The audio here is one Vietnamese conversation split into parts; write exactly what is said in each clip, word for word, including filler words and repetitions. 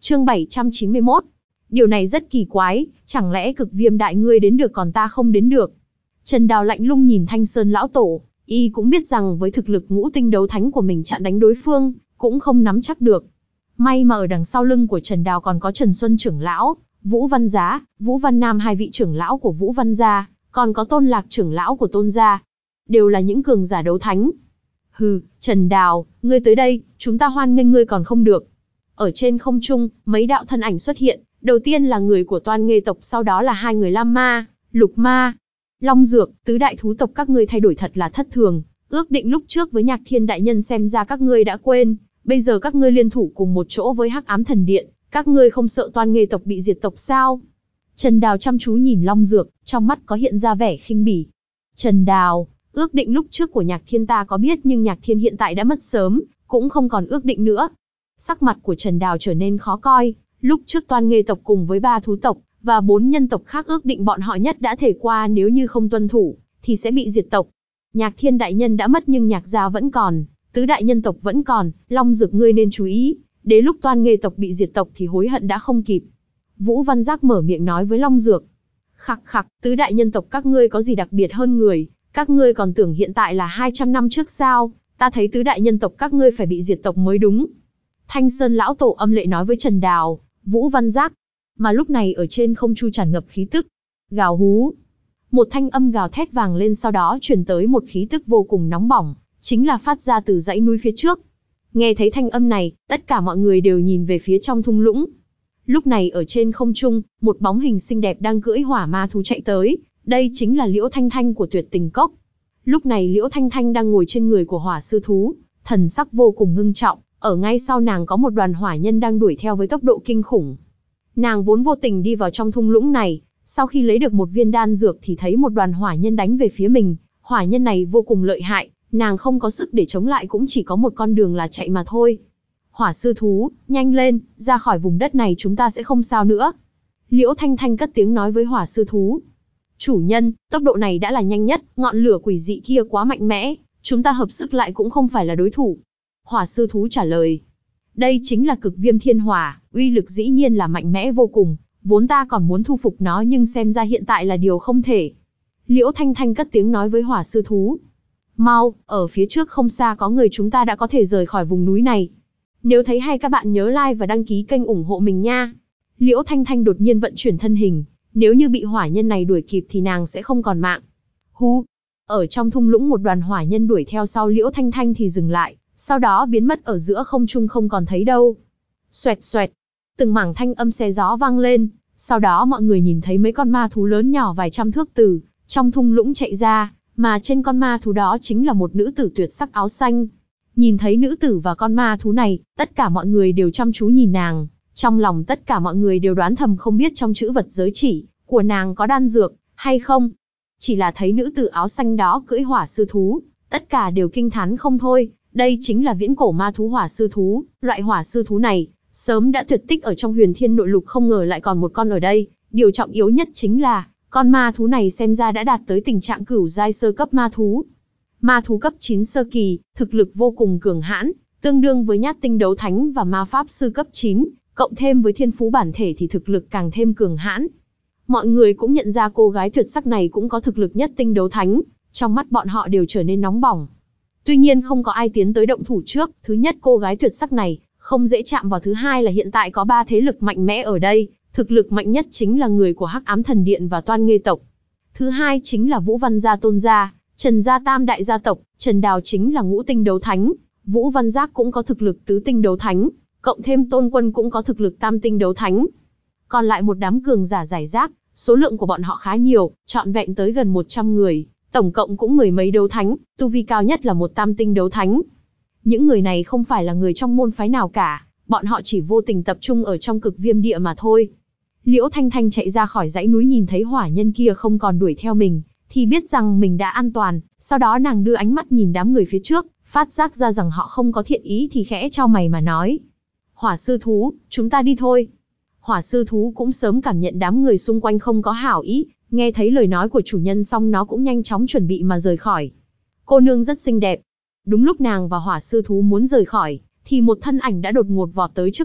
Chương bảy trăm chín mươi mốt. Điều này rất kỳ quái, chẳng lẽ Cực Viêm đại ngươi đến được còn ta không đến được? Trần Đào lạnh lùng nhìn Thanh Sơn lão tổ, y cũng biết rằng với thực lực ngũ tinh đấu thánh của mình chặn đánh đối phương, cũng không nắm chắc được. May mà ở đằng sau lưng của Trần Đào còn có Trần Xuân trưởng lão, Vũ Văn Giá, Vũ Văn Nam hai vị trưởng lão của Vũ Văn gia, còn có Tôn Lạc trưởng lão của Tôn gia, đều là những cường giả đấu thánh. Hừ, Trần Đào, ngươi tới đây, chúng ta hoan nghênh ngươi còn không được. Ở trên không trung, mấy đạo thân ảnh xuất hiện, đầu tiên là người của Toan Nghê tộc, sau đó là hai người Lam Ma, Lục Ma. Long Dược, tứ đại thú tộc các ngươi thay đổi thật là thất thường, ước định lúc trước với Nhạc Thiên đại nhân xem ra các ngươi đã quên, bây giờ các ngươi liên thủ cùng một chỗ với Hắc Ám Thần Điện, các ngươi không sợ Toan Nghê tộc bị diệt tộc sao? Trần Đào chăm chú nhìn Long Dược, trong mắt có hiện ra vẻ khinh bỉ. Trần Đào, ước định lúc trước của Nhạc Thiên ta có biết, nhưng Nhạc Thiên hiện tại đã mất sớm, cũng không còn ước định nữa. Sắc mặt của Trần Đào trở nên khó coi, lúc trước Toan Nghê tộc cùng với ba thú tộc và bốn nhân tộc khác ước định bọn họ nhất đã thể qua, nếu như không tuân thủ thì sẽ bị diệt tộc. Nhạc Thiên đại nhân đã mất nhưng Nhạc gia vẫn còn, tứ đại nhân tộc vẫn còn, Long Dược ngươi nên chú ý, đến lúc Toan Nghê tộc bị diệt tộc thì hối hận đã không kịp. Vũ Văn Giác mở miệng nói với Long Dược. Khặc khặc, tứ đại nhân tộc các ngươi có gì đặc biệt hơn người, các ngươi còn tưởng hiện tại là hai trăm năm trước sao, ta thấy tứ đại nhân tộc các ngươi phải bị diệt tộc mới đúng. Thanh Sơn lão tổ âm lệ nói với Trần Đào, Vũ Văn Giác. Mà lúc này ở trên không trung tràn ngập khí tức. Gào hú. Một thanh âm gào thét vàng lên, sau đó truyền tới một khí tức vô cùng nóng bỏng, chính là phát ra từ dãy núi phía trước. Nghe thấy thanh âm này, tất cả mọi người đều nhìn về phía trong thung lũng. Lúc này ở trên không trung, một bóng hình xinh đẹp đang cưỡi hỏa ma thú chạy tới, đây chính là Liễu Thanh Thanh của Tuyệt Tình Cốc. Lúc này Liễu Thanh Thanh đang ngồi trên người của hỏa sư thú, thần sắc vô cùng ngưng trọng, ở ngay sau nàng có một đoàn hỏa nhân đang đuổi theo với tốc độ kinh khủng. Nàng vốn vô tình đi vào trong thung lũng này, sau khi lấy được một viên đan dược thì thấy một đoàn hỏa nhân đánh về phía mình, hỏa nhân này vô cùng lợi hại, nàng không có sức để chống lại, cũng chỉ có một con đường là chạy mà thôi. Hỏa sư thú, nhanh lên, ra khỏi vùng đất này chúng ta sẽ không sao nữa. Liễu Thanh Thanh cất tiếng nói với hỏa sư thú. Chủ nhân, tốc độ này đã là nhanh nhất, ngọn lửa quỷ dị kia quá mạnh mẽ, chúng ta hợp sức lại cũng không phải là đối thủ. Hỏa sư thú trả lời. Đây chính là Cực Viêm Thiên Hỏa, uy lực dĩ nhiên là mạnh mẽ vô cùng, vốn ta còn muốn thu phục nó nhưng xem ra hiện tại là điều không thể. Liễu Thanh Thanh cất tiếng nói với hỏa sư thú. Mau, ở phía trước không xa có người, chúng ta đã có thể rời khỏi vùng núi này. Nếu thấy hay các bạn nhớ like và đăng ký kênh ủng hộ mình nha. Liễu Thanh Thanh đột nhiên vận chuyển thân hình, nếu như bị hỏa nhân này đuổi kịp thì nàng sẽ không còn mạng. Hu! Ở trong thung lũng một đoàn hỏa nhân đuổi theo sau Liễu Thanh Thanh thì dừng lại, sau đó biến mất ở giữa không trung không còn thấy đâu. Xoẹt xoẹt! Từng mảng thanh âm xé gió vang lên, sau đó mọi người nhìn thấy mấy con ma thú lớn nhỏ vài trăm thước từ trong thung lũng chạy ra, mà trên con ma thú đó chính là một nữ tử tuyệt sắc áo xanh. Nhìn thấy nữ tử và con ma thú này, tất cả mọi người đều chăm chú nhìn nàng, trong lòng tất cả mọi người đều đoán thầm không biết trong chữ vật giới chỉ của nàng có đan dược hay không. Chỉ là thấy nữ tử áo xanh đó cưỡi hỏa sư thú, tất cả đều kinh thán không thôi, đây chính là viễn cổ ma thú hỏa sư thú, loại hỏa sư thú này sớm đã tuyệt tích ở trong Huyền Thiên Nội Lục, không ngờ lại còn một con ở đây, điều trọng yếu nhất chính là con ma thú này xem ra đã đạt tới tình trạng cửu giai sơ cấp ma thú. Ma thú cấp chín sơ kỳ, thực lực vô cùng cường hãn, tương đương với nhát tinh đấu thánh và ma pháp sư cấp chín, cộng thêm với thiên phú bản thể thì thực lực càng thêm cường hãn. Mọi người cũng nhận ra cô gái tuyệt sắc này cũng có thực lực nhất tinh đấu thánh, trong mắt bọn họ đều trở nên nóng bỏng. Tuy nhiên không có ai tiến tới động thủ trước, thứ nhất cô gái tuyệt sắc này không dễ chạm vào, thứ hai là hiện tại có ba thế lực mạnh mẽ ở đây, thực lực mạnh nhất chính là người của Hắc Ám Thần Điện và Toan Nghê tộc. Thứ hai chính là Vũ Văn gia Tôn gia, Trần gia tam đại gia tộc, Trần Đào chính là ngũ tinh đấu thánh, Vũ Văn Giác cũng có thực lực tứ tinh đấu thánh, cộng thêm Tôn Quân cũng có thực lực tam tinh đấu thánh. Còn lại một đám cường giả rải rác, số lượng của bọn họ khá nhiều, trọn vẹn tới gần một trăm người, tổng cộng cũng mười mấy đấu thánh, tu vi cao nhất là một tam tinh đấu thánh. Những người này không phải là người trong môn phái nào cả, bọn họ chỉ vô tình tập trung ở trong Cực Viêm địa mà thôi. Liễu Thanh Thanh chạy ra khỏi dãy núi, nhìn thấy hỏa nhân kia không còn đuổi theo mình, thì biết rằng mình đã an toàn, sau đó nàng đưa ánh mắt nhìn đám người phía trước, phát giác ra rằng họ không có thiện ý thì khẽ chau mày mà nói. Hỏa sư thú, chúng ta đi thôi. Hỏa sư thú cũng sớm cảm nhận đám người xung quanh không có hảo ý, nghe thấy lời nói của chủ nhân xong nó cũng nhanh chóng chuẩn bị mà rời khỏi. Cô nương rất xinh đẹp. Đúng lúc nàng và hỏa sư thú muốn rời khỏi, thì một thân ảnh đã đột ngột vọt tới trước mặt,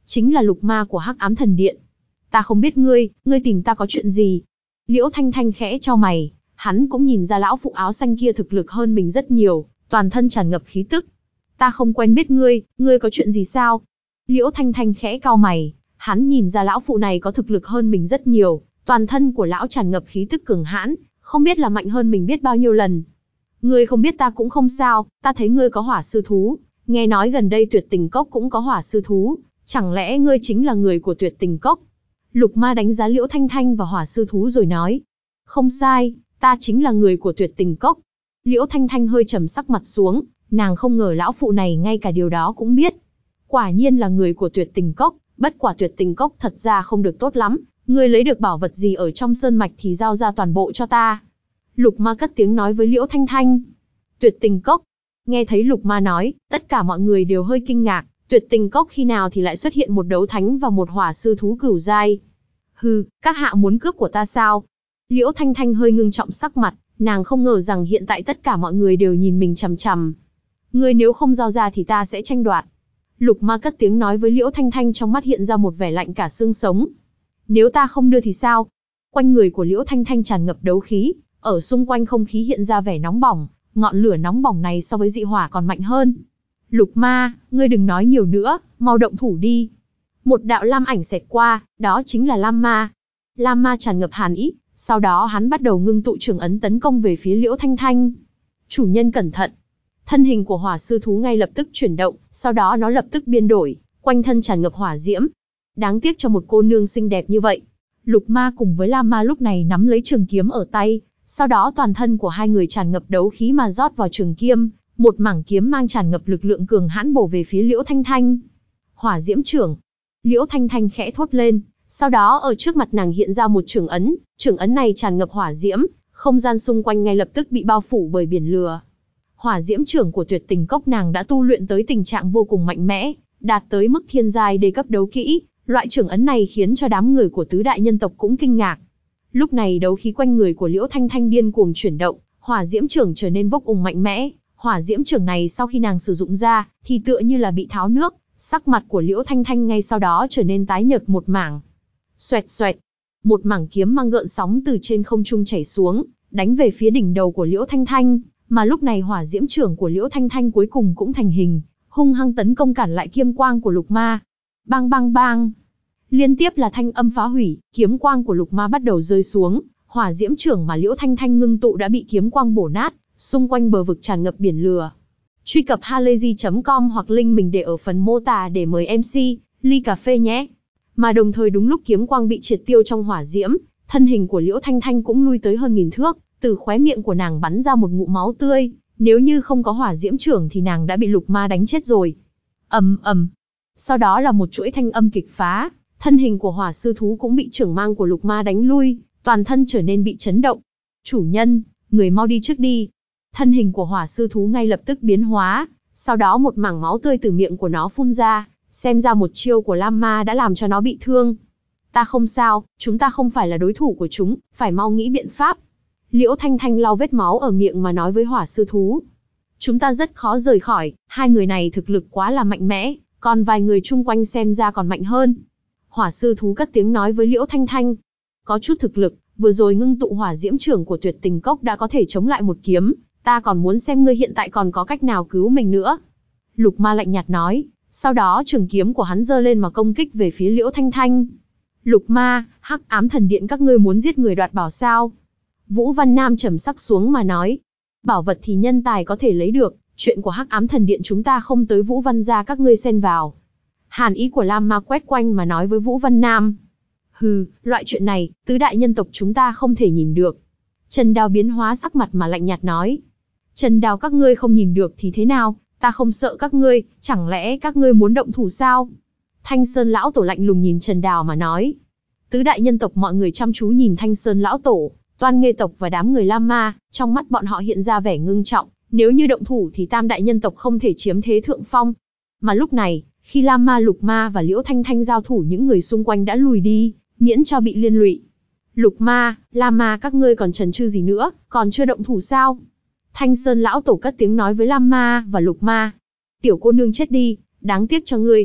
chính là lục ma của Hắc Ám Thần Điện. Ta không biết ngươi, ngươi tìm ta có chuyện gì? Liễu Thanh Thanh khẽ chau mày, hắn cũng nhìn ra lão phụ áo xanh kia thực lực hơn mình rất nhiều, toàn thân tràn ngập khí tức. Ta không quen biết ngươi, ngươi có chuyện gì sao? Liễu Thanh Thanh khẽ cau mày, hắn nhìn ra lão phụ này có thực lực hơn mình rất nhiều, toàn thân của lão tràn ngập khí tức cường hãn, không biết là mạnh hơn mình biết bao nhiêu lần. Ngươi không biết ta cũng không sao, ta thấy ngươi có hỏa sư thú, nghe nói gần đây Tuyệt Tình Cốc cũng có hỏa sư thú, chẳng lẽ ngươi chính là người của Tuyệt Tình Cốc? Lục ma đánh giá Liễu Thanh Thanh và hỏa sư thú rồi nói, không sai, ta chính là người của Tuyệt Tình Cốc. Liễu Thanh Thanh hơi trầm sắc mặt xuống, nàng không ngờ lão phụ này ngay cả điều đó cũng biết. Quả nhiên là người của Tuyệt Tình Cốc, bất quả Tuyệt Tình Cốc thật ra không được tốt lắm, ngươi lấy được bảo vật gì ở trong sơn mạch thì giao ra toàn bộ cho ta. Lục ma cất tiếng nói với Liễu Thanh Thanh. Tuyệt Tình Cốc. Nghe thấy Lục ma nói, tất cả mọi người đều hơi kinh ngạc, Tuyệt Tình Cốc khi nào thì lại xuất hiện một đấu thánh và một hỏa sư thú cửu giai. Hừ, các hạ muốn cướp của ta sao? Liễu Thanh Thanh hơi ngưng trọng sắc mặt, nàng không ngờ rằng hiện tại tất cả mọi người đều nhìn mình chằm chằm. Ngươi nếu không giao ra thì ta sẽ tranh đoạt. Lục ma cất tiếng nói với Liễu Thanh Thanh, trong mắt hiện ra một vẻ lạnh cả xương sống. Nếu ta không đưa thì sao? Quanh người của Liễu Thanh Thanh tràn ngập đấu khí, ở xung quanh không khí hiện ra vẻ nóng bỏng, ngọn lửa nóng bỏng này so với dị hỏa còn mạnh hơn. Lục ma, ngươi đừng nói nhiều nữa, mau động thủ đi. Một đạo lam ảnh xẹt qua, đó chính là lam ma. Lam ma tràn ngập hàn ý, sau đó hắn bắt đầu ngưng tụ trường ấn tấn công về phía Liễu Thanh Thanh. Chủ nhân cẩn thận. Thân hình của hỏa sư thú ngay lập tức chuyển động, sau đó nó lập tức biến đổi, quanh thân tràn ngập hỏa diễm. Đáng tiếc cho một cô nương xinh đẹp như vậy. Lục ma cùng với lam ma lúc này nắm lấy trường kiếm ở tay, sau đó toàn thân của hai người tràn ngập đấu khí mà rót vào trường kiếm, một mảng kiếm mang tràn ngập lực lượng cường hãn bổ về phía Liễu Thanh Thanh. Hỏa diễm trưởng. Liễu Thanh Thanh khẽ thốt lên, sau đó ở trước mặt nàng hiện ra một trường ấn, trường ấn này tràn ngập hỏa diễm, không gian xung quanh ngay lập tức bị bao phủ bởi biển lửa. Hỏa diễm trưởng của Tuyệt Tình Cốc nàng đã tu luyện tới tình trạng vô cùng mạnh mẽ, đạt tới mức thiên giai đê cấp đấu kỹ, loại trường ấn này khiến cho đám người của tứ đại nhân tộc cũng kinh ngạc. Lúc này đấu khí quanh người của Liễu Thanh Thanh điên cuồng chuyển động, hỏa diễm trưởng trở nên vốc ùng mạnh mẽ, hỏa diễm trưởng này sau khi nàng sử dụng ra, thì tựa như là bị tháo nước, sắc mặt của Liễu Thanh Thanh ngay sau đó trở nên tái nhợt một mảng. Xoẹt xoẹt, một mảng kiếm mang gợn sóng từ trên không trung chảy xuống, đánh về phía đỉnh đầu của Liễu Thanh Thanh, mà lúc này hỏa diễm trưởng của Liễu Thanh Thanh cuối cùng cũng thành hình, hung hăng tấn công cản lại kiếm quang của Lục Ma. Bang bang bang. Liên tiếp là thanh âm phá hủy, kiếm quang của Lục Ma bắt đầu rơi xuống, hỏa diễm trưởng mà Liễu Thanh Thanh ngưng tụ đã bị kiếm quang bổ nát, xung quanh bờ vực tràn ngập biển lửa. Truy cập halayzi chấm com hoặc link mình để ở phần mô tả để mời em xê, ly cà phê nhé. Mà đồng thời đúng lúc kiếm quang bị triệt tiêu trong hỏa diễm, thân hình của Liễu Thanh Thanh cũng lui tới hơn nghìn thước, từ khóe miệng của nàng bắn ra một ngụm máu tươi, nếu như không có hỏa diễm trưởng thì nàng đã bị Lục Ma đánh chết rồi. Ầm ầm. Sau đó là một chuỗi thanh âm kịch phá, thân hình của hỏa sư thú cũng bị trưởng mang của Lục Ma đánh lui, toàn thân trở nên bị chấn động. Chủ nhân, người mau đi trước đi. Thân hình của hỏa sư thú ngay lập tức biến hóa, sau đó một mảng máu tươi từ miệng của nó phun ra, xem ra một chiêu của Lam Ma đã làm cho nó bị thương. Ta không sao, chúng ta không phải là đối thủ của chúng, phải mau nghĩ biện pháp. Liễu Thanh Thanh lau vết máu ở miệng mà nói với hỏa sư thú. Chúng ta rất khó rời khỏi, hai người này thực lực quá là mạnh mẽ, còn vài người chung quanh xem ra còn mạnh hơn. Hỏa sư thú cất tiếng nói với Liễu Thanh Thanh. Có chút thực lực, vừa rồi ngưng tụ hỏa diễm trưởng của Tuyệt Tình Cốc đã có thể chống lại một kiếm, ta còn muốn xem ngươi hiện tại còn có cách nào cứu mình nữa. Lục Ma lạnh nhạt nói, sau đó trường kiếm của hắn giơ lên mà công kích về phía Liễu Thanh Thanh. Lục Ma, Hắc Ám Thần Điện các ngươi muốn giết người đoạt bảo sao? Vũ Văn Nam trầm sắc xuống mà nói. Bảo vật thì nhân tài có thể lấy được, chuyện của Hắc Ám Thần Điện chúng ta không tới Vũ Văn gia các ngươi xen vào. Hàn ý của Lam Ma quét quanh mà nói với Vũ Văn Nam. Hừ, loại chuyện này, tứ đại nhân tộc chúng ta không thể nhìn được. Trần Đào biến hóa sắc mặt mà lạnh nhạt nói. Trần Đào các ngươi không nhìn được thì thế nào, ta không sợ các ngươi, chẳng lẽ các ngươi muốn động thủ sao? Thanh Sơn lão tổ lạnh lùng nhìn Trần Đào mà nói. Tứ đại nhân tộc mọi người chăm chú nhìn Thanh Sơn lão tổ, Toan Nghê tộc và đám người Lam Ma, trong mắt bọn họ hiện ra vẻ ngưng trọng, nếu như động thủ thì tam đại nhân tộc không thể chiếm thế thượng phong. Mà lúc này, khi Lam Ma, Lục Ma và Liễu Thanh Thanh giao thủ những người xung quanh đã lùi đi, miễn cho bị liên lụy. Lục Ma, Lam Ma các ngươi còn chần chừ gì nữa, còn chưa động thủ sao? Thanh Sơn lão tổ cất tiếng nói với Lam Ma và Lục Ma. Tiểu cô nương chết đi, đáng tiếc cho ngươi.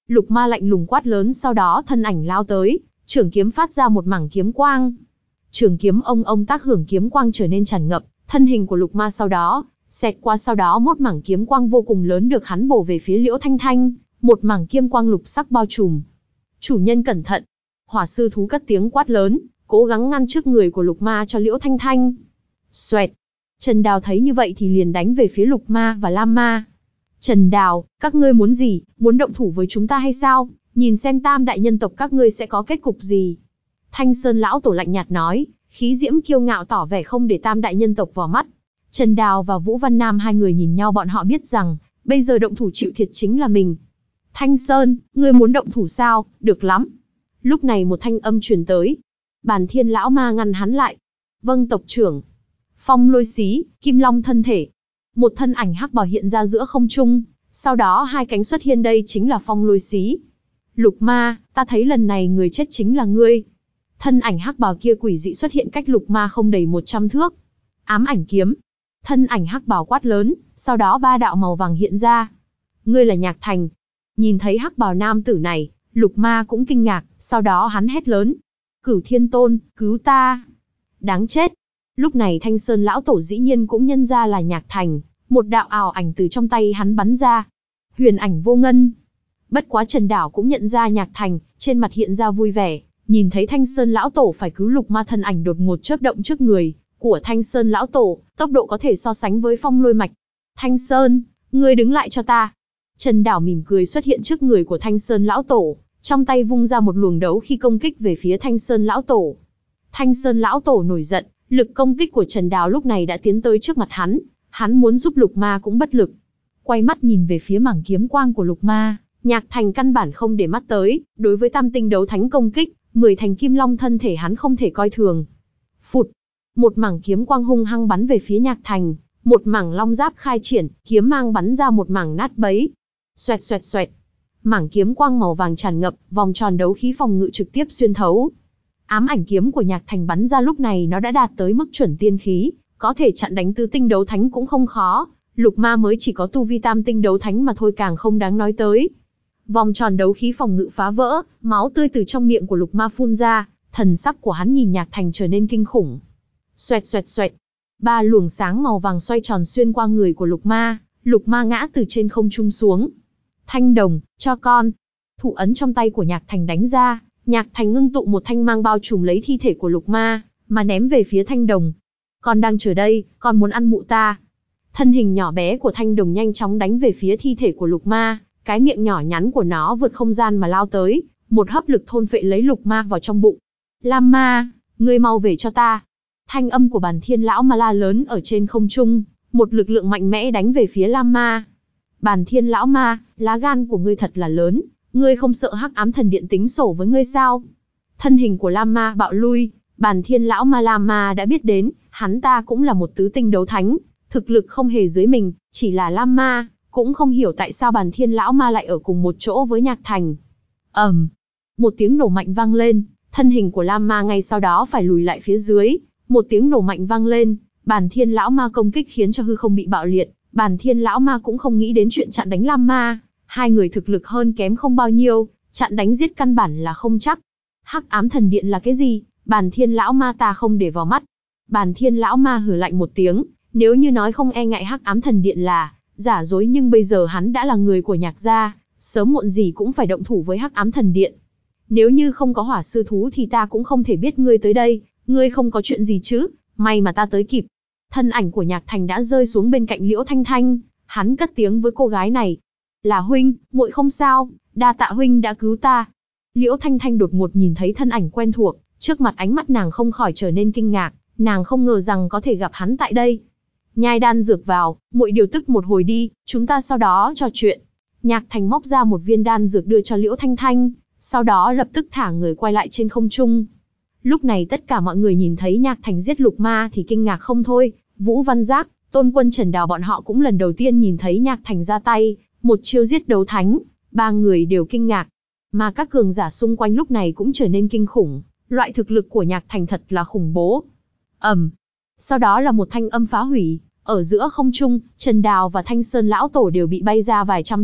Lục Ma lạnh lùng quát lớn, sau đó thân ảnh lao tới, trường kiếm phát ra một mảng kiếm quang. Trường kiếm ông ông tác hưởng, kiếm quang trở nên tràn ngập, thân hình của Lục Ma sau đó xẹt qua, sau đó một mảng kiếm quang vô cùng lớn được hắn bổ về phía Liễu Thanh Thanh, một mảng kiếm quang lục sắc bao trùm. Chủ nhân cẩn thận! Hỏa sư thú cất tiếng quát lớn, cố gắng ngăn trước người của Lục Ma cho Liễu Thanh Thanh. Xoẹt! Trần Đào thấy như vậy thì liền đánh về phía Lục Ma và Lam Ma. Trần Đào, các ngươi muốn gì, muốn động thủ với chúng ta hay sao? Nhìn xem tam đại nhân tộc các ngươi sẽ có kết cục gì? Thanh Sơn lão tổ lạnh nhạt nói, khí diễm kiêu ngạo tỏ vẻ không để tam đại nhân tộc vào mắt. Trần Đào và Vũ Văn Nam hai người nhìn nhau, bọn họ biết rằng, bây giờ động thủ chịu thiệt chính là mình. Thanh Sơn, ngươi muốn động thủ sao? Được lắm. Lúc này một thanh âm truyền tới. Bàn Thiên lão ma ngăn hắn lại. Vâng tộc trưởng. Phong lôi xí, kim long thân thể. Một thân ảnh hắc bào hiện ra giữa không trung, sau đó hai cánh xuất hiện, đây chính là phong lôi xí. Lục Ma, ta thấy lần này người chết chính là ngươi. Thân ảnh hắc bào kia quỷ dị xuất hiện cách Lục Ma không đầy một trăm thước. Ám ảnh kiếm. Thân ảnh hắc bào quát lớn, sau đó ba đạo màu vàng hiện ra. Ngươi là Nhạc Thành. Nhìn thấy hắc bào nam tử này, Lục Ma cũng kinh ngạc, sau đó hắn hét lớn. Cửu Thiên Tôn, cứu ta. Đáng chết. Lúc này Thanh Sơn lão tổ dĩ nhiên cũng nhận ra là Nhạc Thành, một đạo ảo ảnh từ trong tay hắn bắn ra. Huyền ảnh vô ngân. Bất quá Trần Đảo cũng nhận ra Nhạc Thành, trên mặt hiện ra vui vẻ, nhìn thấy Thanh Sơn lão tổ phải cứu Lục Ma, thân ảnh đột ngột chớp động trước người của Thanh Sơn lão tổ, tốc độ có thể so sánh với phong lôi mạch. Thanh Sơn, ngươi đứng lại cho ta. Trần Đảo mỉm cười xuất hiện trước người của Thanh Sơn lão tổ, trong tay vung ra một luồng đấu khí công kích về phía Thanh Sơn lão tổ. Thanh Sơn lão tổ nổi giận, lực công kích của Trần Đào lúc này đã tiến tới trước mặt hắn, hắn muốn giúp Lục Ma cũng bất lực. Quay mắt nhìn về phía mảng kiếm quang của Lục Ma, Nhạc Thành căn bản không để mắt tới, đối với tam tinh đấu thánh công kích, mười thành kim long thân thể hắn không thể coi thường. Phụt, một mảng kiếm quang hung hăng bắn về phía Nhạc Thành, một mảng long giáp khai triển, kiếm mang bắn ra một mảng nát bấy. Xoẹt xoẹt xoẹt, mảng kiếm quang màu vàng tràn ngập, vòng tròn đấu khí phòng ngự trực tiếp xuyên thấu. Ám ảnh kiếm của Nhạc Thành bắn ra lúc này nó đã đạt tới mức chuẩn tiên khí, có thể chặn đánh tứ tinh đấu thánh cũng không khó. Lục Ma mới chỉ có tu vi tam tinh đấu thánh mà thôi, càng không đáng nói tới. Vòng tròn đấu khí phòng ngự phá vỡ, máu tươi từ trong miệng của Lục Ma phun ra, thần sắc của hắn nhìn Nhạc Thành trở nên kinh khủng. Xoẹt xoẹt xoẹt, ba luồng sáng màu vàng xoay tròn xuyên qua người của Lục Ma, Lục Ma ngã từ trên không trung xuống. Thanh đồng, cho con. Thủ ấn trong tay của Nhạc Thành đánh ra, Nhạc Thành ngưng tụ một thanh mang bao trùm lấy thi thể của Lục Ma, mà ném về phía thanh đồng. Con đang chờ đây, con muốn ăn mụ ta. Thân hình nhỏ bé của thanh đồng nhanh chóng đánh về phía thi thể của Lục Ma, cái miệng nhỏ nhắn của nó vượt không gian mà lao tới, một hấp lực thôn phệ lấy Lục Ma vào trong bụng. Lam Ma, ngươi mau về cho ta. Thanh âm của Bàn Thiên lão ma la lớn ở trên không trung, một lực lượng mạnh mẽ đánh về phía Lam Ma. Bàn Thiên lão ma, lá gan của ngươi thật là lớn, ngươi không sợ Hắc Ám Thần Điện tính sổ với ngươi sao? Thân hình của Lam Ma bạo lui, Bàn Thiên lão ma Lam Ma đã biết đến, hắn ta cũng là một tứ tinh đấu thánh, thực lực không hề dưới mình, chỉ là Lam Ma cũng không hiểu tại sao Bàn Thiên lão ma lại ở cùng một chỗ với Nhạc Thành. ầm, um, một tiếng nổ mạnh vang lên, thân hình của Lam Ma ngay sau đó phải lùi lại phía dưới. Một tiếng nổ mạnh vang lên, Bàn Thiên lão ma công kích khiến cho hư không bị bạo liệt. Bàn Thiên lão ma cũng không nghĩ đến chuyện chặn đánh Lam Ma, hai người thực lực hơn kém không bao nhiêu, chặn đánh giết căn bản là không chắc. Hắc Ám Thần Điện là cái gì? Bàn Thiên lão ma ta không để vào mắt. Bàn Thiên lão ma hừ lạnh một tiếng, nếu như nói không e ngại Hắc Ám Thần Điện là giả dối, nhưng bây giờ hắn đã là người của Nhạc gia, sớm muộn gì cũng phải động thủ với Hắc Ám Thần Điện. Nếu như không có hỏa sư thú thì ta cũng không thể biết ngươi tới đây, ngươi không có chuyện gì chứ? May mà ta tới kịp. Thân ảnh của Nhạc Thành đã rơi xuống bên cạnh Liễu Thanh Thanh, hắn cất tiếng với cô gái này. Là huynh, muội không sao, đa tạ huynh đã cứu ta. Liễu Thanh Thanh đột ngột nhìn thấy thân ảnh quen thuộc, trước mặt ánh mắt nàng không khỏi trở nên kinh ngạc, nàng không ngờ rằng có thể gặp hắn tại đây. Nhai đan dược vào, muội điều tức một hồi đi, chúng ta sau đó trò chuyện. Nhạc Thành móc ra một viên đan dược đưa cho Liễu Thanh Thanh, sau đó lập tức thả người quay lại trên không trung. Lúc này tất cả mọi người nhìn thấy Nhạc Thành giết Lục Ma thì kinh ngạc không thôi, Vũ Văn Giác, Tôn Quân Trần Đào bọn họ cũng lần đầu tiên nhìn thấy Nhạc Thành ra tay, một chiêu giết đấu thánh, ba người đều kinh ngạc. Mà các cường giả xung quanh lúc này cũng trở nên kinh khủng, loại thực lực của Nhạc Thành thật là khủng bố. ầm, um. Sau đó là một thanh âm phá hủy, ở giữa không trung, Trần Đào và Thanh Sơn lão tổ đều bị bay ra vài trăm thước,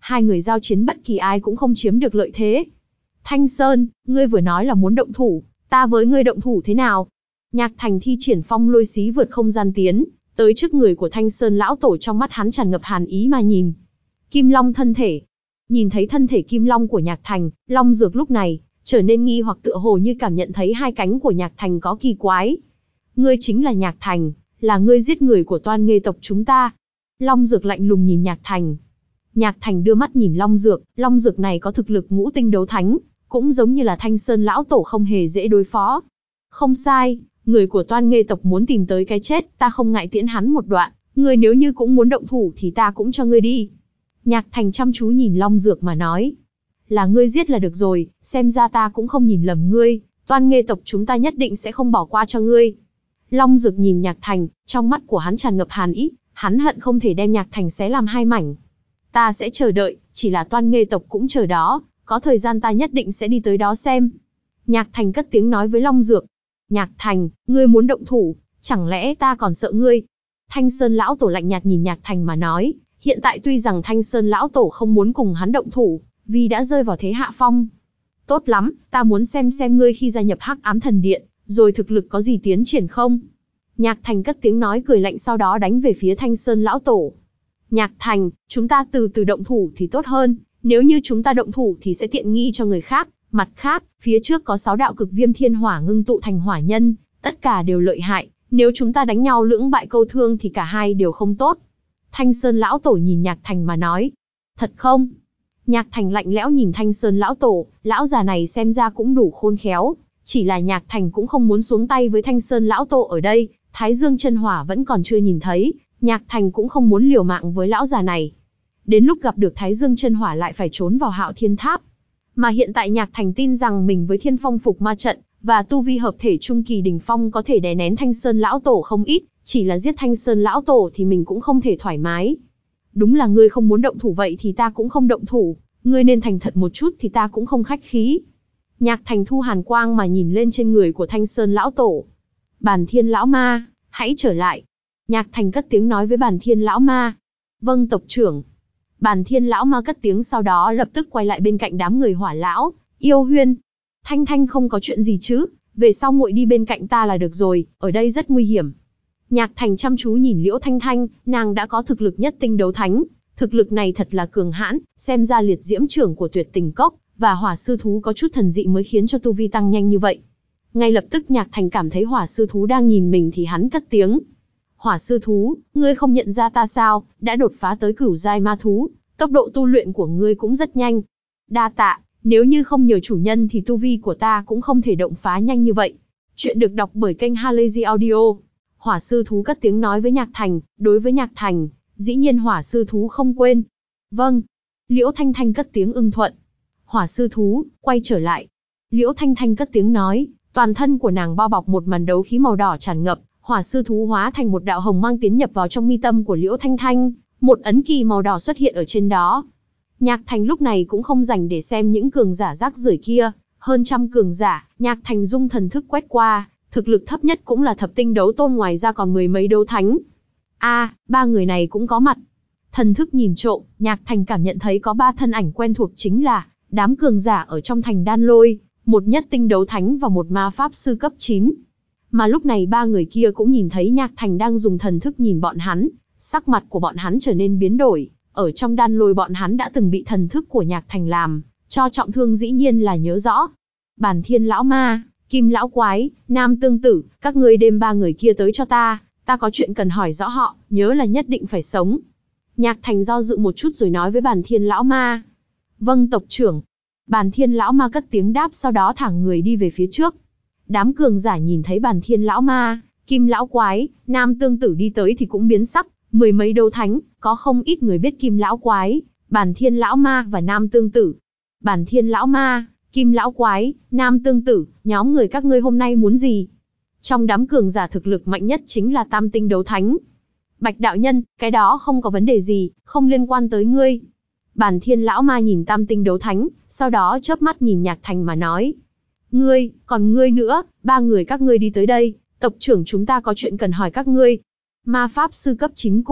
hai người giao chiến bất kỳ ai cũng không chiếm được lợi thế. Thanh Sơn, ngươi vừa nói là muốn động thủ, ta với ngươi động thủ thế nào? Nhạc Thành thi triển phong lôi xí vượt không gian tiến tới trước người của Thanh Sơn lão tổ, trong mắt hắn tràn ngập hàn ý mà nhìn. Kim Long thân thể. Nhìn thấy thân thể Kim Long của Nhạc Thành, Long Dược lúc này trở nên nghi hoặc, tựa hồ như cảm nhận thấy hai cánh của Nhạc Thành có kỳ quái. Ngươi chính là Nhạc Thành, là ngươi giết người của Toan Nghê tộc chúng ta. Long Dược lạnh lùng nhìn Nhạc Thành. Nhạc Thành đưa mắt nhìn Long Dược, Long Dược này có thực lực ngũ tinh đấu thánh, cũng giống như là Thanh Sơn lão tổ, không hề dễ đối phó. Không sai, người của Toan Nghê tộc muốn tìm tới cái chết, ta không ngại tiễn hắn một đoạn, ngươi nếu như cũng muốn động thủ thì ta cũng cho ngươi đi. Nhạc Thành chăm chú nhìn Long Dược mà nói. Là ngươi giết là được rồi, xem ra ta cũng không nhìn lầm ngươi, Toan Nghê tộc chúng ta nhất định sẽ không bỏ qua cho ngươi. Long Dược nhìn Nhạc Thành, trong mắt của hắn tràn ngập hàn ý, hắn hận không thể đem Nhạc Thành xé làm hai mảnh. Ta sẽ chờ đợi, chỉ là Toan Nghê tộc cũng chờ đó, có thời gian ta nhất định sẽ đi tới đó xem. Nhạc Thành cất tiếng nói với Long Dược. Nhạc Thành, ngươi muốn động thủ, chẳng lẽ ta còn sợ ngươi? Thanh Sơn lão tổ lạnh nhạt nhìn Nhạc Thành mà nói, hiện tại tuy rằng Thanh Sơn lão tổ không muốn cùng hắn động thủ, vì đã rơi vào thế hạ phong. Tốt lắm, ta muốn xem xem ngươi khi gia nhập Hắc Ám Thần Điện, rồi thực lực có gì tiến triển không? Nhạc Thành cất tiếng nói cười lạnh, sau đó đánh về phía Thanh Sơn lão tổ. Nhạc Thành, chúng ta từ từ động thủ thì tốt hơn, nếu như chúng ta động thủ thì sẽ tiện nghi cho người khác. Mặt khác, phía trước có sáu đạo cực viêm thiên hỏa ngưng tụ thành hỏa nhân, tất cả đều lợi hại, nếu chúng ta đánh nhau lưỡng bại câu thương thì cả hai đều không tốt. Thanh Sơn lão tổ nhìn Nhạc Thành mà nói. Thật không? Nhạc Thành lạnh lẽo nhìn Thanh Sơn lão tổ, lão già này xem ra cũng đủ khôn khéo, chỉ là Nhạc Thành cũng không muốn xuống tay với Thanh Sơn lão tổ ở đây, Thái Dương chân hỏa vẫn còn chưa nhìn thấy, Nhạc Thành cũng không muốn liều mạng với lão già này. Đến lúc gặp được Thái Dương chân hỏa lại phải trốn vào Hạo Thiên Tháp. Mà hiện tại Nhạc Thành tin rằng mình với Thiên Phong Phục Ma trận và tu vi hợp thể trung kỳ đỉnh phong có thể đè nén Thanh Sơn lão tổ không ít, chỉ là giết Thanh Sơn lão tổ thì mình cũng không thể thoải mái. Đúng là ngươi không muốn động thủ, vậy thì ta cũng không động thủ, ngươi nên thành thật một chút thì ta cũng không khách khí. Nhạc Thành thu hàn quang mà nhìn lên trên người của Thanh Sơn lão tổ. Bàn Thiên lão ma, hãy trở lại. Nhạc Thành cất tiếng nói với Bàn Thiên lão ma. Vâng tộc trưởng. Bàn Thiên lão ma cất tiếng, sau đó lập tức quay lại bên cạnh đám người Hỏa lão, Yêu Huyên. Thanh Thanh không có chuyện gì chứ, về sau muội đi bên cạnh ta là được rồi, ở đây rất nguy hiểm. Nhạc Thành chăm chú nhìn Liễu Thanh Thanh, nàng đã có thực lực nhất tinh đấu thánh, thực lực này thật là cường hãn, xem ra liệt diễm trưởng của Tuyệt Tình Cốc và Hỏa sư thú có chút thần dị mới khiến cho tu vi tăng nhanh như vậy. Ngay lập tức Nhạc Thành cảm thấy Hỏa sư thú đang nhìn mình thì hắn cất tiếng. Hỏa sư thú, ngươi không nhận ra ta sao, đã đột phá tới cửu giai ma thú, tốc độ tu luyện của ngươi cũng rất nhanh. Đa tạ, nếu như không nhờ chủ nhân thì tu vi của ta cũng không thể động phá nhanh như vậy. Chuyện được đọc bởi kênh Halazy Audio. Hỏa sư thú cất tiếng nói với Nhạc Thành, đối với Nhạc Thành, dĩ nhiên Hỏa sư thú không quên. Vâng. Liễu Thanh Thanh cất tiếng ưng thuận. Hỏa sư thú, quay trở lại. Liễu Thanh Thanh cất tiếng nói, toàn thân của nàng bao bọc một màn đấu khí màu đỏ tràn ngập, Hỏa sư thú hóa thành một đạo hồng mang tiến nhập vào trong mi tâm của Liễu Thanh Thanh, một ấn kỳ màu đỏ xuất hiện ở trên đó. Nhạc Thành lúc này cũng không dành để xem những cường giả rác rưởi kia, hơn trăm cường giả, Nhạc Thành dung thần thức quét qua, thực lực thấp nhất cũng là thập tinh đấu tôn, ngoài ra còn mười mấy đấu thánh. A, à, ba người này cũng có mặt. Thần thức nhìn trộm, Nhạc Thành cảm nhận thấy có ba thân ảnh quen thuộc, chính là đám cường giả ở trong thành Đan Lôi, một nhất tinh đấu thánh và một ma pháp sư cấp chín. Mà lúc này ba người kia cũng nhìn thấy Nhạc Thành đang dùng thần thức nhìn bọn hắn, sắc mặt của bọn hắn trở nên biến đổi. Ở trong Đan Lôi bọn hắn đã từng bị thần thức của Nhạc Thành làm cho trọng thương, dĩ nhiên là nhớ rõ. Bàn Thiên lão ma, Kim lão quái, Nam tương tử, các ngươi đem ba người kia tới cho ta, ta có chuyện cần hỏi rõ họ, nhớ là nhất định phải sống. Nhạc Thành do dự một chút rồi nói với Bàn Thiên lão ma. Vâng tộc trưởng. Bàn Thiên lão ma cất tiếng đáp, sau đó thẳng người đi về phía trước. Đám cường giả nhìn thấy Bàn Thiên lão ma, Kim lão quái, Nam tương tử đi tới thì cũng biến sắc, mười mấy đấu thánh, có không ít người biết Kim lão quái, Bàn Thiên lão ma và Nam tương tử. Bàn Thiên lão ma, Kim lão quái, Nam tương tử, nhóm người các ngươi hôm nay muốn gì? Trong đám cường giả thực lực mạnh nhất chính là tam tinh đấu thánh. Bạch đạo nhân, cái đó không có vấn đề gì, không liên quan tới ngươi. Bàn Thiên lão ma nhìn tam tinh đấu thánh, sau đó chớp mắt nhìn Nhạc Thành mà nói. Ngươi, còn ngươi nữa, ba người các ngươi đi tới đây, tộc trưởng chúng ta có chuyện cần hỏi các ngươi. Ma pháp sư cấp chín cùng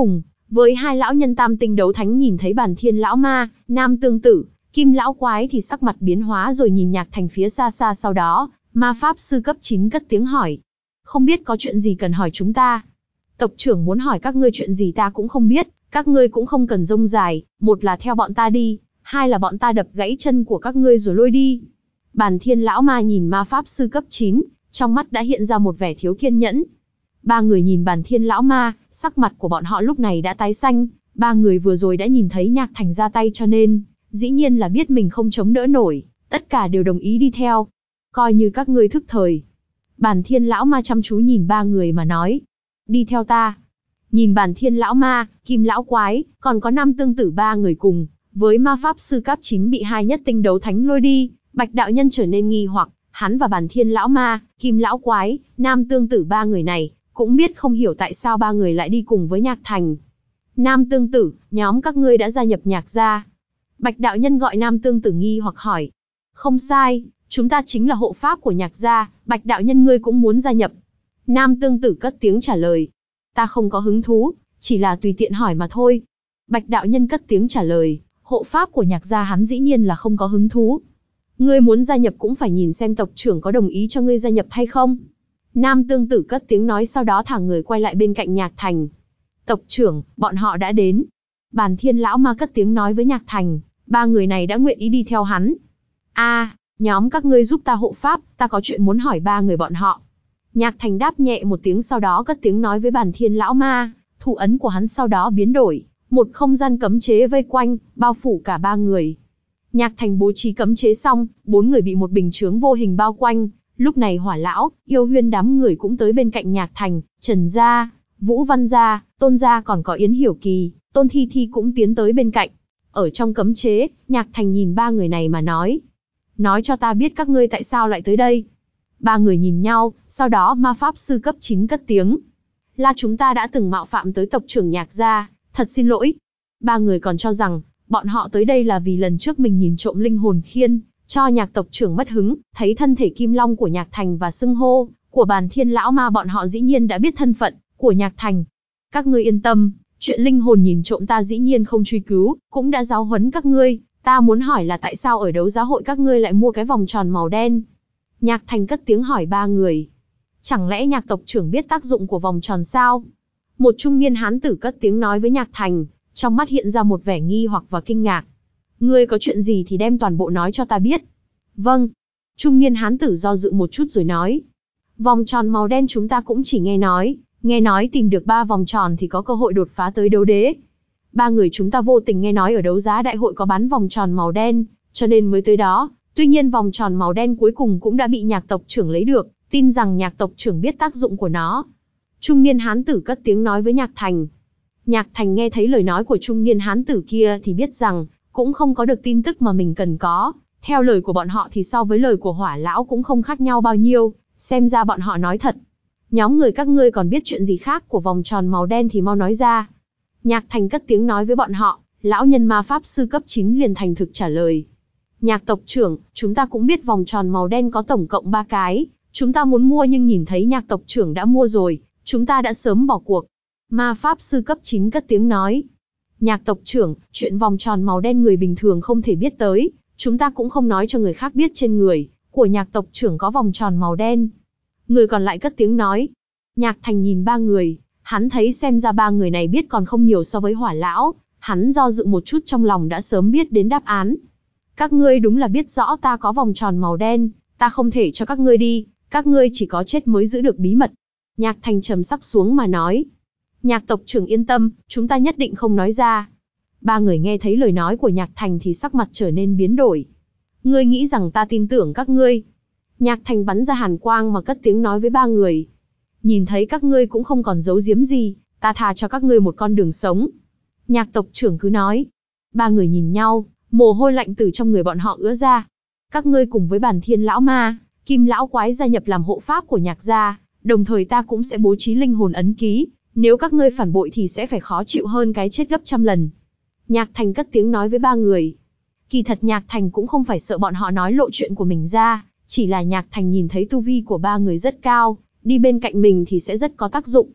Với hai lão nhân tam tinh đấu thánh nhìn thấy Bàn Thiên lão ma, Nam Tương Tử, Kim lão quái thì sắc mặt biến hóa rồi nhìn Nhạc Thành phía xa xa, sau đó, ma pháp sư cấp chín cất tiếng hỏi. Không biết có chuyện gì cần hỏi chúng ta? Tộc trưởng muốn hỏi các ngươi chuyện gì ta cũng không biết, các ngươi cũng không cần rông dài, một là theo bọn ta đi, hai là bọn ta đập gãy chân của các ngươi rồi lôi đi. Bàn Thiên lão ma nhìn ma pháp sư cấp chín, trong mắt đã hiện ra một vẻ thiếu kiên nhẫn. Ba người nhìn Bàn Thiên lão ma, sắc mặt của bọn họ lúc này đã tái xanh, ba người vừa rồi đã nhìn thấy Nhạc Thành ra tay cho nên, dĩ nhiên là biết mình không chống đỡ nổi, tất cả đều đồng ý đi theo. Coi như các ngươi thức thời. Bàn Thiên lão ma chăm chú nhìn ba người mà nói. Đi theo ta. Nhìn Bàn Thiên lão ma, Kim lão quái, còn có Nam Tương Tử ba người cùng, với ma pháp sư cấp chín bị hai nhất tinh đấu thánh lôi đi, Bạch đạo nhân trở nên nghi hoặc, hắn và Bàn Thiên lão ma, Kim lão quái, Nam Tương Tử ba người này, cũng biết không hiểu tại sao ba người lại đi cùng với Nhạc Thành. Nam Tương Tử, nhóm các ngươi đã gia nhập Nhạc gia. Bạch đạo nhân gọi Nam Tương Tử nghi hoặc hỏi. Không sai, chúng ta chính là hộ pháp của Nhạc gia, Bạch đạo nhân ngươi cũng muốn gia nhập. Nam Tương Tử cất tiếng trả lời. Ta không có hứng thú, chỉ là tùy tiện hỏi mà thôi. Bạch đạo nhân cất tiếng trả lời, hộ pháp của Nhạc gia hắn dĩ nhiên là không có hứng thú. Ngươi muốn gia nhập cũng phải nhìn xem tộc trưởng có đồng ý cho ngươi gia nhập hay không. Nam Tương Tử cất tiếng nói, sau đó thả người quay lại bên cạnh Nhạc Thành. Tộc trưởng, bọn họ đã đến. Bàn Thiên lão ma cất tiếng nói với Nhạc Thành, ba người này đã nguyện ý đi theo hắn. A, à, nhóm các ngươi giúp ta hộ pháp, ta có chuyện muốn hỏi ba người bọn họ. Nhạc Thành đáp nhẹ một tiếng, sau đó cất tiếng nói với Bàn Thiên lão ma, thủ ấn của hắn sau đó biến đổi, một không gian cấm chế vây quanh, bao phủ cả ba người. Nhạc Thành bố trí cấm chế xong, bốn người bị một bình chướng vô hình bao quanh. Lúc này Hỏa lão, Yêu Huyên đám người cũng tới bên cạnh Nhạc Thành, Trần gia, Vũ Văn gia, Tôn gia, còn có Yến Hiểu Kỳ, Tôn Thi Thi cũng tiến tới bên cạnh. Ở trong cấm chế, Nhạc Thành nhìn ba người này mà nói. Nói cho ta biết các ngươi tại sao lại tới đây. Ba người nhìn nhau, sau đó ma pháp sư cấp chín cất tiếng. Là chúng ta đã từng mạo phạm tới tộc trưởng Nhạc gia, thật xin lỗi. Ba người còn cho rằng, bọn họ tới đây là vì lần trước mình nhìn trộm linh hồn khiên, cho Nhạc tộc trưởng mất hứng, thấy thân thể kim long của Nhạc Thành và xưng hô của Bàn Thiên lão ma, bọn họ dĩ nhiên đã biết thân phận của Nhạc Thành. Các ngươi yên tâm, chuyện linh hồn nhìn trộm ta dĩ nhiên không truy cứu, cũng đã giáo huấn các ngươi. Ta muốn hỏi là tại sao ở đấu giá hội các ngươi lại mua cái vòng tròn màu đen? Nhạc Thành cất tiếng hỏi ba người. Chẳng lẽ Nhạc tộc trưởng biết tác dụng của vòng tròn sao? Một trung niên hán tử cất tiếng nói với Nhạc Thành, trong mắt hiện ra một vẻ nghi hoặc và kinh ngạc. Ngươi có chuyện gì thì đem toàn bộ nói cho ta biết. Vâng. Trung niên hán tử do dự một chút rồi nói. Vòng tròn màu đen chúng ta cũng chỉ nghe nói, nghe nói tìm được ba vòng tròn thì có cơ hội đột phá tới đấu đế. Ba người chúng ta vô tình nghe nói ở đấu giá đại hội có bán vòng tròn màu đen, cho nên mới tới đó. Tuy nhiên vòng tròn màu đen cuối cùng cũng đã bị Nhạc tộc trưởng lấy được, tin rằng Nhạc tộc trưởng biết tác dụng của nó. Trung niên hán tử cất tiếng nói với Nhạc Thành. Nhạc Thành nghe thấy lời nói của trung niên hán tử kia thì biết rằng, cũng không có được tin tức mà mình cần có. Theo lời của bọn họ thì so với lời của Hỏa lão cũng không khác nhau bao nhiêu, xem ra bọn họ nói thật. Nhóm người các ngươi còn biết chuyện gì khác của vòng tròn màu đen thì mau nói ra. Nhạc Thành cất tiếng nói với bọn họ, lão nhân ma pháp sư cấp chín liền thành thực trả lời. Nhạc tộc trưởng, chúng ta cũng biết vòng tròn màu đen có tổng cộng ba cái, chúng ta muốn mua nhưng nhìn thấy Nhạc tộc trưởng đã mua rồi, chúng ta đã sớm bỏ cuộc. Ma pháp sư cấp chín cất tiếng nói. Nhạc tộc trưởng, chuyện vòng tròn màu đen người bình thường không thể biết tới, chúng ta cũng không nói cho người khác biết trên người của Nhạc tộc trưởng có vòng tròn màu đen. Người còn lại cất tiếng nói. Nhạc Thành nhìn ba người, hắn thấy xem ra ba người này biết còn không nhiều so với Hỏa lão, hắn do dự một chút trong lòng đã sớm biết đến đáp án. Các ngươi đúng là biết rõ ta có vòng tròn màu đen, ta không thể cho các ngươi đi, các ngươi chỉ có chết mới giữ được bí mật. Nhạc Thành trầm sắc xuống mà nói. Nhạc tộc trưởng yên tâm, chúng ta nhất định không nói ra. Ba người nghe thấy lời nói của Nhạc Thành thì sắc mặt trở nên biến đổi. Ngươi nghĩ rằng ta tin tưởng các ngươi? Nhạc Thành bắn ra hàn quang mà cất tiếng nói với ba người. Nhìn thấy các ngươi cũng không còn giấu giếm gì, ta thà cho các ngươi một con đường sống. Nhạc tộc trưởng cứ nói. Ba người nhìn nhau, mồ hôi lạnh từ trong người bọn họ ứa ra. Các ngươi cùng với Bàn Thiên lão ma, Kim lão quái gia nhập làm hộ pháp của Nhạc gia, đồng thời ta cũng sẽ bố trí linh hồn ấn ký. Nếu các ngươi phản bội thì sẽ phải khó chịu hơn cái chết gấp trăm lần. Nhạc Thành cất tiếng nói với ba người. Kỳ thật Nhạc Thành cũng không phải sợ bọn họ nói lộ chuyện của mình ra, chỉ là Nhạc Thành nhìn thấy tu vi của ba người rất cao, đi bên cạnh mình thì sẽ rất có tác dụng.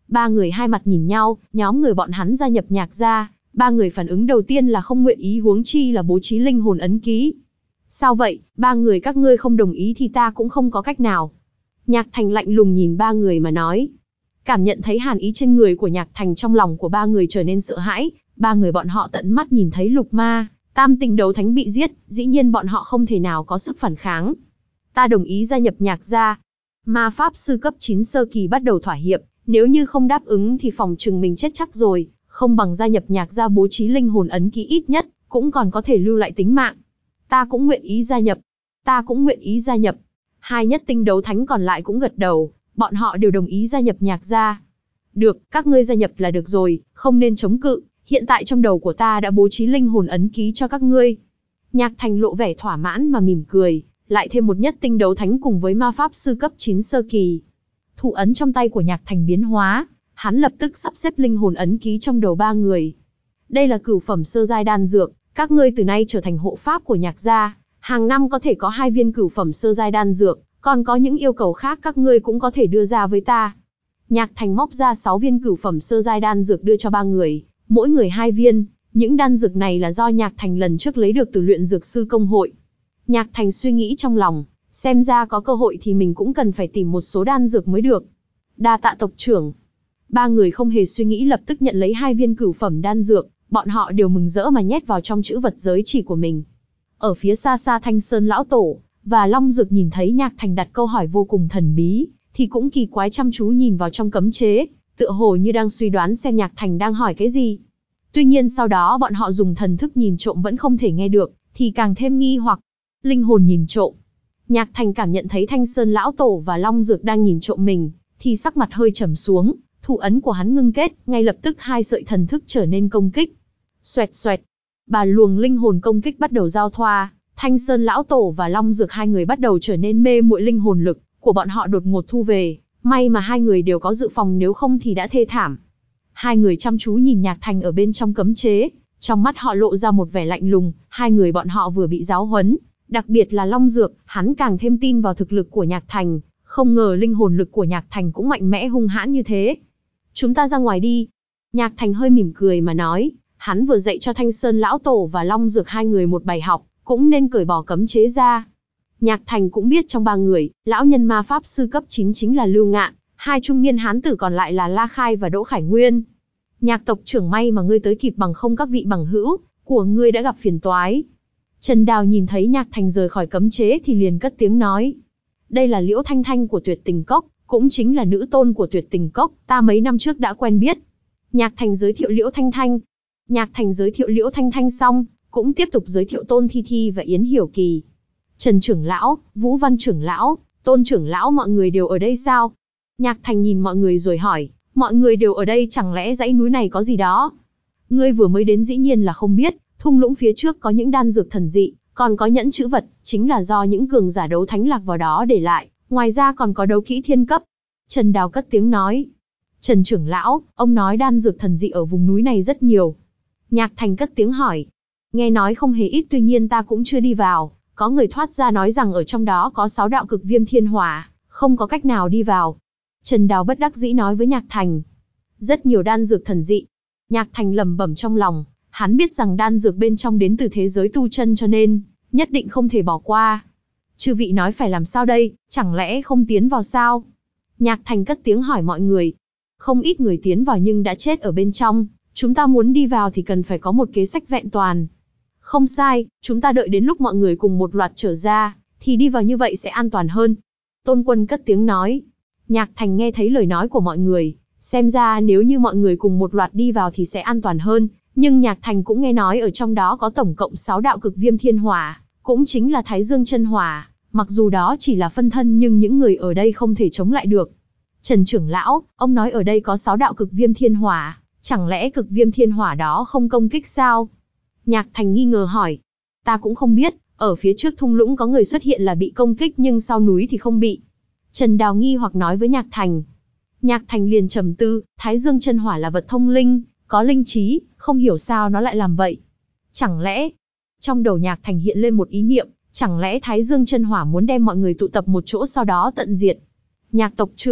Ba người hai mặt nhìn nhau, nhóm người bọn hắn gia nhập Nhạc gia, ba người phản ứng đầu tiên là không nguyện ý, huống chi là bố trí linh hồn ấn ký. Sao vậy, ba người các ngươi không đồng ý thì ta cũng không có cách nào. Nhạc Thành lạnh lùng nhìn ba người mà nói. Cảm nhận thấy hàn ý trên người của Nhạc Thành, trong lòng của ba người trở nên sợ hãi, ba người bọn họ tận mắt nhìn thấy lục ma, tam tinh đấu thánh bị giết, dĩ nhiên bọn họ không thể nào có sức phản kháng. Ta đồng ý gia nhập Nhạc gia. Ma pháp sư cấp chín sơ kỳ bắt đầu thỏa hiệp, nếu như không đáp ứng thì phòng chừng mình chết chắc rồi, không bằng gia nhập Nhạc gia bố trí linh hồn ấn ký, ít nhất cũng còn có thể lưu lại tính mạng. Ta cũng nguyện ý gia nhập. Ta cũng nguyện ý gia nhập. Hai nhất tinh đấu thánh còn lại cũng gật đầu, bọn họ đều đồng ý gia nhập Nhạc gia. Được, các ngươi gia nhập là được rồi, không nên chống cự, hiện tại trong đầu của ta đã bố trí linh hồn ấn ký cho các ngươi. Nhạc Thành lộ vẻ thỏa mãn mà mỉm cười, lại thêm một nhất tinh đấu thánh cùng với ma pháp sư cấp chín sơ kỳ. Thủ ấn trong tay của Nhạc Thành biến hóa, hắn lập tức sắp xếp linh hồn ấn ký trong đầu ba người. Đây là cửu phẩm sơ giai đan dược, các ngươi từ nay trở thành hộ pháp của Nhạc gia, hàng năm có thể có hai viên cửu phẩm sơ giai đan dược, còn có những yêu cầu khác các ngươi cũng có thể đưa ra với ta. Nhạc Thành móc ra sáu viên cửu phẩm sơ giai đan dược đưa cho ba người, mỗi người hai viên, những đan dược này là do Nhạc Thành lần trước lấy được từ luyện dược sư công hội. Nhạc Thành suy nghĩ trong lòng, xem ra có cơ hội thì mình cũng cần phải tìm một số đan dược mới được. Đa tạ tộc trưởng. Ba người không hề suy nghĩ lập tức nhận lấy hai viên cửu phẩm đan dược, bọn họ đều mừng rỡ mà nhét vào trong chữ vật giới chỉ của mình. Ở phía xa xa Thanh Sơn lão tổ và Long Dược nhìn thấy Nhạc Thành đặt câu hỏi vô cùng thần bí, thì cũng kỳ quái chăm chú nhìn vào trong cấm chế, tựa hồ như đang suy đoán xem Nhạc Thành đang hỏi cái gì. Tuy nhiên sau đó bọn họ dùng thần thức nhìn trộm vẫn không thể nghe được, thì càng thêm nghi hoặc. Linh hồn nhìn trộm. Nhạc Thành cảm nhận thấy Thanh Sơn lão tổ và Long Dược đang nhìn trộm mình, thì sắc mặt hơi trầm xuống, thủ ấn của hắn ngưng kết, ngay lập tức hai sợi thần thức trở nên công kích. Xoẹt xoẹt, ba luồng linh hồn công kích bắt đầu giao thoa, Thanh Sơn lão tổ và Long Dược hai người bắt đầu trở nên mê muội, linh hồn lực của bọn họ đột ngột thu về, may mà hai người đều có dự phòng, nếu không thì đã thê thảm. Hai người chăm chú nhìn Nhạc Thành ở bên trong cấm chế, trong mắt họ lộ ra một vẻ lạnh lùng, hai người bọn họ vừa bị giáo huấn, đặc biệt là Long Dược, hắn càng thêm tin vào thực lực của Nhạc Thành, không ngờ linh hồn lực của Nhạc Thành cũng mạnh mẽ hung hãn như thế. Chúng ta ra ngoài đi. Nhạc Thành hơi mỉm cười mà nói, hắn vừa dạy cho Thanh Sơn lão tổ và Long Dược hai người một bài học, cũng nên cởi bỏ cấm chế ra. Nhạc Thành cũng biết trong ba người, lão nhân ma pháp sư cấp chín chính là Lưu Ngạn, hai trung niên hán tử còn lại là La Khai và Đỗ Khải Nguyên. Nhạc tộc trưởng, may mà ngươi tới kịp, bằng không các vị bằng hữu của ngươi đã gặp phiền toái. Trần Đào nhìn thấy Nhạc Thành rời khỏi cấm chế thì liền cất tiếng nói. Đây là Liễu Thanh Thanh của Tuyệt Tình Cốc, cũng chính là nữ tôn của Tuyệt Tình Cốc, ta mấy năm trước đã quen biết. Nhạc Thành giới thiệu Liễu Thanh Thanh. Nhạc Thành giới thiệu Liễu Thanh Thanh xong, cũng tiếp tục giới thiệu Tôn Thi Thi và Yến Hiểu Kỳ. Trần trưởng lão, Vũ Văn trưởng lão, Tôn trưởng lão, mọi người đều ở đây sao? Nhạc Thành nhìn mọi người rồi hỏi, mọi người đều ở đây, chẳng lẽ dãy núi này có gì đó? Ngươi vừa mới đến dĩ nhiên là không biết, thung lũng phía trước có những đan dược thần dị, còn có nhẫn chữ vật, chính là do những cường giả đấu thánh lạc vào đó để lại, ngoài ra còn có đấu kỹ thiên cấp. Trần Đào cất tiếng nói. Trần trưởng lão, ông nói đan dược thần dị ở vùng núi này rất nhiều. Nhạc Thành cất tiếng hỏi. Nghe nói không hề ít, tuy nhiên ta cũng chưa đi vào, có người thoát ra nói rằng ở trong đó có sáu đạo cực viêm thiên hỏa, không có cách nào đi vào. Trần Đào bất đắc dĩ nói với Nhạc Thành. Rất nhiều đan dược thần dị. Nhạc Thành lẩm bẩm trong lòng, hắn biết rằng đan dược bên trong đến từ thế giới tu chân, cho nên nhất định không thể bỏ qua. Chư vị nói phải làm sao đây, chẳng lẽ không tiến vào sao? Nhạc Thành cất tiếng hỏi mọi người. Không ít người tiến vào nhưng đã chết ở bên trong, chúng ta muốn đi vào thì cần phải có một kế sách vẹn toàn. Không sai, chúng ta đợi đến lúc mọi người cùng một loạt trở ra, thì đi vào như vậy sẽ an toàn hơn. Tôn Quân cất tiếng nói. Nhạc Thành nghe thấy lời nói của mọi người, xem ra nếu như mọi người cùng một loạt đi vào thì sẽ an toàn hơn, nhưng Nhạc Thành cũng nghe nói ở trong đó có tổng cộng sáu đạo cực viêm thiên hỏa, cũng chính là Thái Dương chân hỏa, mặc dù đó chỉ là phân thân nhưng những người ở đây không thể chống lại được. Trần trưởng lão, ông nói ở đây có sáu đạo cực viêm thiên hỏa, chẳng lẽ cực viêm thiên hỏa đó không công kích sao? Nhạc Thành nghi ngờ hỏi. Ta cũng không biết, ở phía trước thung lũng có người xuất hiện là bị công kích nhưng sau núi thì không bị. Trần Đào nghi hoặc nói với Nhạc Thành. Nhạc Thành liền trầm tư, Thái Dương chân hỏa là vật thông linh, có linh trí, không hiểu sao nó lại làm vậy. Chẳng lẽ, trong đầu Nhạc Thành hiện lên một ý niệm, chẳng lẽ Thái Dương chân hỏa muốn đem mọi người tụ tập một chỗ sau đó tận diệt. Nhạc tộc trưởng,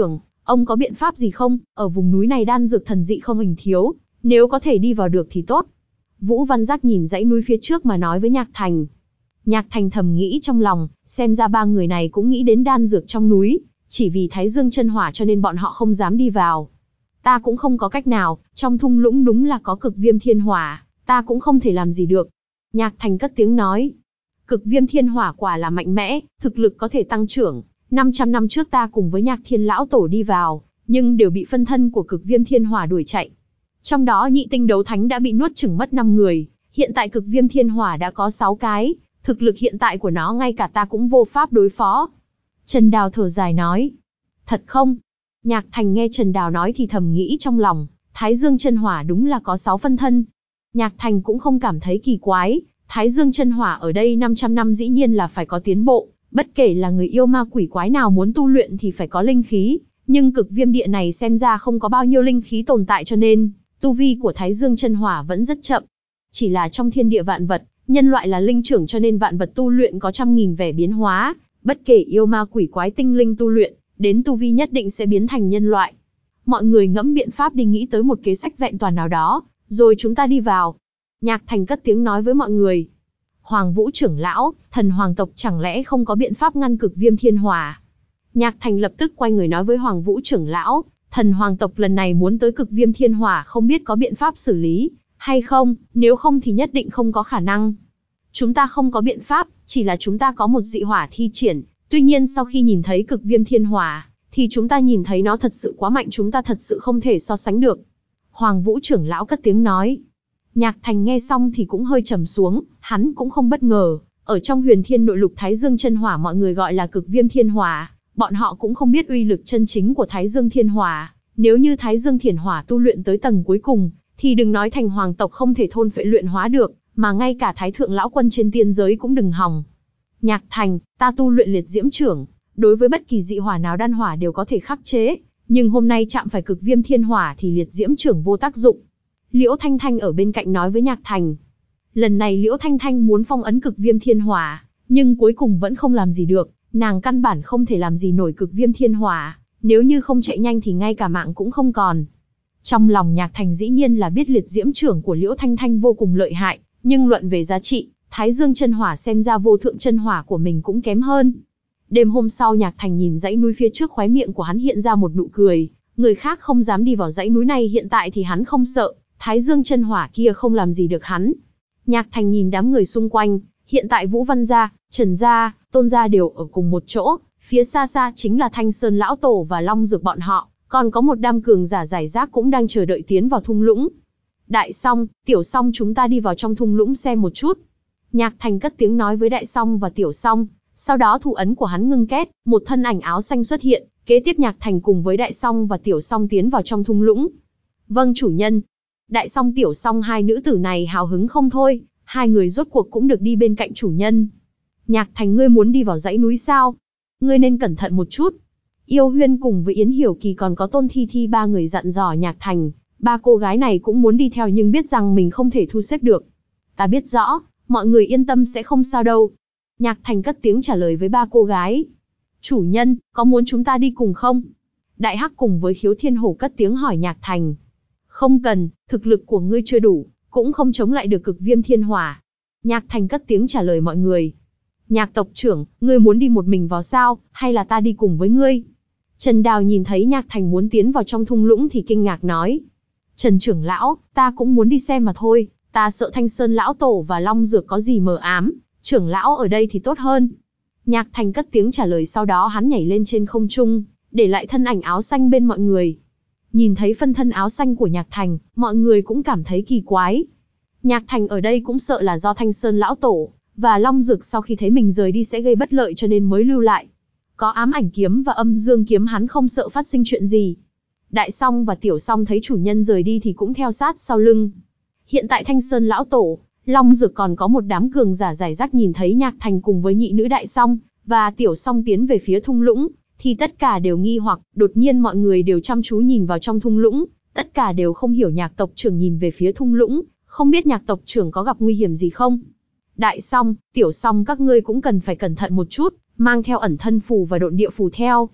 Ông có biện pháp gì không? Ở vùng núi này đan dược thần dị không hình thiếu, nếu có thể đi vào được thì tốt. Vũ Văn Giác nhìn dãy núi phía trước mà nói với Nhạc Thành. Nhạc Thành thầm nghĩ trong lòng, xem ra ba người này cũng nghĩ đến đan dược trong núi, chỉ vì Thái Dương chân hỏa cho nên bọn họ không dám đi vào. Ta cũng không có cách nào, trong thung lũng đúng là có cực viêm thiên hỏa, ta cũng không thể làm gì được. Nhạc Thành cất tiếng nói. Cực viêm thiên hỏa quả là mạnh mẽ, thực lực có thể tăng trưởng. năm trăm năm trước ta cùng với Nhạc Thiên lão tổ đi vào, nhưng đều bị phân thân của cực viêm thiên hỏa đuổi chạy. Trong đó nhị tinh đấu thánh đã bị nuốt chửng mất năm người, hiện tại cực viêm thiên hỏa đã có sáu cái, thực lực hiện tại của nó ngay cả ta cũng vô pháp đối phó. Trần Đào thở dài nói. Thật không? Nhạc Thành nghe Trần Đào nói thì thầm nghĩ trong lòng, Thái Dương chân hỏa đúng là có sáu phân thân. Nhạc Thành cũng không cảm thấy kỳ quái, Thái Dương chân hỏa ở đây năm trăm năm dĩ nhiên là phải có tiến bộ, bất kể là người yêu ma quỷ quái nào muốn tu luyện thì phải có linh khí, nhưng cực viêm địa này xem ra không có bao nhiêu linh khí tồn tại cho nên, tu vi của Thái Dương chân hỏa vẫn rất chậm. Chỉ là trong thiên địa vạn vật, nhân loại là linh trưởng cho nên vạn vật tu luyện có trăm nghìn vẻ biến hóa, bất kể yêu ma quỷ quái tinh linh tu luyện, đến tu vi nhất định sẽ biến thành nhân loại. Mọi người ngẫm biện pháp đi nghĩ tới một kế sách vẹn toàn nào đó, rồi chúng ta đi vào. Nhạc Thành cất tiếng nói với mọi người. Hoàng Vũ trưởng lão, thần hoàng tộc chẳng lẽ không có biện pháp ngăn cực viêm thiên hỏa? Nhạc Thành lập tức quay người nói với Hoàng Vũ trưởng lão, thần hoàng tộc lần này muốn tới cực viêm thiên hỏa không biết có biện pháp xử lý hay không, nếu không thì nhất định không có khả năng. Chúng ta không có biện pháp, chỉ là chúng ta có một dị hỏa thi triển, tuy nhiên sau khi nhìn thấy cực viêm thiên hỏa, thì chúng ta nhìn thấy nó thật sự quá mạnh, chúng ta thật sự không thể so sánh được. Hoàng Vũ trưởng lão cất tiếng nói. Nhạc Thành nghe xong thì cũng hơi trầm xuống, hắn cũng không bất ngờ, ở trong Huyền Thiên Nội Lục Thái Dương chân hỏa mọi người gọi là cực viêm thiên hỏa, bọn họ cũng không biết uy lực chân chính của Thái Dương thiên hỏa, nếu như Thái Dương thiên hỏa tu luyện tới tầng cuối cùng, thì đừng nói thành hoàng tộc không thể thôn phệ luyện hóa được, mà ngay cả Thái thượng lão quân trên tiên giới cũng đừng hòng. Nhạc Thành, ta tu luyện liệt diễm trưởng, đối với bất kỳ dị hỏa nào đan hỏa đều có thể khắc chế, nhưng hôm nay chạm phải cực viêm thiên hỏa thì liệt diễm trưởng vô tác dụng. Liễu Thanh Thanh ở bên cạnh nói với Nhạc Thành. Lần này Liễu Thanh Thanh muốn phong ấn cực viêm thiên hỏa, nhưng cuối cùng vẫn không làm gì được, nàng căn bản không thể làm gì nổi cực viêm thiên hỏa, nếu như không chạy nhanh thì ngay cả mạng cũng không còn. Trong lòng Nhạc Thành dĩ nhiên là biết liệt diễm trưởng của Liễu Thanh Thanh vô cùng lợi hại, nhưng luận về giá trị, Thái Dương chân hỏa xem ra vô thượng chân hỏa của mình cũng kém hơn. Đêm hôm sau Nhạc Thành nhìn dãy núi phía trước, khóe miệng của hắn hiện ra một nụ cười, người khác không dám đi vào dãy núi này hiện tại thì hắn không sợ, Thái Dương chân hỏa kia không làm gì được hắn. Nhạc Thành nhìn đám người xung quanh, hiện tại Vũ Văn gia, Trần gia, Tôn gia đều ở cùng một chỗ, phía xa xa chính là Thanh Sơn lão tổ và Long Dược bọn họ, còn có một đám cường giả giải rác cũng đang chờ đợi tiến vào thung lũng. Đại Song, Tiểu Song, chúng ta đi vào trong thung lũng xem một chút. Nhạc Thành cất tiếng nói với Đại Song và Tiểu Song, sau đó thủ ấn của hắn ngưng kết, một thân ảnh áo xanh xuất hiện, kế tiếp Nhạc Thành cùng với Đại Song và Tiểu Song tiến vào trong thung lũng. Vâng chủ nhân. Đại Song Tiểu Song hai nữ tử này hào hứng không thôi, hai người rốt cuộc cũng được đi bên cạnh chủ nhân. Nhạc Thành, ngươi muốn đi vào dãy núi sao? Ngươi nên cẩn thận một chút. Yêu Huyên cùng với Yến Hiểu Kỳ còn có Tôn Thi Thi ba người dặn dò Nhạc Thành, ba cô gái này cũng muốn đi theo nhưng biết rằng mình không thể thu xếp được. Ta biết rõ, mọi người yên tâm sẽ không sao đâu. Nhạc Thành cất tiếng trả lời với ba cô gái. Chủ nhân, có muốn chúng ta đi cùng không? Đại Hắc cùng với Khiếu Thiên Hổ cất tiếng hỏi Nhạc Thành. Không cần, thực lực của ngươi chưa đủ, cũng không chống lại được cực viêm thiên hỏa. Nhạc Thành cất tiếng trả lời mọi người. Nhạc tộc trưởng, ngươi muốn đi một mình vào sao, hay là ta đi cùng với ngươi? Trần Đào nhìn thấy Nhạc Thành muốn tiến vào trong thung lũng thì kinh ngạc nói. Trần trưởng lão, ta cũng muốn đi xem mà thôi, ta sợ Thanh Sơn lão tổ và Long Dược có gì mờ ám, trưởng lão ở đây thì tốt hơn. Nhạc Thành cất tiếng trả lời, sau đó hắn nhảy lên trên không trung, để lại thân ảnh áo xanh bên mọi người. Nhìn thấy phân thân áo xanh của Nhạc Thành, mọi người cũng cảm thấy kỳ quái. Nhạc Thành ở đây cũng sợ là do Thanh Sơn lão tổ và Long Dược sau khi thấy mình rời đi sẽ gây bất lợi cho nên mới lưu lại. Có ám ảnh kiếm và âm dương kiếm hắn không sợ phát sinh chuyện gì. Đại Song và Tiểu Song thấy chủ nhân rời đi thì cũng theo sát sau lưng. Hiện tại Thanh Sơn lão tổ, Long Dược còn có một đám cường giả giải rác nhìn thấy Nhạc Thành cùng với nhị nữ Đại Song và Tiểu Song tiến về phía thung lũng, thì tất cả đều nghi hoặc, đột nhiên mọi người đều chăm chú nhìn vào trong thung lũng, tất cả đều không hiểu Nhạc tộc trưởng nhìn về phía thung lũng, không biết Nhạc tộc trưởng có gặp nguy hiểm gì không. Đại Song, Tiểu Song, các ngươi cũng cần phải cẩn thận một chút, mang theo ẩn thân phù và độn địa phù theo.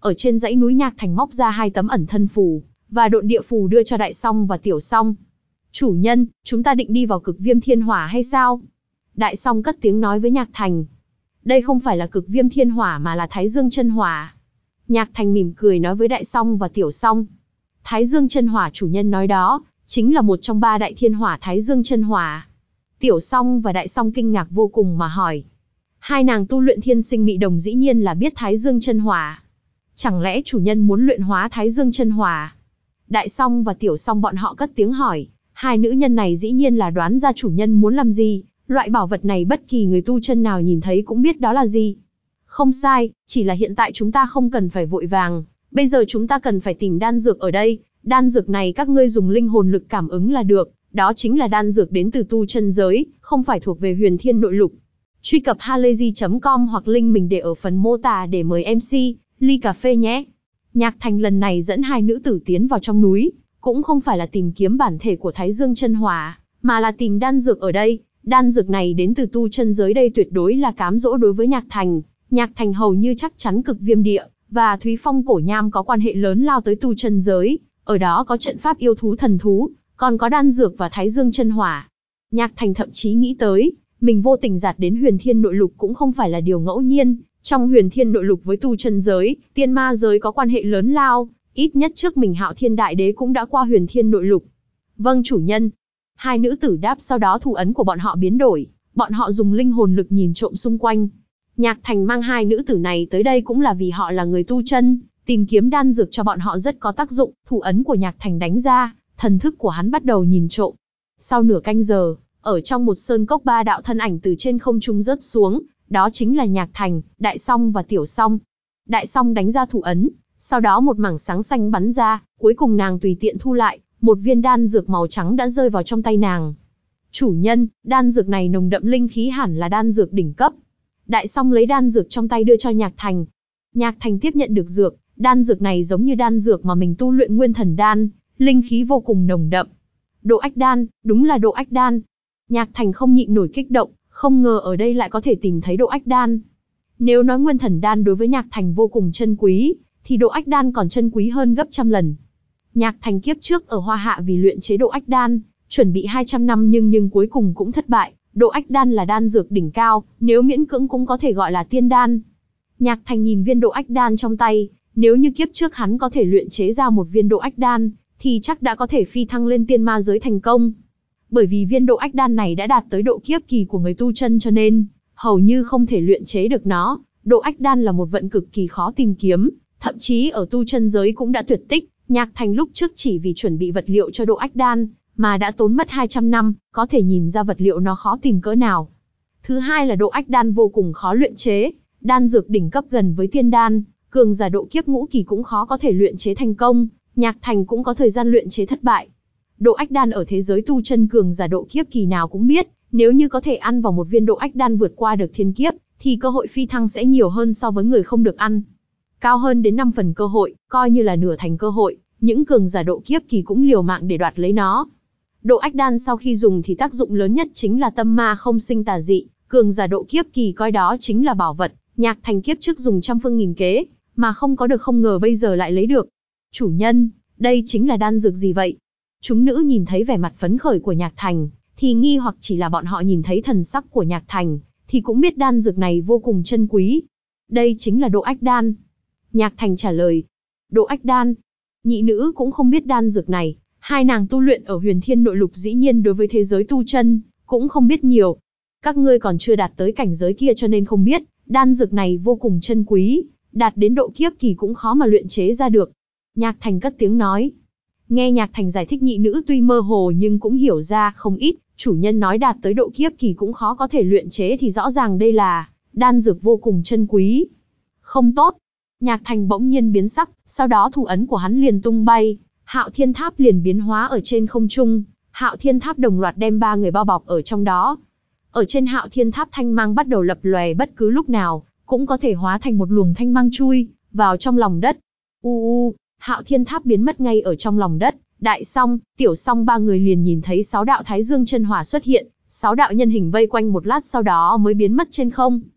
ở trên dãy núi Nhạc Thành móc ra hai tấm ẩn thân phù, và độn địa phù đưa cho Đại Song và Tiểu Song. Chủ nhân, chúng ta định đi vào cực viêm thiên hỏa hay sao? Đại Song cất tiếng nói với Nhạc Thành. Đây không phải là cực viêm thiên hỏa mà là Thái Dương chân hỏa. Nhạc Thành mỉm cười nói với Đại Song và Tiểu Song. Thái Dương chân hỏa chủ nhân nói đó, chính là một trong ba đại thiên hỏa Thái Dương chân hỏa. Tiểu Song và Đại Song kinh ngạc vô cùng mà hỏi. Hai nàng tu luyện thiên sinh mị đồng dĩ nhiên là biết Thái Dương chân hỏa. Chẳng lẽ chủ nhân muốn luyện hóa Thái Dương chân hỏa? Đại Song và Tiểu Song bọn họ cất tiếng hỏi. Hai nữ nhân này dĩ nhiên là đoán ra chủ nhân muốn làm gì. Loại bảo vật này bất kỳ người tu chân nào nhìn thấy cũng biết đó là gì. Không sai, chỉ là hiện tại chúng ta không cần phải vội vàng. Bây giờ chúng ta cần phải tìm đan dược ở đây. Đan dược này các ngươi dùng linh hồn lực cảm ứng là được. Đó chính là đan dược đến từ tu chân giới, không phải thuộc về huyền thiên nội lục. Truy cập halayzi chấm com hoặc link mình để ở phần mô tả để mời em xê, ly cà phê nhé. Nhạc Thành lần này dẫn hai nữ tử tiến vào trong núi, cũng không phải là tìm kiếm bản thể của Thái Dương chân hỏa, mà là tìm đan dược ở đây. Đan dược này đến từ tu chân giới đây tuyệt đối là cám dỗ đối với Nhạc Thành. Nhạc Thành hầu như chắc chắn cực viêm địa và Thúy Phong cổ nham có quan hệ lớn lao tới tu chân giới, ở đó có trận pháp yêu thú thần thú, còn có đan dược và Thái Dương chân hỏa. Nhạc Thành thậm chí nghĩ tới, mình vô tình dạt đến huyền thiên nội lục cũng không phải là điều ngẫu nhiên. Trong huyền thiên nội lục với tu chân giới, tiên ma giới có quan hệ lớn lao, ít nhất trước mình Hạo Thiên Đại Đế cũng đã qua huyền thiên nội lục. Vâng chủ nhân. Hai nữ tử đáp, sau đó thủ ấn của bọn họ biến đổi, bọn họ dùng linh hồn lực nhìn trộm xung quanh. Nhạc Thành mang hai nữ tử này tới đây cũng là vì họ là người tu chân, tìm kiếm đan dược cho bọn họ rất có tác dụng. Thủ ấn của Nhạc Thành đánh ra, thần thức của hắn bắt đầu nhìn trộm. Sau nửa canh giờ, ở trong một sơn cốc ba đạo thân ảnh từ trên không trung rớt xuống, đó chính là Nhạc Thành, Đại Song và Tiểu Song. Đại Song đánh ra thủ ấn, sau đó một mảng sáng xanh bắn ra, cuối cùng nàng tùy tiện thu lại, một viên đan dược màu trắng đã rơi vào trong tay nàng. Chủ nhân, đan dược này nồng đậm linh khí hẳn là đan dược đỉnh cấp. Đại Song lấy đan dược trong tay đưa cho Nhạc Thành. Nhạc Thành tiếp nhận được dược, đan dược này giống như đan dược mà mình tu luyện Nguyên Thần đan, linh khí vô cùng nồng đậm. Độ ách đan, đúng là độ ách đan. Nhạc Thành không nhịn nổi kích động, không ngờ ở đây lại có thể tìm thấy độ ách đan. Nếu nói Nguyên Thần đan đối với Nhạc Thành vô cùng chân quý, thì độ ách đan còn chân quý hơn gấp trăm lần. Nhạc Thành kiếp trước ở Hoa Hạ vì luyện chế độ ách đan, chuẩn bị hai trăm năm nhưng nhưng cuối cùng cũng thất bại. Độ ách đan là đan dược đỉnh cao, nếu miễn cưỡng cũng có thể gọi là tiên đan. Nhạc Thành nhìn viên độ ách đan trong tay, nếu như kiếp trước hắn có thể luyện chế ra một viên độ ách đan, thì chắc đã có thể phi thăng lên tiên ma giới thành công. Bởi vì viên độ ách đan này đã đạt tới độ kiếp kỳ của người tu chân cho nên, hầu như không thể luyện chế được nó. Độ ách đan là một vận cực kỳ khó tìm kiếm, thậm chí ở tu chân giới cũng đã tuyệt tích. Nhạc Thành lúc trước chỉ vì chuẩn bị vật liệu cho độ ách đan, mà đã tốn mất hai trăm năm, có thể nhìn ra vật liệu nó khó tìm cỡ nào. Thứ hai là độ ách đan vô cùng khó luyện chế, đan dược đỉnh cấp gần với tiên đan, cường giả độ kiếp ngũ kỳ cũng khó có thể luyện chế thành công, Nhạc Thành cũng có thời gian luyện chế thất bại. Độ ách đan ở thế giới tu chân cường giả độ kiếp kỳ nào cũng biết, nếu như có thể ăn vào một viên độ ách đan vượt qua được thiên kiếp, thì cơ hội phi thăng sẽ nhiều hơn so với người không được ăn. Cao hơn đến năm phần cơ hội, coi như là nửa thành cơ hội, những cường giả độ kiếp kỳ cũng liều mạng để đoạt lấy nó. Độ ách đan sau khi dùng thì tác dụng lớn nhất chính là tâm ma không sinh tà dị, cường giả độ kiếp kỳ coi đó chính là bảo vật. Nhạc Thành kiếp trước dùng trăm phương nghìn kế, mà không có được, không ngờ bây giờ lại lấy được. Chủ nhân, đây chính là đan dược gì vậy? Chúng nữ nhìn thấy vẻ mặt phấn khởi của Nhạc Thành, thì nghi hoặc chỉ là bọn họ nhìn thấy thần sắc của Nhạc Thành, thì cũng biết đan dược này vô cùng chân quý. Đây chính là độ ách đan. Nhạc Thành trả lời. Độ ách đan. Nhị nữ cũng không biết đan dược này, hai nàng tu luyện ở huyền thiên nội lục dĩ nhiên đối với thế giới tu chân, cũng không biết nhiều. Các ngươi còn chưa đạt tới cảnh giới kia cho nên không biết, đan dược này vô cùng chân quý, đạt đến độ kiếp kỳ cũng khó mà luyện chế ra được. Nhạc Thành cất tiếng nói. Nghe Nhạc Thành giải thích, nhị nữ tuy mơ hồ nhưng cũng hiểu ra không ít, chủ nhân nói đạt tới độ kiếp kỳ cũng khó có thể luyện chế thì rõ ràng đây là đan dược vô cùng chân quý. Không tốt. Nhạc Thành bỗng nhiên biến sắc, sau đó thủ ấn của hắn liền tung bay, Hạo Thiên Tháp liền biến hóa ở trên không trung, Hạo Thiên Tháp đồng loạt đem ba người bao bọc ở trong đó. Ở trên Hạo Thiên Tháp thanh mang bắt đầu lập lòe, bất cứ lúc nào cũng có thể hóa thành một luồng thanh mang chui vào trong lòng đất. U u, Hạo Thiên Tháp biến mất ngay ở trong lòng đất. Đại Song, Tiểu Song ba người liền nhìn thấy sáu đạo Thái Dương chân hỏa xuất hiện, sáu đạo nhân hình vây quanh một lát sau đó mới biến mất trên không.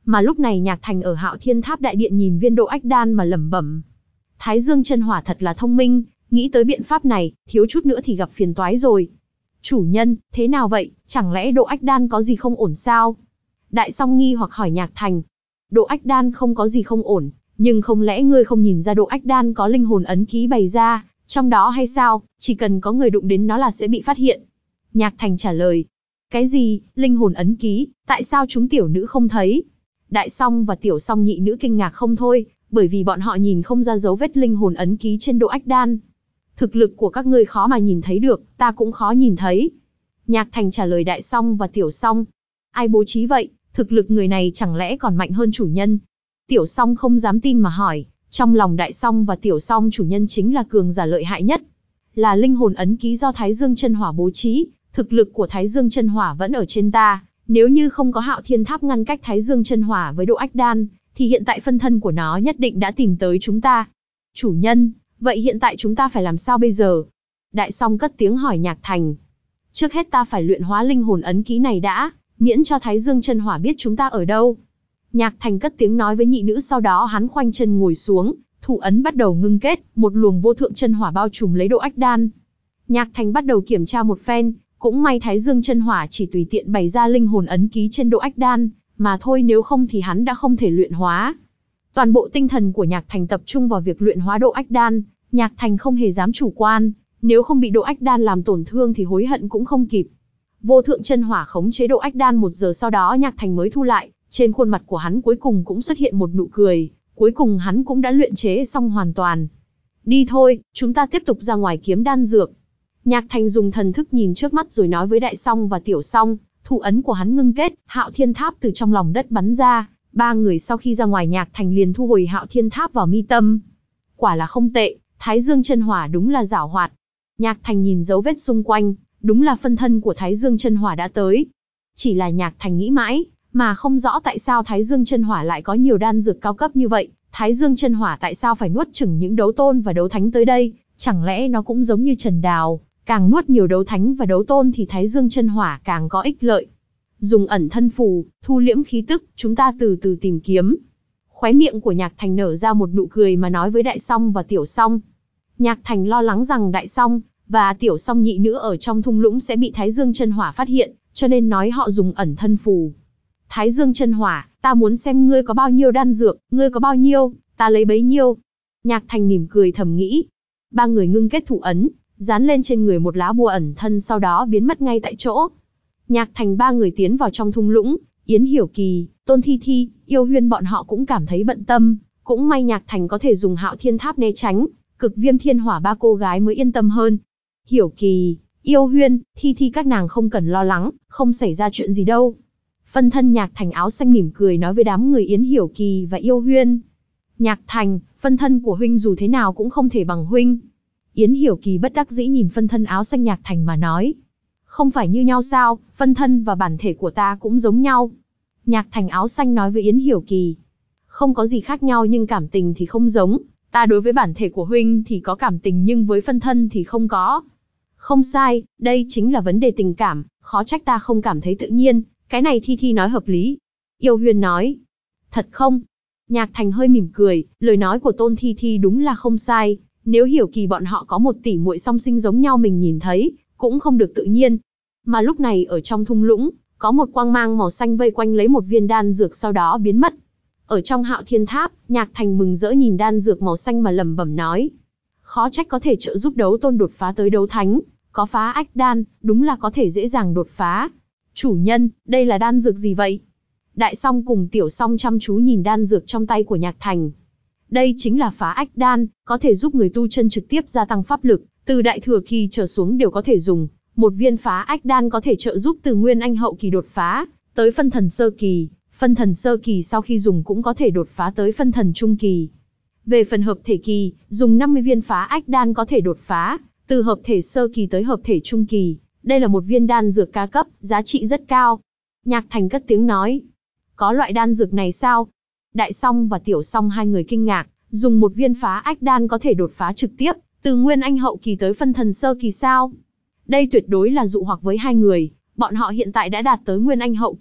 Mà lúc này Nhạc Thành ở Hạo Thiên Tháp đại điện nhìn viên độ ách đan mà lẩm bẩm. Thái Dương chân hỏa thật là thông minh, nghĩ tới biện pháp này, thiếu chút nữa thì gặp phiền toái rồi. Chủ nhân, thế nào vậy, chẳng lẽ độ ách đan có gì không ổn sao? Đại Song nghi hoặc hỏi Nhạc Thành. Độ ách đan không có gì không ổn, nhưng không lẽ ngươi không nhìn ra độ ách đan có linh hồn ấn ký bày ra, trong đó hay sao, chỉ cần có người đụng đến nó là sẽ bị phát hiện. Nhạc Thành trả lời. Cái gì, linh hồn ấn ký, tại sao chúng tiểu nữ không thấy? Đại Song và Tiểu Song nhị nữ kinh ngạc không thôi, bởi vì bọn họ nhìn không ra dấu vết linh hồn ấn ký trên độ ách đan. Thực lực của các ngươi khó mà nhìn thấy được, ta cũng khó nhìn thấy. Nhạc Thành trả lời Đại Song và Tiểu Song. Ai bố trí vậy, thực lực người này chẳng lẽ còn mạnh hơn chủ nhân? Tiểu Song không dám tin mà hỏi, trong lòng Đại Song và Tiểu Song chủ nhân chính là cường giả lợi hại nhất. Là linh hồn ấn ký do Thái Dương chân hỏa bố trí, thực lực của Thái Dương chân hỏa vẫn ở trên ta, nếu như không có Hạo Thiên Tháp ngăn cách Thái Dương chân hỏa với độ ách đan, thì hiện tại phân thân của nó nhất định đã tìm tới chúng ta. Chủ nhân, vậy hiện tại chúng ta phải làm sao bây giờ? Đại Song cất tiếng hỏi Nhạc Thành. Trước hết ta phải luyện hóa linh hồn ấn ký này đã, miễn cho Thái Dương chân hỏa biết chúng ta ở đâu. Nhạc Thành cất tiếng nói với nhị nữ, sau đó hắn khoanh chân ngồi xuống, thủ ấn bắt đầu ngưng kết, một luồng vô thượng chân hỏa bao trùm lấy độ ách đan. Nhạc Thành bắt đầu kiểm tra một phen, cũng may Thái Dương chân hỏa chỉ tùy tiện bày ra linh hồn ấn ký trên độ ách đan, mà thôi, nếu không thì hắn đã không thể luyện hóa. Toàn bộ tinh thần của Nhạc Thành tập trung vào việc luyện hóa độ ách đan, Nhạc Thành không hề dám chủ quan, nếu không bị độ ách đan làm tổn thương thì hối hận cũng không kịp. Vô thượng chân hỏa khống chế độ ách đan một giờ sau đó Nhạc Thành mới thu lại, trên khuôn mặt của hắn cuối cùng cũng xuất hiện một nụ cười, cuối cùng hắn cũng đã luyện chế xong hoàn toàn. Đi thôi, chúng ta tiếp tục ra ngoài kiếm đan dược. Nhạc Thành dùng thần thức nhìn trước mắt rồi nói với Đại Song và Tiểu Song, thủ ấn của hắn ngưng kết, Hạo Thiên Tháp từ trong lòng đất bắn ra, ba người sau khi ra ngoài Nhạc Thành liền thu hồi Hạo Thiên Tháp vào mi tâm. Quả là không tệ, Thái Dương chân hỏa đúng là giảo hoạt. Nhạc Thành nhìn dấu vết xung quanh, đúng là phân thân của Thái Dương chân hỏa đã tới. Chỉ là Nhạc Thành nghĩ mãi, mà không rõ tại sao Thái Dương chân hỏa lại có nhiều đan dược cao cấp như vậy, Thái Dương chân hỏa tại sao phải nuốt chửng những đấu tôn và đấu thánh tới đây, chẳng lẽ nó cũng giống như Trần Đào, càng nuốt nhiều đấu thánh và đấu tôn thì Thái Dương chân hỏa càng có ích lợi. Dùng ẩn thân phù, thu liễm khí tức, chúng ta từ từ tìm kiếm. Khóe miệng của Nhạc Thành nở ra một nụ cười mà nói với Đại Song và Tiểu Song. Nhạc Thành lo lắng rằng Đại Song và Tiểu Song nhị nữ ở trong thung lũng sẽ bị Thái Dương chân hỏa phát hiện, cho nên nói họ dùng ẩn thân phù. Thái Dương chân hỏa, ta muốn xem ngươi có bao nhiêu đan dược, ngươi có bao nhiêu, ta lấy bấy nhiêu. Nhạc Thành mỉm cười thầm nghĩ. Ba người ngưng kết thủ ấn, dán lên trên người một lá bùa ẩn thân, sau đó biến mất ngay tại chỗ. Nhạc Thành ba người tiến vào trong thung lũng, Yến Hiểu Kỳ, Tôn Thi Thi, Yêu Huyên bọn họ cũng cảm thấy bận tâm, cũng may Nhạc Thành có thể dùng Hạo Thiên Tháp né tránh, cực viêm thiên hỏa, ba cô gái mới yên tâm hơn. Hiểu Kỳ, Yêu Huyên, Thi Thi các nàng không cần lo lắng, không xảy ra chuyện gì đâu. Phân thân Nhạc Thành áo xanh mỉm cười nói với đám người Yến Hiểu Kỳ và Yêu Huyên. Nhạc Thành, phân thân của huynh dù thế nào cũng không thể bằng huynh. Yến Hiểu Kỳ bất đắc dĩ nhìn phân thân áo xanh Nhạc Thành mà nói. Không phải như nhau sao, phân thân và bản thể của ta cũng giống nhau. Nhạc Thành áo xanh nói với Yến Hiểu Kỳ. Không có gì khác nhau nhưng cảm tình thì không giống, ta đối với bản thể của huynh thì có cảm tình nhưng với phân thân thì không có. Không sai, đây chính là vấn đề tình cảm, khó trách ta không cảm thấy tự nhiên, cái này Thi Thi nói hợp lý. Yêu Huyên nói. Thật không? Nhạc Thành hơi mỉm cười, lời nói của Tôn Thi Thi đúng là không sai, nếu Hiểu Kỳ bọn họ có một tỷ muội song sinh giống nhau mình nhìn thấy, cũng không được tự nhiên. Mà lúc này ở trong thung lũng, có một quang mang màu xanh vây quanh lấy một viên đan dược sau đó biến mất. Ở trong Hạo Thiên Tháp, Nhạc Thành mừng rỡ nhìn đan dược màu xanh mà lẩm bẩm nói. Khó trách có thể trợ giúp đấu tôn đột phá tới đấu thánh, có phá ách đan, đúng là có thể dễ dàng đột phá. Chủ nhân, đây là đan dược gì vậy? Đại Song cùng Tiểu Song chăm chú nhìn đan dược trong tay của Nhạc Thành. Đây chính là phá ách đan, có thể giúp người tu chân trực tiếp gia tăng pháp lực, từ đại thừa kỳ trở xuống đều có thể dùng. Một viên phá ách đan có thể trợ giúp từ nguyên anh hậu kỳ đột phá tới phân thần sơ kỳ, phân thần sơ kỳ sau khi dùng cũng có thể đột phá tới phân thần trung kỳ. Về phần hợp thể kỳ, dùng năm mươi viên phá ách đan có thể đột phá từ hợp thể sơ kỳ tới hợp thể trung kỳ. Đây là một viên đan dược cao cấp, giá trị rất cao. Nhạc Thành cất tiếng nói. Có loại đan dược này sao? Đại Song và Tiểu Song hai người kinh ngạc, dùng một viên phá ách đan có thể đột phá trực tiếp từ nguyên anh hậu kỳ tới phân thần sơ kỳ sao? Đây tuyệt đối là dụ hoặc với hai người, bọn họ hiện tại đã đạt tới nguyên anh hậu kỳ,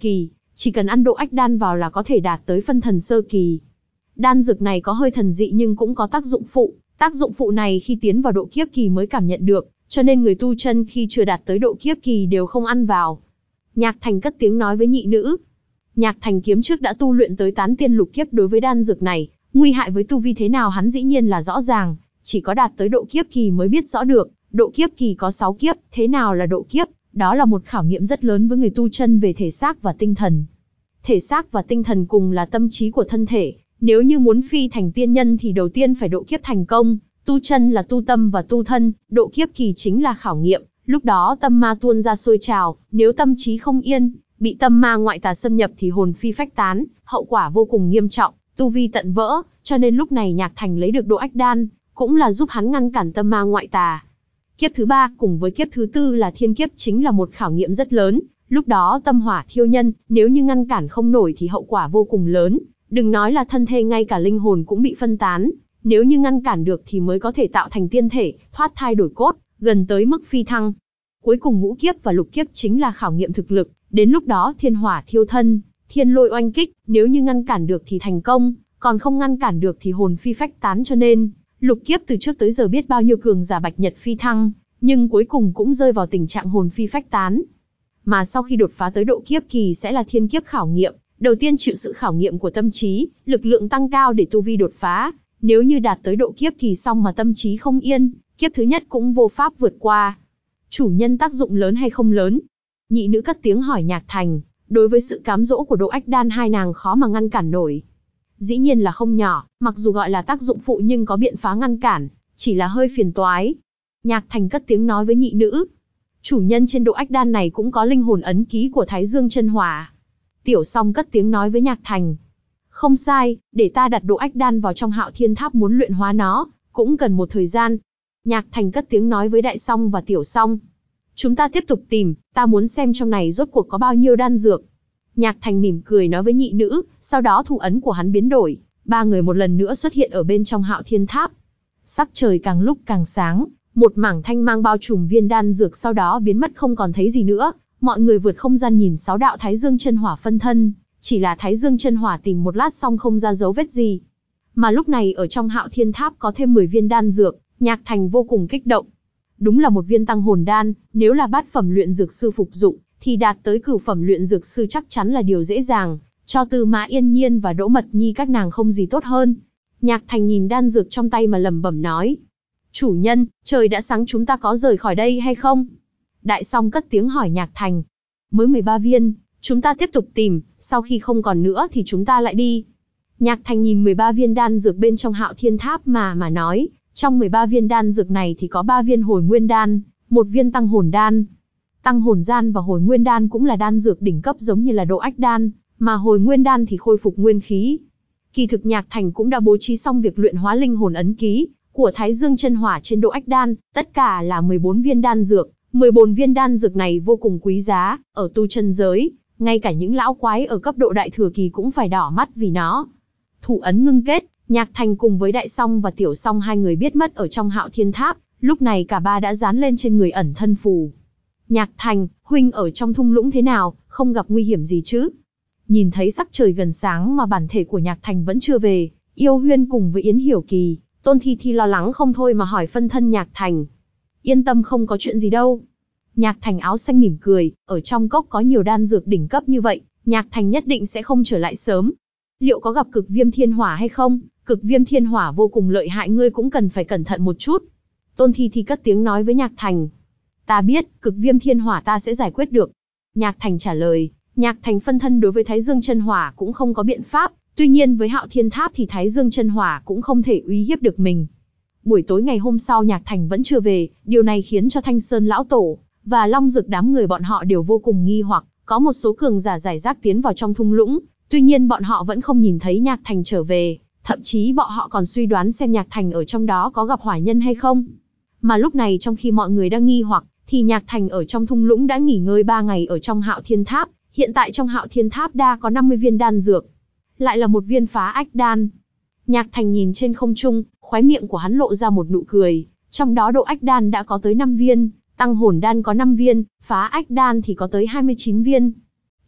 chỉ cần ăn độ ách đan vào là có thể đạt tới phân thần sơ kỳ. Đan dược này có hơi thần dị nhưng cũng có tác dụng phụ, tác dụng phụ này khi tiến vào độ kiếp kỳ mới cảm nhận được, cho nên người tu chân khi chưa đạt tới độ kiếp kỳ đều không ăn vào. Nhạc Thành cất tiếng nói với nhị nữ. Nhạc Thành kiếm trước đã tu luyện tới tán tiên lục kiếp, đối với đan dược này, nguy hại với tu vi thế nào hắn dĩ nhiên là rõ ràng, chỉ có đạt tới độ kiếp kỳ mới biết rõ được. Độ kiếp kỳ có sáu kiếp, thế nào là độ kiếp? Đó là một khảo nghiệm rất lớn với người tu chân về thể xác và tinh thần. Thể xác và tinh thần cùng là tâm trí của thân thể, nếu như muốn phi thành tiên nhân thì đầu tiên phải độ kiếp thành công. Tu chân là tu tâm và tu thân, độ kiếp kỳ chính là khảo nghiệm, lúc đó tâm ma tuôn ra sôi trào, nếu tâm trí không yên, bị tâm ma ngoại tà xâm nhập thì hồn phi phách tán, hậu quả vô cùng nghiêm trọng, tu vi tận vỡ, cho nên lúc này Nhạc Thành lấy được độ ách đan, cũng là giúp hắn ngăn cản tâm ma ngoại tà. Kiếp thứ ba cùng với kiếp thứ tư là thiên kiếp chính là một khảo nghiệm rất lớn, lúc đó tâm hỏa thiêu nhân, nếu như ngăn cản không nổi thì hậu quả vô cùng lớn, đừng nói là thân thể, ngay cả linh hồn cũng bị phân tán, nếu như ngăn cản được thì mới có thể tạo thành tiên thể, thoát thai đổi cốt, gần tới mức phi thăng. Cuối cùng ngũ kiếp và lục kiếp chính là khảo nghiệm thực lực, đến lúc đó thiên hỏa thiêu thân, thiên lôi oanh kích, nếu như ngăn cản được thì thành công, còn không ngăn cản được thì hồn phi phách tán, cho nên lục kiếp từ trước tới giờ biết bao nhiêu cường giả bạch nhật phi thăng, nhưng cuối cùng cũng rơi vào tình trạng hồn phi phách tán. Mà sau khi đột phá tới độ kiếp kỳ sẽ là thiên kiếp khảo nghiệm, đầu tiên chịu sự khảo nghiệm của tâm trí, lực lượng tăng cao để tu vi đột phá, nếu như đạt tới độ kiếp kỳ xong mà tâm trí không yên, kiếp thứ nhất cũng vô pháp vượt qua. Chủ nhân tác dụng lớn hay không lớn? Nhị nữ cất tiếng hỏi Nhạc Thành, đối với sự cám dỗ của độ ách đan hai nàng khó mà ngăn cản nổi. Dĩ nhiên là không nhỏ, mặc dù gọi là tác dụng phụ nhưng có biện pháp ngăn cản, chỉ là hơi phiền toái. Nhạc Thành cất tiếng nói với nhị nữ. Chủ nhân, trên độ ách đan này cũng có linh hồn ấn ký của Thái Dương chân hỏa. Tiểu Song cất tiếng nói với Nhạc Thành. Không sai, để ta đặt độ ách đan vào trong Hạo Thiên Tháp, muốn luyện hóa nó, cũng cần một thời gian. Nhạc Thành cất tiếng nói với Đại Song và Tiểu Song. Chúng ta tiếp tục tìm, ta muốn xem trong này rốt cuộc có bao nhiêu đan dược. Nhạc Thành mỉm cười nói với nhị nữ, sau đó thủ ấn của hắn biến đổi, ba người một lần nữa xuất hiện ở bên trong Hạo Thiên Tháp. Sắc trời càng lúc càng sáng, một mảng thanh mang bao trùm viên đan dược, sau đó biến mất không còn thấy gì nữa. Mọi người vượt không gian nhìn sáu đạo Thái Dương chân hỏa phân thân, chỉ là Thái Dương chân hỏa tìm một lát xong không ra dấu vết gì. Mà lúc này ở trong Hạo Thiên Tháp có thêm mười viên đan dược, Nhạc Thành vô cùng kích động. Đúng là một viên tăng hồn đan, nếu là bát phẩm luyện dược sư phục dụng, thì đạt tới cửu phẩm luyện dược sư chắc chắn là điều dễ dàng, cho Tư Mã Yên Nhiên và Đỗ Mật Nhi các nàng không gì tốt hơn. Nhạc Thành nhìn đan dược trong tay mà lẩm bẩm nói. Chủ nhân, trời đã sáng, chúng ta có rời khỏi đây hay không? Đại Song cất tiếng hỏi Nhạc Thành. Mới mười ba viên, chúng ta tiếp tục tìm, sau khi không còn nữa thì chúng ta lại đi. Nhạc Thành nhìn mười ba viên đan dược bên trong Hạo Thiên Tháp mà mà nói, trong mười ba viên đan dược này thì có ba viên hồi nguyên đan, một viên tăng hồn đan. Tăng hồn đan và hồi nguyên đan cũng là đan dược đỉnh cấp giống như là độ ách đan, mà hồi nguyên đan thì khôi phục nguyên khí. Kỳ thực Nhạc Thành cũng đã bố trí xong việc luyện hóa linh hồn ấn ký của Thái Dương chân hỏa trên độ ách đan, tất cả là mười bốn viên đan dược. mười bốn viên đan dược này vô cùng quý giá, ở tu chân giới, ngay cả những lão quái ở cấp độ đại thừa kỳ cũng phải đỏ mắt vì nó. Thủ ấn ngưng kết, Nhạc Thành cùng với Đại Song và Tiểu Song hai người biết mất ở trong Hạo Thiên Tháp, lúc này cả ba đã dán lên trên người ẩn thân phù. Nhạc Thành, huynh ở trong thung lũng thế nào, không gặp nguy hiểm gì chứ? Nhìn thấy sắc trời gần sáng mà bản thể của Nhạc Thành vẫn chưa về, Yêu Huyên cùng với Yến Hiểu Kỳ, Tôn Thi Thi lo lắng không thôi mà hỏi phân thân Nhạc Thành. Yên tâm, không có chuyện gì đâu. Nhạc Thành áo xanh mỉm cười, ở trong cốc có nhiều đan dược đỉnh cấp như vậy, Nhạc Thành nhất định sẽ không trở lại sớm. Liệu có gặp cực viêm thiên hỏa hay không? Cực viêm thiên hỏa vô cùng lợi hại, ngươi cũng cần phải cẩn thận một chút. Tôn Thi Thi cất tiếng nói với Nhạc Thành. Ta biết, cực viêm thiên hỏa ta sẽ giải quyết được. Nhạc Thành trả lời. Nhạc Thành phân thân đối với Thái Dương chân hỏa cũng không có biện pháp, tuy nhiên với Hạo Thiên Tháp thì Thái Dương chân hỏa cũng không thể uy hiếp được mình. Buổi tối ngày hôm sau Nhạc Thành vẫn chưa về, điều này khiến cho Thanh Sơn lão tổ và Long Dực đám người bọn họ đều vô cùng nghi hoặc, có một số cường giả giải rác tiến vào trong thung lũng, tuy nhiên bọn họ vẫn không nhìn thấy Nhạc Thành trở về, thậm chí bọn họ còn suy đoán xem Nhạc Thành ở trong đó có gặp hỏa nhân hay không. Mà lúc này trong khi mọi người đang nghi hoặc, thì Nhạc Thành ở trong thung lũng đã nghỉ ngơi ba ngày ở trong Hạo Thiên Tháp, hiện tại trong Hạo Thiên Tháp đa có năm mươi viên đan dược, lại là một viên phá ách đan. Nhạc Thành nhìn trên không trung, khóe miệng của hắn lộ ra một nụ cười, trong đó độ ách đan đã có tới năm viên, tăng hồn đan có năm viên, phá ách đan thì có tới hai mươi chín viên.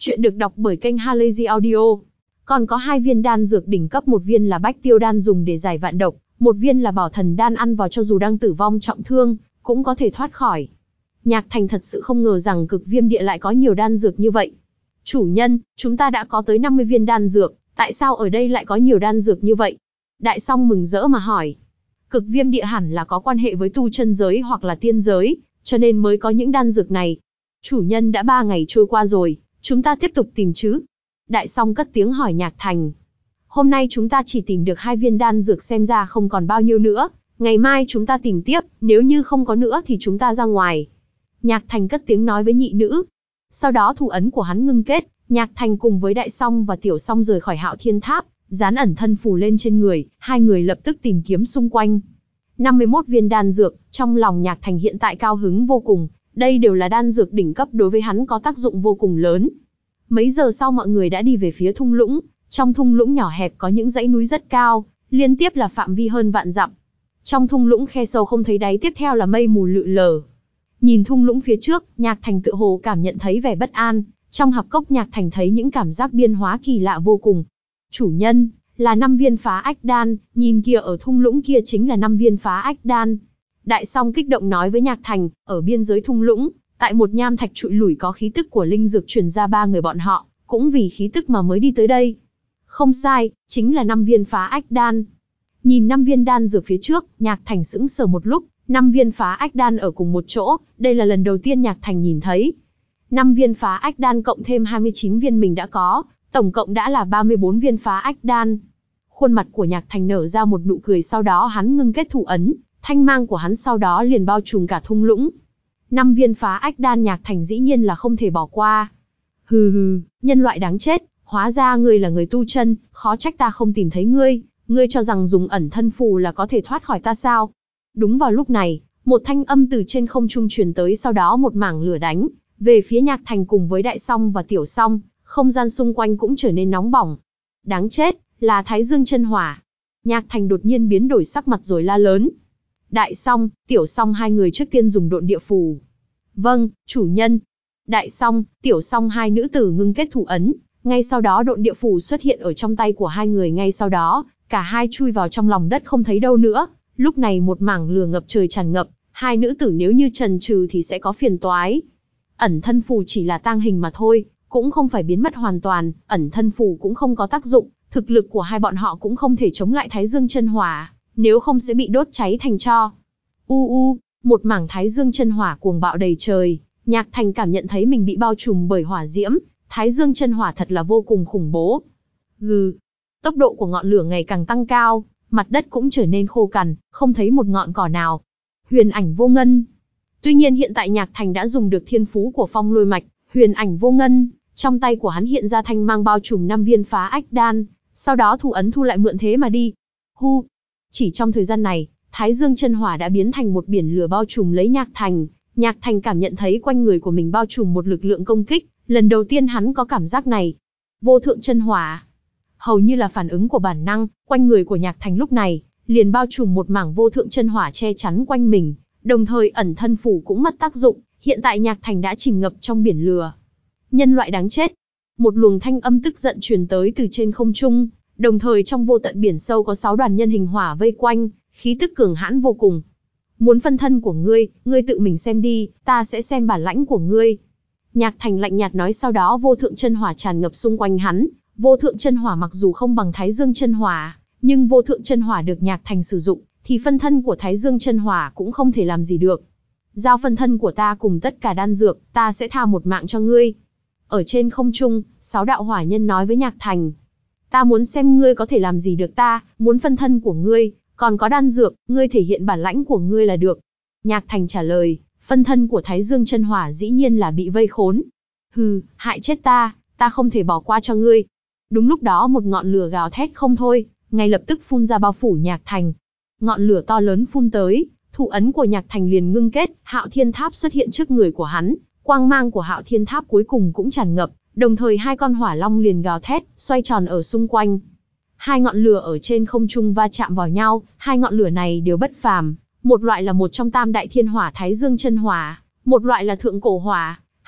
Chuyện được đọc bởi kênh Halazy Audio. Còn có hai viên đan dược đỉnh cấp, một viên là Bách Tiêu đan dùng để giải vạn độc, một viên là Bảo Thần đan ăn vào cho dù đang tử vong trọng thương, cũng có thể thoát khỏi. Nhạc Thành thật sự không ngờ rằng Cực Viêm Địa lại có nhiều đan dược như vậy. Chủ nhân, chúng ta đã có tới năm mươi viên đan dược, tại sao ở đây lại có nhiều đan dược như vậy? Đại Song mừng rỡ mà hỏi. Cực Viêm Địa hẳn là có quan hệ với tu chân giới hoặc là tiên giới, cho nên mới có những đan dược này. Chủ nhân, đã ba ngày trôi qua rồi, chúng ta tiếp tục tìm chứ? Đại Song cất tiếng hỏi Nhạc Thành. Hôm nay chúng ta chỉ tìm được hai viên đan dược, xem ra không còn bao nhiêu nữa. Ngày mai chúng ta tìm tiếp, nếu như không có nữa thì chúng ta ra ngoài. Nhạc Thành cất tiếng nói với nhị nữ. Sau đó thủ ấn của hắn ngưng kết, Nhạc Thành cùng với Đại Song và Tiểu Song rời khỏi Hạo Thiên Tháp, dán ẩn thân phù lên trên người, hai người lập tức tìm kiếm xung quanh. năm mươi mốt viên đan dược, trong lòng Nhạc Thành hiện tại cao hứng vô cùng, đây đều là đan dược đỉnh cấp, đối với hắn có tác dụng vô cùng lớn. Mấy giờ sau mọi người đã đi về phía thung lũng, trong thung lũng nhỏ hẹp có những dãy núi rất cao, liên tiếp là phạm vi hơn vạn dặm. Trong thung lũng khe sâu không thấy đáy, tiếp theo là mây mù lượn lờ. Nhìn thung lũng phía trước, Nhạc Thành tự hồ cảm nhận thấy vẻ bất an, trong hạp cốc Nhạc Thành thấy những cảm giác biến hóa kỳ lạ vô cùng. Chủ nhân, là năm viên phá ách đan, nhìn kia, ở thung lũng kia chính là năm viên phá ách đan. Đại Song kích động nói với Nhạc Thành, ở biên giới thung lũng, tại một nham thạch trụi lủi có khí tức của linh dược truyền ra, ba người bọn họ cũng vì khí tức mà mới đi tới đây. Không sai, chính là năm viên phá ách đan. Nhìn năm viên đan dược phía trước, Nhạc Thành sững sờ một lúc, năm viên phá ách đan ở cùng một chỗ, đây là lần đầu tiên Nhạc Thành nhìn thấy. năm viên phá ách đan cộng thêm hai mươi chín viên mình đã có, tổng cộng đã là ba mươi bốn viên phá ách đan. Khuôn mặt của Nhạc Thành nở ra một nụ cười, sau đó hắn ngưng kết thủ ấn, thanh mang của hắn sau đó liền bao trùm cả thung lũng. Năm viên phá ách đan Nhạc Thành dĩ nhiên là không thể bỏ qua. Hừ hừ, nhân loại đáng chết, hóa ra ngươi là người tu chân, khó trách ta không tìm thấy ngươi, ngươi cho rằng dùng ẩn thân phù là có thể thoát khỏi ta sao? Đúng vào lúc này, một thanh âm từ trên không trung truyền tới, sau đó một mảng lửa đánh về phía Nhạc Thành cùng với Đại Song và Tiểu Song, không gian xung quanh cũng trở nên nóng bỏng. Đáng chết, là Thái Dương chân hỏa. Nhạc Thành đột nhiên biến đổi sắc mặt rồi la lớn. Đại Song, Tiểu Song hai người trước tiên dùng độn địa phù. Vâng, chủ nhân. Đại Song, Tiểu Song hai nữ tử ngưng kết thủ ấn, ngay sau đó độn địa phù xuất hiện ở trong tay của hai người, ngay sau đó, cả hai chui vào trong lòng đất không thấy đâu nữa. Lúc này một mảng lửa ngập trời tràn ngập, hai nữ tử nếu như chần chừ thì sẽ có phiền toái. Ẩn thân phù chỉ là tang hình mà thôi, cũng không phải biến mất hoàn toàn, ẩn thân phù cũng không có tác dụng, thực lực của hai bọn họ cũng không thể chống lại Thái Dương chân hỏa, nếu không sẽ bị đốt cháy thành tro. U u, một mảng Thái Dương chân hỏa cuồng bạo đầy trời, Nhạc Thành cảm nhận thấy mình bị bao trùm bởi hỏa diễm, Thái Dương chân hỏa thật là vô cùng khủng bố. Gừ, tốc độ của ngọn lửa ngày càng tăng cao, mặt đất cũng trở nên khô cằn, không thấy một ngọn cỏ nào. Huyền ảnh vô ngân. Tuy nhiên hiện tại Nhạc Thành đã dùng được thiên phú của phong lôi mạch, huyền ảnh vô ngân, trong tay của hắn hiện ra thanh mang bao trùm năm viên phá ách đan, sau đó thủ ấn thu lại mượn thế mà đi. Hu, chỉ trong thời gian này, Thái Dương chân hỏa đã biến thành một biển lửa bao trùm lấy Nhạc Thành. Nhạc Thành cảm nhận thấy quanh người của mình bao trùm một lực lượng công kích, lần đầu tiên hắn có cảm giác này. Vô thượng chân hỏa. Hầu như là phản ứng của bản năng, quanh người của Nhạc Thành lúc này liền bao trùm một mảng vô thượng chân hỏa che chắn quanh mình, đồng thời ẩn thân phủ cũng mất tác dụng, hiện tại Nhạc Thành đã chìm ngập trong biển lửa. Nhân loại đáng chết. Một luồng thanh âm tức giận truyền tới từ trên không trung, đồng thời trong vô tận biển sâu có sáu đoàn nhân hình hỏa vây quanh, khí tức cường hãn vô cùng. Muốn phân thân của ngươi, ngươi tự mình xem đi, ta sẽ xem bản lãnh của ngươi. Nhạc Thành lạnh nhạt nói, sau đó vô thượng chân hỏa tràn ngập xung quanh hắn. Vô thượng chân hỏa mặc dù không bằng Thái Dương chân hỏa, nhưng vô thượng chân hỏa được Nhạc Thành sử dụng, thì phân thân của Thái Dương chân hỏa cũng không thể làm gì được. Giao phân thân của ta cùng tất cả đan dược, ta sẽ tha một mạng cho ngươi. Ở trên không trung, sáu đạo hỏa nhân nói với Nhạc Thành. Ta muốn xem ngươi có thể làm gì được ta, muốn phân thân của ngươi, còn có đan dược, ngươi thể hiện bản lãnh của ngươi là được. Nhạc Thành trả lời, phân thân của Thái Dương chân hỏa dĩ nhiên là bị vây khốn. Hừ, hại chết ta, ta không thể bỏ qua cho ngươi. Đúng lúc đó một ngọn lửa gào thét không thôi, ngay lập tức phun ra bao phủ Nhạc Thành. Ngọn lửa to lớn phun tới, thủ ấn của Nhạc Thành liền ngưng kết, Hạo Thiên Tháp xuất hiện trước người của hắn, quang mang của Hạo Thiên Tháp cuối cùng cũng tràn ngập, đồng thời hai con hỏa long liền gào thét, xoay tròn ở xung quanh. Hai ngọn lửa ở trên không trung va chạm vào nhau, hai ngọn lửa này đều bất phàm, một loại là một trong tam đại thiên hỏa Thái Dương chân hỏa, một loại là thượng cổ hỏa,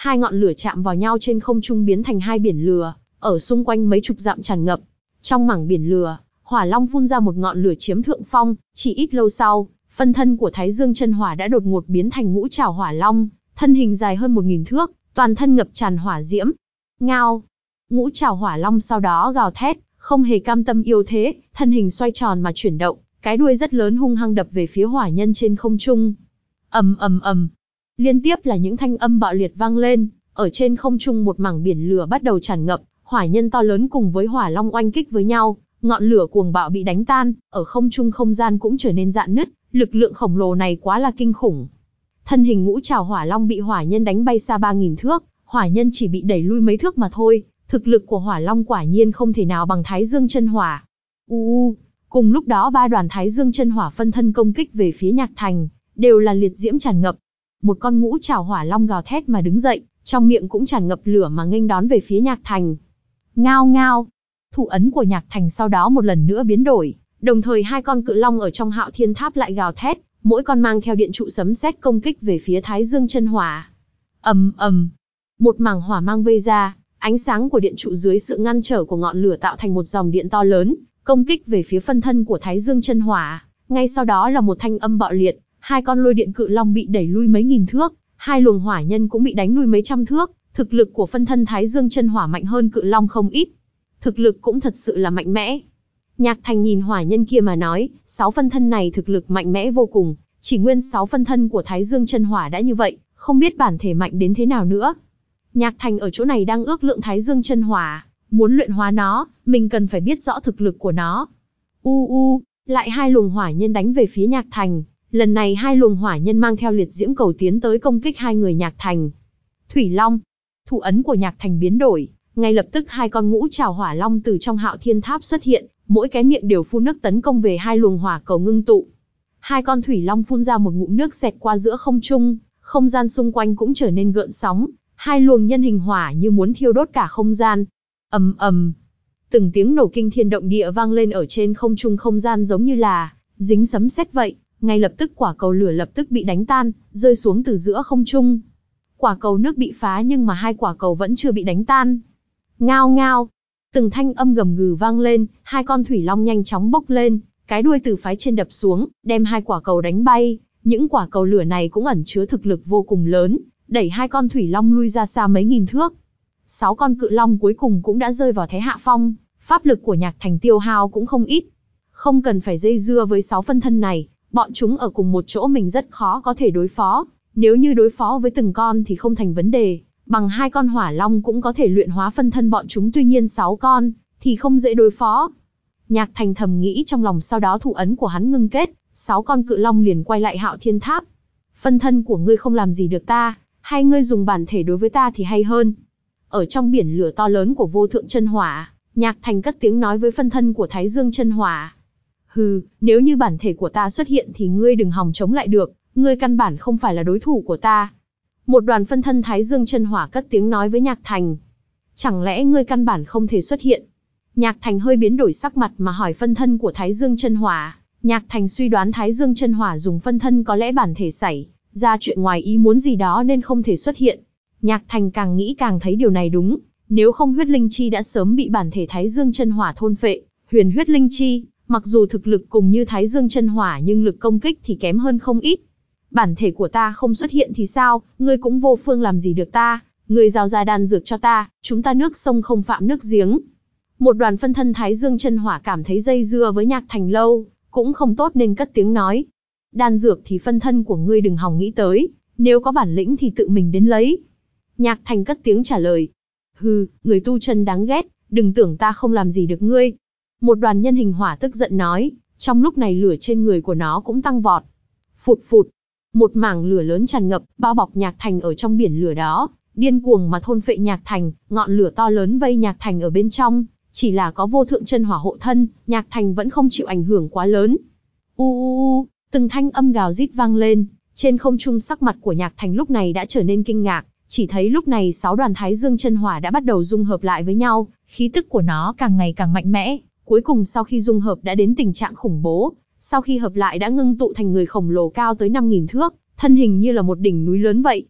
Hai ngọn lửa chạm vào nhau trên không trung biến thành hai biển lửa, ở xung quanh mấy chục dặm tràn ngập. Trong mảng biển lửa, Hỏa Long phun ra một ngọn lửa chiếm thượng phong, chỉ ít lâu sau, phân thân của Thái Dương chân hỏa đã đột ngột biến thành ngũ trảo hỏa long, thân hình dài hơn một nghìn thước, toàn thân ngập tràn hỏa diễm. Ngao! Ngũ trảo hỏa long sau đó gào thét, không hề cam tâm yếu thế, thân hình xoay tròn mà chuyển động, cái đuôi rất lớn hung hăng đập về phía hỏa nhân trên không trung. Ầm ầm ầm, liên tiếp là những thanh âm bạo liệt vang lên, ở trên không trung một mảng biển lửa bắt đầu tràn ngập, hỏa nhân to lớn cùng với hỏa long oanh kích với nhau, ngọn lửa cuồng bạo bị đánh tan, ở không trung không gian cũng trở nên rạn nứt, lực lượng khổng lồ này quá là kinh khủng. Thân hình ngũ trảo hỏa long bị hỏa nhân đánh bay xa ba nghìn thước, hỏa nhân chỉ bị đẩy lui mấy thước mà thôi, thực lực của hỏa long quả nhiên không thể nào bằng Thái Dương chân hỏa. U u, cùng lúc đó ba đoàn Thái Dương chân hỏa phân thân công kích về phía Nhạc Thành, đều là liệt diễm tràn ngập. Một con ngũ trảo hỏa long gào thét mà đứng dậy, trong miệng cũng tràn ngập lửa mà nghênh đón về phía Nhạc Thành. Ngao ngao, thủ ấn của Nhạc Thành sau đó một lần nữa biến đổi, đồng thời hai con cự long ở trong Hạo Thiên Tháp lại gào thét, mỗi con mang theo điện trụ sấm sét công kích về phía Thái Dương chân hỏa. Ầm ầm, một mảng hỏa mang vây ra, ánh sáng của điện trụ dưới sự ngăn trở của ngọn lửa tạo thành một dòng điện to lớn, công kích về phía phân thân của Thái Dương chân hỏa. Ngay sau đó là một thanh âm bạo liệt, hai con lôi điện cự long bị đẩy lui mấy nghìn thước, hai luồng hỏa nhân cũng bị đánh lui mấy trăm thước. Thực lực của phân thân Thái Dương chân hỏa mạnh hơn cự long không ít. Thực lực cũng thật sự là mạnh mẽ. Nhạc Thành nhìn hỏa nhân kia mà nói, sáu phân thân này thực lực mạnh mẽ vô cùng, chỉ nguyên sáu phân thân của Thái Dương chân hỏa đã như vậy, không biết bản thể mạnh đến thế nào nữa. Nhạc Thành ở chỗ này đang ước lượng Thái Dương chân hỏa, muốn luyện hóa nó, mình cần phải biết rõ thực lực của nó. U u, lại hai luồng hỏa nhân đánh về phía Nhạc Thành, lần này hai luồng hỏa nhân mang theo liệt diễm cầu tiến tới công kích hai người Nhạc Thành. Thủy Long, thủ ấn của Nhạc Thành biến đổi, ngay lập tức hai con ngũ trảo hỏa long từ trong Hạo Thiên Tháp xuất hiện, mỗi cái miệng đều phun nước tấn công về hai luồng hỏa cầu ngưng tụ. Hai con thủy long phun ra một ngụm nước xẹt qua giữa không trung, không gian xung quanh cũng trở nên gợn sóng, hai luồng nhân hình hỏa như muốn thiêu đốt cả không gian. Ầm ầm, từng tiếng nổ kinh thiên động địa vang lên ở trên không trung, không gian giống như là dính sấm sét vậy, ngay lập tức quả cầu lửa lập tức bị đánh tan, rơi xuống từ giữa không trung. Quả cầu nước bị phá nhưng mà hai quả cầu vẫn chưa bị đánh tan. Ngao ngao, từng thanh âm gầm gừ vang lên, hai con thủy long nhanh chóng bốc lên, cái đuôi từ phái trên đập xuống, đem hai quả cầu đánh bay. Những quả cầu lửa này cũng ẩn chứa thực lực vô cùng lớn, đẩy hai con thủy long lui ra xa mấy nghìn thước. Sáu con cự long cuối cùng cũng đã rơi vào thế hạ phong, pháp lực của Nhạc Thành tiêu hao cũng không ít. Không cần phải dây dưa với sáu phân thân này, bọn chúng ở cùng một chỗ mình rất khó có thể đối phó. Nếu như đối phó với từng con thì không thành vấn đề, bằng hai con hỏa long cũng có thể luyện hóa phân thân bọn chúng, tuy nhiên sáu con thì không dễ đối phó. Nhạc Thành thầm nghĩ trong lòng, sau đó thủ ấn của hắn ngưng kết, sáu con cự long liền quay lại Hạo Thiên Tháp. Phân thân của ngươi không làm gì được ta, hay ngươi dùng bản thể đối với ta thì hay hơn. Ở trong biển lửa to lớn của vô thượng chân hỏa, Nhạc Thành cất tiếng nói với phân thân của Thái Dương chân hỏa. Hừ, nếu như bản thể của ta xuất hiện thì ngươi đừng hòng chống lại được, ngươi căn bản không phải là đối thủ của ta. Một đoàn phân thân Thái Dương chân hỏa cất tiếng nói với Nhạc Thành. Chẳng lẽ ngươi căn bản không thể xuất hiện? Nhạc Thành hơi biến đổi sắc mặt mà hỏi phân thân của Thái Dương chân hỏa. Nhạc Thành suy đoán Thái Dương chân hỏa dùng phân thân có lẽ bản thể xảy ra chuyện ngoài ý muốn gì đó nên không thể xuất hiện. Nhạc Thành càng nghĩ càng thấy điều này đúng, nếu không huyết linh chi đã sớm bị bản thể Thái Dương chân hỏa thôn phệ. Huyền huyết linh chi, mặc dù thực lực cùng như Thái Dương chân hỏa nhưng lực công kích thì kém hơn không ít. Bản thể của ta không xuất hiện thì sao, ngươi cũng vô phương làm gì được ta, ngươi giao ra đan dược cho ta, chúng ta nước sông không phạm nước giếng. Một đoàn phân thân Thái Dương chân hỏa cảm thấy dây dưa với Nhạc Thành lâu, cũng không tốt nên cất tiếng nói. Đan dược thì phân thân của ngươi đừng hòng nghĩ tới, nếu có bản lĩnh thì tự mình đến lấy. Nhạc Thành cất tiếng trả lời. Hừ, người tu chân đáng ghét, đừng tưởng ta không làm gì được ngươi. Một đoàn nhân hình hỏa tức giận nói, trong lúc này lửa trên người của nó cũng tăng vọt. Phụt phụt, một mảng lửa lớn tràn ngập, bao bọc Nhạc Thành ở trong biển lửa đó, điên cuồng mà thôn phệ Nhạc Thành, ngọn lửa to lớn vây Nhạc Thành ở bên trong, chỉ là có vô thượng chân hỏa hộ thân, Nhạc Thành vẫn không chịu ảnh hưởng quá lớn. U u u, từng thanh âm gào rít vang lên, trên không trung sắc mặt của Nhạc Thành lúc này đã trở nên kinh ngạc, chỉ thấy lúc này sáu đoàn Thái Dương chân hỏa đã bắt đầu dung hợp lại với nhau, khí tức của nó càng ngày càng mạnh mẽ, cuối cùng sau khi dung hợp đã đến tình trạng khủng bố, sau khi hợp lại đã ngưng tụ thành người khổng lồ cao tới năm nghìn thước, thân hình như là một đỉnh núi lớn vậy.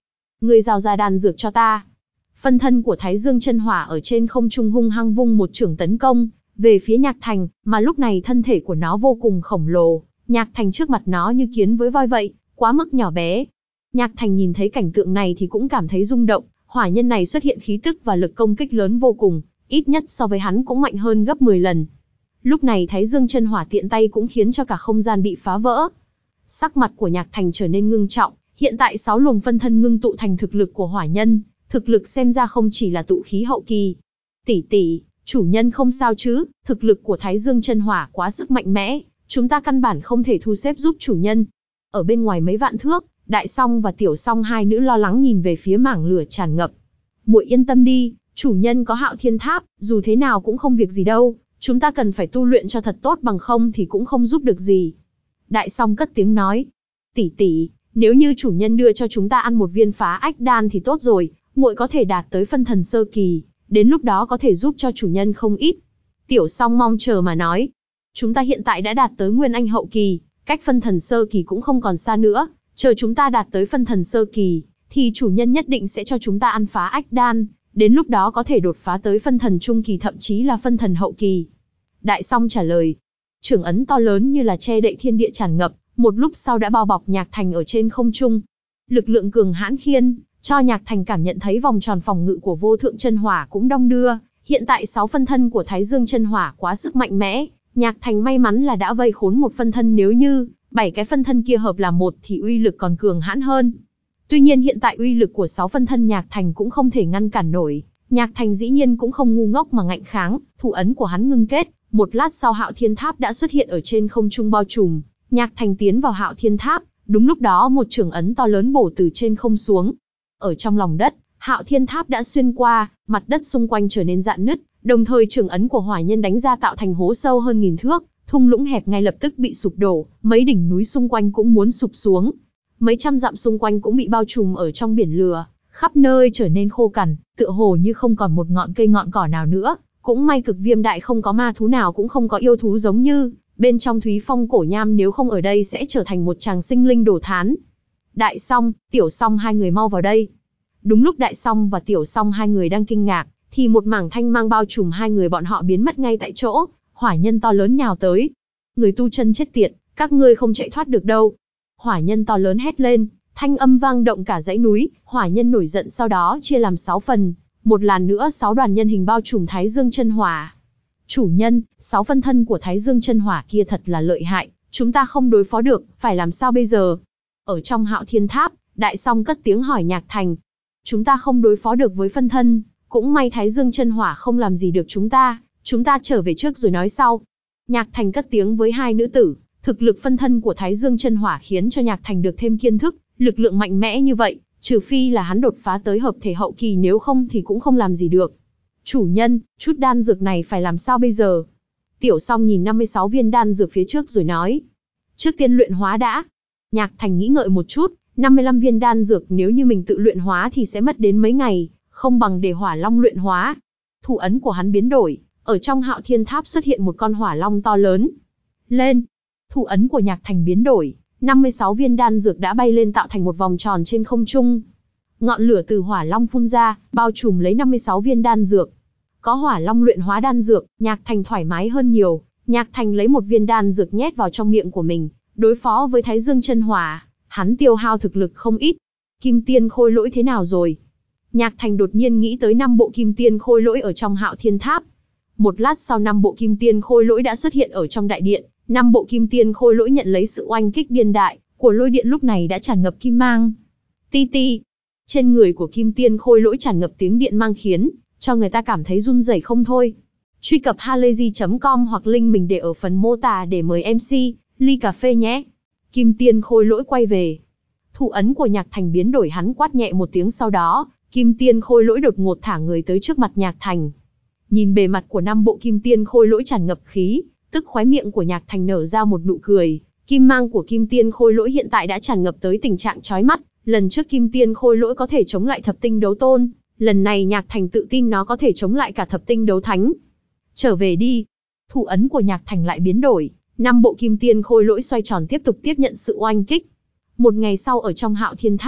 ngươi giao ra đan dược cho ta. Phân thân của Thái Dương Chân Hỏa ở trên không trung hung hăng vung một chưởng tấn công về phía Nhạc Thành, mà lúc này thân thể của nó vô cùng khổng lồ, Nhạc Thành trước mặt nó như kiến với voi vậy, quá mức nhỏ bé. Nhạc Thành nhìn thấy cảnh tượng này thì cũng cảm thấy rung động, hỏa nhân này xuất hiện khí tức và lực công kích lớn vô cùng, ít nhất so với hắn cũng mạnh hơn gấp mười lần. Lúc này Thái Dương Chân Hỏa tiện tay cũng khiến cho cả không gian bị phá vỡ. Sắc mặt của Nhạc Thành trở nên ngưng trọng, hiện tại sáu luồng phân thân ngưng tụ thành thực lực của hỏa nhân, thực lực xem ra không chỉ là tụ khí hậu kỳ. Tỷ tỷ, chủ nhân không sao chứ, thực lực của Thái Dương Chân Hỏa quá sức mạnh mẽ, chúng ta căn bản không thể thu xếp giúp chủ nhân. Ở bên ngoài mấy vạn thước, Đại Song và Tiểu Song hai nữ lo lắng nhìn về phía mảng lửa tràn ngập. Muội yên tâm đi, chủ nhân có Hạo Thiên Tháp, dù thế nào cũng không việc gì đâu, chúng ta cần phải tu luyện cho thật tốt bằng không thì cũng không giúp được gì. Đại Song cất tiếng nói, tỷ tỷ, nếu như chủ nhân đưa cho chúng ta ăn một viên phá ách đan thì tốt rồi, muội có thể đạt tới phân thần sơ kỳ, đến lúc đó có thể giúp cho chủ nhân không ít. Tiểu Song mong chờ mà nói, chúng ta hiện tại đã đạt tới Nguyên Anh hậu kỳ, cách phân thần sơ kỳ cũng không còn xa nữa, chờ chúng ta đạt tới phân thần sơ kỳ, thì chủ nhân nhất định sẽ cho chúng ta ăn phá ách đan, đến lúc đó có thể đột phá tới phân thần trung kỳ thậm chí là phân thần hậu kỳ. Đại Song trả lời, chưởng ấn to lớn như là che đậy thiên địa tràn ngập, một lúc sau đã bao bọc Nhạc Thành ở trên không trung. Lực lượng cường hãn khiến cho Nhạc Thành cảm nhận thấy vòng tròn phòng ngự của Vô Thượng Chân Hỏa cũng đong đưa, hiện tại sáu phân thân của Thái Dương Chân Hỏa quá sức mạnh mẽ, Nhạc Thành may mắn là đã vây khốn một phân thân, nếu như bảy cái phân thân kia hợp làm một thì uy lực còn cường hãn hơn. Tuy nhiên hiện tại uy lực của sáu phân thân Nhạc Thành cũng không thể ngăn cản nổi, Nhạc Thành dĩ nhiên cũng không ngu ngốc mà ngạnh kháng, thủ ấn của hắn ngưng kết, một lát sau Hạo Thiên Tháp đã xuất hiện ở trên không trung bao trùm, Nhạc Thành tiến vào Hạo Thiên Tháp, đúng lúc đó một chưởng ấn to lớn bổ từ trên không xuống. Ở trong lòng đất, Hạo Thiên Tháp đã xuyên qua, mặt đất xung quanh trở nên rạn nứt, đồng thời chưởng ấn của hỏa nhân đánh ra tạo thành hố sâu hơn nghìn thước, thung lũng hẹp ngay lập tức bị sụp đổ, mấy đỉnh núi xung quanh cũng muốn sụp xuống. Mấy trăm dặm xung quanh cũng bị bao trùm ở trong biển lửa, khắp nơi trở nên khô cằn, tựa hồ như không còn một ngọn cây ngọn cỏ nào nữa. Cũng may Cực Viêm Đại không có ma thú nào, cũng không có yêu thú giống như bên trong Thúy Phong Cổ Nham, nếu không ở đây sẽ trở thành một tràng sinh linh đổ thán. Đại Song, Tiểu Song hai người mau vào đây. Đúng lúc Đại Song và Tiểu Song hai người đang kinh ngạc, thì một mảng thanh mang bao trùm hai người bọn họ biến mất ngay tại chỗ, hỏa nhân to lớn nhào tới. Người tu chân chết tiệt, các ngươi không chạy thoát được đâu. Hỏa nhân to lớn hét lên, thanh âm vang động cả dãy núi, hỏa nhân nổi giận sau đó chia làm sáu phần, một làn nữa sáu đoàn nhân hình bao trùm Thái Dương Chân Hỏa. Chủ nhân, sáu phân thân của Thái Dương Chân Hỏa kia thật là lợi hại, chúng ta không đối phó được, phải làm sao bây giờ? Ở trong Hạo Thiên Tháp, Đại Song cất tiếng hỏi Nhạc Thành. Chúng ta không đối phó được với phân thân, cũng may Thái Dương Chân Hỏa không làm gì được chúng ta, chúng ta trở về trước rồi nói sau. Nhạc Thành cất tiếng với hai nữ tử, thực lực phân thân của Thái Dương Chân Hỏa khiến cho Nhạc Thành được thêm kiến thức, lực lượng mạnh mẽ như vậy, trừ phi là hắn đột phá tới hợp thể hậu kỳ, nếu không thì cũng không làm gì được. Chủ nhân, chút đan dược này phải làm sao bây giờ? Tiểu Song nhìn năm mươi sáu viên đan dược phía trước rồi nói. Trước tiên luyện hóa đã. Nhạc Thành nghĩ ngợi một chút, năm mươi lăm viên đan dược nếu như mình tự luyện hóa thì sẽ mất đến mấy ngày, không bằng để Hỏa Long luyện hóa. Thủ ấn của hắn biến đổi, ở trong Hạo Thiên Tháp xuất hiện một con hỏa long to lớn. Lên! Thủ ấn của Nhạc Thành biến đổi, năm mươi sáu viên đan dược đã bay lên tạo thành một vòng tròn trên không trung. Ngọn lửa từ hỏa long phun ra, bao trùm lấy năm mươi sáu viên đan dược. Có hỏa long luyện hóa đan dược, Nhạc Thành thoải mái hơn nhiều. Nhạc Thành lấy một viên đan dược nhét vào trong miệng của mình, đối phó với Thái Dương Chân Hỏa, hắn tiêu hao thực lực không ít. Kim Tiên Khôi Lỗi thế nào rồi? Nhạc Thành đột nhiên nghĩ tới năm bộ Kim Tiên Khôi Lỗi ở trong Hạo Thiên Tháp. Một lát sau năm bộ Kim Tiên Khôi Lỗi đã xuất hiện ở trong đại điện. Năm bộ Kim Tiên Khôi Lỗi nhận lấy sự oanh kích điên đại của lôi điện lúc này đã tràn ngập kim mang. Ti ti. Trên người của Kim Tiên Khôi Lỗi tràn ngập tiếng điện mang khiến cho người ta cảm thấy run rẩy không thôi. Truy cập halayzi chấm com hoặc link mình để ở phần mô tả để mời em xê ly cà phê nhé. Kim Tiên Khôi Lỗi quay về. Thủ ấn của Nhạc Thành biến đổi, hắn quát nhẹ một tiếng, sau đó Kim Tiên Khôi Lỗi đột ngột thả người tới trước mặt Nhạc Thành. Nhìn bề mặt của năm bộ Kim Tiên Khôi Lỗi tràn ngập khí, tức khóe miệng của Nhạc Thành nở ra một nụ cười. Kim mang của Kim Tiên Khôi Lỗi hiện tại đã tràn ngập tới tình trạng chói mắt. Lần trước Kim Tiên Khôi Lỗi có thể chống lại thập tinh đấu tôn, lần này Nhạc Thành tự tin nó có thể chống lại cả thập tinh đấu thánh. Trở về đi. Thủ ấn của Nhạc Thành lại biến đổi, năm bộ Kim Tiên Khôi Lỗi xoay tròn tiếp tục tiếp nhận sự oanh kích. Một ngày sau ở trong Hạo Thiên Tháp,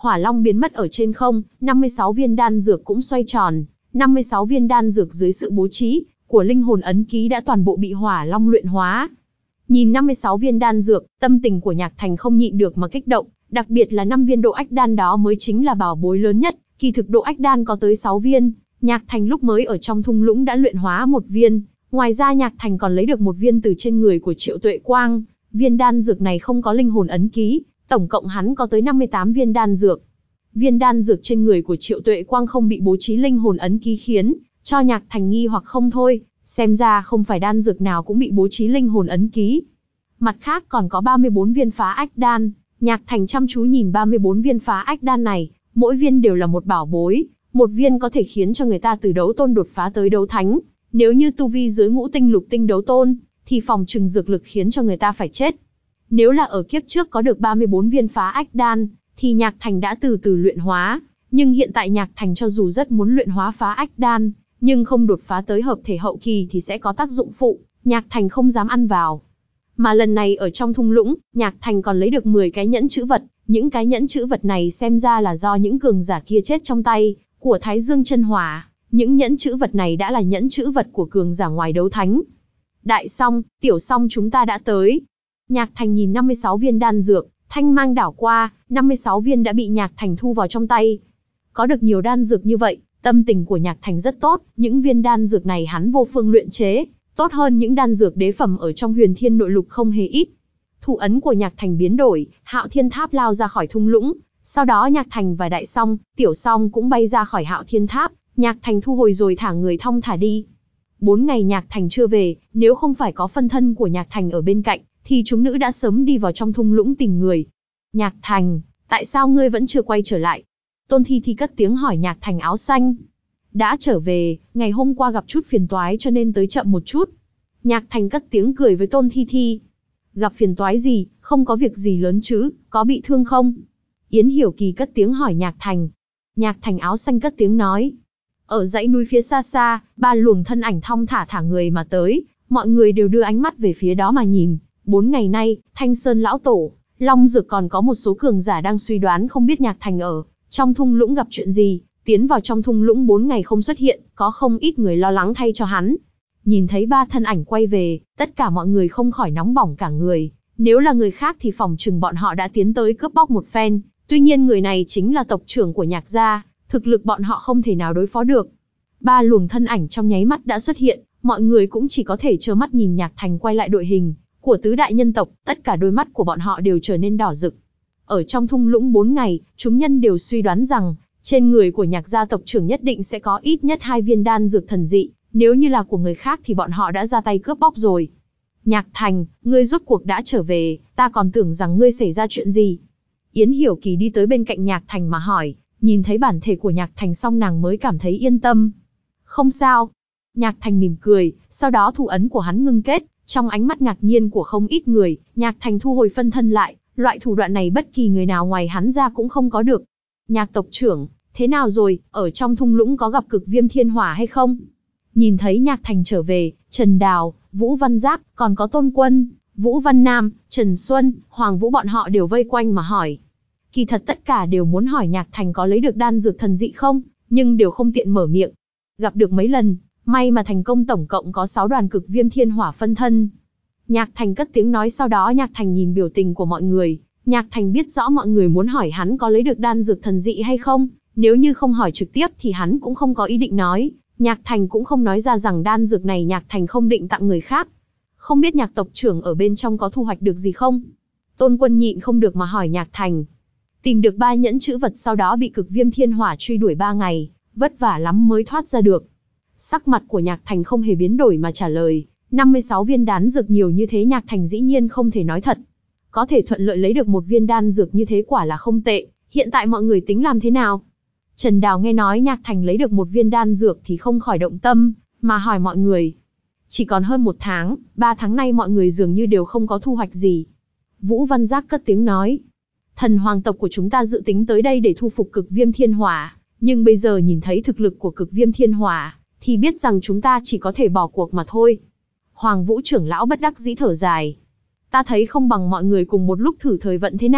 Hỏa long biến mất ở trên không, năm mươi sáu viên đan dược cũng xoay tròn, năm mươi sáu viên đan dược dưới sự bố trí của linh hồn ấn ký đã toàn bộ bị hỏa long luyện hóa. Nhìn năm mươi sáu viên đan dược, tâm tình của Nhạc Thành không nhịn được mà kích động, đặc biệt là năm viên độ ách đan đó mới chính là bảo bối lớn nhất, kỳ thực độ ách đan có tới sáu viên, Nhạc Thành lúc mới ở trong thung lũng đã luyện hóa một viên, ngoài ra Nhạc Thành còn lấy được một viên từ trên người của Triệu Tuệ Quang, viên đan dược này không có linh hồn ấn ký, tổng cộng hắn có tới năm mươi tám viên đan dược. Viên đan dược trên người của Triệu Tuệ Quang không bị bố trí linh hồn ấn ký khiến cho Nhạc Thành nghi hoặc không thôi, xem ra không phải đan dược nào cũng bị bố trí linh hồn ấn ký. Mặt khác còn có ba mươi bốn viên phá ách đan, Nhạc Thành chăm chú nhìn ba mươi bốn viên phá ách đan này, mỗi viên đều là một bảo bối, một viên có thể khiến cho người ta từ đấu tôn đột phá tới đấu thánh, nếu như tu vi dưới ngũ tinh lục tinh đấu tôn, thì phòng trừng dược lực khiến cho người ta phải chết. Nếu là ở kiếp trước có được ba mươi bốn viên phá ách đan, thì Nhạc Thành đã từ từ luyện hóa, nhưng hiện tại Nhạc Thành cho dù rất muốn luyện hóa phá ách đan, nhưng không đột phá tới hợp thể hậu kỳ thì sẽ có tác dụng phụ, Nhạc Thành không dám ăn vào. Mà lần này ở trong thung lũng, Nhạc Thành còn lấy được mười cái nhẫn chữ vật, những cái nhẫn chữ vật này xem ra là do những cường giả kia chết trong tay của Thái Dương Chân Hỏa, những nhẫn chữ vật này đã là nhẫn chữ vật của cường giả ngoài đấu thánh. Đại Song, Tiểu Song chúng ta đã tới. Nhạc Thành nhìn năm mươi sáu viên đan dược, thanh mang đảo qua, năm mươi sáu viên đã bị Nhạc Thành thu vào trong tay. Có được nhiều đan dược như vậy, tâm tình của Nhạc Thành rất tốt, những viên đan dược này hắn vô phương luyện chế, tốt hơn những đan dược đế phẩm ở trong Huyền Thiên Nội Lục không hề ít. Thủ ấn của Nhạc Thành biến đổi, Hạo Thiên Tháp lao ra khỏi thung lũng, sau đó Nhạc Thành và Đại Song, Tiểu Song cũng bay ra khỏi Hạo Thiên Tháp, Nhạc Thành thu hồi rồi thả người thong thả đi. Bốn ngày Nhạc Thành chưa về, nếu không phải có phân thân của Nhạc Thành ở bên cạnh, thì chúng nữ đã sớm đi vào trong thung lũng tìm người. Nhạc Thành, tại sao ngươi vẫn chưa quay trở lại? Tôn Thi Thi cất tiếng hỏi Nhạc Thành áo xanh. Đã trở về, ngày hôm qua gặp chút phiền toái cho nên tới chậm một chút. Nhạc Thành cất tiếng cười với Tôn Thi Thi. Gặp phiền toái gì, không có việc gì lớn chứ, có bị thương không? Yến Hiểu Kỳ cất tiếng hỏi Nhạc Thành. Nhạc Thành áo xanh cất tiếng nói. Ở dãy núi phía xa xa, ba luồng thân ảnh thong thả thả người mà tới, mọi người đều đưa ánh mắt về phía đó mà nhìn. Bốn ngày nay, Thanh Sơn Lão Tổ, Long Dược còn có một số cường giả đang suy đoán không biết Nhạc Thành ở trong thung lũng gặp chuyện gì, tiến vào trong thung lũng bốn ngày không xuất hiện, có không ít người lo lắng thay cho hắn. Nhìn thấy ba thân ảnh quay về, tất cả mọi người không khỏi nóng bỏng cả người, nếu là người khác thì phòng chừng bọn họ đã tiến tới cướp bóc một phen, tuy nhiên người này chính là tộc trưởng của Nhạc gia, thực lực bọn họ không thể nào đối phó được. Ba luồng thân ảnh trong nháy mắt đã xuất hiện, mọi người cũng chỉ có thể trơ mắt nhìn Nhạc Thành quay lại đội hình của tứ đại nhân tộc, tất cả đôi mắt của bọn họ đều trở nên đỏ rực. Ở trong thung lũng bốn ngày, chúng nhân đều suy đoán rằng, trên người của Nhạc gia tộc trưởng nhất định sẽ có ít nhất hai viên đan dược thần dị, nếu như là của người khác thì bọn họ đã ra tay cướp bóc rồi. Nhạc Thành, ngươi rốt cuộc đã trở về, ta còn tưởng rằng ngươi xảy ra chuyện gì. Yến Hiểu Kỳ đi tới bên cạnh Nhạc Thành mà hỏi, nhìn thấy bản thể của Nhạc Thành xong nàng mới cảm thấy yên tâm. Không sao. Nhạc Thành mỉm cười, sau đó thủ ấn của hắn ngưng kết, trong ánh mắt ngạc nhiên của không ít người, Nhạc Thành thu hồi phân thân lại, loại thủ đoạn này bất kỳ người nào ngoài hắn ra cũng không có được. Nhạc tộc trưởng, thế nào rồi, ở trong thung lũng có gặp cực viêm thiên hỏa hay không? Nhìn thấy Nhạc Thành trở về, Trần Đào, Vũ Văn Giác, còn có Tôn Quân, Vũ Văn Nam, Trần Xuân, Hoàng Vũ bọn họ đều vây quanh mà hỏi. Kỳ thật tất cả đều muốn hỏi Nhạc Thành có lấy được đan dược thần dị không, nhưng đều không tiện mở miệng. Gặp được mấy lần, may mà thành công, tổng cộng có sáu đoàn cực viêm thiên hỏa phân thân. Nhạc Thành cất tiếng nói, sau đó Nhạc Thành nhìn biểu tình của mọi người, Nhạc Thành biết rõ mọi người muốn hỏi hắn có lấy được đan dược thần dị hay không, nếu như không hỏi trực tiếp thì hắn cũng không có ý định nói. Nhạc Thành cũng không nói ra rằng đan dược này Nhạc Thành không định tặng người khác. Không biết Nhạc tộc trưởng ở bên trong có thu hoạch được gì không? Tôn Quân nhịn không được mà hỏi Nhạc Thành. Tìm được ba nhẫn chữ vật, sau đó bị cực viêm thiên hỏa truy đuổi ba ngày, vất vả lắm mới thoát ra được. Sắc mặt của Nhạc Thành không hề biến đổi mà trả lời, năm mươi sáu viên đan dược nhiều như thế Nhạc Thành dĩ nhiên không thể nói thật. Có thể thuận lợi lấy được một viên đan dược như thế quả là không tệ, hiện tại mọi người tính làm thế nào? Trần Đào nghe nói Nhạc Thành lấy được một viên đan dược thì không khỏi động tâm, mà hỏi mọi người. Chỉ còn hơn một tháng, ba tháng nay mọi người dường như đều không có thu hoạch gì. Vũ Văn Giác cất tiếng nói. Thần hoàng tộc của chúng ta dự tính tới đây để thu phục cực viêm thiên hỏa, nhưng bây giờ nhìn thấy thực lực của cực viêm thiên hỏa, thì biết rằng chúng ta chỉ có thể bỏ cuộc mà thôi. Hoàng Vũ trưởng lão bất đắc dĩ thở dài. Ta thấy không bằng mọi người cùng một lúc thử thời vận thế nào,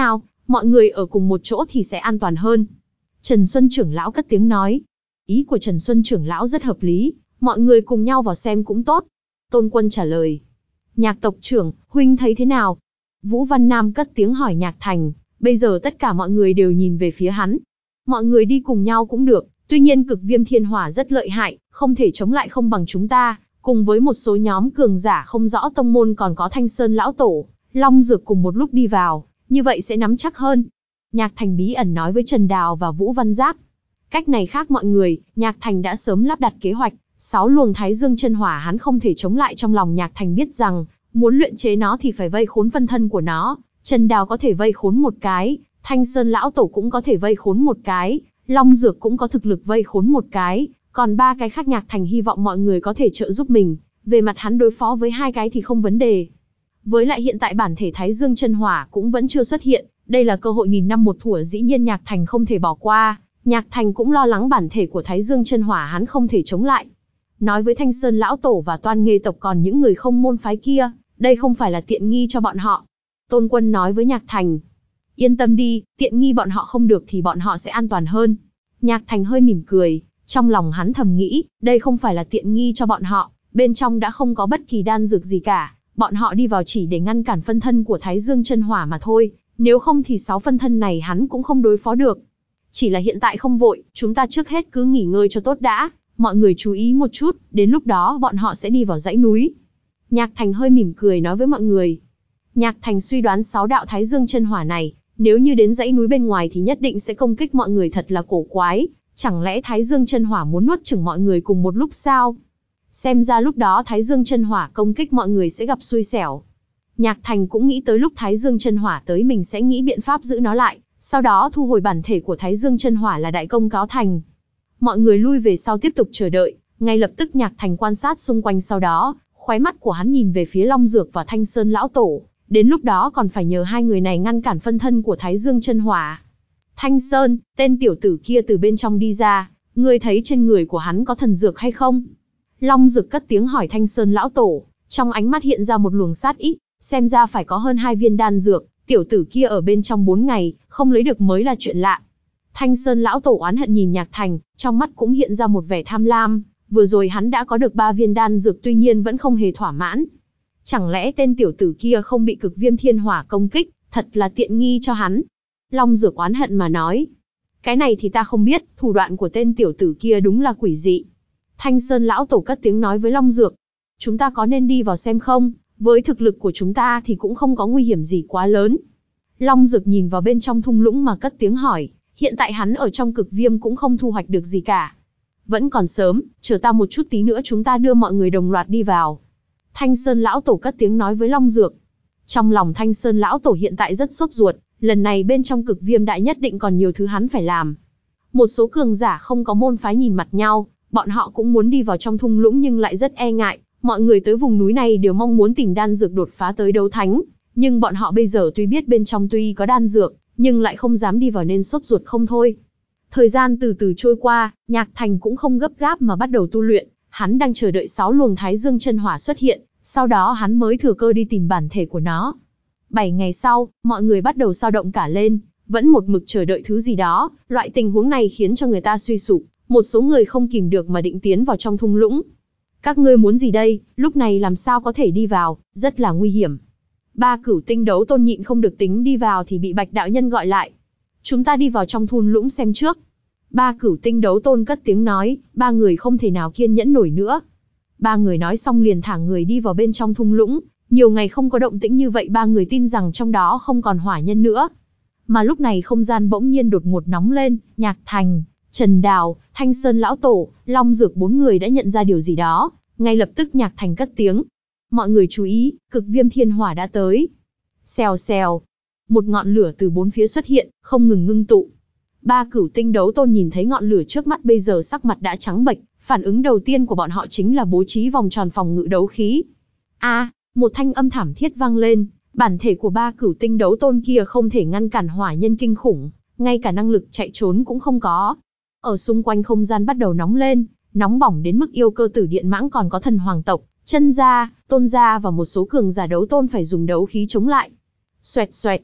mọi người ở cùng một chỗ thì sẽ an toàn hơn. Trần Xuân trưởng lão cất tiếng nói. Ý của Trần Xuân trưởng lão rất hợp lý, mọi người cùng nhau vào xem cũng tốt. Tôn Quân trả lời. Nhạc tộc trưởng, huynh thấy thế nào? Vũ Văn Nam cất tiếng hỏi Nhạc Thành, bây giờ tất cả mọi người đều nhìn về phía hắn. Mọi người đi cùng nhau cũng được, tuy nhiên cực viêm thiên hỏa rất lợi hại, không thể chống lại không bằng chúng ta, cùng với một số nhóm cường giả không rõ tông môn còn có Thanh Sơn lão tổ, Long Dược cùng một lúc đi vào, như vậy sẽ nắm chắc hơn. Nhạc Thành bí ẩn nói với Trần Đào và Vũ Văn Giác. Cách này khác mọi người, Nhạc Thành đã sớm lắp đặt kế hoạch, sáu luồng Thái Dương chân hỏa hắn không thể chống lại. Trong lòng Nhạc Thành biết rằng, muốn luyện chế nó thì phải vây khốn phân thân của nó. Trần Đào có thể vây khốn một cái, Thanh Sơn lão tổ cũng có thể vây khốn một cái, Long Dược cũng có thực lực vây khốn một cái, còn ba cái khác Nhạc Thành hy vọng mọi người có thể trợ giúp mình. Về mặt hắn đối phó với hai cái thì không vấn đề. Với lại hiện tại bản thể Thái Dương chân hỏa cũng vẫn chưa xuất hiện, đây là cơ hội nghìn năm một thủa, dĩ nhiên Nhạc Thành không thể bỏ qua. Nhạc Thành cũng lo lắng bản thể của Thái Dương chân hỏa hắn không thể chống lại. Nói với Thanh Sơn lão tổ và Toan Nghê tộc còn những người không môn phái kia, đây không phải là tiện nghi cho bọn họ. Tôn Quân nói với Nhạc Thành. Yên tâm đi, tiện nghi bọn họ không được thì bọn họ sẽ an toàn hơn. Nhạc Thành hơi mỉm cười, trong lòng hắn thầm nghĩ, đây không phải là tiện nghi cho bọn họ, bên trong đã không có bất kỳ đan dược gì cả, bọn họ đi vào chỉ để ngăn cản phân thân của Thái Dương chân hỏa mà thôi, nếu không thì sáu phân thân này hắn cũng không đối phó được. Chỉ là hiện tại không vội, chúng ta trước hết cứ nghỉ ngơi cho tốt đã, mọi người chú ý một chút, đến lúc đó bọn họ sẽ đi vào dãy núi. Nhạc Thành hơi mỉm cười nói với mọi người. Nhạc Thành suy đoán sáu đạo Thái Dương chân hỏa này, nếu như đến dãy núi bên ngoài thì nhất định sẽ công kích mọi người, thật là cổ quái, chẳng lẽ Thái Dương chân hỏa muốn nuốt chửng mọi người cùng một lúc sao? Xem ra lúc đó Thái Dương chân hỏa công kích mọi người sẽ gặp xui xẻo. Nhạc Thành cũng nghĩ tới lúc Thái Dương chân hỏa tới mình sẽ nghĩ biện pháp giữ nó lại, sau đó thu hồi bản thể của Thái Dương chân hỏa là đại công cáo thành. Mọi người lui về sau tiếp tục chờ đợi, ngay lập tức Nhạc Thành quan sát xung quanh, sau đó, khóe mắt của hắn nhìn về phía Long Dược và Thanh Sơn lão tổ, đến lúc đó còn phải nhờ hai người này ngăn cản phân thân của Thái Dương chân hỏa. Thanh Sơn, tên tiểu tử kia từ bên trong đi ra, ngươi thấy trên người của hắn có thần dược hay không? Long Dược cất tiếng hỏi Thanh Sơn lão tổ, trong ánh mắt hiện ra một luồng sát ý, xem ra phải có hơn hai viên đan dược, tiểu tử kia ở bên trong bốn ngày, không lấy được mới là chuyện lạ. Thanh Sơn lão tổ oán hận nhìn Nhạc Thành, trong mắt cũng hiện ra một vẻ tham lam, vừa rồi hắn đã có được ba viên đan dược tuy nhiên vẫn không hề thỏa mãn. Chẳng lẽ tên tiểu tử kia không bị cực viêm thiên hỏa công kích, thật là tiện nghi cho hắn. Long Dược oán hận mà nói. Cái này thì ta không biết, thủ đoạn của tên tiểu tử kia đúng là quỷ dị. Thanh Sơn lão tổ cất tiếng nói với Long Dược. Chúng ta có nên đi vào xem không? Với thực lực của chúng ta thì cũng không có nguy hiểm gì quá lớn. Long Dược nhìn vào bên trong thung lũng mà cất tiếng hỏi. Hiện tại hắn ở trong cực viêm cũng không thu hoạch được gì cả. Vẫn còn sớm, chờ ta một chút, tí nữa chúng ta đưa mọi người đồng loạt đi vào. Thanh Sơn lão tổ cất tiếng nói với Long Dược. Trong lòng Thanh Sơn lão tổ hiện tại rất sốt ruột, lần này bên trong cực viêm đại nhất định còn nhiều thứ hắn phải làm. Một số cường giả không có môn phái nhìn mặt nhau, bọn họ cũng muốn đi vào trong thung lũng nhưng lại rất e ngại. Mọi người tới vùng núi này đều mong muốn tìm đan dược đột phá tới đấu thánh, nhưng bọn họ bây giờ tuy biết bên trong tuy có đan dược, nhưng lại không dám đi vào nên sốt ruột không thôi. Thời gian từ từ trôi qua, Nhạc Thành cũng không gấp gáp mà bắt đầu tu luyện, hắn đang chờ đợi sáu luồng Thái Dương chân hỏa xuất hiện, sau đó hắn mới thừa cơ đi tìm bản thể của nó. Bảy ngày sau, mọi người bắt đầu dao động cả lên, vẫn một mực chờ đợi thứ gì đó, loại tình huống này khiến cho người ta suy sụp, một số người không kìm được mà định tiến vào trong thung lũng. Các ngươi muốn gì đây, lúc này làm sao có thể đi vào, rất là nguy hiểm. Ba Cửu Tinh Đấu Tôn nhịn không được tính đi vào thì bị Bạch đạo nhân gọi lại. Chúng ta đi vào trong thung lũng xem trước. Ba Cửu Tinh Đấu Tôn cất tiếng nói, ba người không thể nào kiên nhẫn nổi nữa. Ba người nói xong liền thả người đi vào bên trong thung lũng, nhiều ngày không có động tĩnh như vậy ba người tin rằng trong đó không còn hỏa nhân nữa. Mà lúc này không gian bỗng nhiên đột ngột nóng lên, Nhạc Thành, Trần Đào, Thanh Sơn lão tổ, Long Dược bốn người đã nhận ra điều gì đó, ngay lập tức Nhạc Thành cất tiếng. Mọi người chú ý, cực viêm thiên hỏa đã tới. Xèo xèo, một ngọn lửa từ bốn phía xuất hiện, không ngừng ngưng tụ. Ba Cửu Tinh Đấu Tôn nhìn thấy ngọn lửa trước mắt bây giờ sắc mặt đã trắng bệch, phản ứng đầu tiên của bọn họ chính là bố trí vòng tròn phòng ngự đấu khí. A, một thanh âm thảm thiết vang lên, bản thể của ba Cửu Tinh Đấu Tôn kia không thể ngăn cản hỏa nhân kinh khủng, ngay cả năng lực chạy trốn cũng không có. Ở xung quanh không gian bắt đầu nóng lên, nóng bỏng đến mức yêu cơ tử điện mãng còn có thần hoàng tộc, chân gia, tôn gia và một số cường giả đấu tôn phải dùng đấu khí chống lại. Xoẹt xoẹt,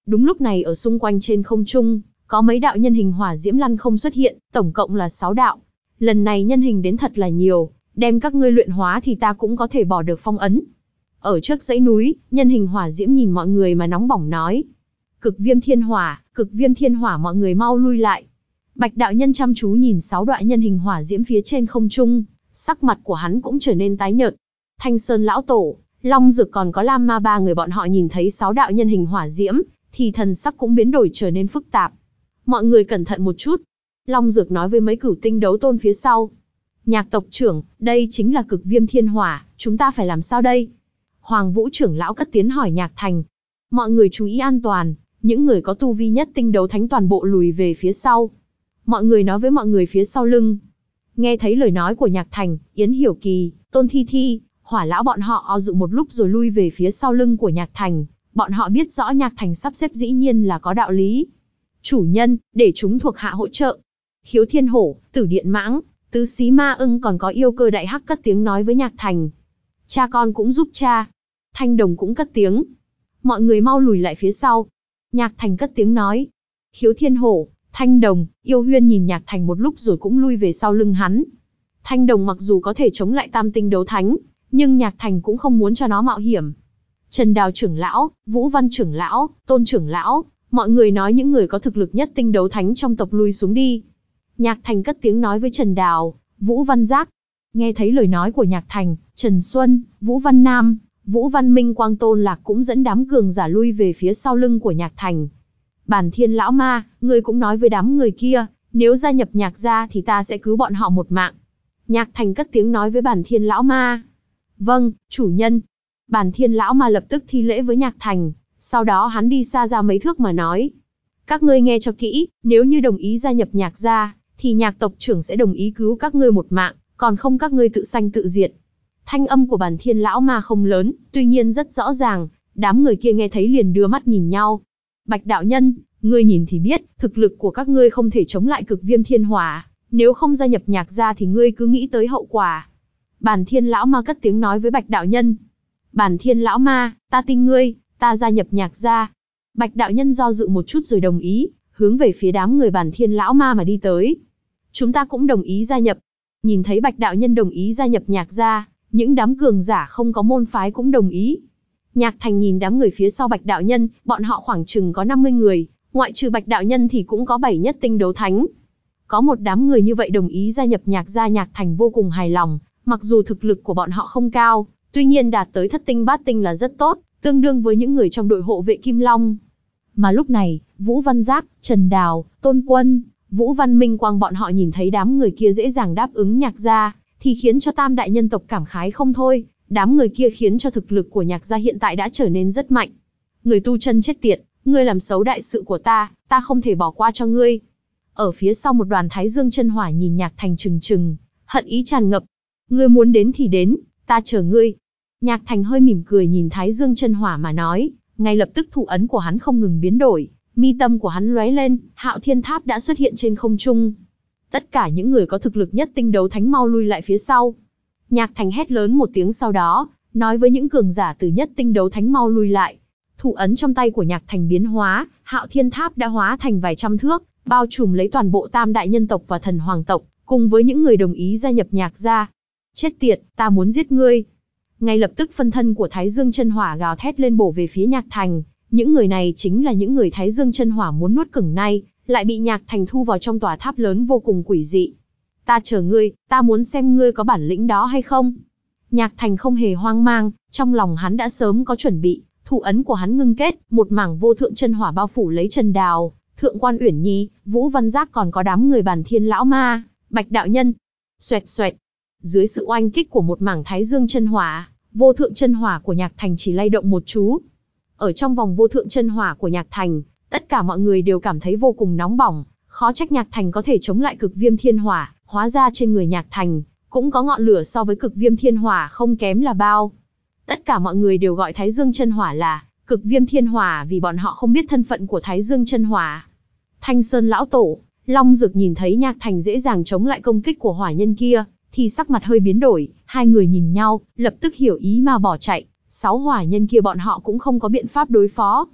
Đúng lúc này ở xung quanh trên không trung, có mấy đạo nhân hình hỏa diễm lăn không xuất hiện, tổng cộng là sáu đạo. Lần này nhân hình đến thật là nhiều, đem các ngươi luyện hóa thì ta cũng có thể bỏ được phong ấn. Ở trước dãy núi, nhân hình hỏa diễm nhìn mọi người mà nóng bỏng nói. Cực viêm thiên hỏa, cực viêm thiên hỏa, mọi người mau lui lại. Bạch đạo nhân chăm chú nhìn sáu đoạn nhân hình hỏa diễm phía trên không trung, sắc mặt của hắn cũng trở nên tái nhợt. Thanh Sơn lão tổ, Long Dược còn có Lam Ma ba người bọn họ nhìn thấy sáu đạo nhân hình hỏa diễm, thì thần sắc cũng biến đổi trở nên phức tạp. Mọi người cẩn thận một chút. Long Dược nói với mấy cửu tinh đấu tôn phía sau. Nhạc tộc trưởng, đây chính là cực viêm thiên hỏa, chúng ta phải làm sao đây? Hoàng Vũ trưởng lão cất tiếng hỏi Nhạc Thành. Mọi người chú ý an toàn, những người có tu vi nhất tinh đấu thánh toàn bộ lùi về phía sau. Mọi người nói với mọi người phía sau lưng. Nghe thấy lời nói của Nhạc Thành, Yến Hiểu Kỳ, Tôn Thi Thi, Hỏa lão bọn họ o dự một lúc rồi lui về phía sau lưng của Nhạc Thành. Bọn họ biết rõ Nhạc Thành sắp xếp dĩ nhiên là có đạo lý. Chủ nhân, để chúng thuộc hạ hỗ trợ. Khiếu Thiên Hổ, Tử Điện Mãng, Tứ Xí Ma Ưng còn có Yêu Cơ Đại Hắc cất tiếng nói với Nhạc Thành. Cha con cũng giúp cha. Thanh Đồng cũng cất tiếng. Mọi người mau lùi lại phía sau. Nhạc Thành cất tiếng nói. Khiếu Thiên Hổ, Thanh Đồng, Yêu Huyên nhìn Nhạc Thành một lúc rồi cũng lui về sau lưng hắn. Thanh Đồng mặc dù có thể chống lại tam tinh đấu thánh, nhưng Nhạc Thành cũng không muốn cho nó mạo hiểm. Trần Đào trưởng lão, Vũ Văn trưởng lão, Tôn trưởng lão, mọi người nói những người có thực lực nhất tinh đấu thánh trong tộc lui xuống đi. Nhạc Thành cất tiếng nói với Trần Đào, Vũ Văn Giác. Nghe thấy lời nói của Nhạc Thành, Trần Xuân, Vũ Văn Nam, Vũ Văn Minh Quang Tôn Lạc cũng dẫn đám cường giả lui về phía sau lưng của Nhạc Thành. Bản Thiên lão ma, ngươi cũng nói với đám người kia, nếu gia nhập Nhạc gia thì ta sẽ cứu bọn họ một mạng. Nhạc Thành cất tiếng nói với Bản Thiên lão ma. Vâng, chủ nhân. Bản Thiên lão ma lập tức thi lễ với Nhạc Thành, sau đó hắn đi xa ra mấy thước mà nói. Các ngươi nghe cho kỹ, nếu như đồng ý gia nhập Nhạc gia, thì Nhạc tộc trưởng sẽ đồng ý cứu các ngươi một mạng, còn không các ngươi tự sanh tự diệt. Thanh âm của Bản Thiên lão ma không lớn, tuy nhiên rất rõ ràng, đám người kia nghe thấy liền đưa mắt nhìn nhau. Bạch đạo nhân, ngươi nhìn thì biết, thực lực của các ngươi không thể chống lại cực viêm thiên hỏa, nếu không gia nhập Nhạc gia thì ngươi cứ nghĩ tới hậu quả. Bản Thiên lão ma cất tiếng nói với Bạch đạo nhân. Bản Thiên lão ma, ta tin ngươi, ta gia nhập Nhạc gia. Bạch đạo nhân do dự một chút rồi đồng ý, hướng về phía đám người Bản Thiên lão ma mà đi tới. Chúng ta cũng đồng ý gia nhập. Nhìn thấy Bạch đạo nhân đồng ý gia nhập Nhạc gia, những đám cường giả không có môn phái cũng đồng ý. Nhạc Thành nhìn đám người phía sau Bạch đạo nhân, bọn họ khoảng chừng có năm mươi người, ngoại trừ Bạch đạo nhân thì cũng có bảy nhất tinh đấu thánh. Có một đám người như vậy đồng ý gia nhập Nhạc gia, Nhạc Thành vô cùng hài lòng, mặc dù thực lực của bọn họ không cao, tuy nhiên đạt tới thất tinh bát tinh là rất tốt, tương đương với những người trong đội hộ vệ Kim Long. Mà lúc này, Vũ Văn Giác, Trần Đào, Tôn Quân, Vũ Văn Minh Quang bọn họ nhìn thấy đám người kia dễ dàng đáp ứng Nhạc gia, thì khiến cho tam đại nhân tộc cảm khái không thôi. Đám người kia khiến cho thực lực của Nhạc gia hiện tại đã trở nên rất mạnh. Người tu chân chết tiệt, ngươi làm xấu đại sự của ta, ta không thể bỏ qua cho ngươi. Ở phía sau một đoàn Thái Dương chân hỏa nhìn Nhạc Thành trừng trừng, hận ý tràn ngập. Ngươi muốn đến thì đến, ta chờ ngươi. Nhạc Thành hơi mỉm cười nhìn Thái Dương chân hỏa mà nói, ngay lập tức thủ ấn của hắn không ngừng biến đổi, mi tâm của hắn lóe lên, Hạo Thiên Tháp đã xuất hiện trên không trung. Tất cả những người có thực lực nhất tinh đấu thánh mau lui lại phía sau. Nhạc Thành hét lớn một tiếng sau đó, nói với những cường giả từ nhất tinh đấu thánh mau lui lại. Thủ ấn trong tay của Nhạc Thành biến hóa, Hạo Thiên Tháp đã hóa thành vài trăm thước, bao trùm lấy toàn bộ tam đại nhân tộc và thần hoàng tộc, cùng với những người đồng ý gia nhập Nhạc gia. Chết tiệt, ta muốn giết ngươi. Ngay lập tức phân thân của Thái Dương chân hỏa gào thét lên bổ về phía Nhạc Thành. Những người này chính là những người Thái Dương chân hỏa muốn nuốt cửng nay, lại bị Nhạc Thành thu vào trong tòa tháp lớn vô cùng quỷ dị. Ta chờ ngươi, ta muốn xem ngươi có bản lĩnh đó hay không. Nhạc Thành không hề hoang mang, trong lòng hắn đã sớm có chuẩn bị, thủ ấn của hắn ngưng kết, một mảng vô thượng chân hỏa bao phủ lấy Trần Đào, Thượng Quan Uyển Nhi, Vũ Văn Giác còn có đám người Bản Thiên lão ma, Bạch đạo nhân. Xoẹt xoẹt. Dưới sự oanh kích của một mảng Thái Dương chân hỏa, vô thượng chân hỏa của Nhạc Thành chỉ lay động một chú. Ở trong vòng vô thượng chân hỏa của Nhạc Thành, tất cả mọi người đều cảm thấy vô cùng nóng bỏng, khó trách Nhạc Thành có thể chống lại cực viêm thiên hỏa, hóa ra trên người Nhạc Thành cũng có ngọn lửa so với cực viêm thiên hỏa không kém là bao. Tất cả mọi người đều gọi Thái Dương chân hỏa là cực viêm thiên hỏa vì bọn họ không biết thân phận của Thái Dương chân hỏa. Thanh Sơn lão tổ, Long Dược nhìn thấy Nhạc Thành dễ dàng chống lại công kích của hỏa nhân kia, thì sắc mặt hơi biến đổi, hai người nhìn nhau, lập tức hiểu ý mà bỏ chạy. Sáu hỏa nhân kia bọn họ cũng không có biện pháp đối phó.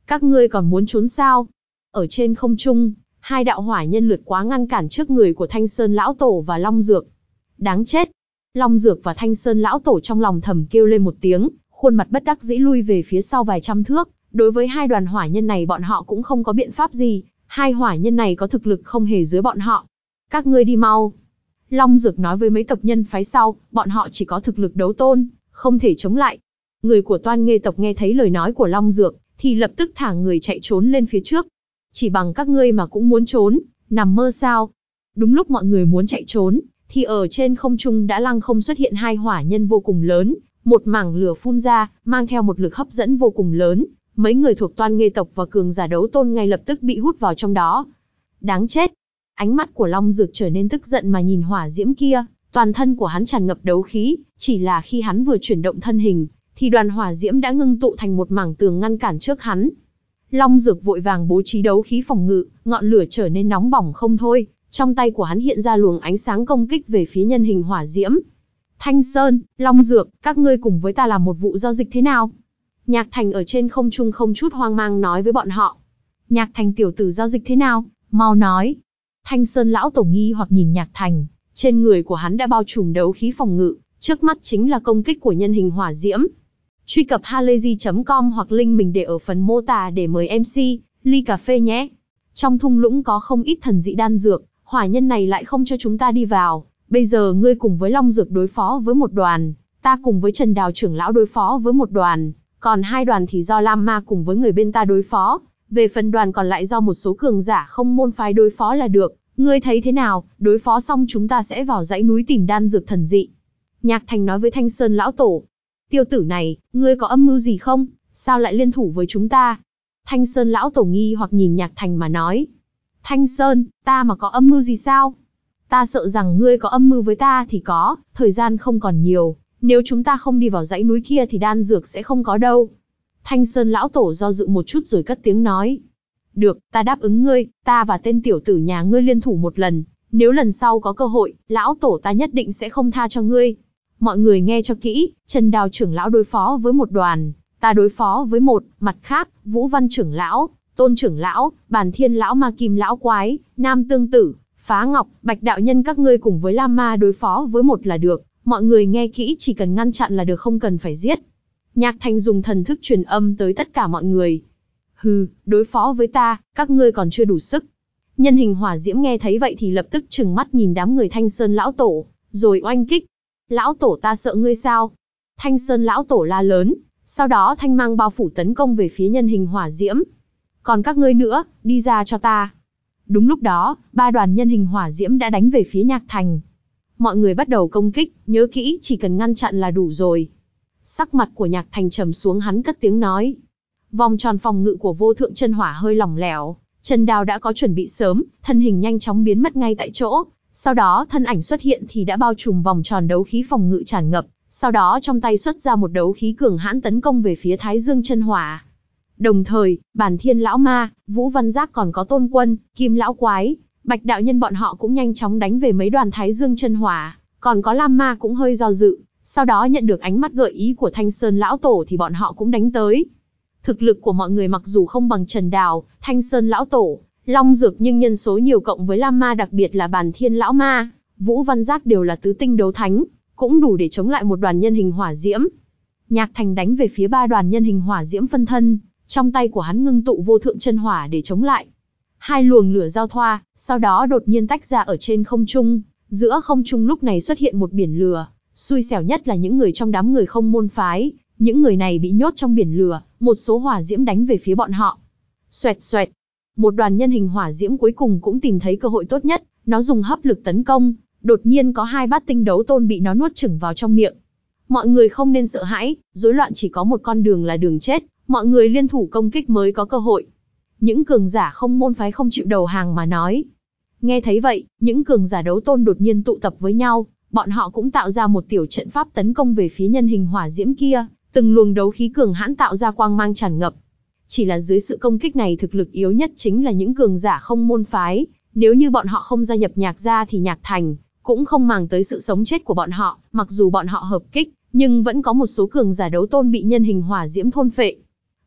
Các ngươi còn muốn trốn sao? Ở trên không trung, hai đạo hỏa nhân lượt quá ngăn cản trước người của Thanh Sơn lão tổ và Long Dược. Đáng chết! Long Dược và Thanh Sơn lão tổ trong lòng thầm kêu lên một tiếng, khuôn mặt bất đắc dĩ lui về phía sau vài trăm thước. Đối với hai đoàn hỏa nhân này bọn họ cũng không có biện pháp gì, hai hỏa nhân này có thực lực không hề dưới bọn họ. Các ngươi đi mau. Long Dược nói với mấy tộc nhân phái sau, bọn họ chỉ có thực lực đấu tôn, không thể chống lại. Người của Toan Nghê tộc nghe thấy lời nói của Long Dược, thì lập tức thả người chạy trốn lên phía trước. Chỉ bằng các ngươi mà cũng muốn trốn, nằm mơ sao? Đúng lúc mọi người muốn chạy trốn, thì ở trên không trung đã lăng không xuất hiện hai hỏa nhân vô cùng lớn, một mảng lửa phun ra, mang theo một lực hấp dẫn vô cùng lớn. Mấy người thuộc Toan Nghê tộc và cường giả đấu tôn ngay lập tức bị hút vào trong đó. Đáng chết! Ánh mắt của Long Dược trở nên tức giận mà nhìn hỏa diễm kia, toàn thân của hắn tràn ngập đấu khí, chỉ là khi hắn vừa chuyển động thân hình, thì đoàn hỏa diễm đã ngưng tụ thành một mảng tường ngăn cản trước hắn. Long Dược vội vàng bố trí đấu khí phòng ngự, ngọn lửa trở nên nóng bỏng không thôi, trong tay của hắn hiện ra luồng ánh sáng công kích về phía nhân hình hỏa diễm. Thanh Sơn, Long Dược, các ngươi cùng với ta làm một vụ giao dịch thế nào? Nhạc Thành ở trên không trung không chút hoang mang nói với bọn họ. Nhạc Thành tiểu tử giao dịch thế nào? Mau nói. Thanh Sơn lão tổ nghi hoặc nhìn Nhạc Thành, trên người của hắn đã bao trùm đấu khí phòng ngự, trước mắt chính là công kích của nhân hình hỏa diễm. Truy cập halayzi chấm com hoặc link mình để ở phần mô tả để mời em xê, ly cà phê nhé. Trong thung lũng có không ít thần dị đan dược, hỏa nhân này lại không cho chúng ta đi vào. Bây giờ ngươi cùng với Long Dược đối phó với một đoàn, ta cùng với Trần Đào trưởng lão đối phó với một đoàn, còn hai đoàn thì do Lam Ma cùng với người bên ta đối phó. Về phần đoàn còn lại do một số cường giả không môn phái đối phó là được. Ngươi thấy thế nào? Đối phó xong chúng ta sẽ vào dãy núi tìm đan dược thần dị. Nhạc Thành nói với Thanh Sơn lão tổ. Tiêu tử này, ngươi có âm mưu gì không? Sao lại liên thủ với chúng ta? Thanh Sơn lão tổ nghi hoặc nhìn Nhạc Thành mà nói. Thanh Sơn, ta mà có âm mưu gì sao? Ta sợ rằng ngươi có âm mưu với ta thì có, thời gian không còn nhiều. Nếu chúng ta không đi vào dãy núi kia thì đan dược sẽ không có đâu. Thanh Sơn lão tổ do dự một chút rồi cất tiếng nói. Được, ta đáp ứng ngươi, ta và tên tiểu tử nhà ngươi liên thủ một lần. Nếu lần sau có cơ hội, lão tổ ta nhất định sẽ không tha cho ngươi. Mọi người nghe cho kỹ, Trần Đào trưởng lão đối phó với một đoàn, ta đối phó với một, mặt khác, Vũ Văn trưởng lão, Tôn trưởng lão, Bàn Thiên lão ma Kim lão quái, Nam Tương tử, Phá Ngọc, Bạch đạo nhân các ngươi cùng với Lam Ma đối phó với một là được. Mọi người nghe kỹ, chỉ cần ngăn chặn là được, không cần phải giết. Nhạc Thành dùng thần thức truyền âm tới tất cả mọi người. Hừ, đối phó với ta, các ngươi còn chưa đủ sức. Nhân hình hỏa diễm nghe thấy vậy thì lập tức trừng mắt nhìn đám người Thanh Sơn lão tổ, rồi oanh kích. Lão tổ ta sợ ngươi sao? Thanh Sơn lão tổ la lớn, sau đó thanh mang bao phủ tấn công về phía nhân hình hỏa diễm. Còn các ngươi nữa, đi ra cho ta. Đúng lúc đó, ba đoàn nhân hình hỏa diễm đã đánh về phía Nhạc Thành. Mọi người bắt đầu công kích, nhớ kỹ, chỉ cần ngăn chặn là đủ rồi. Sắc mặt của Nhạc Thành trầm xuống, hắn cất tiếng nói. Vòng tròn phòng ngự của vô thượng chân hỏa hơi lỏng lẻo, Trần Đào đã có chuẩn bị sớm, thân hình nhanh chóng biến mất ngay tại chỗ. Sau đó thân ảnh xuất hiện thì đã bao trùm vòng tròn đấu khí phòng ngự tràn ngập, sau đó trong tay xuất ra một đấu khí cường hãn tấn công về phía Thái Dương chân hỏa. Đồng thời, Bàn Thiên lão ma, Vũ Văn Giác còn có Tôn Quân, Kim lão quái, Bạch đạo nhân bọn họ cũng nhanh chóng đánh về mấy đoàn Thái Dương chân hỏa, còn có Lam Ma cũng hơi do dự, sau đó nhận được ánh mắt gợi ý của Thanh Sơn lão tổ thì bọn họ cũng đánh tới. Thực lực của mọi người mặc dù không bằng Trần Đào, Thanh Sơn lão tổ, Long Dược, nhưng nhân số nhiều cộng với Lam Ma, đặc biệt là Bàn Thiên lão ma, Vũ Văn Giác đều là tứ tinh đấu thánh, cũng đủ để chống lại một đoàn nhân hình hỏa diễm. Nhạc Thành đánh về phía ba đoàn nhân hình hỏa diễm phân thân, trong tay của hắn ngưng tụ vô thượng chân hỏa để chống lại. Hai luồng lửa giao thoa, sau đó đột nhiên tách ra ở trên không trung, giữa không trung lúc này xuất hiện một biển lửa, xui xẻo nhất là những người trong đám người không môn phái, những người này bị nhốt trong biển lửa, một số hỏa diễm đánh về phía bọn họ. Xoẹt xoẹt, một đoàn nhân hình hỏa diễm cuối cùng cũng tìm thấy cơ hội tốt nhất, nó dùng hấp lực tấn công, đột nhiên có hai bát tinh đấu tôn bị nó nuốt chửng vào trong miệng. Mọi người không nên sợ hãi, rối loạn chỉ có một con đường là đường chết, mọi người liên thủ công kích mới có cơ hội. Những cường giả không môn phái không chịu đầu hàng mà nói. Nghe thấy vậy, những cường giả đấu tôn đột nhiên tụ tập với nhau, bọn họ cũng tạo ra một tiểu trận pháp tấn công về phía nhân hình hỏa diễm kia, từng luồng đấu khí cường hãn tạo ra quang mang tràn ngập. Chỉ là dưới sự công kích này thực lực yếu nhất chính là những cường giả không môn phái, nếu như bọn họ không gia nhập Nhạc gia thì Nhạc Thành cũng không màng tới sự sống chết của bọn họ, mặc dù bọn họ hợp kích, nhưng vẫn có một số cường giả đấu tôn bị nhân hình hỏa diễm thôn phệ.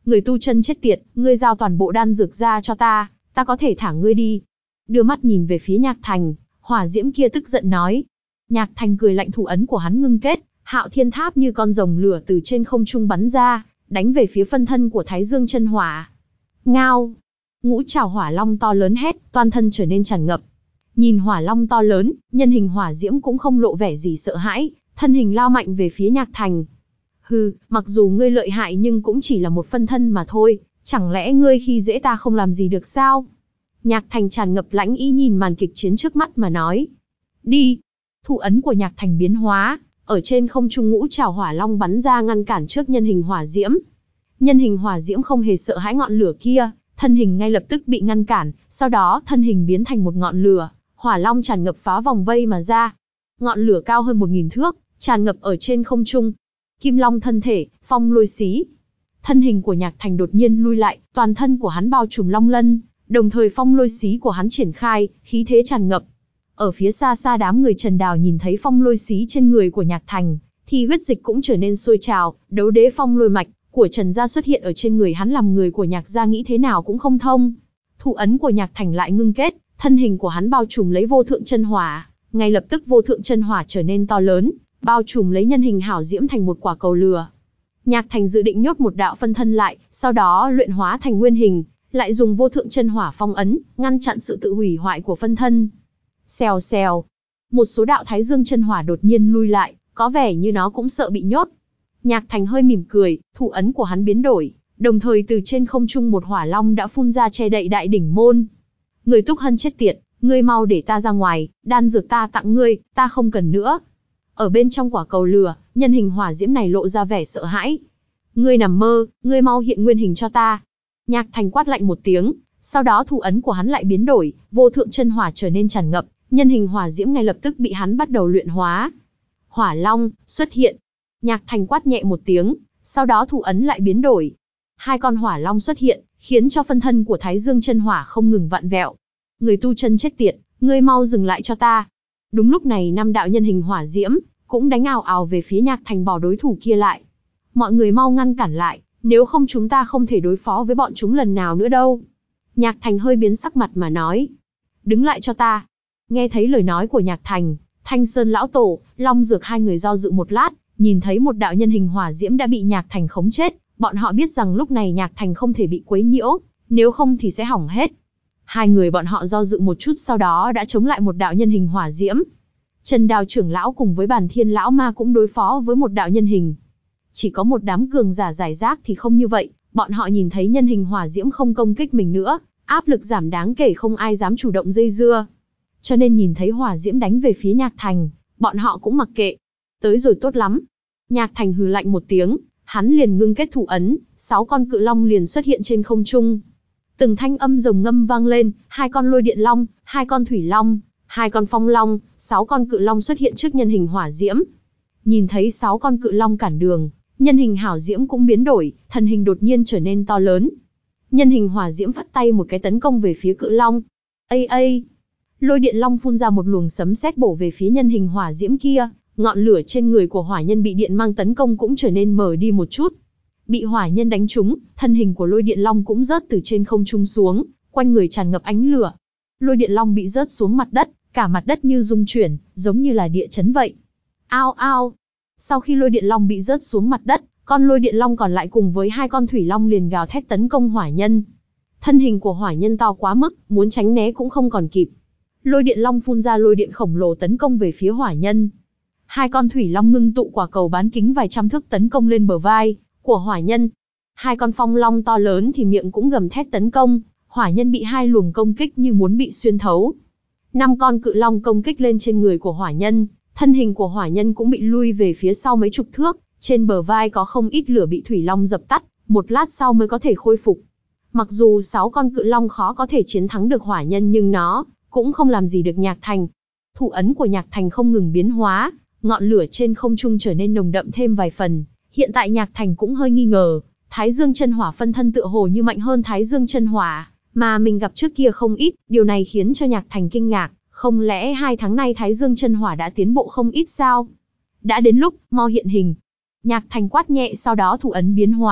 Người tu chân chết tiệt, ngươi giao toàn bộ đan dược ra cho ta, ta có thể thả ngươi đi. Đưa mắt nhìn về phía Nhạc Thành, hỏa diễm kia tức giận nói. Nhạc Thành cười lạnh, thủ ấn của hắn ngưng kết, Hạo Thiên Tháp như con rồng lửa từ trên không trung bắn ra, đánh về phía phân thân của Thái Dương chân hỏa. Ngao! Ngũ trảo hỏa long to lớn hét, toàn thân trở nên tràn ngập. Nhìn hỏa long to lớn, nhân hình hỏa diễm cũng không lộ vẻ gì sợ hãi, thân hình lao mạnh về phía Nhạc Thành. Hừ, mặc dù ngươi lợi hại nhưng cũng chỉ là một phân thân mà thôi, chẳng lẽ ngươi khi dễ ta không làm gì được sao? Nhạc Thành tràn ngập lãnh ý nhìn màn kịch chiến trước mắt mà nói. Đi! Thủ ấn của Nhạc Thành biến hóa, ở trên không trung ngũ trảo hỏa long bắn ra ngăn cản trước nhân hình hỏa diễm. Nhân hình hỏa diễm không hề sợ hãi ngọn lửa kia, thân hình ngay lập tức bị ngăn cản, sau đó thân hình biến thành một ngọn lửa, hỏa long tràn ngập phá vòng vây mà ra. Ngọn lửa cao hơn một nghìn thước, tràn ngập ở trên không trung. Kim long thân thể, phong lôi xí. Thân hình của Nhạc Thành đột nhiên lui lại, toàn thân của hắn bao trùm long lân, đồng thời phong lôi xí của hắn triển khai, khí thế tràn ngập. Ở phía xa xa đám người Trần Đào nhìn thấy phong lôi xí trên người của Nhạc Thành, thì huyết dịch cũng trở nên sôi trào, đấu đế phong lôi mạch của Trần gia xuất hiện ở trên người hắn làm người của Nhạc gia nghĩ thế nào cũng không thông. Thủ ấn của Nhạc Thành lại ngưng kết, thân hình của hắn bao trùm lấy vô thượng chân hỏa, ngay lập tức vô thượng chân hỏa trở nên to lớn, bao trùm lấy nhân hình hảo diễm thành một quả cầu lửa. Nhạc Thành dự định nhốt một đạo phân thân lại, sau đó luyện hóa thành nguyên hình, lại dùng vô thượng chân hỏa phong ấn, ngăn chặn sự tự hủy hoại của phân thân. Xèo xèo, một số đạo Thái Dương chân hỏa đột nhiên lui lại, có vẻ như nó cũng sợ bị nhốt. Nhạc Thành hơi mỉm cười, thủ ấn của hắn biến đổi, đồng thời từ trên không trung một hỏa long đã phun ra che đậy đại đỉnh môn. Người Túc Hân chết tiệt, ngươi mau để ta ra ngoài, đan dược ta tặng ngươi, ta không cần nữa. Ở bên trong quả cầu lửa, nhân hình hỏa diễm này lộ ra vẻ sợ hãi. Ngươi nằm mơ, ngươi mau hiện nguyên hình cho ta. Nhạc Thành quát lạnh một tiếng, sau đó thủ ấn của hắn lại biến đổi, vô thượng chân hỏa trở nên tràn ngập, nhân hình hỏa diễm ngay lập tức bị hắn bắt đầu luyện hóa. Hỏa long, xuất hiện. Nhạc Thành quát nhẹ một tiếng, sau đó thủ ấn lại biến đổi. Hai con hỏa long xuất hiện, khiến cho phân thân của Thái Dương chân hỏa không ngừng vặn vẹo. Người tu chân chết tiệt, ngươi mau dừng lại cho ta. Đúng lúc này năm đạo nhân hình hỏa diễm cũng đánh ào ào về phía Nhạc Thành bỏ đối thủ kia lại. Mọi người mau ngăn cản lại, nếu không chúng ta không thể đối phó với bọn chúng lần nào nữa đâu. Nhạc Thành hơi biến sắc mặt mà nói. Đứng lại cho ta. Nghe thấy lời nói của Nhạc Thành, Thanh Sơn lão tổ, Long Dược hai người do dự một lát, nhìn thấy một đạo nhân hình hỏa diễm đã bị Nhạc Thành khống chết, bọn họ biết rằng lúc này Nhạc Thành không thể bị quấy nhiễu, nếu không thì sẽ hỏng hết. Hai người bọn họ do dự một chút sau đó đã chống lại một đạo nhân hình hỏa diễm. Trần Đào trưởng lão cùng với Bàn Thiên lão ma cũng đối phó với một đạo nhân hình. Chỉ có một đám cường giả giải rác thì không như vậy, bọn họ nhìn thấy nhân hình hỏa diễm không công kích mình nữa, áp lực giảm đáng kể, không ai dám chủ động dây dưa. Cho nên nhìn thấy hỏa diễm đánh về phía Nhạc Thành, bọn họ cũng mặc kệ. Tới rồi tốt lắm. Nhạc Thành hừ lạnh một tiếng, hắn liền ngưng kết thủ ấn, sáu con cự long liền xuất hiện trên không trung. Từng thanh âm rồng ngâm vang lên, hai con lôi điện long, hai con thủy long, hai con phong long, sáu con cự long xuất hiện trước nhân hình hỏa diễm. Nhìn thấy sáu con cự long cản đường, nhân hình hảo diễm cũng biến đổi, thân hình đột nhiên trở nên to lớn. Nhân hình hỏa diễm vắt tay một cái tấn công về phía cự long. Ây ây! Lôi điện long phun ra một luồng sấm sét bổ về phía nhân hình hỏa diễm kia, ngọn lửa trên người của hỏa nhân bị điện mang tấn công cũng trở nên mờ đi một chút. Bị hỏa nhân đánh trúng, thân hình của lôi điện long cũng rớt từ trên không trung xuống, quanh người tràn ngập ánh lửa. Lôi điện long bị rớt xuống mặt đất, cả mặt đất như rung chuyển, giống như là địa chấn vậy. Ao ao! Sau khi lôi điện long bị rớt xuống mặt đất, con lôi điện long còn lại cùng với hai con thủy long liền gào thét tấn công hỏa nhân. Thân hình của hỏa nhân to quá mức, muốn tránh né cũng không còn kịp. Lôi điện long phun ra lôi điện khổng lồ tấn công về phía hỏa nhân. Hai con thủy long ngưng tụ quả cầu bán kính vài trăm thước tấn công lên bờ vai của hỏa nhân. Hai con phong long to lớn thì miệng cũng gầm thét tấn công, hỏa nhân bị hai luồng công kích như muốn bị xuyên thấu. Năm con cự long công kích lên trên người của hỏa nhân, thân hình của hỏa nhân cũng bị lui về phía sau mấy chục thước, trên bờ vai có không ít lửa bị thủy long dập tắt, một lát sau mới có thể khôi phục. Mặc dù sáu con cự long khó có thể chiến thắng được hỏa nhân nhưng nó cũng không làm gì được Nhạc Thành. Thủ ấn của Nhạc Thành không ngừng biến hóa, ngọn lửa trên không trung trở nên nồng đậm thêm vài phần. Hiện tại Nhạc Thành cũng hơi nghi ngờ, Thái Dương chân hỏa phân thân tựa hồ như mạnh hơn Thái Dương chân hỏa mà mình gặp trước kia không ít, điều này khiến cho Nhạc Thành kinh ngạc, không lẽ hai tháng nay Thái Dương chân hỏa đã tiến bộ không ít sao? Đã đến lúc, mau hiện hình. Nhạc Thành quát nhẹ sau đó thủ ấn biến hóa,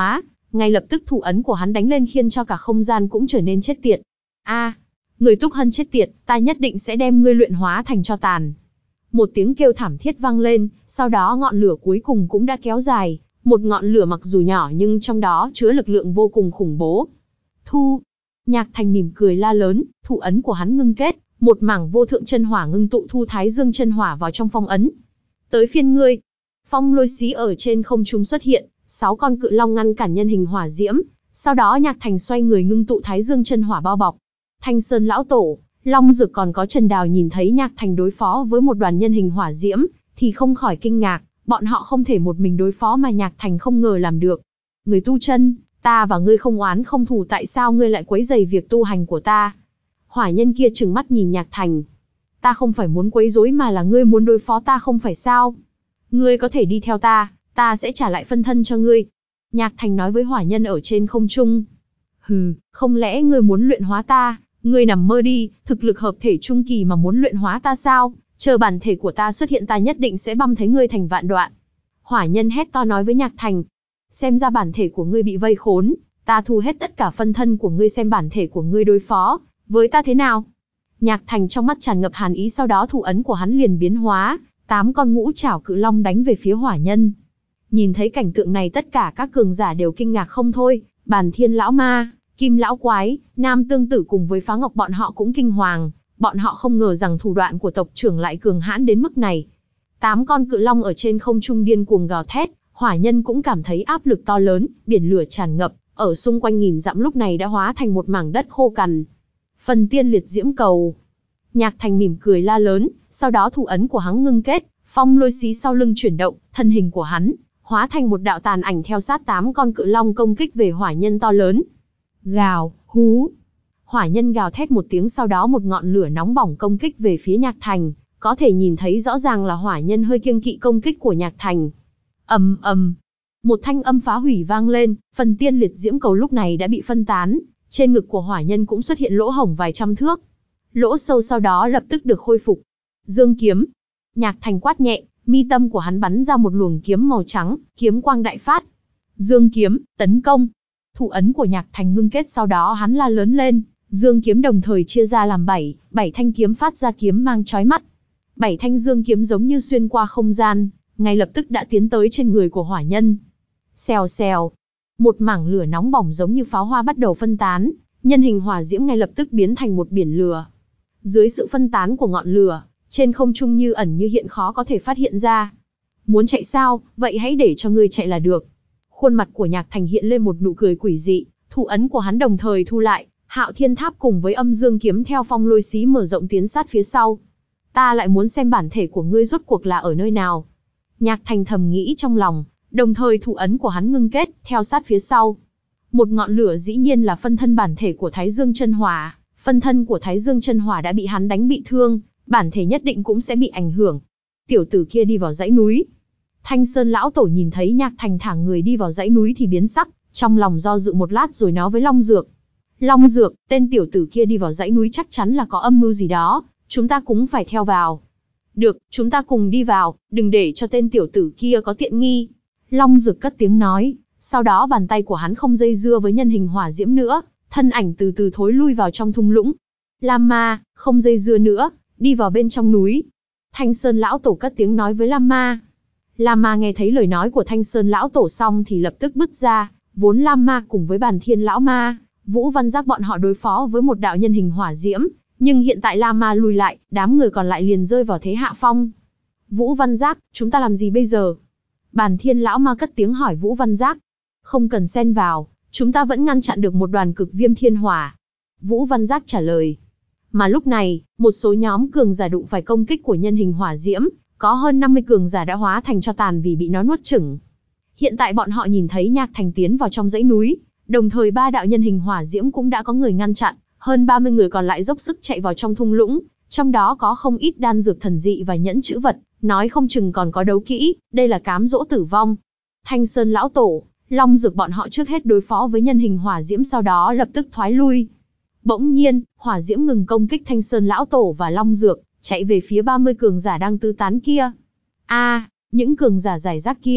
Ngay lập tức thủ ấn của hắn đánh lên khiến cho cả không gian cũng trở nên chết tiệt. A, người Túc Hân chết tiệt, ta nhất định sẽ đem ngươi luyện hóa thành tro tàn. Một tiếng kêu thảm thiết vang lên, sau đó ngọn lửa cuối cùng cũng đã kéo dài, một ngọn lửa mặc dù nhỏ nhưng trong đó chứa lực lượng vô cùng khủng bố. Thu, Nhạc Thành mỉm cười la lớn, thủ ấn của hắn ngưng kết, một mảng vô thượng chân hỏa ngưng tụ thu Thái Dương chân hỏa vào trong phong ấn. Tới phiên ngươi. Phong lôi xí ở trên không trung xuất hiện, sáu con cự long ngăn cản nhân hình hỏa diễm, sau đó Nhạc Thành xoay người ngưng tụ Thái Dương chân hỏa bao bọc. Thanh Sơn lão tổ, Long Dược còn có Trần Đào nhìn thấy Nhạc Thành đối phó với một đoàn nhân hình hỏa diễm, thì không khỏi kinh ngạc, bọn họ không thể một mình đối phó mà Nhạc Thành không ngờ làm được. Người tu chân, ta và ngươi không oán không thù, tại sao ngươi lại quấy rầy việc tu hành của ta? Hỏa nhân kia trừng mắt nhìn Nhạc Thành. Ta không phải muốn quấy rối mà là ngươi muốn đối phó ta không phải sao? Ngươi có thể đi theo ta, ta sẽ trả lại phân thân cho ngươi. Nhạc Thành nói với hỏa nhân ở trên không trung. Hừ, không lẽ ngươi muốn luyện hóa ta? Ngươi nằm mơ đi, thực lực hợp thể trung kỳ mà muốn luyện hóa ta sao? Chờ bản thể của ta xuất hiện ta nhất định sẽ băm thấy ngươi thành vạn đoạn. Hỏa nhân hét to nói với Nhạc Thành. Xem ra bản thể của ngươi bị vây khốn, ta thu hết tất cả phân thân của ngươi xem bản thể của ngươi đối phó với ta thế nào. Nhạc Thành trong mắt tràn ngập hàn ý, sau đó thủ ấn của hắn liền biến hóa, tám con ngũ trảo cự long đánh về phía hỏa nhân. Nhìn thấy cảnh tượng này tất cả các cường giả đều kinh ngạc không thôi, Bàn Thiên lão ma, Kim lão quái, Nam Tương Tử cùng với Phá Ngọc bọn họ cũng kinh hoàng, bọn họ không ngờ rằng thủ đoạn của tộc trưởng lại cường hãn đến mức này. Tám con cự long ở trên không trung điên cuồng gào thét, hỏa nhân cũng cảm thấy áp lực to lớn, biển lửa tràn ngập, ở xung quanh nghìn dặm lúc này đã hóa thành một mảng đất khô cằn. Phần tiên liệt diễm cầu. Nhạc Thành mỉm cười la lớn, sau đó thủ ấn của hắn ngưng kết, phong lôi xí sau lưng chuyển động, thân hình của hắn hóa thành một đạo tàn ảnh theo sát tám con cự long công kích về hỏa nhân to lớn. Gào, hú. Hỏa nhân gào thét một tiếng, sau đó một ngọn lửa nóng bỏng công kích về phía Nhạc Thành, có thể nhìn thấy rõ ràng là hỏa nhân hơi kiêng kỵ công kích của Nhạc Thành. Ầm ầm, một thanh âm phá hủy vang lên, phần tiên liệt diễm cầu lúc này đã bị phân tán, trên ngực của hỏa nhân cũng xuất hiện lỗ hổng vài trăm thước. Lỗ sâu sau đó lập tức được khôi phục. Dương kiếm. Nhạc Thành quát nhẹ, mi tâm của hắn bắn ra một luồng kiếm màu trắng, kiếm quang đại phát. Dương kiếm, tấn công. Thủ ấn của Nhạc Thành ngưng kết, sau đó hắn la lớn lên, dương kiếm đồng thời chia ra làm bảy, bảy thanh kiếm phát ra kiếm mang chói mắt. Bảy thanh dương kiếm giống như xuyên qua không gian, ngay lập tức đã tiến tới trên người của hỏa nhân. Xèo xèo, một mảng lửa nóng bỏng giống như pháo hoa bắt đầu phân tán, nhân hình hỏa diễm ngay lập tức biến thành một biển lửa. Dưới sự phân tán của ngọn lửa, trên không trung như ẩn như hiện khó có thể phát hiện ra. Muốn chạy sao, vậy hãy để cho ngươi chạy là được. Khuôn mặt của Nhạc Thành hiện lên một nụ cười quỷ dị, thủ ấn của hắn đồng thời thu lại, Hạo Thiên Tháp cùng với âm dương kiếm theo phong lôi xí mở rộng tiến sát phía sau. Ta lại muốn xem bản thể của ngươi rốt cuộc là ở nơi nào. Nhạc Thành thầm nghĩ trong lòng, đồng thời thủ ấn của hắn ngưng kết, theo sát phía sau. Một ngọn lửa dĩ nhiên là phân thân bản thể của Thái Dương chân hỏa, phân thân của Thái Dương chân hỏa đã bị hắn đánh bị thương, bản thể nhất định cũng sẽ bị ảnh hưởng. Tiểu tử kia đi vào dãy núi. Thanh Sơn lão tổ nhìn thấy Nhạc Thành thả người đi vào dãy núi thì biến sắc, trong lòng do dự một lát rồi nói với Long Dược. Long Dược, tên tiểu tử kia đi vào dãy núi chắc chắn là có âm mưu gì đó, chúng ta cũng phải theo vào. Được, chúng ta cùng đi vào, đừng để cho tên tiểu tử kia có tiện nghi. Long Dược cất tiếng nói, sau đó bàn tay của hắn không dây dưa với nhân hình hỏa diễm nữa, thân ảnh từ từ thối lui vào trong thung lũng. Lam Ma, không dây dưa nữa, đi vào bên trong núi. Thanh Sơn lão tổ cất tiếng nói với Lam Ma. Lam Ma nghe thấy lời nói của Thanh Sơn lão tổ xong thì lập tức bứt ra, vốn Lam Ma cùng với Bàn Thiên lão ma, Vũ Văn Giác bọn họ đối phó với một đạo nhân hình hỏa diễm, nhưng hiện tại Lam Ma lùi lại, đám người còn lại liền rơi vào thế hạ phong. Vũ Văn Giác, chúng ta làm gì bây giờ? Bàn Thiên lão ma cất tiếng hỏi Vũ Văn Giác. Không cần xen vào, chúng ta vẫn ngăn chặn được một đoàn cực viêm thiên hỏa. Vũ Văn Giác trả lời. Mà lúc này, một số nhóm cường giả đụng phải công kích của nhân hình hỏa diễm, có hơn năm mươi cường giả đã hóa thành tro tàn vì bị nó nuốt chửng. Hiện tại bọn họ nhìn thấy Nhạc Thành tiến vào trong dãy núi, đồng thời ba đạo nhân hình hỏa diễm cũng đã có người ngăn chặn, hơn ba mươi người còn lại dốc sức chạy vào trong thung lũng, trong đó có không ít đan dược thần dị và nhẫn chữ vật, nói không chừng còn có đấu kỹ, đây là cám dỗ tử vong. Thanh Sơn lão tổ, Long Dược bọn họ trước hết đối phó với nhân hình hỏa diễm, sau đó lập tức thoái lui. Bỗng nhiên, hỏa diễm ngừng công kích Thanh Sơn lão tổ và Long Dược, chạy về phía ba mươi cường giả đang tứ tán kia. A, à, những cường giả giải rác kia,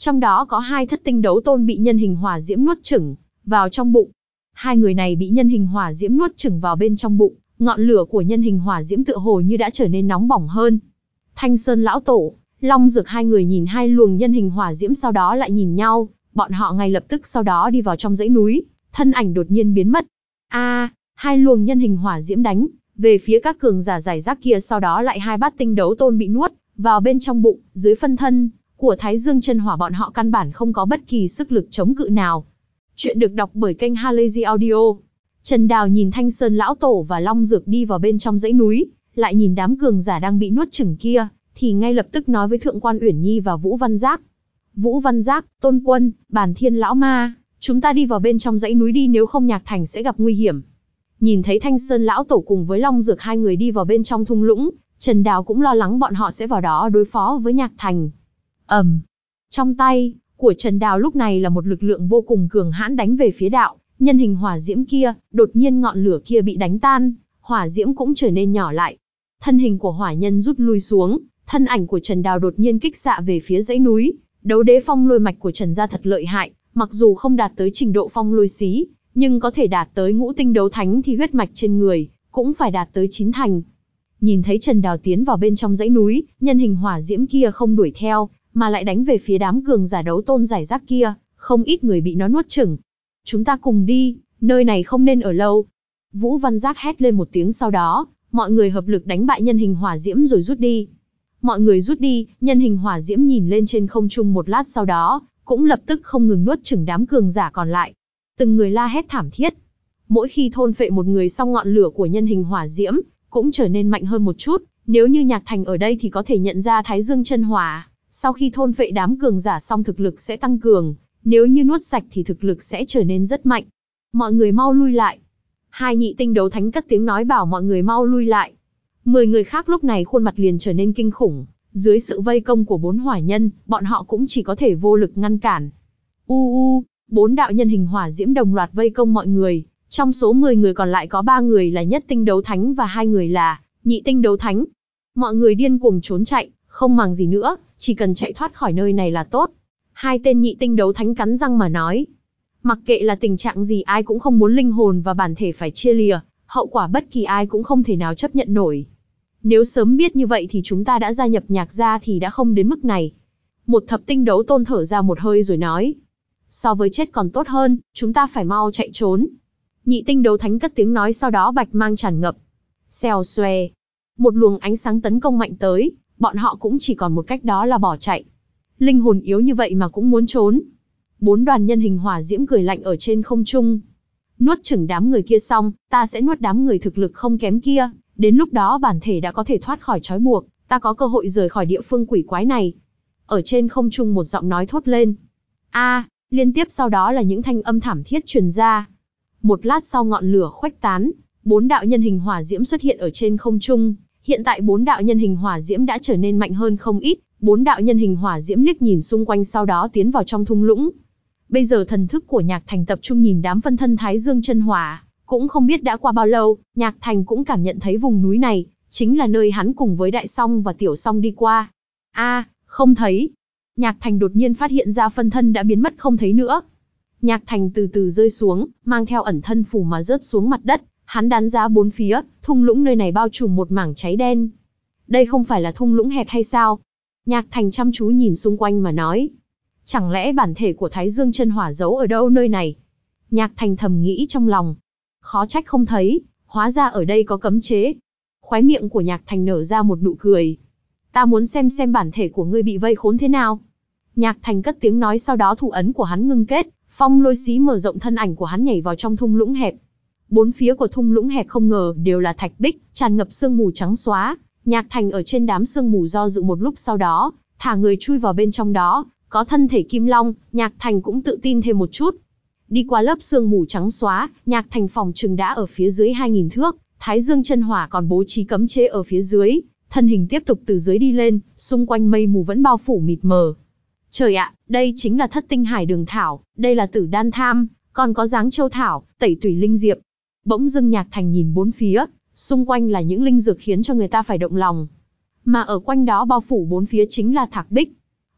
Trong đó có hai thất tinh đấu tôn bị nhân hình hỏa diễm nuốt chửng vào trong bụng. Hai người này bị nhân hình hỏa diễm nuốt chửng vào bên trong bụng, ngọn lửa của nhân hình hỏa diễm tựa hồ như đã trở nên nóng bỏng hơn. Thanh Sơn lão tổ, Long Dược hai người nhìn hai luồng nhân hình hỏa diễm sau đó lại nhìn nhau, bọn họ ngay lập tức sau đó đi vào trong dãy núi, thân ảnh đột nhiên biến mất. A, à, hai luồng nhân hình hỏa diễm đánh về phía các cường giả giải rác kia, sau đó lại hai bát tinh đấu tôn bị nuốt vào bên trong bụng, dưới phân thân của Thái Dương Chân Hỏa, bọn họ căn bản không có bất kỳ sức lực chống cự nào. Chuyện được đọc bởi kênh Halazy Audio. Trần Đào nhìn Thanh Sơn lão tổ và Long Dược đi vào bên trong dãy núi, lại nhìn đám cường giả đang bị nuốt chửng kia, thì ngay lập tức nói với Thượng quan Uyển Nhi và Vũ Văn Giác. Vũ Văn Giác, Tôn Quân, Bàn Thiên lão ma, chúng ta đi vào bên trong dãy núi đi, nếu không Nhạc Thành sẽ gặp nguy hiểm. Nhìn thấy Thanh Sơn lão tổ cùng với Long Dược hai người đi vào bên trong thung lũng, Trần Đào cũng lo lắng bọn họ sẽ vào đó đối phó với Nhạc Thành. ầm, um, trong tay của Trần Đào lúc này là một lực lượng vô cùng cường hãn đánh về phía đạo nhân hình hỏa diễm kia, đột nhiên ngọn lửa kia bị đánh tan, hỏa diễm cũng trở nên nhỏ lại. Thân hình của hỏa nhân rút lui xuống, thân ảnh của Trần Đào đột nhiên kích xạ về phía dãy núi. Đấu đế phong lôi mạch của Trần gia thật lợi hại, mặc dù không đạt tới trình độ phong lôi xí, nhưng có thể đạt tới ngũ tinh đấu thánh thì huyết mạch trên người cũng phải đạt tới chín thành. Nhìn thấy Trần Đào tiến vào bên trong dãy núi, nhân hình hỏa diễm kia không đuổi theo, mà lại đánh về phía đám cường giả đấu tôn giải rác kia, không ít người bị nó nuốt chửng. Chúng ta cùng đi, nơi này không nên ở lâu. Vũ Văn Giác hét lên một tiếng, sau đó, mọi người hợp lực đánh bại nhân hình hỏa diễm rồi rút đi. Mọi người rút đi, nhân hình hỏa diễm nhìn lên trên không trung một lát sau đó, cũng lập tức không ngừng nuốt chửng đám cường giả còn lại. Từng người la hét thảm thiết. Mỗi khi thôn phệ một người xong, ngọn lửa của nhân hình hỏa diễm cũng trở nên mạnh hơn một chút. Nếu như Nhạc Thành ở đây thì có thể nhận ra Thái Dương Chân Hỏa, sau khi thôn phệ đám cường giả xong thực lực sẽ tăng cường, nếu như nuốt sạch thì thực lực sẽ trở nên rất mạnh. Mọi người mau lui lại. Hai nhị tinh đấu thánh cất tiếng nói bảo mọi người mau lui lại. Mười người khác lúc này khuôn mặt liền trở nên kinh khủng, dưới sự vây công của bốn hỏa nhân, bọn họ cũng chỉ có thể vô lực ngăn cản. U u, bốn đạo nhân hình hỏa diễm đồng loạt vây công mọi người, trong số mười người còn lại có ba người là nhất tinh đấu thánh và hai người là nhị tinh đấu thánh. Mọi người điên cuồng trốn chạy, không màng gì nữa, chỉ cần chạy thoát khỏi nơi này là tốt. Hai tên nhị tinh đấu thánh cắn răng mà nói. Mặc kệ là tình trạng gì, ai cũng không muốn linh hồn và bản thể phải chia lìa, hậu quả bất kỳ ai cũng không thể nào chấp nhận nổi. Nếu sớm biết như vậy thì chúng ta đã gia nhập Nhạc gia thì đã không đến mức này. Một thập tinh đấu tôn thở ra một hơi rồi nói. So với chết còn tốt hơn, chúng ta phải mau chạy trốn. Nhị tinh đấu thánh cất tiếng nói, sau đó bạch mang tràn ngập. Xèo xòe. Một luồng ánh sáng tấn công mạnh tới, bọn họ cũng chỉ còn một cách, đó là bỏ chạy. Linh hồn yếu như vậy mà cũng muốn trốn. Bốn đoàn nhân hình hỏa diễm cười lạnh ở trên không trung. Nuốt chửng đám người kia xong, ta sẽ nuốt đám người thực lực không kém kia. Đến lúc đó bản thể đã có thể thoát khỏi trói buộc, ta có cơ hội rời khỏi địa phương quỷ quái này. Ở trên không trung một giọng nói thốt lên. A, à, liên tiếp sau đó là những thanh âm thảm thiết truyền ra. Một lát sau ngọn lửa khuếch tán, bốn đạo nhân hình hỏa diễm xuất hiện ở trên không trung. Hiện tại bốn đạo nhân hình hỏa diễm đã trở nên mạnh hơn không ít. Bốn đạo nhân hình hỏa diễm liếc nhìn xung quanh, sau đó tiến vào trong thung lũng. Bây giờ thần thức của Nhạc Thành tập trung nhìn đám phân thân Thái Dương Chân Hỏa. Cũng không biết đã qua bao lâu, Nhạc Thành cũng cảm nhận thấy vùng núi này chính là nơi hắn cùng với Đại Song và Tiểu Song đi qua. A, à, không thấy. Nhạc Thành đột nhiên phát hiện ra phân thân đã biến mất không thấy nữa. Nhạc Thành từ từ rơi xuống, mang theo ẩn thân phù mà rớt xuống mặt đất. Hắn đánh giá bốn phía, thung lũng nơi này bao trùm một mảng cháy đen. Đây không phải là thung lũng hẹp hay sao? Nhạc Thành chăm chú nhìn xung quanh mà nói. Chẳng lẽ bản thể của Thái Dương Chân Hỏa giấu ở đâu nơi này? Nhạc Thành thầm nghĩ trong lòng. Khó trách không thấy, hóa ra ở đây có cấm chế. Khóe miệng của Nhạc Thành nở ra một nụ cười. Ta muốn xem xem bản thể của ngươi bị vây khốn thế nào. Nhạc Thành cất tiếng nói, sau đó thủ ấn của hắn ngưng kết, phong lôi xí mở rộng thân ảnh của hắn nhảy vào trong thung lũng hẹp. Bốn phía của thung lũng hẹp không ngờ đều là thạch bích, tràn ngập sương mù trắng xóa. Nhạc Thành ở trên đám sương mù do dự một lúc, sau đó thả người chui vào bên trong đó. Có thân thể kim long, Nhạc Thành cũng tự tin thêm một chút. Đi qua lớp sương mù trắng xóa, Nhạc Thành phòng trừng đã ở phía dưới hai nghìn thước, Thái Dương Chân Hỏa còn bố trí cấm chế ở phía dưới, thân hình tiếp tục từ dưới đi lên, xung quanh mây mù vẫn bao phủ mịt mờ. Trời ạ, đây chính là Thất Tinh Hải Đường Thảo, đây là Tử Đan Tham, còn có Giáng Châu Thảo, Tẩy Tủy Linh Diệp. Bỗng dưng Nhạc Thành nhìn bốn phía, xung quanh là những linh dược khiến cho người ta phải động lòng. Mà ở quanh đó bao phủ bốn phía chính là thạch bích.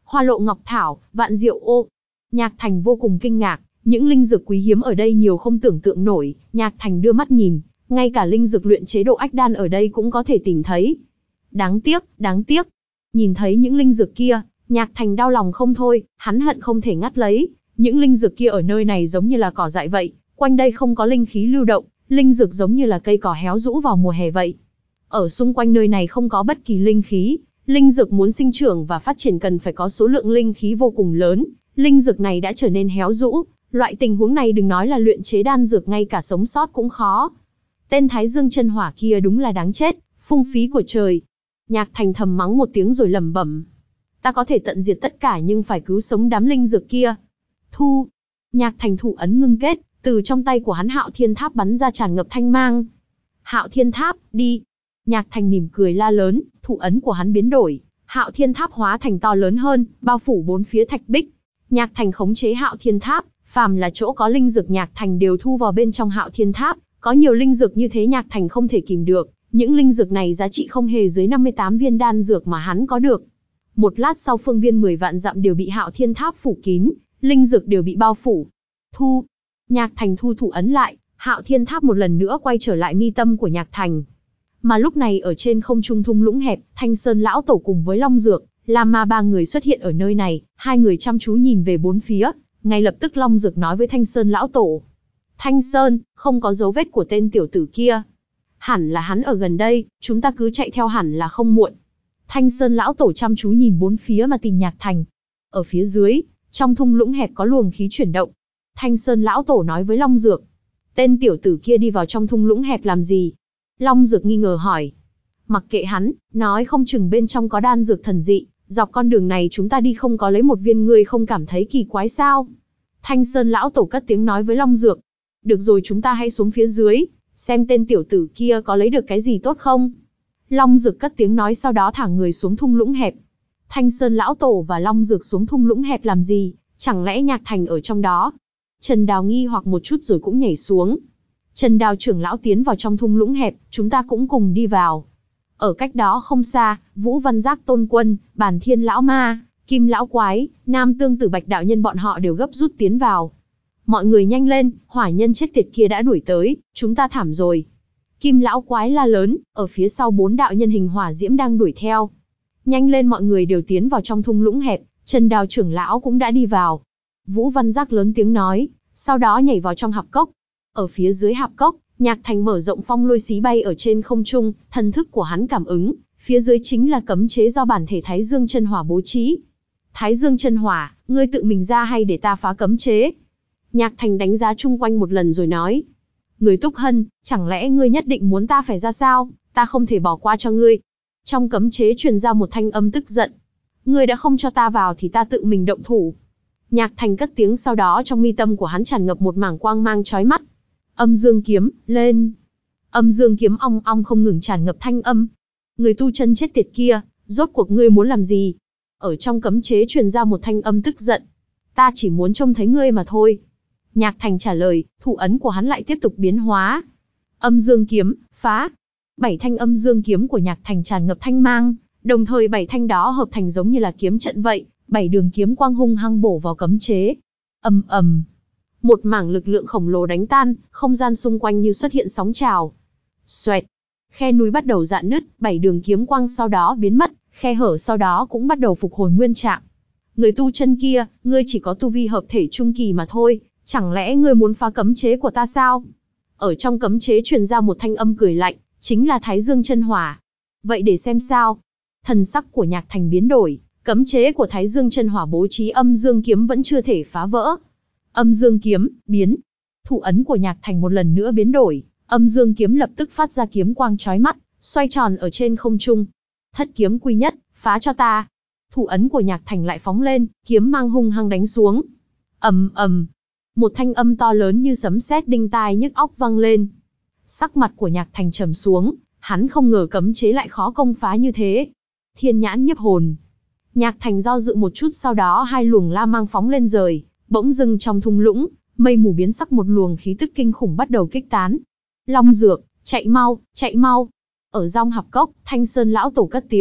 Hoa lộ ngọc thảo, vạn diệu ô. Nhạc Thành vô cùng kinh ngạc, những linh dược quý hiếm ở đây nhiều không tưởng tượng nổi. Nhạc Thành đưa mắt nhìn, ngay cả linh dược luyện chế độ ách đan ở đây cũng có thể tìm thấy. Đáng tiếc, đáng tiếc. Nhìn thấy những linh dược kia, Nhạc Thành đau lòng không thôi, hắn hận không thể ngắt lấy. Những linh dược kia ở nơi này giống như là cỏ dại vậy, quanh đây không có linh khí lưu động, linh dược giống như là cây cỏ héo rũ vào mùa hè vậy. Ở xung quanh nơi này không có bất kỳ linh khí, linh dược muốn sinh trưởng và phát triển cần phải có số lượng linh khí vô cùng lớn, linh dược này đã trở nên héo rũ, loại tình huống này đừng nói là luyện chế đan dược, ngay cả sống sót cũng khó. Tên Thái Dương chân hỏa kia đúng là đáng chết, phung phí của trời. Nhạc Thành thầm mắng một tiếng rồi lẩm bẩm. Ta có thể tận diệt tất cả nhưng phải cứu sống đám linh dược kia. Thu. Nhạc Thành thủ ấn ngưng kết, từ trong tay của hắn Hạo Thiên Tháp bắn ra tràn ngập thanh mang. Hạo Thiên Tháp, đi. Nhạc Thành mỉm cười la lớn, thủ ấn của hắn biến đổi, Hạo Thiên Tháp hóa thành to lớn hơn, bao phủ bốn phía thạch bích. Nhạc Thành khống chế Hạo Thiên Tháp, phàm là chỗ có linh dược Nhạc Thành đều thu vào bên trong Hạo Thiên Tháp, có nhiều linh dược như thế Nhạc Thành không thể kìm được, những linh dược này giá trị không hề dưới năm mươi tám viên đan dược mà hắn có được. Một lát sau phương viên mười vạn dặm đều bị Hạo Thiên Tháp phủ kín, linh dược đều bị bao phủ. Thu. Nhạc Thành thu thủ ấn lại, Hạo Thiên Tháp một lần nữa quay trở lại mi tâm của Nhạc Thành. Mà lúc này ở trên không trung thung lũng hẹp, Thanh Sơn lão tổ cùng với Long Dược, Lam Ma ba người xuất hiện ở nơi này, hai người chăm chú nhìn về bốn phía, ngay lập tức Long Dược nói với Thanh Sơn lão tổ. Thanh Sơn, không có dấu vết của tên tiểu tử kia. Hẳn là hắn ở gần đây, chúng ta cứ chạy theo hẳn là không muộn. Thanh Sơn lão tổ chăm chú nhìn bốn phía mà tìm Nhạc Thành. Ở phía dưới, trong thung lũng hẹp có luồng khí chuyển động. Thanh Sơn lão tổ nói với Long Dược. Tên tiểu tử kia đi vào trong thung lũng hẹp làm gì? Long Dược nghi ngờ hỏi. Mặc kệ hắn, nói không chừng bên trong có đan dược thần dị, dọc con đường này chúng ta đi không có lấy một viên, ngươi không cảm thấy kỳ quái sao? Thanh Sơn lão tổ cất tiếng nói với Long Dược. Được rồi, chúng ta hãy xuống phía dưới, xem tên tiểu tử kia có lấy được cái gì tốt không? Long Dược cất tiếng nói, sau đó thả người xuống thung lũng hẹp. Thanh Sơn lão tổ và Long Dược xuống thung lũng hẹp làm gì? Chẳng lẽ Nhạc Thành ở trong đó? Trần Đào nghi hoặc một chút rồi cũng nhảy xuống. Trần Đào trưởng lão tiến vào trong thung lũng hẹp, chúng ta cũng cùng đi vào. Ở cách đó không xa, Vũ Văn Giác Tôn Quân, Bàn Thiên lão ma, Kim lão quái, Nam Tương Tử Bạch đạo nhân bọn họ đều gấp rút tiến vào. Mọi người nhanh lên, hỏa nhân chết tiệt kia đã đuổi tới, chúng ta thảm rồi. Kim lão quái la lớn, ở phía sau bốn đạo nhân hình hỏa diễm đang đuổi theo. Nhanh lên, mọi người đều tiến vào trong thung lũng hẹp, Trần Đào trưởng lão cũng đã đi vào. Vũ Văn Giác lớn tiếng nói, sau đó nhảy vào trong hạp cốc. Ở phía dưới hạp cốc, Nhạc Thành mở rộng phong lôi xí bay ở trên không trung, thần thức của hắn cảm ứng, phía dưới chính là cấm chế do bản thể Thái Dương chân hỏa bố trí. Thái Dương chân hỏa, ngươi tự mình ra hay để ta phá cấm chế? Nhạc Thành đánh giá chung quanh một lần rồi nói. Người Túc Hân, chẳng lẽ ngươi nhất định muốn ta phải ra sao? Ta không thể bỏ qua cho ngươi. Trong cấm chế truyền ra một thanh âm tức giận. Ngươi đã không cho ta vào thì ta tự mình động thủ. Nhạc Thành cất tiếng, sau đó trong mi tâm của hắn tràn ngập một mảng quang mang chói mắt. Âm dương kiếm, lên. Âm dương kiếm ong ong không ngừng tràn ngập thanh âm. Người tu chân chết tiệt kia, rốt cuộc ngươi muốn làm gì? Ở trong cấm chế truyền ra một thanh âm tức giận. Ta chỉ muốn trông thấy ngươi mà thôi. Nhạc Thành trả lời, thủ ấn của hắn lại tiếp tục biến hóa. Âm dương kiếm, phá. Bảy thanh âm dương kiếm của Nhạc Thành tràn ngập thanh mang, đồng thời bảy thanh đó hợp thành giống như là kiếm trận vậy, bảy đường kiếm quang hung hăng bổ vào cấm chế. Ầm ầm. Một mảng lực lượng khổng lồ đánh tan, không gian xung quanh như xuất hiện sóng trào. Xoẹt. Khe núi bắt đầu rạn nứt, bảy đường kiếm quang sau đó biến mất, khe hở sau đó cũng bắt đầu phục hồi nguyên trạng. Người tu chân kia, ngươi chỉ có tu vi hợp thể trung kỳ mà thôi, chẳng lẽ ngươi muốn phá cấm chế của ta sao? Ở trong cấm chế truyền ra một thanh âm cười lạnh, chính là Thái Dương chân hỏa. Vậy để xem sao. Thần sắc của Nhạc Thành biến đổi, cấm chế của Thái Dương chân hỏa bố trí âm dương kiếm vẫn chưa thể phá vỡ. Âm dương kiếm, biến. Thủ ấn của Nhạc Thành một lần nữa biến đổi, âm dương kiếm lập tức phát ra kiếm quang chói mắt, xoay tròn ở trên không trung. Thất kiếm quy nhất, phá cho ta. Thủ ấn của Nhạc Thành lại phóng lên, kiếm mang hung hăng đánh xuống. Ầm ầm. Một thanh âm to lớn như sấm sét đinh tai nhức óc vang lên. Sắc mặt của Nhạc Thành trầm xuống, hắn không ngờ cấm chế lại khó công phá như thế. Thiên nhãn nhiếp hồn. Nhạc Thành do dự một chút, sau đó hai luồng la mang phóng lên rời, bỗng dưng trong thung lũng, mây mù biến sắc, một luồng khí tức kinh khủng bắt đầu kích tán. Long Dược, chạy mau, chạy mau. Ở trong hạp cốc, Thanh Sơn lão tổ cất tiếng,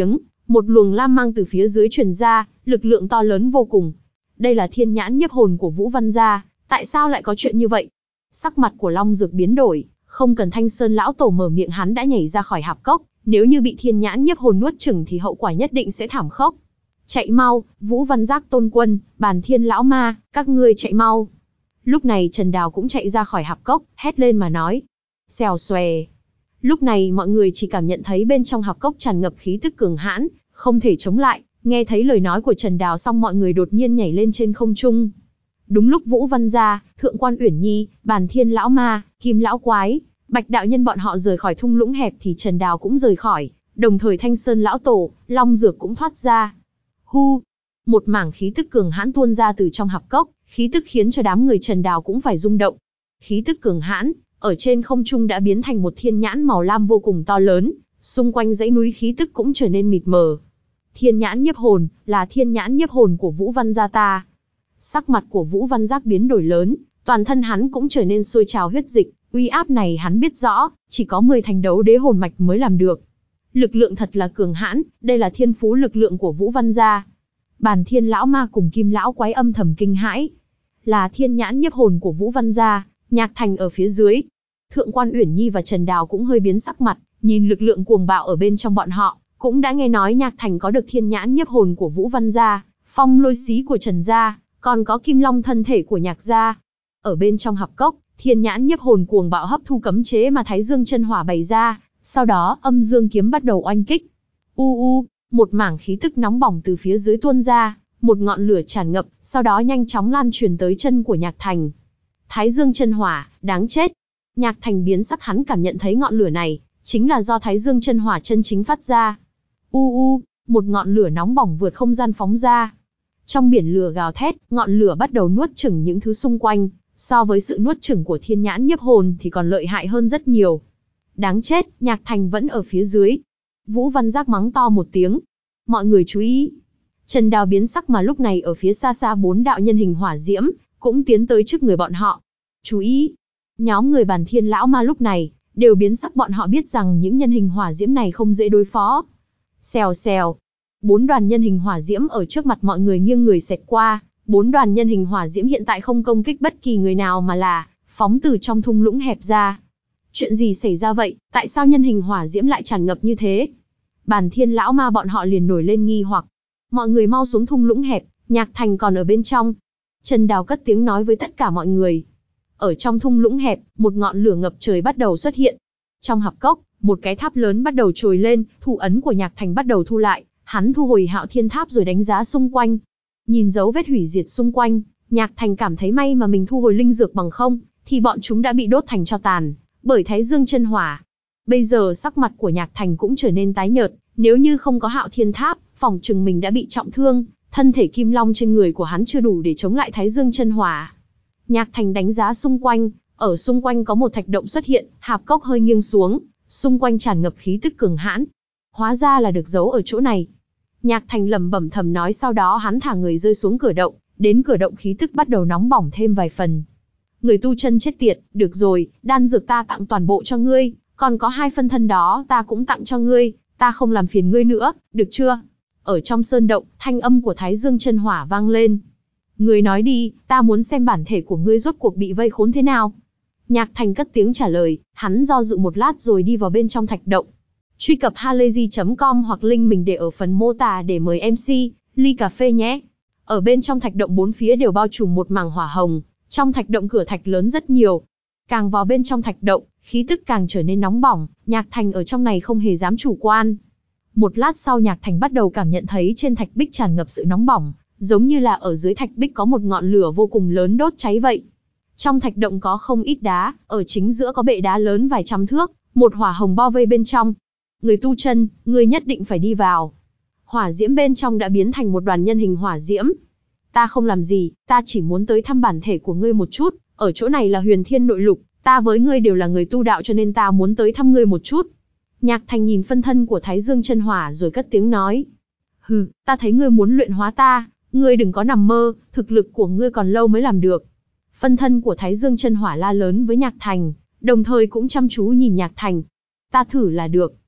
Một luồng lam mang từ phía dưới truyền ra, lực lượng to lớn vô cùng. Đây là thiên nhãn nhiếp hồn của Vũ Văn gia, tại sao lại có chuyện như vậy? Sắc mặt của Long Dược biến đổi, không cần Thanh Sơn lão tổ mở miệng hắn đã nhảy ra khỏi hạp cốc, nếu như bị thiên nhãn nhiếp hồn nuốt chửng thì hậu quả nhất định sẽ thảm khốc. Chạy mau, Vũ Văn Giác Tôn Quân, Bàn Thiên lão ma, các ngươi chạy mau. Lúc này Trần Đào cũng chạy ra khỏi hạp cốc, hét lên mà nói. Xèo xòe. Lúc này mọi người chỉ cảm nhận thấy bên trong hạp cốc tràn ngập khí tức cường hãn, không thể chống lại. Nghe thấy lời nói của Trần Đào xong mọi người đột nhiên nhảy lên trên không trung. Đúng lúc Vũ Văn gia, Thượng quan Uyển Nhi, Bàn Thiên lão ma, Kim lão quái, Bạch đạo nhân bọn họ rời khỏi thung lũng hẹp thì Trần Đào cũng rời khỏi, đồng thời Thanh Sơn lão tổ, Long Dược cũng thoát ra. Hu, một mảng khí tức cường hãn tuôn ra từ trong hạp cốc, khí tức khiến cho đám người Trần Đào cũng phải rung động. Khí tức cường hãn, ở trên không trung đã biến thành một thiên nhãn màu lam vô cùng to lớn, xung quanh dãy núi khí tức cũng trở nên mịt mờ. Thiên nhãn nhiếp hồn, là thiên nhãn nhiếp hồn của Vũ Văn gia ta. Sắc mặt của Vũ Văn Giác biến đổi lớn, toàn thân hắn cũng trở nên sôi trào huyết dịch, uy áp này hắn biết rõ, chỉ có mười thành đấu đế hồn mạch mới làm được. Lực lượng thật là cường hãn, đây là thiên phú lực lượng của Vũ Văn gia. Bàn Thiên lão ma cùng Kim lão quái âm thầm kinh hãi. Là thiên nhãn nhiếp hồn của Vũ Văn gia, Nhạc Thành ở phía dưới. Thượng quan Uyển Nhi và Trần Đào cũng hơi biến sắc mặt, nhìn lực lượng cuồng bạo ở bên trong bọn họ, cũng đã nghe nói Nhạc Thành có được thiên nhãn nhiếp hồn của Vũ Văn gia, phong lôi xí của Trần gia, còn có kim long thân thể của Nhạc gia. Ở bên trong hạp cốc, thiên nhãn nhiếp hồn cuồng bạo hấp thu cấm chế mà Thái Dương chân hỏa bày ra, sau đó âm dương kiếm bắt đầu oanh kích. U u, một mảng khí tức nóng bỏng từ phía dưới tuôn ra, một ngọn lửa tràn ngập, sau đó nhanh chóng lan truyền tới chân của Nhạc Thành. Thái Dương chân hỏa, đáng chết. Nhạc Thành biến sắc, hắn cảm nhận thấy ngọn lửa này chính là do Thái Dương chân hỏa chân chính phát ra. U u, một ngọn lửa nóng bỏng vượt không gian phóng ra. Trong biển lửa gào thét, ngọn lửa bắt đầu nuốt chửng những thứ xung quanh, so với sự nuốt chửng của thiên nhãn nhiếp hồn thì còn lợi hại hơn rất nhiều. Đáng chết, Nhạc Thành vẫn ở phía dưới. Vũ Văn Giác mắng to một tiếng. Mọi người chú ý. Trần Đào biến sắc mà lúc này ở phía xa xa bốn đạo nhân hình hỏa diễm, cũng tiến tới trước người bọn họ. Chú ý. Nhóm người Bàn Thiên lão ma lúc này, đều biến sắc, bọn họ biết rằng những nhân hình hỏa diễm này không dễ đối phó. Xèo xèo. Bốn đoàn nhân hình hỏa diễm ở trước mặt mọi người nghiêng người xẹt qua. Bốn đoàn nhân hình hỏa diễm hiện tại không công kích bất kỳ người nào mà là phóng từ trong thung lũng hẹp ra. Chuyện gì xảy ra vậy? Tại sao nhân hình hỏa diễm lại tràn ngập như thế? Bàn Thiên lão ma bọn họ liền nổi lên nghi hoặc. Mọi người mau xuống thung lũng hẹp, Nhạc Thành còn ở bên trong. Trần Đào cất tiếng nói với tất cả mọi người. Ở trong thung lũng hẹp, một ngọn lửa ngập trời bắt đầu xuất hiện. Trong hạp cốc, một cái tháp lớn bắt đầu trồi lên, thủ ấn của Nhạc Thành bắt đầu thu lại. Hắn thu hồi Hạo Thiên Tháp rồi đánh giá xung quanh. Nhìn dấu vết hủy diệt xung quanh, Nhạc Thành cảm thấy may mà mình thu hồi linh dược, bằng không thì bọn chúng đã bị đốt thành tro tàn bởi Thái Dương chân hỏa. Bây giờ sắc mặt của Nhạc Thành cũng trở nên tái nhợt, nếu như không có Hạo Thiên Tháp, phỏng chừng mình đã bị trọng thương, thân thể kim long trên người của hắn chưa đủ để chống lại Thái Dương chân hỏa. Nhạc Thành đánh giá xung quanh, ở xung quanh có một thạch động xuất hiện, hạp cốc hơi nghiêng xuống, xung quanh tràn ngập khí tức cường hãn. Hóa ra là được giấu ở chỗ này. Nhạc Thành lẩm bẩm thầm nói, sau đó hắn thả người rơi xuống cửa động, đến cửa động khí tức bắt đầu nóng bỏng thêm vài phần. Người tu chân chết tiệt, được rồi, đan dược ta tặng toàn bộ cho ngươi, còn có hai phân thân đó ta cũng tặng cho ngươi, ta không làm phiền ngươi nữa, được chưa? Ở trong sơn động, thanh âm của Thái Dương chân hỏa vang lên. Ngươi nói đi, ta muốn xem bản thể của ngươi rốt cuộc bị vây khốn thế nào. Nhạc Thành cất tiếng trả lời, hắn do dự một lát rồi đi vào bên trong thạch động. Truy cập halayzi chấm com hoặc link mình để ở phần mô tả để mời em xê, ly cà phê nhé. Ở bên trong thạch động bốn phía đều bao trùm một mảng hỏa hồng, trong thạch động cửa thạch lớn rất nhiều. Càng vào bên trong thạch động, khí tức càng trở nên nóng bỏng, Nhạc Thành ở trong này không hề dám chủ quan. Một lát sau Nhạc Thành bắt đầu cảm nhận thấy trên thạch bích tràn ngập sự nóng bỏng, giống như là ở dưới thạch bích có một ngọn lửa vô cùng lớn đốt cháy vậy. Trong thạch động có không ít đá, ở chính giữa có bệ đá lớn vài trăm thước, một hỏa hồng bao vây bên trong. Người tu chân, người nhất định phải đi vào. Hỏa diễm bên trong đã biến thành một đoàn nhân hình hỏa diễm. Ta không làm gì, ta chỉ muốn tới thăm bản thể của ngươi một chút, ở chỗ này là Huyền Thiên Nội Lục, ta với ngươi đều là người tu đạo cho nên ta muốn tới thăm ngươi một chút. Nhạc Thành nhìn phân thân của Thái Dương chân hỏa rồi cất tiếng nói. Hừ, ta thấy ngươi muốn luyện hóa ta, ngươi đừng có nằm mơ, thực lực của ngươi còn lâu mới làm được. Phân thân của Thái Dương chân hỏa la lớn với Nhạc Thành, đồng thời cũng chăm chú nhìn Nhạc Thành. Ta thử là được.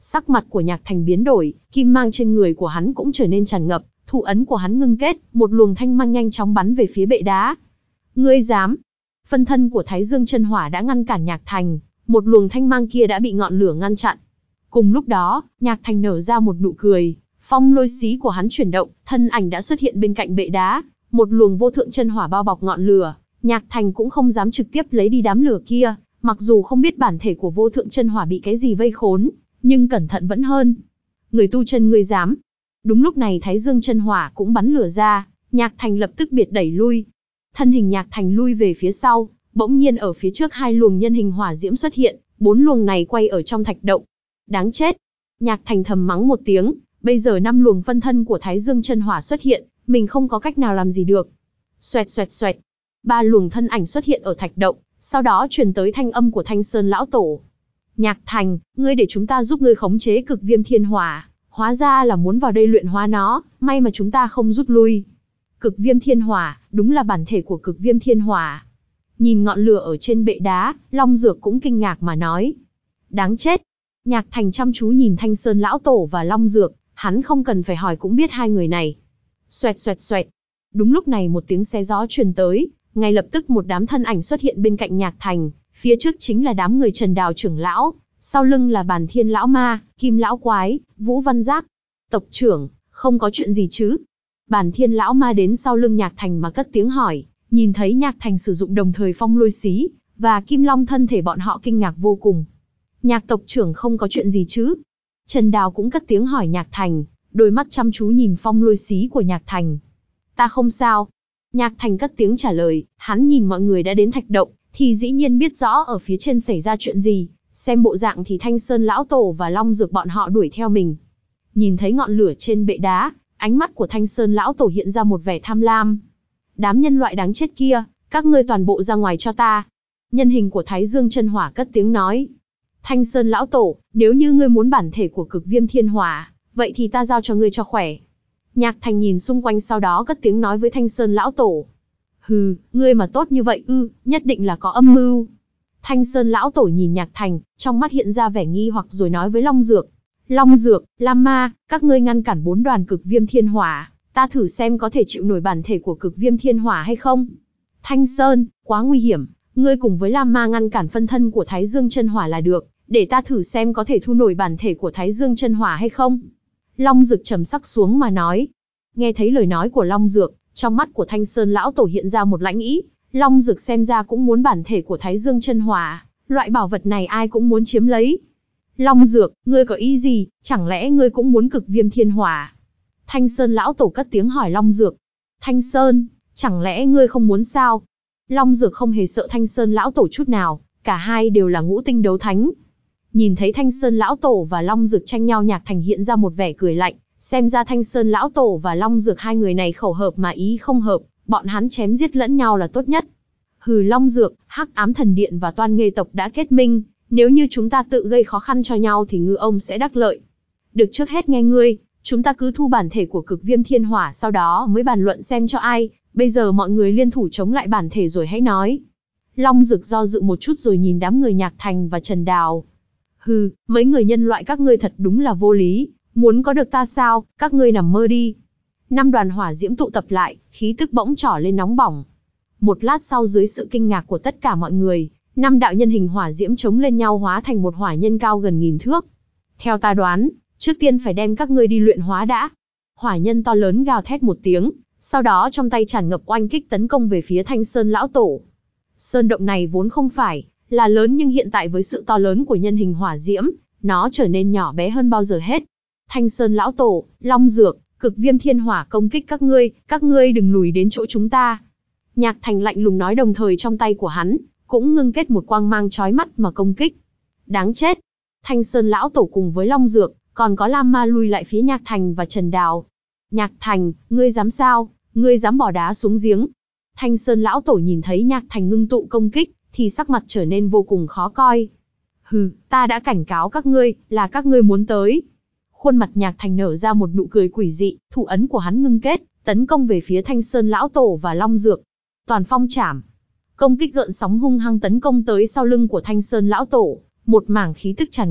Sắc mặt của Nhạc Thành biến đổi, kim mang trên người của hắn cũng trở nên tràn ngập, thủ ấn của hắn ngưng kết, một luồng thanh mang nhanh chóng bắn về phía bệ đá. Ngươi dám? Phân thân của Thái Dương Chân Hỏa đã ngăn cản Nhạc Thành, một luồng thanh mang kia đã bị ngọn lửa ngăn chặn. Cùng lúc đó, Nhạc Thành nở ra một nụ cười, phong lôi xí của hắn chuyển động, thân ảnh đã xuất hiện bên cạnh bệ đá, một luồng vô thượng chân hỏa bao bọc ngọn lửa. Nhạc Thành cũng không dám trực tiếp lấy đi đám lửa kia, mặc dù không biết bản thể của vô thượng chân hỏa bị cái gì vây khốn, nhưng cẩn thận vẫn hơn. Người tu chân ngươi dám? Đúng lúc này Thái Dương Chân Hỏa cũng bắn lửa ra, Nhạc Thành lập tức biệt đẩy lui. Thân hình Nhạc Thành lui về phía sau, bỗng nhiên ở phía trước hai luồng nhân hình hỏa diễm xuất hiện, bốn luồng này quay ở trong thạch động. Đáng chết! Nhạc Thành thầm mắng một tiếng, bây giờ năm luồng phân thân của Thái Dương Chân Hỏa xuất hiện, mình không có cách nào làm gì được. Xoẹt xoẹt xoẹt, ba luồng thân ảnh xuất hiện ở thạch động, sau đó truyền tới thanh âm của Thanh Sơn lão tổ. Nhạc Thành, ngươi để chúng ta giúp ngươi khống chế cực viêm thiên hỏa, hóa ra là muốn vào đây luyện hóa nó, may mà chúng ta không rút lui. Cực viêm thiên hỏa, đúng là bản thể của cực viêm thiên hỏa. Nhìn ngọn lửa ở trên bệ đá, Long Dược cũng kinh ngạc mà nói. Đáng chết! Nhạc Thành chăm chú nhìn Thanh Sơn lão tổ và Long Dược, hắn không cần phải hỏi cũng biết hai người này. Xoẹt xoẹt xoẹt. Đúng lúc này một tiếng xé gió truyền tới, ngay lập tức một đám thân ảnh xuất hiện bên cạnh Nhạc Thành, phía trước chính là đám người Trần Đào trưởng lão, sau lưng là Bàn Thiên lão ma, Kim lão quái, Vũ Văn Giác. Tộc trưởng, không có chuyện gì chứ? Bàn Thiên lão ma đến sau lưng Nhạc Thành mà cất tiếng hỏi, nhìn thấy Nhạc Thành sử dụng đồng thời phong lôi xí và Kim Long thân thể, bọn họ kinh ngạc vô cùng. Nhạc tộc trưởng không có chuyện gì chứ? Trần Đào cũng cất tiếng hỏi Nhạc Thành, đôi mắt chăm chú nhìn phong lôi xí của Nhạc Thành. Ta không sao. Nhạc Thành cất tiếng trả lời, hắn nhìn mọi người đã đến thạch động, thì dĩ nhiên biết rõ ở phía trên xảy ra chuyện gì, xem bộ dạng thì Thanh Sơn lão tổ và Long Dược bọn họ đuổi theo mình. Nhìn thấy ngọn lửa trên bệ đá, ánh mắt của Thanh Sơn lão tổ hiện ra một vẻ tham lam. Đám nhân loại đáng chết kia, các ngươi toàn bộ ra ngoài cho ta. Nhân hình của Thái Dương Chân Hỏa cất tiếng nói. Thanh Sơn lão tổ, nếu như ngươi muốn bản thể của cực viêm thiên hỏa, vậy thì ta giao cho ngươi cho khỏe. Nhạc Thành nhìn xung quanh sau đó cất tiếng nói với Thanh Sơn lão tổ. Hừ, ngươi mà tốt như vậy ư, nhất định là có âm mưu. Thanh Sơn lão tổ nhìn Nhạc Thành, trong mắt hiện ra vẻ nghi hoặc rồi nói với Long Dược. Long Dược, Lam Ma, các ngươi ngăn cản bốn đoàn cực viêm thiên hỏa, ta thử xem có thể chịu nổi bản thể của cực viêm thiên hỏa hay không. Thanh Sơn, quá nguy hiểm, ngươi cùng với Lam Ma ngăn cản phân thân của Thái Dương Chân Hỏa là được, để ta thử xem có thể thu nổi bản thể của Thái Dương Chân Hỏa hay không. Long Dược trầm sắc xuống mà nói. Nghe thấy lời nói của Long Dược, trong mắt của Thanh Sơn lão tổ hiện ra một lãnh ý. Long Dược xem ra cũng muốn bản thể của Thái Dương Chân Hỏa, loại bảo vật này ai cũng muốn chiếm lấy. Long Dược, ngươi có ý gì, chẳng lẽ ngươi cũng muốn cực viêm thiên hỏa? Thanh Sơn lão tổ cất tiếng hỏi Long Dược. Thanh Sơn, chẳng lẽ ngươi không muốn sao? Long Dược không hề sợ Thanh Sơn lão tổ chút nào, cả hai đều là ngũ tinh đấu thánh. Nhìn thấy Thanh Sơn lão tổ và Long Dược tranh nhau, Nhạc Thành hiện ra một vẻ cười lạnh, xem ra Thanh Sơn lão tổ và Long Dược hai người này khẩu hợp mà ý không hợp, bọn hắn chém giết lẫn nhau là tốt nhất. Hừ, Long Dược, Hắc Ám Thần Điện và Toan Nghê tộc đã kết minh, nếu như chúng ta tự gây khó khăn cho nhau thì ngư ông sẽ đắc lợi. Được, trước hết nghe ngươi, chúng ta cứ thu bản thể của cực viêm thiên hỏa, sau đó mới bàn luận xem cho ai, bây giờ mọi người liên thủ chống lại bản thể rồi hãy nói. Long Dược do dự một chút rồi nhìn đám người Nhạc Thành và Trần Đào. Hừ, mấy người nhân loại các ngươi thật đúng là vô lý, muốn có được ta sao, các ngươi nằm mơ đi. Năm đoàn hỏa diễm tụ tập lại, khí tức bỗng trỏ lên nóng bỏng. Một lát sau, dưới sự kinh ngạc của tất cả mọi người, năm đạo nhân hình hỏa diễm chống lên nhau hóa thành một hỏa nhân cao gần nghìn thước. Theo ta đoán, trước tiên phải đem các ngươi đi luyện hóa đã. Hỏa nhân to lớn gào thét một tiếng, sau đó trong tay tràn ngập oanh kích tấn công về phía Thanh Sơn lão tổ. Sơn động này vốn không phải là lớn, nhưng hiện tại với sự to lớn của nhân hình hỏa diễm, nó trở nên nhỏ bé hơn bao giờ hết. Thanh Sơn lão tổ, Long Dược, cực viêm thiên hỏa công kích các ngươi, các ngươi đừng lùi đến chỗ chúng ta. Nhạc Thành lạnh lùng nói, đồng thời trong tay của hắn cũng ngưng kết một quang mang chói mắt mà công kích. Đáng chết! Thanh Sơn lão tổ cùng với Long Dược, còn có Lam Ma lui lại phía Nhạc Thành và Trần Đào. Nhạc Thành, ngươi dám sao? Ngươi dám bỏ đá xuống giếng? Thanh Sơn lão tổ nhìn thấy Nhạc Thành ngưng tụ công kích, thì sắc mặt trở nên vô cùng khó coi. Hừ, ta đã cảnh cáo các ngươi, là các ngươi muốn tới. Khuôn mặt Nhạc Thành nở ra một nụ cười quỷ dị, thủ ấn của hắn ngưng kết, tấn công về phía Thanh Sơn lão tổ và Long Dược. Toàn phong chảm. Công kích gợn sóng hung hăng tấn công tới sau lưng của Thanh Sơn lão tổ, một mảng khí tức tràn ngập,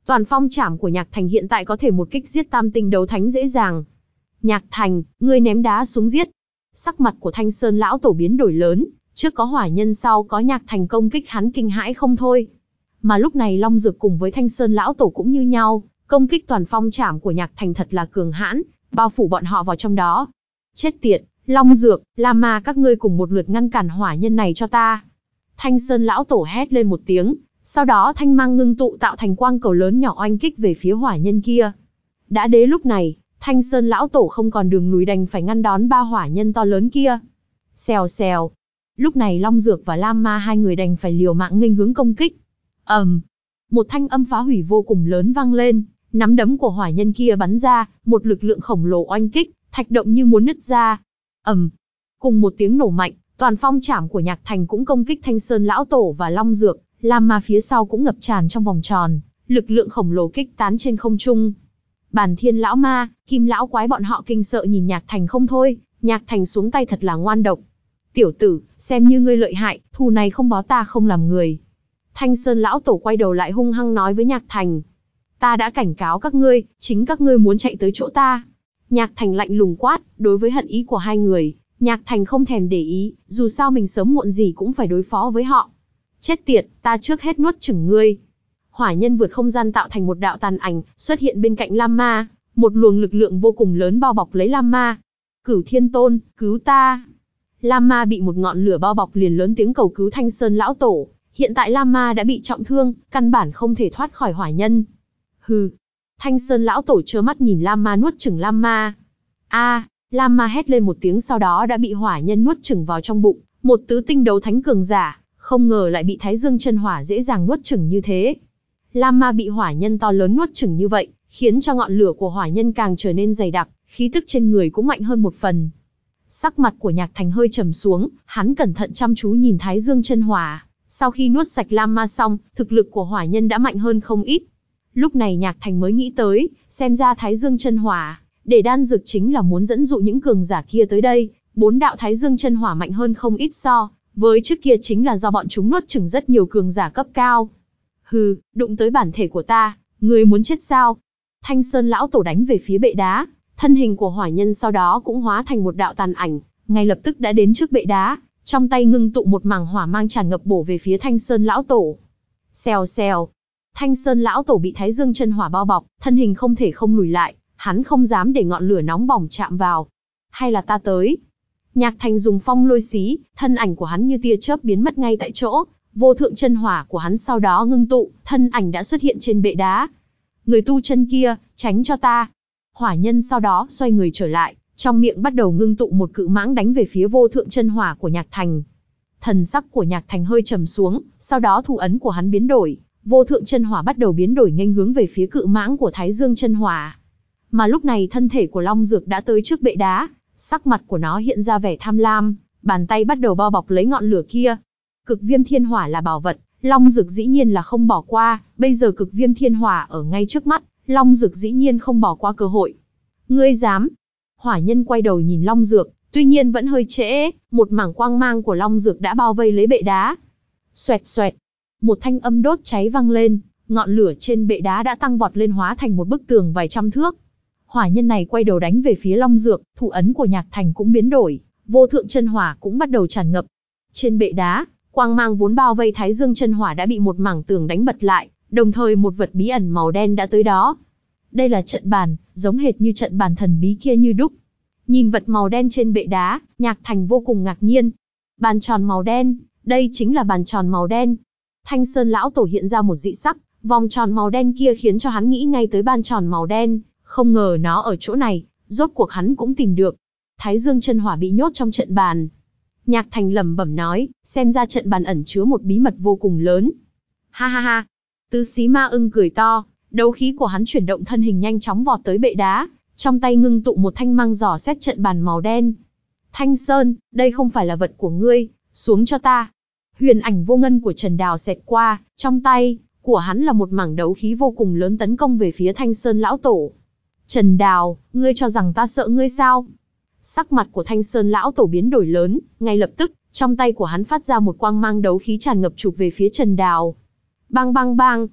Toàn phong trảm của Nhạc Thành hiện tại có thể một kích giết tam tinh đấu thánh dễ dàng. Nhạc Thành, ngươi ném đá xuống giết. Sắc mặt của Thanh Sơn lão tổ biến đổi lớn, trước có hỏa nhân sau có Nhạc Thành công kích hắn kinh hãi không thôi. Mà lúc này Long Dược cùng với Thanh Sơn lão tổ cũng như nhau, công kích toàn phong trảm của Nhạc Thành thật là cường hãn, bao phủ bọn họ vào trong đó. Chết tiệt, Long Dược, Lam Ma các ngươi cùng một lượt ngăn cản hỏa nhân này cho ta. Thanh Sơn lão tổ hét lên một tiếng, sau đó thanh mang ngưng tụ tạo thành quang cầu lớn nhỏ oanh kích về phía hỏa nhân kia. Đã đến lúc này, Thanh Sơn lão tổ không còn đường lùi đành phải ngăn đón ba hỏa nhân to lớn kia. Xèo xèo. Lúc này Long Dược và Lam Ma hai người đành phải liều mạng nghênh hướng công kích. ầm, um, một thanh âm phá hủy vô cùng lớn vang lên, nắm đấm của hỏa nhân kia bắn ra, một lực lượng khổng lồ oanh kích, thạch động như muốn nứt ra. ầm, um, cùng một tiếng nổ mạnh, toàn phong trảm của Nhạc Thành cũng công kích Thanh Sơn lão tổ và Long Dược, Lam Ma phía sau cũng ngập tràn trong vòng tròn, lực lượng khổng lồ kích tán trên không trung. Bàn Thiên lão ma, Kim lão quái bọn họ kinh sợ nhìn Nhạc Thành không thôi, Nhạc Thành xuống tay thật là ngoan độc. Tiểu tử, xem như ngươi lợi hại, thù này không báo ta không làm người. Thanh Sơn lão tổ quay đầu lại hung hăng nói với Nhạc Thành. Ta đã cảnh cáo các ngươi, chính các ngươi muốn chạy tới chỗ ta. Nhạc Thành lạnh lùng quát, đối với hận ý của hai người, Nhạc Thành không thèm để ý, dù sao mình sớm muộn gì cũng phải đối phó với họ. Chết tiệt, ta trước hết nuốt chửng ngươi. Hỏa nhân vượt không gian tạo thành một đạo tàn ảnh, xuất hiện bên cạnh Lam Ma, một luồng lực lượng vô cùng lớn bao bọc lấy Lam Ma. Cửu Thiên Tôn, cứu ta. Lam Ma bị một ngọn lửa bao bọc liền lớn tiếng cầu cứu Thanh Sơn lão tổ. Hiện tại Lam Ma đã bị trọng thương, căn bản không thể thoát khỏi hỏa nhân. Hừ. Thanh Sơn lão tổ trơ mắt nhìn Lam Ma nuốt chửng Lam Ma. A, Lam Ma hét lên một tiếng sau đó đã bị hỏa nhân nuốt chửng vào trong bụng, một tứ tinh đấu thánh cường giả, không ngờ lại bị Thái Dương chân hỏa dễ dàng nuốt chửng như thế. Lam Ma bị hỏa nhân to lớn nuốt chửng như vậy, khiến cho ngọn lửa của hỏa nhân càng trở nên dày đặc, khí tức trên người cũng mạnh hơn một phần. Sắc mặt của Nhạc Thành hơi trầm xuống, hắn cẩn thận chăm chú nhìn Thái Dương chân hỏa. Sau khi nuốt sạch Lam Ma xong, thực lực của hỏa nhân đã mạnh hơn không ít. Lúc này Nhạc Thành mới nghĩ tới, xem ra Thái Dương chân hỏa, để đan dược chính là muốn dẫn dụ những cường giả kia tới đây. Bốn đạo Thái Dương chân hỏa mạnh hơn không ít so với trước kia, chính là do bọn chúng nuốt chửng rất nhiều cường giả cấp cao. Hừ, đụng tới bản thể của ta, ngươi muốn chết sao? Thanh Sơn lão tổ đánh về phía bệ đá, thân hình của hỏa nhân sau đó cũng hóa thành một đạo tàn ảnh, ngay lập tức đã đến trước bệ đá, trong tay ngưng tụ một mảng hỏa mang tràn ngập bổ về phía Thanh Sơn lão tổ. Xèo xèo. Thanh Sơn lão tổ bị Thái Dương chân hỏa bao bọc, thân hình không thể không lùi lại, hắn không dám để ngọn lửa nóng bỏng chạm vào. Hay là ta tới? Nhạc Thành dùng phong lôi xí, thân ảnh của hắn như tia chớp biến mất ngay tại chỗ, vô thượng chân hỏa của hắn sau đó ngưng tụ, thân ảnh đã xuất hiện trên bệ đá. Người tu chân kia, tránh cho ta. Hỏa nhân sau đó xoay người trở lại, trong miệng bắt đầu ngưng tụ một cự mãng đánh về phía vô thượng chân hỏa của Nhạc Thành. Thần sắc của Nhạc Thành hơi trầm xuống, sau đó thủ ấn của hắn biến đổi, vô thượng chân hỏa bắt đầu biến đổi nghênh hướng về phía cự mãng của Thái Dương chân hỏa. Mà lúc này thân thể của Long Dược đã tới trước bệ đá, sắc mặt của nó hiện ra vẻ tham lam, bàn tay bắt đầu bao bọc lấy ngọn lửa kia. Cực viêm thiên hỏa là bảo vật, Long Dược dĩ nhiên là không bỏ qua, bây giờ cực viêm thiên hỏa ở ngay trước mắt, Long Dược dĩ nhiên không bỏ qua cơ hội. Ngươi dám? Hỏa nhân quay đầu nhìn Long Dược, tuy nhiên vẫn hơi trễ, một mảng quang mang của Long Dược đã bao vây lấy bệ đá. Xoẹt xoẹt, một thanh âm đốt cháy vang lên, ngọn lửa trên bệ đá đã tăng vọt lên hóa thành một bức tường vài trăm thước. Hỏa nhân này quay đầu đánh về phía Long Dược, thủ ấn của Nhạc Thành cũng biến đổi, vô thượng chân hỏa cũng bắt đầu tràn ngập. Trên bệ đá, quang mang vốn bao vây Thái Dương chân hỏa đã bị một mảng tường đánh bật lại, đồng thời một vật bí ẩn màu đen đã tới đó. Đây là trận bàn, giống hệt như trận bàn thần bí kia như đúc. Nhìn vật màu đen trên bệ đá, Nhạc Thành vô cùng ngạc nhiên. Bàn tròn màu đen, đây chính là bàn tròn màu đen. Thanh Sơn lão tổ hiện ra một dị sắc, vòng tròn màu đen kia khiến cho hắn nghĩ ngay tới bàn tròn màu đen, không ngờ nó ở chỗ này, rốt cuộc hắn cũng tìm được. Thái Dương chân hỏa bị nhốt trong trận bàn. Nhạc Thành lẩm bẩm nói, xem ra trận bàn ẩn chứa một bí mật vô cùng lớn. Ha ha ha. Tứ xí ma ưng cười to, đấu khí của hắn chuyển động thân hình nhanh chóng vọt tới bệ đá, trong tay ngưng tụ một thanh mang dò xét trận bàn màu đen. Thanh Sơn, đây không phải là vật của ngươi, xuống cho ta. Huyền ảnh vô ngân của Trần Đào xẹt qua, trong tay của hắn là một mảng đấu khí vô cùng lớn tấn công về phía Thanh Sơn lão tổ. Trần Đào, ngươi cho rằng ta sợ ngươi sao? Sắc mặt của Thanh Sơn lão tổ biến đổi lớn, ngay lập tức, trong tay của hắn phát ra một quang mang đấu khí tràn ngập chụp về phía Trần Đào. Bang bang bang.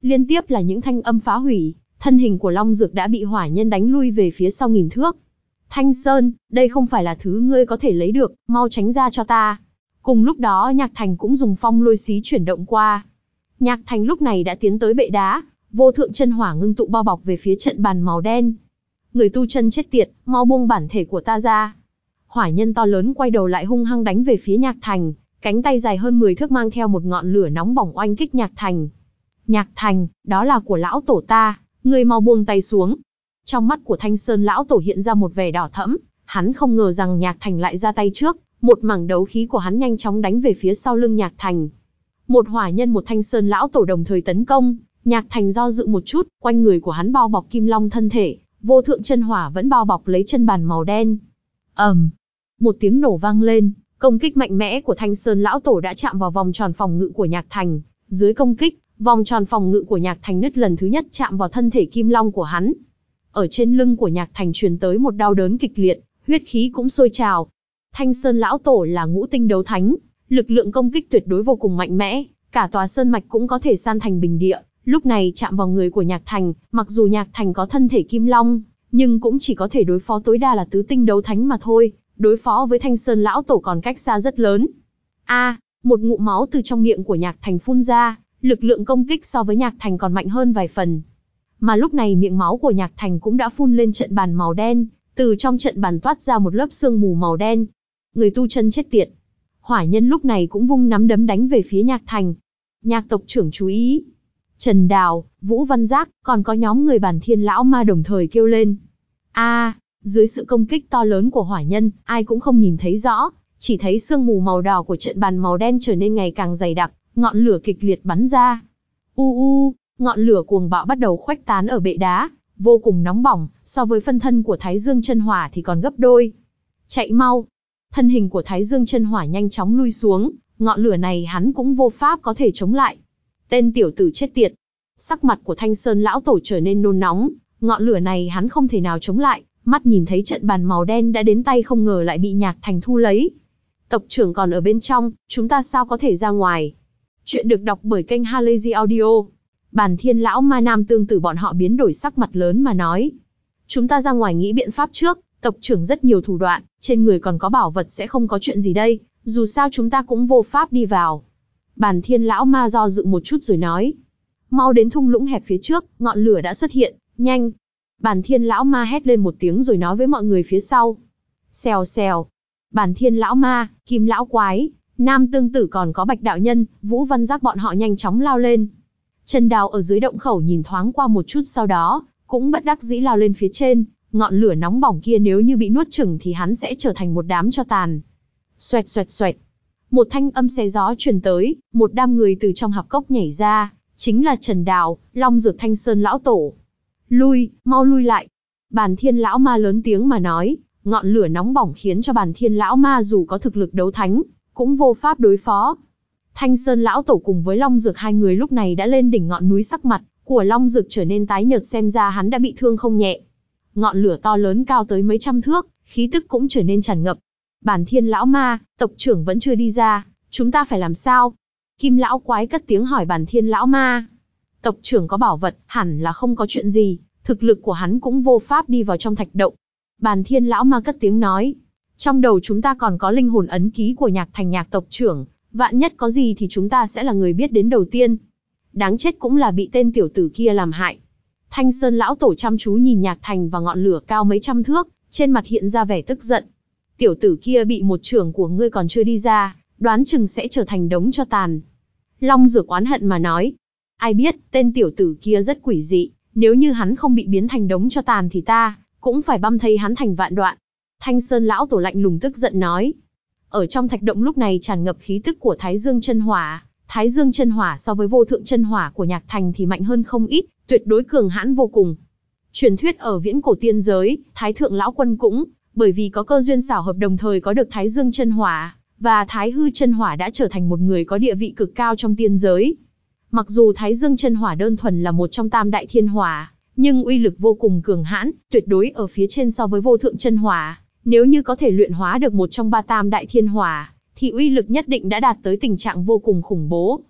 Liên tiếp là những thanh âm phá hủy, thân hình của Long Dược đã bị hỏa nhân đánh lui về phía sau nghìn thước. Thanh Sơn, đây không phải là thứ ngươi có thể lấy được, mau tránh ra cho ta. Cùng lúc đó Nhạc Thành cũng dùng phong lôi xí chuyển động qua. Nhạc Thành lúc này đã tiến tới bệ đá, vô thượng chân hỏa ngưng tụ bao bọc về phía trận bàn màu đen. Người tu chân chết tiệt, mau buông bản thể của ta ra. Hỏa nhân to lớn quay đầu lại hung hăng đánh về phía Nhạc Thành, cánh tay dài hơn mười thước mang theo một ngọn lửa nóng bỏng oanh kích Nhạc Thành. Nhạc Thành, đó là của lão tổ ta, ngươi mau buông tay xuống. Trong mắt của Thanh Sơn lão tổ hiện ra một vẻ đỏ thẫm, hắn không ngờ rằng Nhạc Thành lại ra tay trước, một mảng đấu khí của hắn nhanh chóng đánh về phía sau lưng Nhạc Thành. Một hỏa nhân một Thanh Sơn lão tổ đồng thời tấn công, Nhạc Thành do dự một chút, quanh người của hắn bao bọc kim long thân thể, vô thượng chân hỏa vẫn bao bọc lấy chân bàn màu đen. ầm, um, một tiếng nổ vang lên, công kích mạnh mẽ của Thanh Sơn lão tổ đã chạm vào vòng tròn phòng ngự của Nhạc Thành. Dưới công kích, vòng tròn phòng ngự của Nhạc Thành nứt lần thứ nhất chạm vào thân thể kim long của hắn. Ở trên lưng của Nhạc Thành truyền tới một đau đớn kịch liệt, huyết khí cũng sôi trào. Thanh Sơn lão tổ là ngũ tinh đấu thánh, lực lượng công kích tuyệt đối vô cùng mạnh mẽ, cả tòa sơn mạch cũng có thể san thành bình địa. Lúc này chạm vào người của Nhạc Thành, mặc dù Nhạc Thành có thân thể kim long, nhưng cũng chỉ có thể đối phó tối đa là tứ tinh đấu thánh mà thôi, đối phó với Thanh Sơn lão tổ còn cách xa rất lớn. A, à, một ngụm máu từ trong miệng của Nhạc Thành phun ra, lực lượng công kích so với Nhạc Thành còn mạnh hơn vài phần. Mà lúc này miệng máu của Nhạc Thành cũng đã phun lên trận bàn màu đen, từ trong trận bàn toát ra một lớp sương mù màu đen. Người tu chân chết tiệt. Hỏa nhân lúc này cũng vung nắm đấm đánh về phía Nhạc Thành. Nhạc tộc trưởng chú ý. Trần Đào, Vũ Văn Giác, còn có nhóm người Bản Thiên lão ma đồng thời kêu lên. A, à, dưới sự công kích to lớn của hỏa nhân, ai cũng không nhìn thấy rõ, chỉ thấy sương mù màu đỏ của trận bàn màu đen trở nên ngày càng dày đặc, ngọn lửa kịch liệt bắn ra. U u, ngọn lửa cuồng bạo bắt đầu khuếch tán ở bệ đá, vô cùng nóng bỏng, so với phân thân của Thái Dương chân hỏa thì còn gấp đôi. Chạy mau! Thân hình của Thái Dương chân hỏa nhanh chóng lui xuống, ngọn lửa này hắn cũng vô pháp có thể chống lại. Tên tiểu tử chết tiệt! Sắc mặt của Thanh Sơn lão tổ trở nên nôn nóng, ngọn lửa này hắn không thể nào chống lại, mắt nhìn thấy trận bàn màu đen đã đến tay không ngờ lại bị Nhạc Thành thu lấy. Tộc trưởng còn ở bên trong, chúng ta sao có thể ra ngoài? Chuyện được đọc bởi kênh Halazy Audio. Bản Thiên lão ma nam tương tự bọn họ biến đổi sắc mặt lớn mà nói. Chúng ta ra ngoài nghĩ biện pháp trước, tộc trưởng rất nhiều thủ đoạn, trên người còn có bảo vật sẽ không có chuyện gì đây, dù sao chúng ta cũng vô pháp đi vào. Bản Thiên lão ma do dự một chút rồi nói. Mau đến thung lũng hẹp phía trước, ngọn lửa đã xuất hiện, nhanh. Bản Thiên lão ma hét lên một tiếng rồi nói với mọi người phía sau. Xèo xèo. Bản Thiên lão ma, Kim lão quái, Nam tương tử còn có Bạch đạo nhân, Vũ Văn Giác bọn họ nhanh chóng lao lên. Trần Đào ở dưới động khẩu nhìn thoáng qua một chút sau đó, cũng bất đắc dĩ lao lên phía trên, ngọn lửa nóng bỏng kia nếu như bị nuốt chửng thì hắn sẽ trở thành một đám tro tàn. Xoẹt xoẹt xoẹt. Một thanh âm xé gió truyền tới, một đám người từ trong hạp cốc nhảy ra, chính là Trần Đào, Long Dược Thanh Sơn lão tổ. Lui, mau lui lại. Bản Thiên lão ma lớn tiếng mà nói, ngọn lửa nóng bỏng khiến cho Bản Thiên lão ma dù có thực lực đấu thánh, cũng vô pháp đối phó. Thanh Sơn lão tổ cùng với Long Dược hai người lúc này đã lên đỉnh ngọn núi, sắc mặt của Long Dược trở nên tái nhợt, xem ra hắn đã bị thương không nhẹ. Ngọn lửa to lớn cao tới mấy trăm thước, khí tức cũng trở nên tràn ngập. Bản Thiên lão ma, tộc trưởng vẫn chưa đi ra, chúng ta phải làm sao? Kim lão quái cất tiếng hỏi Bản Thiên lão ma. Tộc trưởng có bảo vật, hẳn là không có chuyện gì, thực lực của hắn cũng vô pháp đi vào trong thạch động. Bản Thiên lão ma cất tiếng nói. Trong đầu chúng ta còn có linh hồn ấn ký của Nhạc Thành Nhạc tộc trưởng, vạn nhất có gì thì chúng ta sẽ là người biết đến đầu tiên. Đáng chết cũng là bị tên tiểu tử kia làm hại. Thanh Sơn lão tổ chăm chú nhìn Nhạc Thành và ngọn lửa cao mấy trăm thước, trên mặt hiện ra vẻ tức giận. Tiểu tử kia bị một trưởng của ngươi còn chưa đi ra, đoán chừng sẽ trở thành đống tro tàn. Long Dược oán hận mà nói. Ai biết, tên tiểu tử kia rất quỷ dị, nếu như hắn không bị biến thành đống tro tàn thì ta cũng phải băm thây hắn thành vạn đoạn. Thanh Sơn lão tổ lạnh lùng tức giận nói. Ở trong thạch động lúc này tràn ngập khí tức của Thái Dương chân hỏa. Thái Dương chân hỏa so với vô thượng chân hỏa của Nhạc Thành thì mạnh hơn không ít, tuyệt đối cường hãn vô cùng. Truyền thuyết ở viễn cổ tiên giới, Thái thượng lão quân cũng bởi vì có cơ duyên xảo hợp đồng thời có được Thái Dương chân hỏa và Thái hư chân hỏa đã trở thành một người có địa vị cực cao trong tiên giới. Mặc dù Thái Dương chân hỏa đơn thuần là một trong tam đại thiên hỏa, nhưng uy lực vô cùng cường hãn, tuyệt đối ở phía trên so với vô thượng chân hỏa. Nếu như có thể luyện hóa được một trong ba tam đại thiên hỏa, thì uy lực nhất định đã đạt tới tình trạng vô cùng khủng bố.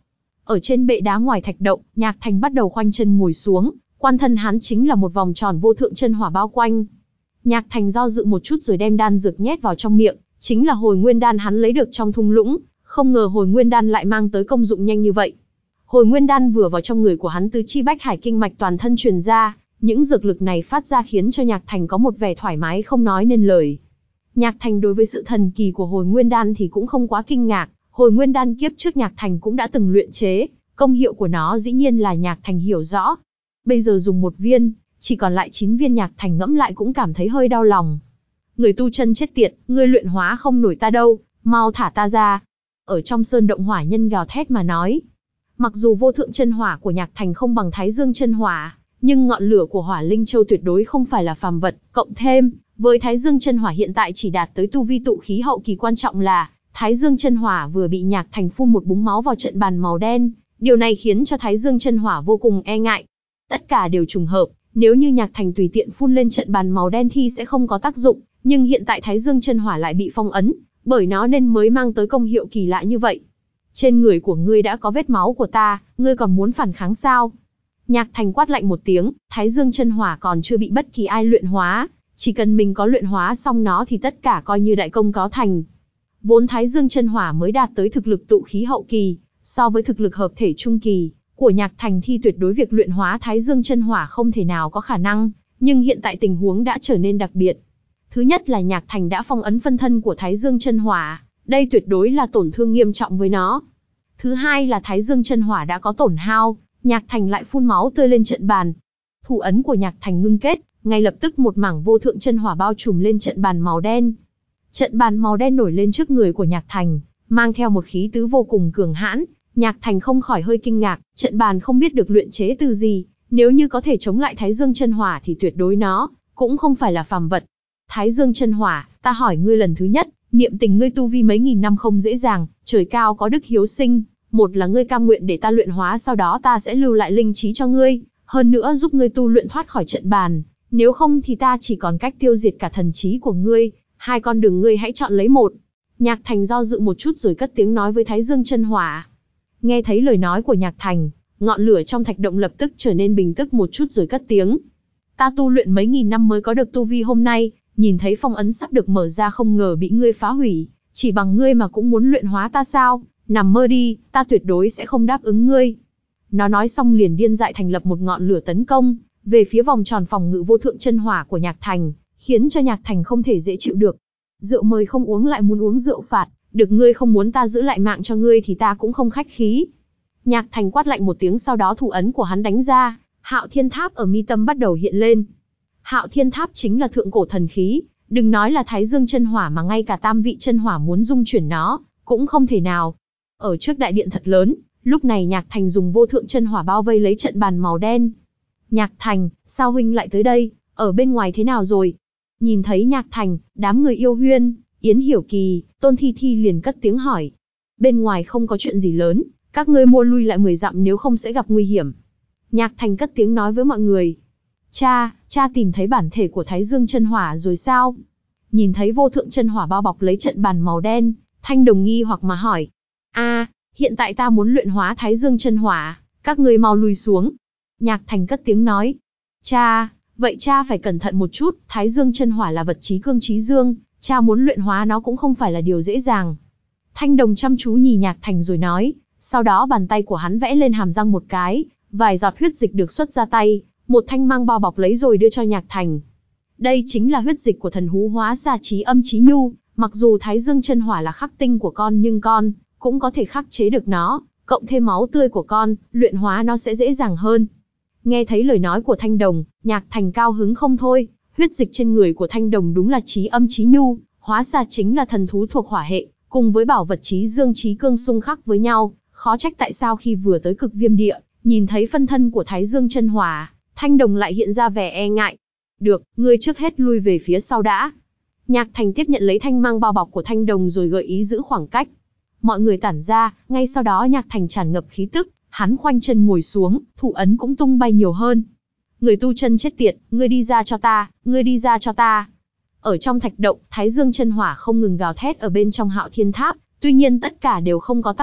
Ở trên bệ đá ngoài thạch động, Nhạc Thành bắt đầu khoanh chân ngồi xuống, quan thân hắn chính là một vòng tròn vô thượng chân hỏa bao quanh. Nhạc Thành do dự một chút rồi đem đan dược nhét vào trong miệng, chính là hồi nguyên đan hắn lấy được trong thung lũng, không ngờ hồi nguyên đan lại mang tới công dụng nhanh như vậy. Hồi nguyên đan vừa vào trong người của hắn, tứ chi bách hải kinh mạch toàn thân truyền ra, những dược lực này phát ra khiến cho Nhạc Thành có một vẻ thoải mái không nói nên lời. Nhạc Thành đối với sự thần kỳ của hồi nguyên đan thì cũng không quá kinh ngạc, hồi nguyên đan kiếp trước Nhạc Thành cũng đã từng luyện chế, công hiệu của nó dĩ nhiên là Nhạc Thành hiểu rõ. Bây giờ dùng một viên, chỉ còn lại chín viên, Nhạc Thành ngẫm lại cũng cảm thấy hơi đau lòng. Người tu chân chết tiệt, ngươi luyện hóa không nổi ta đâu, mau thả ta ra. Ở trong sơn động hỏa nhân gào thét mà nói. Mặc dù vô thượng chân hỏa của Nhạc Thành không bằng Thái Dương chân hỏa, nhưng ngọn lửa của Hỏa Linh Châu tuyệt đối không phải là phàm vật, cộng thêm, với Thái Dương chân hỏa hiện tại chỉ đạt tới tu vi tụ khí hậu kỳ, quan trọng là Thái Dương chân hỏa vừa bị Nhạc Thành phun một búng máu vào trận bàn màu đen, điều này khiến cho Thái Dương chân hỏa vô cùng e ngại. Tất cả đều trùng hợp, nếu như Nhạc Thành tùy tiện phun lên trận bàn màu đen thì sẽ không có tác dụng, nhưng hiện tại Thái Dương chân hỏa lại bị phong ấn, bởi nó nên mới mang tới công hiệu kỳ lạ như vậy. Trên người của ngươi đã có vết máu của ta, ngươi còn muốn phản kháng sao? Nhạc Thành quát lạnh một tiếng, Thái Dương chân hỏa còn chưa bị bất kỳ ai luyện hóa, chỉ cần mình có luyện hóa xong nó thì tất cả coi như đại công có thành. Vốn Thái Dương chân hỏa mới đạt tới thực lực tụ khí hậu kỳ, so với thực lực hợp thể trung kỳ của Nhạc Thành thì tuyệt đối việc luyện hóa Thái Dương chân hỏa không thể nào có khả năng, nhưng hiện tại tình huống đã trở nên đặc biệt. Thứ nhất là Nhạc Thành đã phong ấn phân thân của Thái Dương chân hỏa, đây tuyệt đối là tổn thương nghiêm trọng với nó. Thứ hai là Thái Dương chân hỏa đã có tổn hao, Nhạc Thành lại phun máu tươi lên trận bàn. Thủ ấn của Nhạc Thành ngưng kết, ngay lập tức một mảng vô thượng chân hỏa bao trùm lên trận bàn màu đen. Trận bàn màu đen nổi lên trước người của Nhạc Thành, mang theo một khí tứ vô cùng cường hãn. Nhạc Thành không khỏi hơi kinh ngạc, trận bàn không biết được luyện chế từ gì, nếu như có thể chống lại Thái Dương chân hỏa thì tuyệt đối nó cũng không phải là phàm vật. Thái Dương chân hỏa, ta hỏi ngươi lần thứ nhất, niệm tình ngươi tu vi mấy nghìn năm không dễ dàng, trời cao có đức hiếu sinh, một là ngươi cam nguyện để ta luyện hóa, sau đó ta sẽ lưu lại linh trí cho ngươi, hơn nữa giúp ngươi tu luyện thoát khỏi trận bàn, nếu không thì ta chỉ còn cách tiêu diệt cả thần trí của ngươi, hai con đường ngươi hãy chọn lấy một. Nhạc Thành do dự một chút rồi cất tiếng nói với Thái Dương chân hỏa. Nghe thấy lời nói của Nhạc Thành, ngọn lửa trong thạch động lập tức trở nên bình tức một chút rồi cất tiếng. Ta tu luyện mấy nghìn năm mới có được tu vi hôm nay, nhìn thấy phong ấn sắp được mở ra không ngờ bị ngươi phá hủy, chỉ bằng ngươi mà cũng muốn luyện hóa ta sao? Nằm mơ đi, ta tuyệt đối sẽ không đáp ứng ngươi. Nó nói xong liền điên dại thành lập một ngọn lửa tấn công về phía vòng tròn phòng ngự vô thượng chân hỏa của Nhạc Thành, khiến cho Nhạc Thành không thể dễ chịu được. Rượu mời không uống lại muốn uống rượu phạt, được ngươi không muốn ta giữ lại mạng cho ngươi thì ta cũng không khách khí. Nhạc Thành quát lạnh một tiếng, sau đó thủ ấn của hắn đánh ra, Hạo Thiên Tháp ở mi tâm bắt đầu hiện lên. Hạo Thiên Tháp chính là thượng cổ thần khí, đừng nói là Thái Dương chân hỏa mà ngay cả tam vị chân hỏa muốn dung chuyển nó cũng không thể nào. Ở trước đại điện thật lớn, lúc này Nhạc Thành dùng vô thượng chân hỏa bao vây lấy trận bàn màu đen. Nhạc Thành, sao huynh lại tới đây, ở bên ngoài thế nào rồi? Nhìn thấy Nhạc Thành, đám người Yêu Huyên, Yến Hiểu Kỳ, Tôn Thi Thi liền cất tiếng hỏi. Bên ngoài không có chuyện gì lớn, các ngươi mua lui lại mười dặm nếu không sẽ gặp nguy hiểm. Nhạc Thành cất tiếng nói với mọi người. Cha, cha tìm thấy bản thể của Thái Dương chân hỏa rồi sao? Nhìn thấy vô thượng chân hỏa bao bọc lấy trận bàn màu đen, Thanh Đồng nghi hoặc mà hỏi. A, à, hiện tại ta muốn luyện hóa Thái Dương chân hỏa, các ngươi mau lùi xuống. Nhạc Thành cất tiếng nói. Cha, vậy cha phải cẩn thận một chút, Thái Dương chân hỏa là vật chí cương chí dương, cha muốn luyện hóa nó cũng không phải là điều dễ dàng. Thanh Đồng chăm chú nhìn Nhạc Thành rồi nói, sau đó bàn tay của hắn vẽ lên hàm răng một cái, vài giọt huyết dịch được xuất ra tay, một thanh mang bao bọc lấy rồi đưa cho Nhạc Thành. Đây chính là huyết dịch của thần hú hóa ra chí âm chí nhu, mặc dù Thái Dương chân hỏa là khắc tinh của con nhưng con cũng có thể khắc chế được nó, cộng thêm máu tươi của con, luyện hóa nó sẽ dễ dàng hơn. Nghe thấy lời nói của Thanh Đồng, Nhạc Thành cao hứng không thôi, huyết dịch trên người của Thanh Đồng đúng là chí âm chí nhu, hóa ra chính là thần thú thuộc hỏa hệ, cùng với bảo vật chí dương chí cương xung khắc với nhau, khó trách tại sao khi vừa tới Cực Viêm Địa, nhìn thấy phân thân của Thái Dương chân hỏa, Thanh Đồng lại hiện ra vẻ e ngại. Được, ngươi trước hết lui về phía sau đã. Nhạc Thành tiếp nhận lấy thanh mang bao bọc của Thanh Đồng rồi gợi ý giữ khoảng cách. Mọi người tản ra, ngay sau đó Nhạc Thành tràn ngập khí tức, hắn khoanh chân ngồi xuống, thủ ấn cũng tung bay nhiều hơn. Người tu chân chết tiệt, ngươi đi ra cho ta, ngươi đi ra cho ta. Ở trong thạch động, Thái Dương chân hỏa không ngừng gào thét ở bên trong Hạo Thiên Tháp, tuy nhiên tất cả đều không có tác dụng,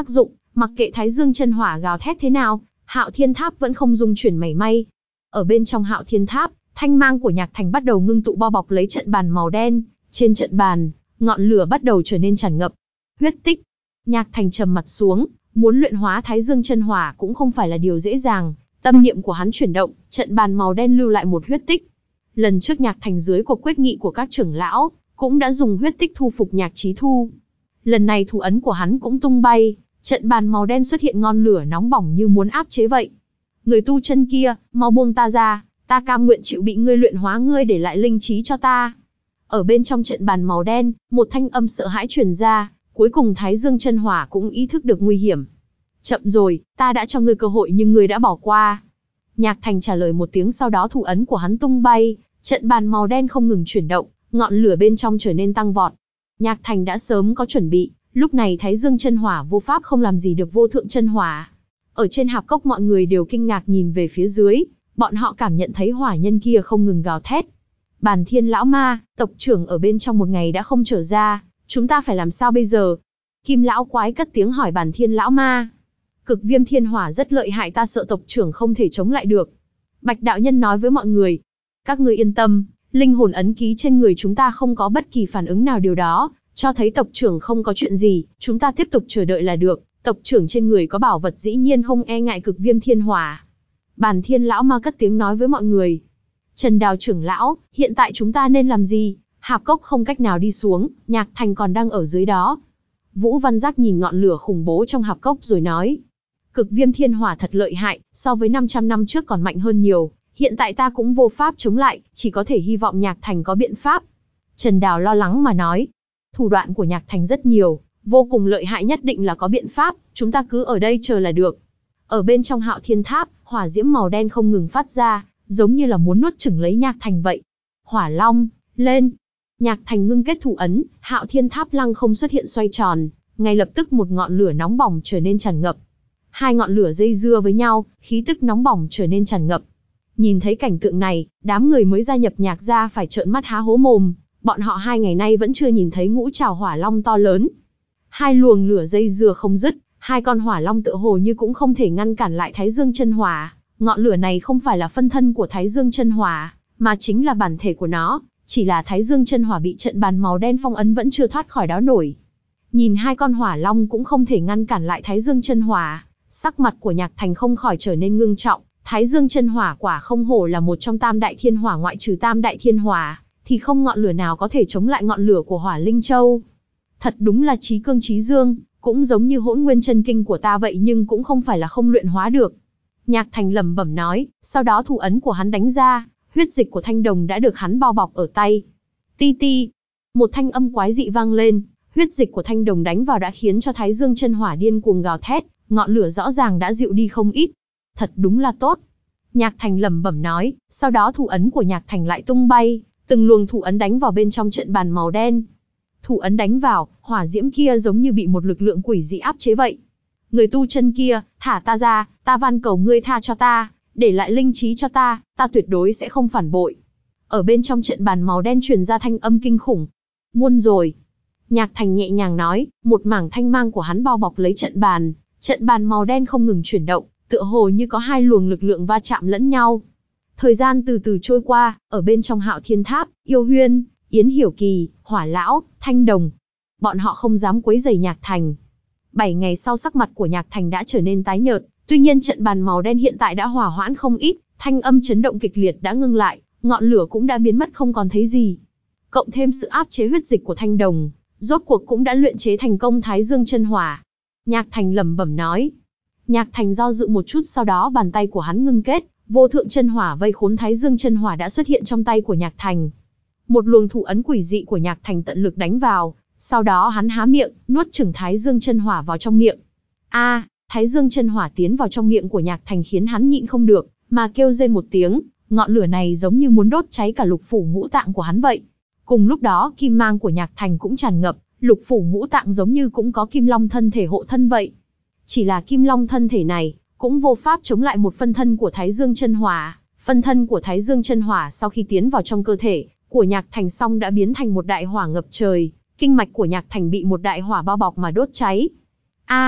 Mặc kệ Thái Dương chân hỏa gào thét thế nào, Hạo Thiên Tháp vẫn không rung chuyển mảy may. Ở bên trong Hạo Thiên Tháp, thanh mang của Nhạc Thành bắt đầu ngưng tụ bao bọc lấy trận bàn màu đen. Trên trận bàn, ngọn lửa bắt đầu trở nên tràn ngập. Huyết tích. Nhạc Thành trầm mặt xuống, muốn luyện hóa Thái Dương chân hỏa cũng không phải là điều dễ dàng. Tâm niệm của hắn chuyển động, trận bàn màu đen lưu lại một huyết tích. Lần trước Nhạc Thành dưới cuộc quyết nghị của các trưởng lão, cũng đã dùng huyết tích thu phục Nhạc Chí Thu. Lần này thủ ấn của hắn cũng tung bay, trận bàn màu đen xuất hiện ngọn lửa nóng bỏng như muốn áp chế vậy. Người tu chân kia, mau buông ta ra, ta cam nguyện chịu bị ngươi luyện hóa, ngươi để lại linh trí cho ta. Ở bên trong trận bàn màu đen, một thanh âm sợ hãi truyền ra, cuối cùng Thái Dương chân hỏa cũng ý thức được nguy hiểm. Chậm rồi, ta đã cho ngươi cơ hội nhưng ngươi đã bỏ qua. Nhạc Thành trả lời một tiếng, sau đó thủ ấn của hắn tung bay, trận bàn màu đen không ngừng chuyển động, ngọn lửa bên trong trở nên tăng vọt. Nhạc Thành đã sớm có chuẩn bị, lúc này Thái Dương chân hỏa vô pháp không làm gì được vô thượng chân hỏa. Ở trên hạp cốc mọi người đều kinh ngạc nhìn về phía dưới, bọn họ cảm nhận thấy hỏa nhân kia không ngừng gào thét. Bàn Thiên lão ma, tộc trưởng ở bên trong một ngày đã không trở ra, chúng ta phải làm sao bây giờ? Kim lão quái cất tiếng hỏi Bàn Thiên lão ma. Cực viêm thiên hỏa rất lợi hại, ta sợ tộc trưởng không thể chống lại được. Bạch đạo nhân nói với mọi người. Các ngươi yên tâm, linh hồn ấn ký trên người chúng ta không có bất kỳ phản ứng nào, điều đó cho thấy tộc trưởng không có chuyện gì, chúng ta tiếp tục chờ đợi là được. Tộc trưởng trên người có bảo vật dĩ nhiên không e ngại cực viêm thiên hỏa. Bàn Thiên lão ma cất tiếng nói với mọi người. Trần Đào trưởng lão, hiện tại chúng ta nên làm gì? Hạp cốc không cách nào đi xuống, Nhạc Thành còn đang ở dưới đó. Vũ Văn Giác nhìn ngọn lửa khủng bố trong hạp cốc rồi nói. Cực viêm thiên hỏa thật lợi hại, so với năm trăm năm trước còn mạnh hơn nhiều. Hiện tại ta cũng vô pháp chống lại, chỉ có thể hy vọng Nhạc Thành có biện pháp. Trần Đào lo lắng mà nói. Thủ đoạn của Nhạc Thành rất nhiều, vô cùng lợi hại, nhất định là có biện pháp, chúng ta cứ ở đây chờ là được. Ở bên trong Hạo Thiên Tháp, hỏa diễm màu đen không ngừng phát ra, giống như là muốn nuốt chửng lấy Nhạc Thành vậy. Hỏa Long, lên! Nhạc Thành ngưng kết thủ ấn, Hạo Thiên Tháp lăng không xuất hiện xoay tròn, ngay lập tức một ngọn lửa nóng bỏng trở nên tràn ngập. Hai ngọn lửa dây dưa với nhau, khí tức nóng bỏng trở nên tràn ngập. Nhìn thấy cảnh tượng này, đám người mới gia nhập Nhạc gia phải trợn mắt há hố mồm, bọn họ hai ngày nay vẫn chưa nhìn thấy ngũ trảo hỏa long to lớn. Hai luồng lửa dây dưa không dứt, hai con hỏa long tựa hồ như cũng không thể ngăn cản lại Thái Dương chân hỏa. Ngọn lửa này không phải là phân thân của Thái Dương chân hỏa, mà chính là bản thể của nó, chỉ là Thái Dương chân hỏa bị trận bàn màu đen phong ấn vẫn chưa thoát khỏi đó nổi. Nhìn hai con hỏa long cũng không thể ngăn cản lại Thái Dương chân hỏa, sắc mặt của Nhạc Thành không khỏi trở nên ngưng trọng. Thái Dương chân hỏa quả không hổ là một trong tam đại thiên hỏa, ngoại trừ tam đại thiên hỏa, thì không ngọn lửa nào có thể chống lại ngọn lửa của Hỏa Linh Châu. Thật đúng là chí cương chí dương, cũng giống như Hỗn Nguyên chân kinh của ta vậy, nhưng cũng không phải là không luyện hóa được. Nhạc Thành lẩm bẩm nói, sau đó thủ ấn của hắn đánh ra, huyết dịch của thanh đồng đã được hắn bao bọc ở tay. Ti ti, một thanh âm quái dị vang lên, huyết dịch của thanh đồng đánh vào đã khiến cho Thái Dương chân hỏa điên cuồng gào thét, ngọn lửa rõ ràng đã dịu đi không ít. Thật đúng là tốt. Nhạc Thành lẩm bẩm nói, sau đó thủ ấn của Nhạc Thành lại tung bay, từng luồng thủ ấn đánh vào bên trong trận bàn màu đen. Thủ ấn đánh vào, hỏa diễm kia giống như bị một lực lượng quỷ dị áp chế vậy. Người tu chân kia, thả ta ra, ta van cầu ngươi tha cho ta, để lại linh trí cho ta, ta tuyệt đối sẽ không phản bội. Ở bên trong trận bàn màu đen truyền ra thanh âm kinh khủng. Muôn rồi. Nhạc Thành nhẹ nhàng nói, một mảng thanh mang của hắn bao bọc lấy trận bàn, trận bàn màu đen không ngừng chuyển động, tựa hồ như có hai luồng lực lượng va chạm lẫn nhau. Thời gian từ từ trôi qua, ở bên trong Hạo Thiên Tháp, Yêu Huyên, Yến Hiểu Kỳ, Hỏa Lão, Thanh Đồng, bọn họ không dám quấy rầy Nhạc Thành. Bảy ngày sau, sắc mặt của Nhạc Thành đã trở nên tái nhợt, tuy nhiên trận bàn màu đen hiện tại đã hòa hoãn không ít, thanh âm chấn động kịch liệt đã ngưng lại, ngọn lửa cũng đã biến mất không còn thấy gì. Cộng thêm sự áp chế huyết dịch của Thanh Đồng, rốt cuộc cũng đã luyện chế thành công Thái Dương chân hỏa. Nhạc Thành lẩm bẩm nói. Nhạc Thành do dự một chút, sau đó bàn tay của hắn ngưng kết, vô thượng chân hỏa vây khốn Thái Dương chân hỏa đã xuất hiện trong tay của Nhạc Thành. Một luồng thủ ấn quỷ dị của Nhạc Thành tận lực đánh vào, sau đó hắn há miệng, nuốt chửng Thái Dương chân hỏa vào trong miệng. A, à, Thái Dương chân hỏa tiến vào trong miệng của Nhạc Thành khiến hắn nhịn không được, mà kêu rên một tiếng, ngọn lửa này giống như muốn đốt cháy cả lục phủ ngũ tạng của hắn vậy. Cùng lúc đó, kim mang của Nhạc Thành cũng tràn ngập, lục phủ ngũ tạng giống như cũng có Kim Long thân thể hộ thân vậy. Chỉ là Kim Long thân thể này cũng vô pháp chống lại một phân thân của Thái Dương chân hỏa. Phân thân của Thái Dương chân hỏa sau khi tiến vào trong cơ thể của Nhạc Thành xong đã biến thành một đại hỏa ngập trời, kinh mạch của Nhạc Thành bị một đại hỏa bao bọc mà đốt cháy. A, à,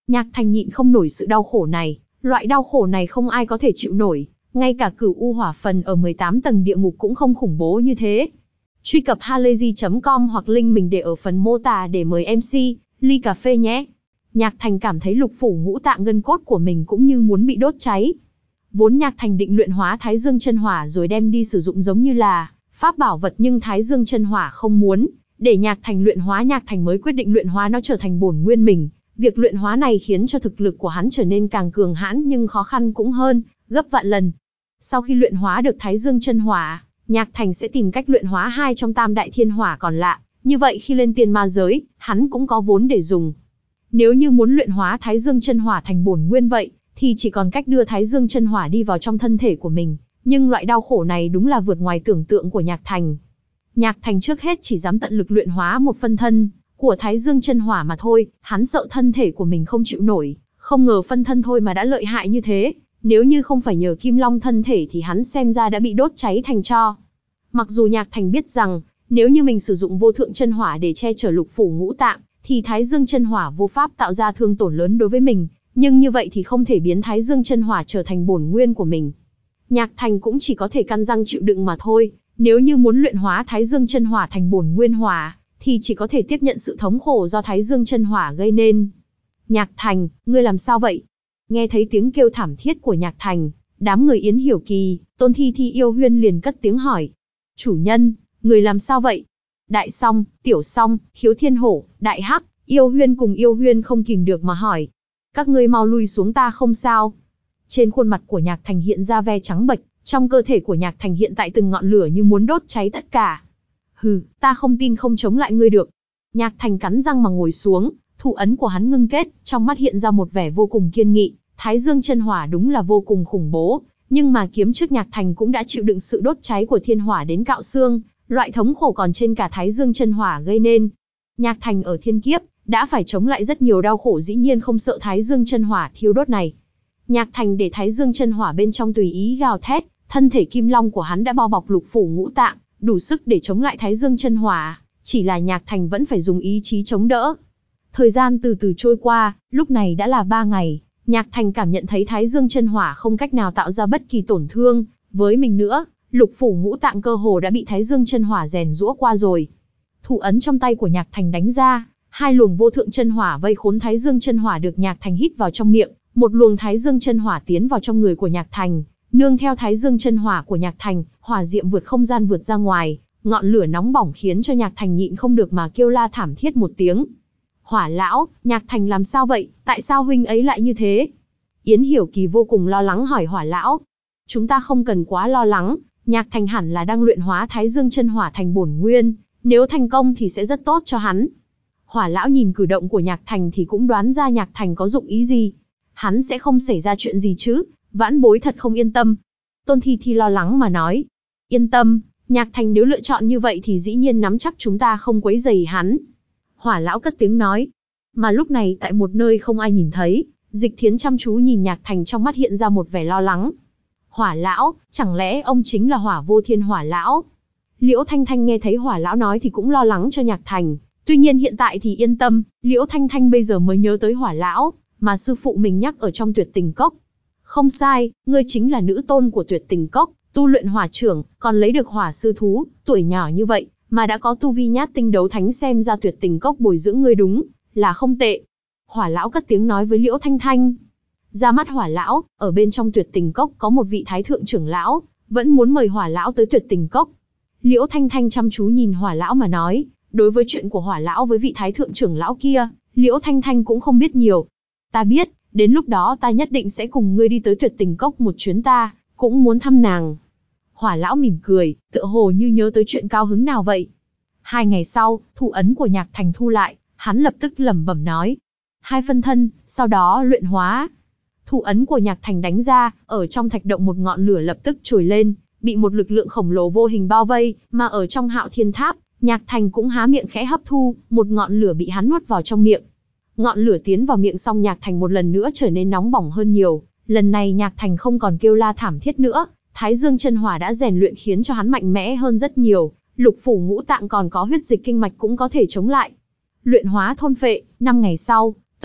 Nhạc Thành nhịn không nổi sự đau khổ này, loại đau khổ này không ai có thể chịu nổi, ngay cả Cửu U Hỏa Phần ở mười tám tầng địa ngục cũng không khủng bố như thế. Truy cập halayzi chấm com hoặc link mình để ở phần mô tả để mời em xê, ly cà phê nhé. Nhạc Thành cảm thấy lục phủ ngũ tạng gân cốt của mình cũng như muốn bị đốt cháy. Vốn Nhạc Thành định luyện hóa Thái Dương chân hỏa rồi đem đi sử dụng giống như là pháp bảo vật, nhưng Thái Dương chân hỏa không muốn để Nhạc Thành luyện hóa, Nhạc Thành mới quyết định luyện hóa nó trở thành bổn nguyên mình. Việc luyện hóa này khiến cho thực lực của hắn trở nên càng cường hãn, nhưng khó khăn cũng hơn gấp vạn lần. Sau khi luyện hóa được Thái Dương chân hỏa, Nhạc Thành sẽ tìm cách luyện hóa hai trong tam đại thiên hỏa còn lại, như vậy khi lên tiên ma giới, hắn cũng có vốn để dùng. Nếu như muốn luyện hóa Thái Dương chân hỏa thành bổn nguyên vậy, thì chỉ còn cách đưa Thái Dương chân hỏa đi vào trong thân thể của mình, nhưng loại đau khổ này đúng là vượt ngoài tưởng tượng của Nhạc Thành. Nhạc Thành trước hết chỉ dám tận lực luyện hóa một phân thân của Thái Dương chân hỏa mà thôi, hắn sợ thân thể của mình không chịu nổi, không ngờ phân thân thôi mà đã lợi hại như thế, nếu như không phải nhờ Kim Long thân thể thì hắn xem ra đã bị đốt cháy thành tro. Mặc dù Nhạc Thành biết rằng, nếu như mình sử dụng vô thượng chân hỏa để che chở lục phủ ngũ tạng, thì Thái Dương chân hỏa vô pháp tạo ra thương tổn lớn đối với mình, nhưng như vậy thì không thể biến Thái Dương chân hỏa trở thành bổn nguyên của mình. Nhạc Thành cũng chỉ có thể căn răng chịu đựng mà thôi, nếu như muốn luyện hóa Thái Dương chân hỏa thành bổn nguyên hỏa, thì chỉ có thể tiếp nhận sự thống khổ do Thái Dương chân hỏa gây nên. Nhạc Thành, ngươi làm sao vậy? Nghe thấy tiếng kêu thảm thiết của Nhạc Thành, đám người Yến Hiểu Kỳ, Tôn Thi Thi Yêu Huyên liền cất tiếng hỏi. Chủ nhân, người làm sao vậy? Đại Song, Tiểu Song, Khiếu Thiên Hổ, Đại Hắc, Yêu Huyên cùng Yêu Huyên không kìm được mà hỏi. Các ngươi mau lui xuống, ta không sao. Trên khuôn mặt của Nhạc Thành hiện ra ve trắng bệch, trong cơ thể của Nhạc Thành hiện tại từng ngọn lửa như muốn đốt cháy tất cả. Hừ, ta không tin không chống lại ngươi được. Nhạc Thành cắn răng mà ngồi xuống, thủ ấn của hắn ngưng kết, trong mắt hiện ra một vẻ vô cùng kiên nghị. Thái Dương chân hỏa đúng là vô cùng khủng bố, nhưng mà kiếm trước Nhạc Thành cũng đã chịu đựng sự đốt cháy của thiên hỏa đến cạo xương, loại thống khổ còn trên cả Thái Dương chân hỏa gây nên. Nhạc Thành ở thiên kiếp đã phải chống lại rất nhiều đau khổ, dĩ nhiên không sợ Thái Dương chân hỏa thiêu đốt này. Nhạc Thành để Thái Dương chân hỏa bên trong tùy ý gào thét, thân thể kim long của hắn đã bao bọc lục phủ ngũ tạng, đủ sức để chống lại Thái Dương chân hỏa, chỉ là Nhạc Thành vẫn phải dùng ý chí chống đỡ. Thời gian từ từ trôi qua, lúc này đã là ba ngày, Nhạc Thành cảm nhận thấy Thái Dương chân hỏa không cách nào tạo ra bất kỳ tổn thương với mình nữa, lục phủ ngũ tạng cơ hồ đã bị Thái Dương chân hỏa rèn giũa qua rồi. Thủ ấn trong tay của Nhạc Thành đánh ra, hai luồng vô thượng chân hỏa vây khốn Thái Dương chân hỏa được Nhạc Thành hít vào trong miệng, một luồng Thái Dương chân hỏa tiến vào trong người của Nhạc Thành, nương theo Thái Dương chân hỏa của Nhạc Thành, hỏa diệm vượt không gian vượt ra ngoài, ngọn lửa nóng bỏng khiến cho Nhạc Thành nhịn không được mà kêu la thảm thiết một tiếng. Hỏa lão, Nhạc Thành làm sao vậy, tại sao huynh ấy lại như thế? Yến Hiểu Kỳ vô cùng lo lắng hỏi Hỏa lão. Chúng ta không cần quá lo lắng, Nhạc Thành hẳn là đang luyện hóa Thái Dương chân hỏa thành bổn nguyên, nếu thành công thì sẽ rất tốt cho hắn. Hỏa lão nhìn cử động của Nhạc Thành thì cũng đoán ra Nhạc Thành có dụng ý gì. Hắn sẽ không xảy ra chuyện gì chứ, vãn bối thật không yên tâm. Tôn Thi Thi lo lắng mà nói. Yên tâm, Nhạc Thành nếu lựa chọn như vậy thì dĩ nhiên nắm chắc chúng ta không quấy rầy hắn. Hỏa lão cất tiếng nói. Mà lúc này tại một nơi không ai nhìn thấy, Dịch Thiến chăm chú nhìn Nhạc Thành, trong mắt hiện ra một vẻ lo lắng. Hỏa lão, chẳng lẽ ông chính là Hỏa Vô Thiên Hỏa lão? Liễu Thanh Thanh nghe thấy Hỏa lão nói thì cũng lo lắng cho Nhạc Thành. Tuy nhiên hiện tại thì yên tâm, Liễu Thanh Thanh bây giờ mới nhớ tới Hỏa lão mà sư phụ mình nhắc ở trong Tuyệt Tình Cốc. Không sai, ngươi chính là nữ tôn của Tuyệt Tình Cốc, tu luyện hỏa trưởng, còn lấy được hỏa sư thú, tuổi nhỏ như vậy mà đã có tu vi nhát tinh đấu thánh, xem ra Tuyệt Tình Cốc bồi dưỡng ngươi đúng là không tệ. Hỏa lão cất tiếng nói với Liễu Thanh Thanh. Ra mắt Hỏa lão, ở bên trong Tuyệt Tình Cốc có một vị thái thượng trưởng lão, vẫn muốn mời Hỏa lão tới Tuyệt Tình Cốc. Liễu Thanh Thanh chăm chú nhìn Hỏa lão mà nói, đối với chuyện của Hỏa lão với vị thái thượng trưởng lão kia, Liễu Thanh Thanh cũng không biết nhiều. Ta biết, đến lúc đó ta nhất định sẽ cùng ngươi đi tới Tuyệt Tình Cốc một chuyến, ta cũng muốn thăm nàng. Hỏa lão mỉm cười, tựa hồ như nhớ tới chuyện cao hứng nào vậy. Hai ngày sau, thủ ấn của Nhạc Thành thu lại, hắn lập tức lẩm bẩm nói. Hai phân thân, sau đó luyện hóa. Thủ ấn của Nhạc Thành đánh ra, ở trong thạch động một ngọn lửa lập tức trồi lên, bị một lực lượng khổng lồ vô hình bao vây, mà ở trong Hạo Thiên Tháp, Nhạc Thành cũng há miệng khẽ hấp thu, một ngọn lửa bị hắn nuốt vào trong miệng. Ngọn lửa tiến vào miệng xong, Nhạc Thành một lần nữa trở nên nóng bỏng hơn nhiều, lần này Nhạc Thành không còn kêu la thảm thiết nữa, Thái Dương chân hỏa đã rèn luyện khiến cho hắn mạnh mẽ hơn rất nhiều, lục phủ ngũ tạng còn có huyết dịch kinh mạch cũng có thể chống lại. Luyện hóa thôn phệ, năm ngày sau,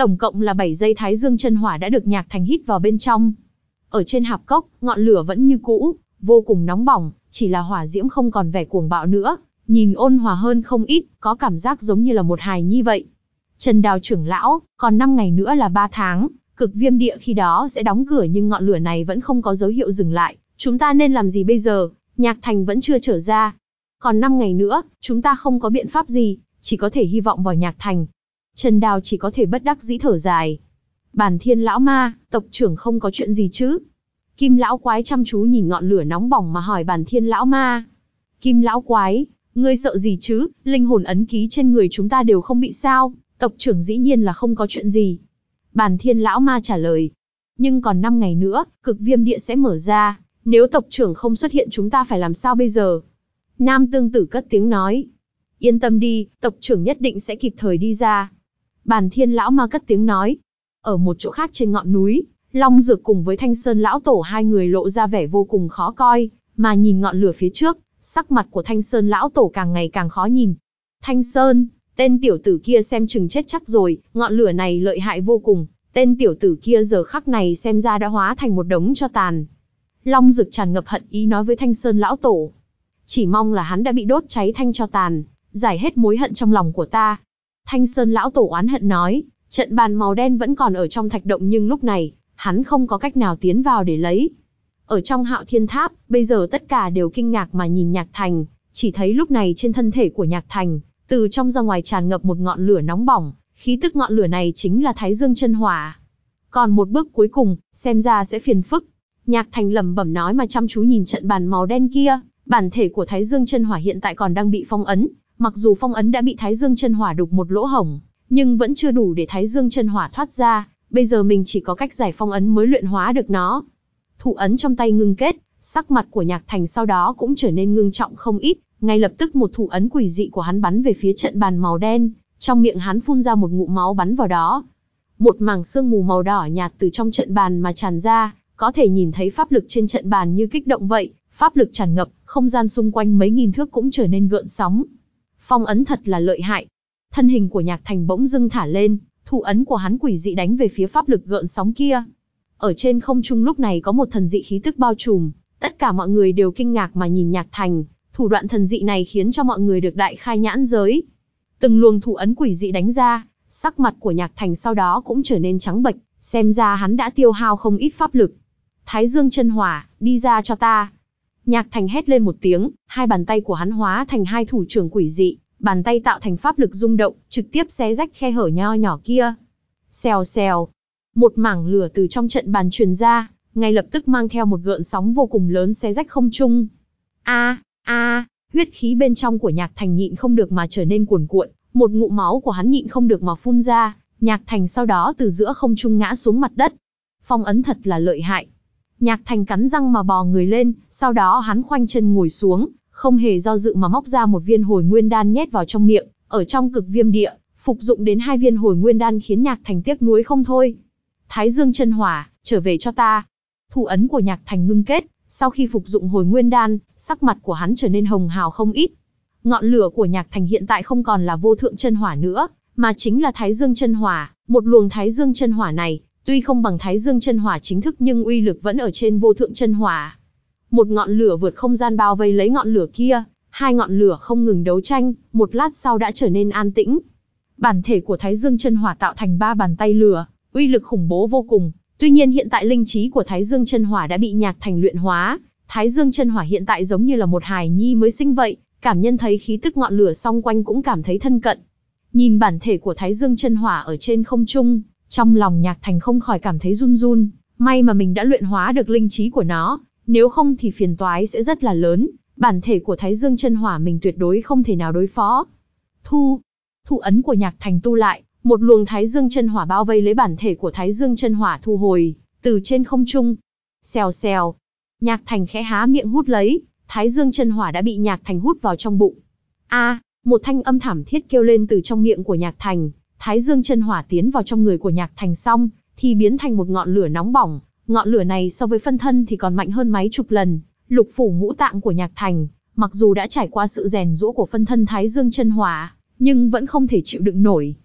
Tổng cộng là bảy giây Thái Dương chân hỏa đã được Nhạc Thành hít vào bên trong. Ở trên hạp cốc, ngọn lửa vẫn như cũ, vô cùng nóng bỏng, chỉ là hỏa diễm không còn vẻ cuồng bạo nữa, nhìn ôn hòa hơn không ít, có cảm giác giống như là một hài nhi vậy. Trần Đào trưởng lão, còn năm ngày nữa là ba tháng, Cực Viêm Địa khi đó sẽ đóng cửa nhưng ngọn lửa này vẫn không có dấu hiệu dừng lại, chúng ta nên làm gì bây giờ? Nhạc Thành vẫn chưa trở ra. Còn năm ngày nữa, chúng ta không có biện pháp gì, chỉ có thể hy vọng vào Nhạc Thành. Trần Đào chỉ có thể bất đắc dĩ thở dài. Bàn Thiên lão ma, tộc trưởng không có chuyện gì chứ? Kim lão quái chăm chú nhìn ngọn lửa nóng bỏng mà hỏi Bàn Thiên lão ma. Kim lão quái, ngươi sợ gì chứ? Linh hồn ấn ký trên người chúng ta đều không bị sao, tộc trưởng dĩ nhiên là không có chuyện gì. Bàn Thiên lão ma trả lời. Nhưng còn năm ngày nữa, Cực Viêm Địa sẽ mở ra, nếu tộc trưởng không xuất hiện chúng ta phải làm sao bây giờ? Nam Tương Tử cất tiếng nói. Yên tâm đi, tộc trưởng nhất định sẽ kịp thời đi ra. Bàn Thiên lão ma cất tiếng nói. Ở một chỗ khác trên ngọn núi, Long Dược cùng với Thanh Sơn lão tổ hai người lộ ra vẻ vô cùng khó coi, mà nhìn ngọn lửa phía trước, sắc mặt của Thanh Sơn lão tổ càng ngày càng khó nhìn. Thanh Sơn, tên tiểu tử kia xem chừng chết chắc rồi, ngọn lửa này lợi hại vô cùng, tên tiểu tử kia giờ khắc này xem ra đã hóa thành một đống tro tàn. Long Dược tràn ngập hận ý nói với Thanh Sơn lão tổ. Chỉ mong là hắn đã bị đốt cháy thanh tro tàn, giải hết mối hận trong lòng của ta. Thanh Sơn lão tổ oán hận nói, trận bàn màu đen vẫn còn ở trong thạch động nhưng lúc này, hắn không có cách nào tiến vào để lấy. Ở trong Hạo Thiên Tháp, bây giờ tất cả đều kinh ngạc mà nhìn Nhạc Thành, chỉ thấy lúc này trên thân thể của Nhạc Thành, từ trong ra ngoài tràn ngập một ngọn lửa nóng bỏng, khí tức ngọn lửa này chính là Thái Dương chân hỏa. Còn một bước cuối cùng, xem ra sẽ phiền phức. Nhạc Thành lẩm bẩm nói mà chăm chú nhìn trận bàn màu đen kia, bản thể của Thái Dương chân hỏa hiện tại còn đang bị phong ấn, mặc dù phong ấn đã bị Thái Dương chân hỏa đục một lỗ hổng, nhưng vẫn chưa đủ để Thái Dương chân hỏa thoát ra, bây giờ mình chỉ có cách giải phong ấn mới luyện hóa được nó. Thủ ấn trong tay ngưng kết, sắc mặt của Nhạc Thành sau đó cũng trở nên ngưng trọng không ít, ngay lập tức một thủ ấn quỷ dị của hắn bắn về phía trận bàn màu đen, trong miệng hắn phun ra một ngụm máu bắn vào đó. Một mảng sương mù màu đỏ nhạt từ trong trận bàn mà tràn ra, có thể nhìn thấy pháp lực trên trận bàn như kích động vậy, pháp lực tràn ngập, không gian xung quanh mấy nghìn thước cũng trở nên gợn sóng. Phong ấn thật là lợi hại. Thân hình của Nhạc Thành bỗng dưng thả lên, thủ ấn của hắn quỷ dị đánh về phía pháp lực gợn sóng kia. Ở trên không trung lúc này có một thần dị khí tức bao trùm, tất cả mọi người đều kinh ngạc mà nhìn Nhạc Thành, thủ đoạn thần dị này khiến cho mọi người được đại khai nhãn giới. Từng luồng thủ ấn quỷ dị đánh ra, sắc mặt của Nhạc Thành sau đó cũng trở nên trắng bệch, xem ra hắn đã tiêu hao không ít pháp lực. Thái Dương chân hỏa, đi ra cho ta. Nhạc Thành hét lên một tiếng, hai bàn tay của hắn hóa thành hai thủ trưởng quỷ dị, bàn tay tạo thành pháp lực rung động, trực tiếp xé rách khe hở nho nhỏ kia. Xèo xèo, một mảng lửa từ trong trận bàn truyền ra, ngay lập tức mang theo một gợn sóng vô cùng lớn xé rách không trung. A, a, huyết khí bên trong của Nhạc Thành nhịn không được mà trở nên cuồn cuộn, một ngụm máu của hắn nhịn không được mà phun ra, Nhạc Thành sau đó từ giữa không trung ngã xuống mặt đất. Phong ấn thật là lợi hại. Nhạc Thành cắn răng mà bò người lên, sau đó hắn khoanh chân ngồi xuống, không hề do dự mà móc ra một viên hồi nguyên đan nhét vào trong miệng, ở trong Cực Viêm Địa, phục dụng đến hai viên hồi nguyên đan khiến Nhạc Thành tiếc nuối không thôi. Thái Dương chân hỏa, trở về cho ta. Thủ ấn của Nhạc Thành ngưng kết, sau khi phục dụng hồi nguyên đan, sắc mặt của hắn trở nên hồng hào không ít. Ngọn lửa của Nhạc Thành hiện tại không còn là vô thượng chân hỏa nữa, mà chính là Thái Dương chân hỏa, một luồng Thái Dương chân hỏa này, tuy không bằng Thái Dương chân hỏa chính thức nhưng uy lực vẫn ở trên vô thượng chân hỏa. Một ngọn lửa vượt không gian bao vây lấy ngọn lửa kia, hai ngọn lửa không ngừng đấu tranh, một lát sau đã trở nên an tĩnh. Bản thể của Thái Dương chân hỏa tạo thành ba bàn tay lửa, uy lực khủng bố vô cùng. Tuy nhiên hiện tại linh trí của Thái Dương chân hỏa đã bị Nhạc Thành luyện hóa, Thái Dương chân hỏa hiện tại giống như là một hài nhi mới sinh vậy, cảm nhận thấy khí tức ngọn lửa xung quanh cũng cảm thấy thân cận. Nhìn bản thể của Thái Dương chân hỏa ở trên không trung, trong lòng Nhạc Thành không khỏi cảm thấy run run, may mà mình đã luyện hóa được linh trí của nó, nếu không thì phiền toái sẽ rất là lớn, bản thể của Thái Dương chân hỏa mình tuyệt đối không thể nào đối phó. Thu, thủ ấn của Nhạc Thành tu lại, một luồng Thái Dương chân hỏa bao vây lấy bản thể của Thái Dương chân hỏa thu hồi, từ trên không trung. Xèo xèo, Nhạc Thành khẽ há miệng hút lấy, Thái Dương chân hỏa đã bị Nhạc Thành hút vào trong bụng. A, một thanh âm thảm thiết kêu lên từ trong miệng của Nhạc Thành. Thái Dương chân hỏa tiến vào trong người của Nhạc Thành xong, thì biến thành một ngọn lửa nóng bỏng. Ngọn lửa này so với phân thân thì còn mạnh hơn mấy chục lần. Lục phủ ngũ tạng của Nhạc Thành, mặc dù đã trải qua sự rèn giũa của phân thân Thái Dương chân hỏa, nhưng vẫn không thể chịu đựng nổi.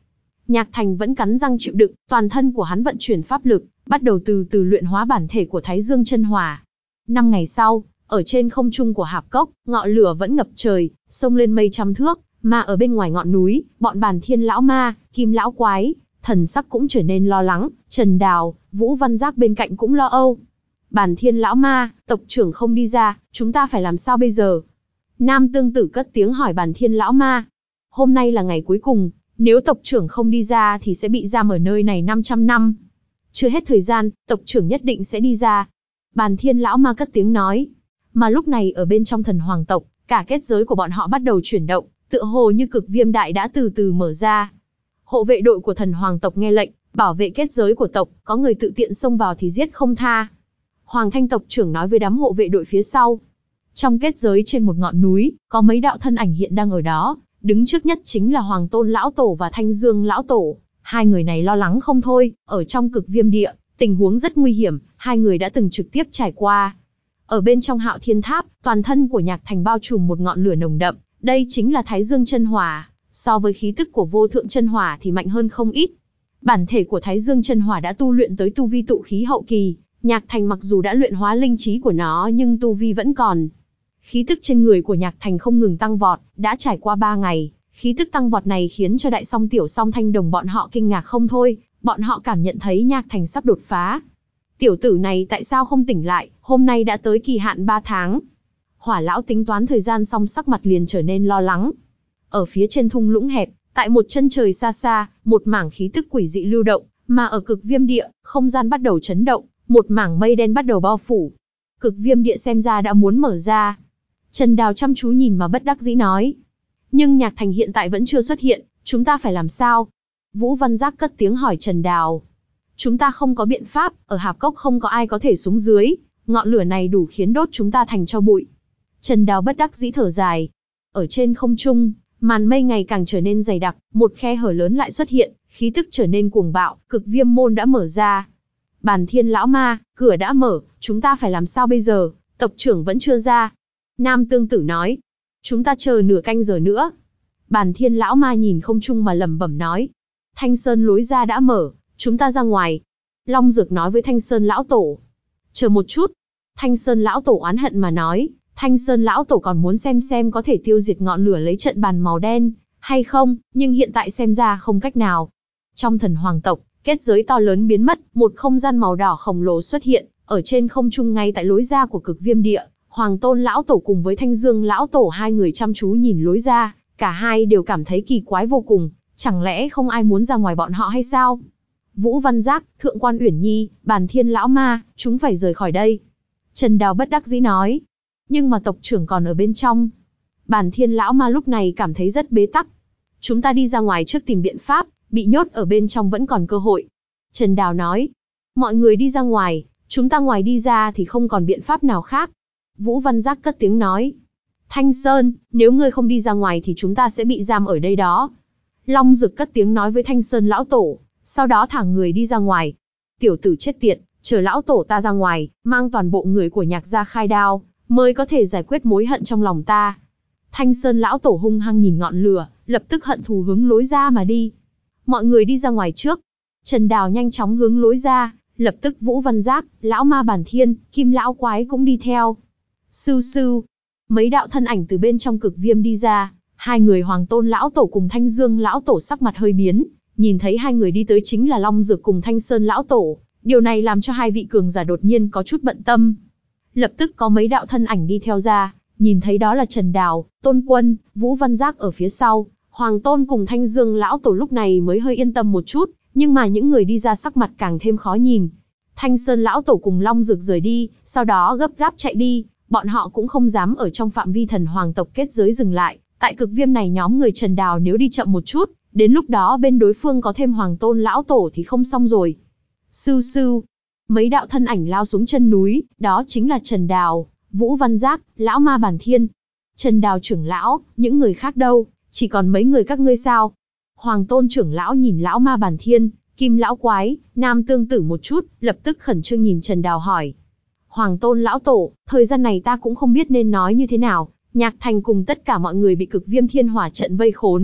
Nhạc Thành vẫn cắn răng chịu đựng, toàn thân của hắn vận chuyển pháp lực, bắt đầu từ từ luyện hóa bản thể của Thái Dương chân hỏa. Năm ngày sau, ở trên không trung của hạp cốc, ngọn lửa vẫn ngập trời, xông lên mây trăm thước, mà ở bên ngoài ngọn núi, bọn Bàn Thiên lão ma, Kim lão quái, thần sắc cũng trở nên lo lắng, Trần Đào, Vũ Văn Giác bên cạnh cũng lo âu. Bàn Thiên lão ma, tộc trưởng không đi ra, chúng ta phải làm sao bây giờ? Nam Tương Tử cất tiếng hỏi Bàn Thiên lão ma. Hôm nay là ngày cuối cùng, nếu tộc trưởng không đi ra thì sẽ bị giam ở nơi này năm trăm năm. Chưa hết thời gian, tộc trưởng nhất định sẽ đi ra. Bàn Thiên lão ma cất tiếng nói. Mà lúc này ở bên trong thần hoàng tộc, cả kết giới của bọn họ bắt đầu chuyển động, tựa hồ như cực viêm đại đã từ từ mở ra. Hộ vệ đội của thần hoàng tộc nghe lệnh, bảo vệ kết giới của tộc, có người tự tiện xông vào thì giết không tha. Hoàng Thanh tộc trưởng nói với đám hộ vệ đội phía sau. Trong kết giới trên một ngọn núi, có mấy đạo thân ảnh hiện đang ở đó, đứng trước nhất chính là Hoàng Tôn lão tổ và Thanh Dương lão tổ. Hai người này lo lắng không thôi, ở trong cực viêm địa, tình huống rất nguy hiểm, hai người đã từng trực tiếp trải qua. Ở bên trong Hạo Thiên Tháp, toàn thân của Nhạc Thành bao trùm một ngọn lửa nồng đậm, đây chính là Thái Dương chân hỏa, so với khí tức của Vô Thượng chân hỏa thì mạnh hơn không ít. Bản thể của Thái Dương chân hỏa đã tu luyện tới tu vi tụ khí hậu kỳ, Nhạc Thành mặc dù đã luyện hóa linh trí của nó nhưng tu vi vẫn còn. Khí tức trên người của Nhạc Thành không ngừng tăng vọt, đã trải qua ba ngày, khí tức tăng vọt này khiến cho Đại Song Tiểu Song Thanh Đồng bọn họ kinh ngạc không thôi, bọn họ cảm nhận thấy Nhạc Thành sắp đột phá. Tiểu tử này tại sao không tỉnh lại, hôm nay đã tới kỳ hạn ba tháng. Hỏa lão tính toán thời gian xong sắc mặt liền trở nên lo lắng. Ở phía trên thung lũng hẹp, tại một chân trời xa xa, một mảng khí tức quỷ dị lưu động, mà ở cực viêm địa, không gian bắt đầu chấn động, một mảng mây đen bắt đầu bao phủ. Cực viêm địa xem ra đã muốn mở ra. Trần Đào chăm chú nhìn mà bất đắc dĩ nói. Nhưng Nhạc Thành hiện tại vẫn chưa xuất hiện, chúng ta phải làm sao? Vũ Văn Giác cất tiếng hỏi Trần Đào. Chúng ta không có biện pháp, ở hạp cốc không có ai có thể xuống dưới, ngọn lửa này đủ khiến đốt chúng ta thành tro bụi. Trần Đào bất đắc dĩ thở dài. Ở trên không trung, màn mây ngày càng trở nên dày đặc, một khe hở lớn lại xuất hiện, khí tức trở nên cuồng bạo, cực viêm môn đã mở ra. Bàn Thiên lão ma, cửa đã mở, chúng ta phải làm sao bây giờ, tộc trưởng vẫn chưa ra. Nam Tương Tử nói, chúng ta chờ nửa canh giờ nữa. Bàn Thiên lão ma nhìn không trung mà lẩm bẩm nói, Thanh Sơn lối ra đã mở, chúng ta ra ngoài. Long Dược nói với Thanh Sơn lão tổ, chờ một chút. Thanh Sơn lão tổ oán hận mà nói, Thanh Sơn lão tổ còn muốn xem xem có thể tiêu diệt ngọn lửa lấy trận bàn màu đen hay không, nhưng hiện tại xem ra không cách nào. Trong thần hoàng tộc, kết giới to lớn biến mất, một không gian màu đỏ khổng lồ xuất hiện, ở trên không trung ngay tại lối ra của cực viêm địa. Hoàng Tôn lão tổ cùng với Thanh Dương lão tổ hai người chăm chú nhìn lối ra, cả hai đều cảm thấy kỳ quái vô cùng, chẳng lẽ không ai muốn ra ngoài bọn họ hay sao? Vũ Văn Giác, Thượng quan Uyển Nhi, Bàn Thiên lão ma, chúng phải rời khỏi đây. Trần Đào bất đắc dĩ nói. Nhưng mà tộc trưởng còn ở bên trong. Bàn Thiên lão ma lúc này cảm thấy rất bế tắc. Chúng ta đi ra ngoài trước tìm biện pháp, bị nhốt ở bên trong vẫn còn cơ hội. Trần Đào nói. Mọi người đi ra ngoài, chúng ta ngoài đi ra thì không còn biện pháp nào khác. Vũ Văn Giác cất tiếng nói. Thanh Sơn, nếu ngươi không đi ra ngoài thì chúng ta sẽ bị giam ở đây đó. Long Dực cất tiếng nói với Thanh Sơn lão tổ, sau đó thả người đi ra ngoài. Tiểu tử chết tiệt, chờ lão tổ ta ra ngoài, mang toàn bộ người của Nhạc ra khai đao, mới có thể giải quyết mối hận trong lòng ta. Thanh Sơn lão tổ hung hăng nhìn ngọn lửa, lập tức hận thù hướng lối ra mà đi. Mọi người đi ra ngoài trước. Trần Đào nhanh chóng hướng lối ra, lập tức Vũ Văn Giác, lão ma Bàn Thiên, Kim lão quái cũng đi theo. Sưu sưu, mấy đạo thân ảnh từ bên trong cực viêm đi ra, hai người Hoàng Tôn lão tổ cùng Thanh Dương lão tổ sắc mặt hơi biến, nhìn thấy hai người đi tới chính là Long Dược cùng Thanh Sơn lão tổ, điều này làm cho hai vị cường giả đột nhiên có chút bận tâm. Lập tức có mấy đạo thân ảnh đi theo ra, nhìn thấy đó là Trần Đào, Tôn Quân, Vũ Văn Giác ở phía sau, Hoàng Tôn cùng Thanh Dương lão tổ lúc này mới hơi yên tâm một chút, nhưng mà những người đi ra sắc mặt càng thêm khó nhìn. Thanh Sơn lão tổ cùng Long Dược rời đi, sau đó gấp gáp chạy đi, bọn họ cũng không dám ở trong phạm vi thần hoàng tộc kết giới dừng lại, tại cực viêm này nhóm người Trần Đào nếu đi chậm một chút, đến lúc đó bên đối phương có thêm Hoàng Tôn lão tổ thì không xong rồi. Sưu sưu, mấy đạo thân ảnh lao xuống chân núi, đó chính là Trần Đào, Vũ Văn Giác, lão ma Bàn Thiên. Trần Đào trưởng lão, những người khác đâu, chỉ còn mấy người các ngươi sao? Hoàng Tôn trưởng lão nhìn lão ma Bàn Thiên, Kim lão quái, Nam Tương Tử một chút, lập tức khẩn trương nhìn Trần Đào hỏi. Hoàng Tôn lão tổ, thời gian này ta cũng không biết nên nói như thế nào, Nhạc Thành cùng tất cả mọi người bị cực viêm thiên hỏa trận vây khốn,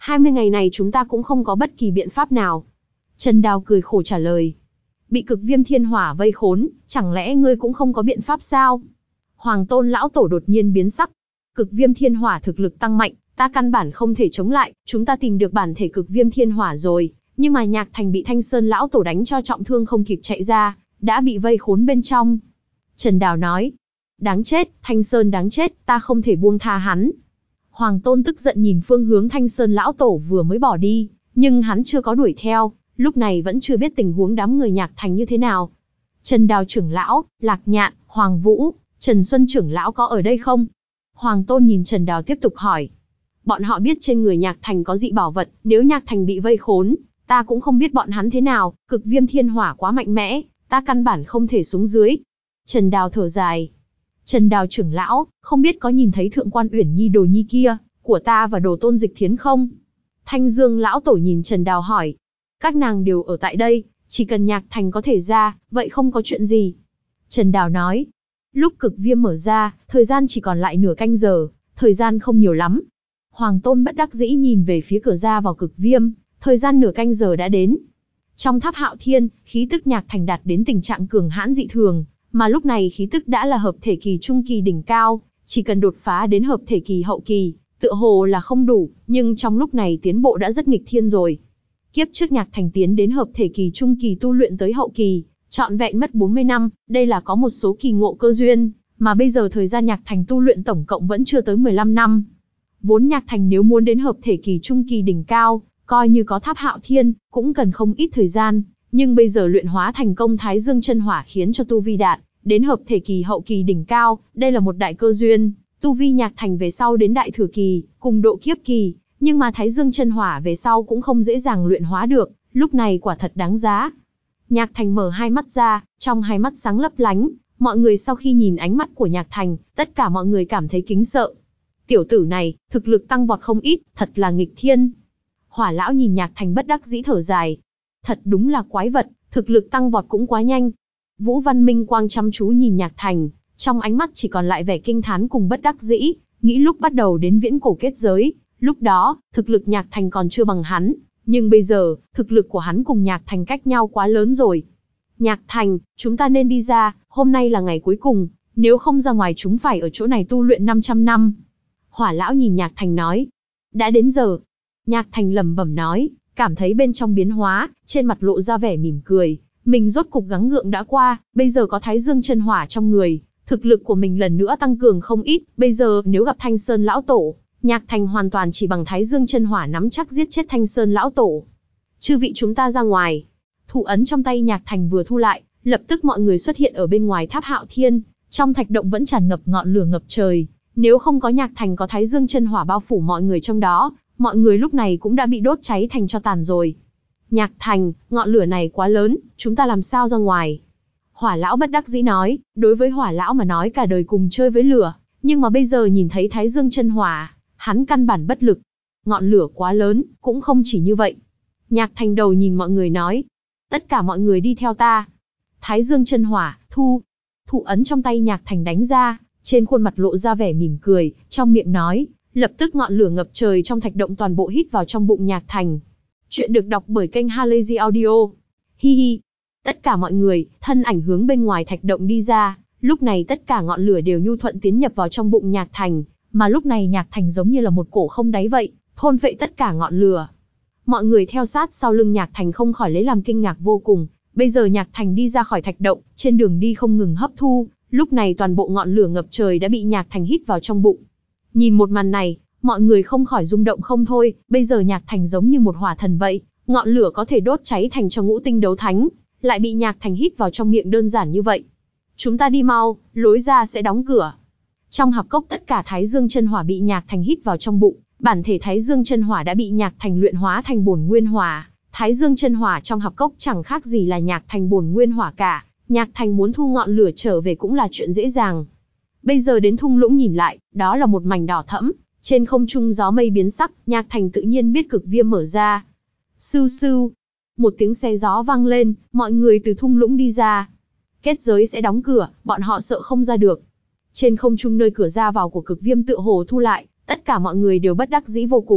hai mươi ngày này chúng ta cũng không có bất kỳ biện pháp nào. Trần Đào cười khổ trả lời. Bị cực viêm thiên hỏa vây khốn, chẳng lẽ ngươi cũng không có biện pháp sao? Hoàng Tôn lão tổ đột nhiên biến sắc. Cực viêm thiên hỏa thực lực tăng mạnh, ta căn bản không thể chống lại, chúng ta tìm được bản thể cực viêm thiên hỏa rồi, nhưng mà Nhạc Thành bị Thanh Sơn lão tổ đánh cho trọng thương không kịp chạy ra, đã bị vây khốn bên trong. Trần Đào nói, đáng chết, Thanh Sơn đáng chết, ta không thể buông tha hắn. Hoàng Tôn tức giận nhìn phương hướng Thanh Sơn lão tổ vừa mới bỏ đi, nhưng hắn chưa có đuổi theo, lúc này vẫn chưa biết tình huống đám người Nhạc Thành như thế nào. Trần Đào trưởng lão, Lạc Nhạn, Hoàng Vũ, Trần Xuân trưởng lão có ở đây không? Hoàng Tôn nhìn Trần Đào tiếp tục hỏi. Bọn họ biết trên người Nhạc Thành có dị bảo vật, nếu Nhạc Thành bị vây khốn, ta cũng không biết bọn hắn thế nào, cực viêm thiên hỏa quá mạnh mẽ, ta căn bản không thể xuống dưới. Trần Đào thở dài. Trần Đào trưởng lão, không biết có nhìn thấy Thượng quan Uyển Nhi đồ nhi kia, của ta và đồ tôn Dịch Thiến không? Thanh Dương lão tổ nhìn Trần Đào hỏi. Các nàng đều ở tại đây, chỉ cần Nhạc Thành có thể ra, vậy không có chuyện gì. Trần Đào nói. Lúc cực viêm mở ra, thời gian chỉ còn lại nửa canh giờ, thời gian không nhiều lắm. Hoàng Tôn bất đắc dĩ nhìn về phía cửa ra vào cực viêm, thời gian nửa canh giờ đã đến. Trong tháp Hạo Thiên, khí tức Nhạc Thành đạt đến tình trạng cường hãn dị thường, mà lúc này khí tức đã là hợp thể kỳ trung kỳ đỉnh cao, chỉ cần đột phá đến hợp thể kỳ hậu kỳ, tựa hồ là không đủ, nhưng trong lúc này tiến bộ đã rất nghịch thiên rồi. Kiếp trước Nhạc Thành tiến đến hợp thể kỳ trung kỳ tu luyện tới hậu kỳ, trọn vẹn mất bốn mươi năm, đây là có một số kỳ ngộ cơ duyên, mà bây giờ thời gian Nhạc Thành tu luyện tổng cộng vẫn chưa tới mười lăm năm. Vốn Nhạc Thành nếu muốn đến hợp thể kỳ trung kỳ đỉnh cao, coi như có tháp Hạo Thiên, cũng cần không ít thời gian, nhưng bây giờ luyện hóa thành công Thái Dương chân hỏa khiến cho tu vi đạt đến hợp thể kỳ hậu kỳ đỉnh cao, đây là một đại cơ duyên, tu vi Nhạc Thành về sau đến đại thừa kỳ, cùng độ kiếp kỳ, nhưng mà Thái Dương chân hỏa về sau cũng không dễ dàng luyện hóa được, lúc này quả thật đáng giá. Nhạc Thành mở hai mắt ra, trong hai mắt sáng lấp lánh, mọi người sau khi nhìn ánh mắt của Nhạc Thành, tất cả mọi người cảm thấy kính sợ. Tiểu tử này, thực lực tăng vọt không ít, thật là nghịch thiên. Hỏa lão nhìn Nhạc Thành bất đắc dĩ thở dài. Thật đúng là quái vật, thực lực tăng vọt cũng quá nhanh. Vũ Văn Minh Quang chăm chú nhìn Nhạc Thành, trong ánh mắt chỉ còn lại vẻ kinh thán cùng bất đắc dĩ, nghĩ lúc bắt đầu đến viễn cổ kết giới, lúc đó, thực lực Nhạc Thành còn chưa bằng hắn, nhưng bây giờ, thực lực của hắn cùng Nhạc Thành cách nhau quá lớn rồi. Nhạc Thành, chúng ta nên đi ra, hôm nay là ngày cuối cùng, nếu không ra ngoài chúng phải ở chỗ này tu luyện năm trăm năm. Hỏa lão nhìn Nhạc Thành nói. Đã đến giờ. Nhạc Thành lẩm bẩm nói, cảm thấy bên trong biến hóa, trên mặt lộ ra vẻ mỉm cười. Mình rốt cục gắng gượng đã qua, bây giờ có Thái Dương chân hỏa trong người, thực lực của mình lần nữa tăng cường không ít. Bây giờ nếu gặp Thanh Sơn lão tổ, Nhạc Thành hoàn toàn chỉ bằng Thái Dương chân hỏa nắm chắc giết chết Thanh Sơn lão tổ. Chư vị chúng ta ra ngoài. Thủ ấn trong tay Nhạc Thành vừa thu lại, lập tức mọi người xuất hiện ở bên ngoài tháp Hạo Thiên, trong thạch động vẫn tràn ngập ngọn lửa ngập trời. Nếu không có Nhạc Thành có Thái Dương chân hỏa bao phủ mọi người trong đó, mọi người lúc này cũng đã bị đốt cháy thành tro tàn rồi. Nhạc Thành, ngọn lửa này quá lớn, chúng ta làm sao ra ngoài? Hỏa lão bất đắc dĩ nói, đối với Hỏa lão mà nói cả đời cùng chơi với lửa, nhưng mà bây giờ nhìn thấy Thái Dương chân hỏa, hắn căn bản bất lực. Ngọn lửa quá lớn, cũng không chỉ như vậy. Nhạc Thành đầu nhìn mọi người nói, tất cả mọi người đi theo ta. Thái Dương chân hỏa, thu. Thủ ấn trong tay Nhạc Thành đánh ra, trên khuôn mặt lộ ra vẻ mỉm cười, trong miệng nói, lập tức ngọn lửa ngập trời trong thạch động toàn bộ hít vào trong bụng Nhạc Thành. Chuyện được đọc bởi kênh Halazy Audio. Hi hi. Tất cả mọi người, thân ảnh hướng bên ngoài thạch động đi ra, lúc này tất cả ngọn lửa đều nhu thuận tiến nhập vào trong bụng Nhạc Thành, mà lúc này Nhạc Thành giống như là một cổ không đáy vậy, thôn phệ tất cả ngọn lửa. Mọi người theo sát sau lưng Nhạc Thành không khỏi lấy làm kinh ngạc vô cùng, bây giờ Nhạc Thành đi ra khỏi thạch động, trên đường đi không ngừng hấp thu, lúc này toàn bộ ngọn lửa ngập trời đã bị Nhạc Thành hít vào trong bụng. Nhìn một màn này, mọi người không khỏi rung động không thôi, bây giờ Nhạc Thành giống như một hỏa thần vậy, ngọn lửa có thể đốt cháy thành cho ngũ tinh đấu thánh, lại bị Nhạc Thành hít vào trong miệng đơn giản như vậy. Chúng ta đi mau, lối ra sẽ đóng cửa. Trong hạp cốc tất cả Thái Dương chân hỏa bị Nhạc Thành hít vào trong bụng, bản thể Thái Dương chân hỏa đã bị Nhạc Thành luyện hóa thành bổn nguyên hỏa. Thái Dương chân hỏa trong hạp cốc chẳng khác gì là Nhạc Thành bổn nguyên hỏa cả, Nhạc Thành muốn thu ngọn lửa trở về cũng là chuyện dễ dàng. Bây giờ đến thung lũng nhìn lại, đó là một mảnh đỏ thẫm, trên không trung gió mây biến sắc, Nhạc Thành tự nhiên biết cực viêm mở ra. Sưu sưu, một tiếng xe gió vang lên, mọi người từ thung lũng đi ra. Kết giới sẽ đóng cửa, bọn họ sợ không ra được. Trên không trung nơi cửa ra vào của cực viêm tựa hồ thu lại, tất cả mọi người đều bất đắc dĩ vô cùng,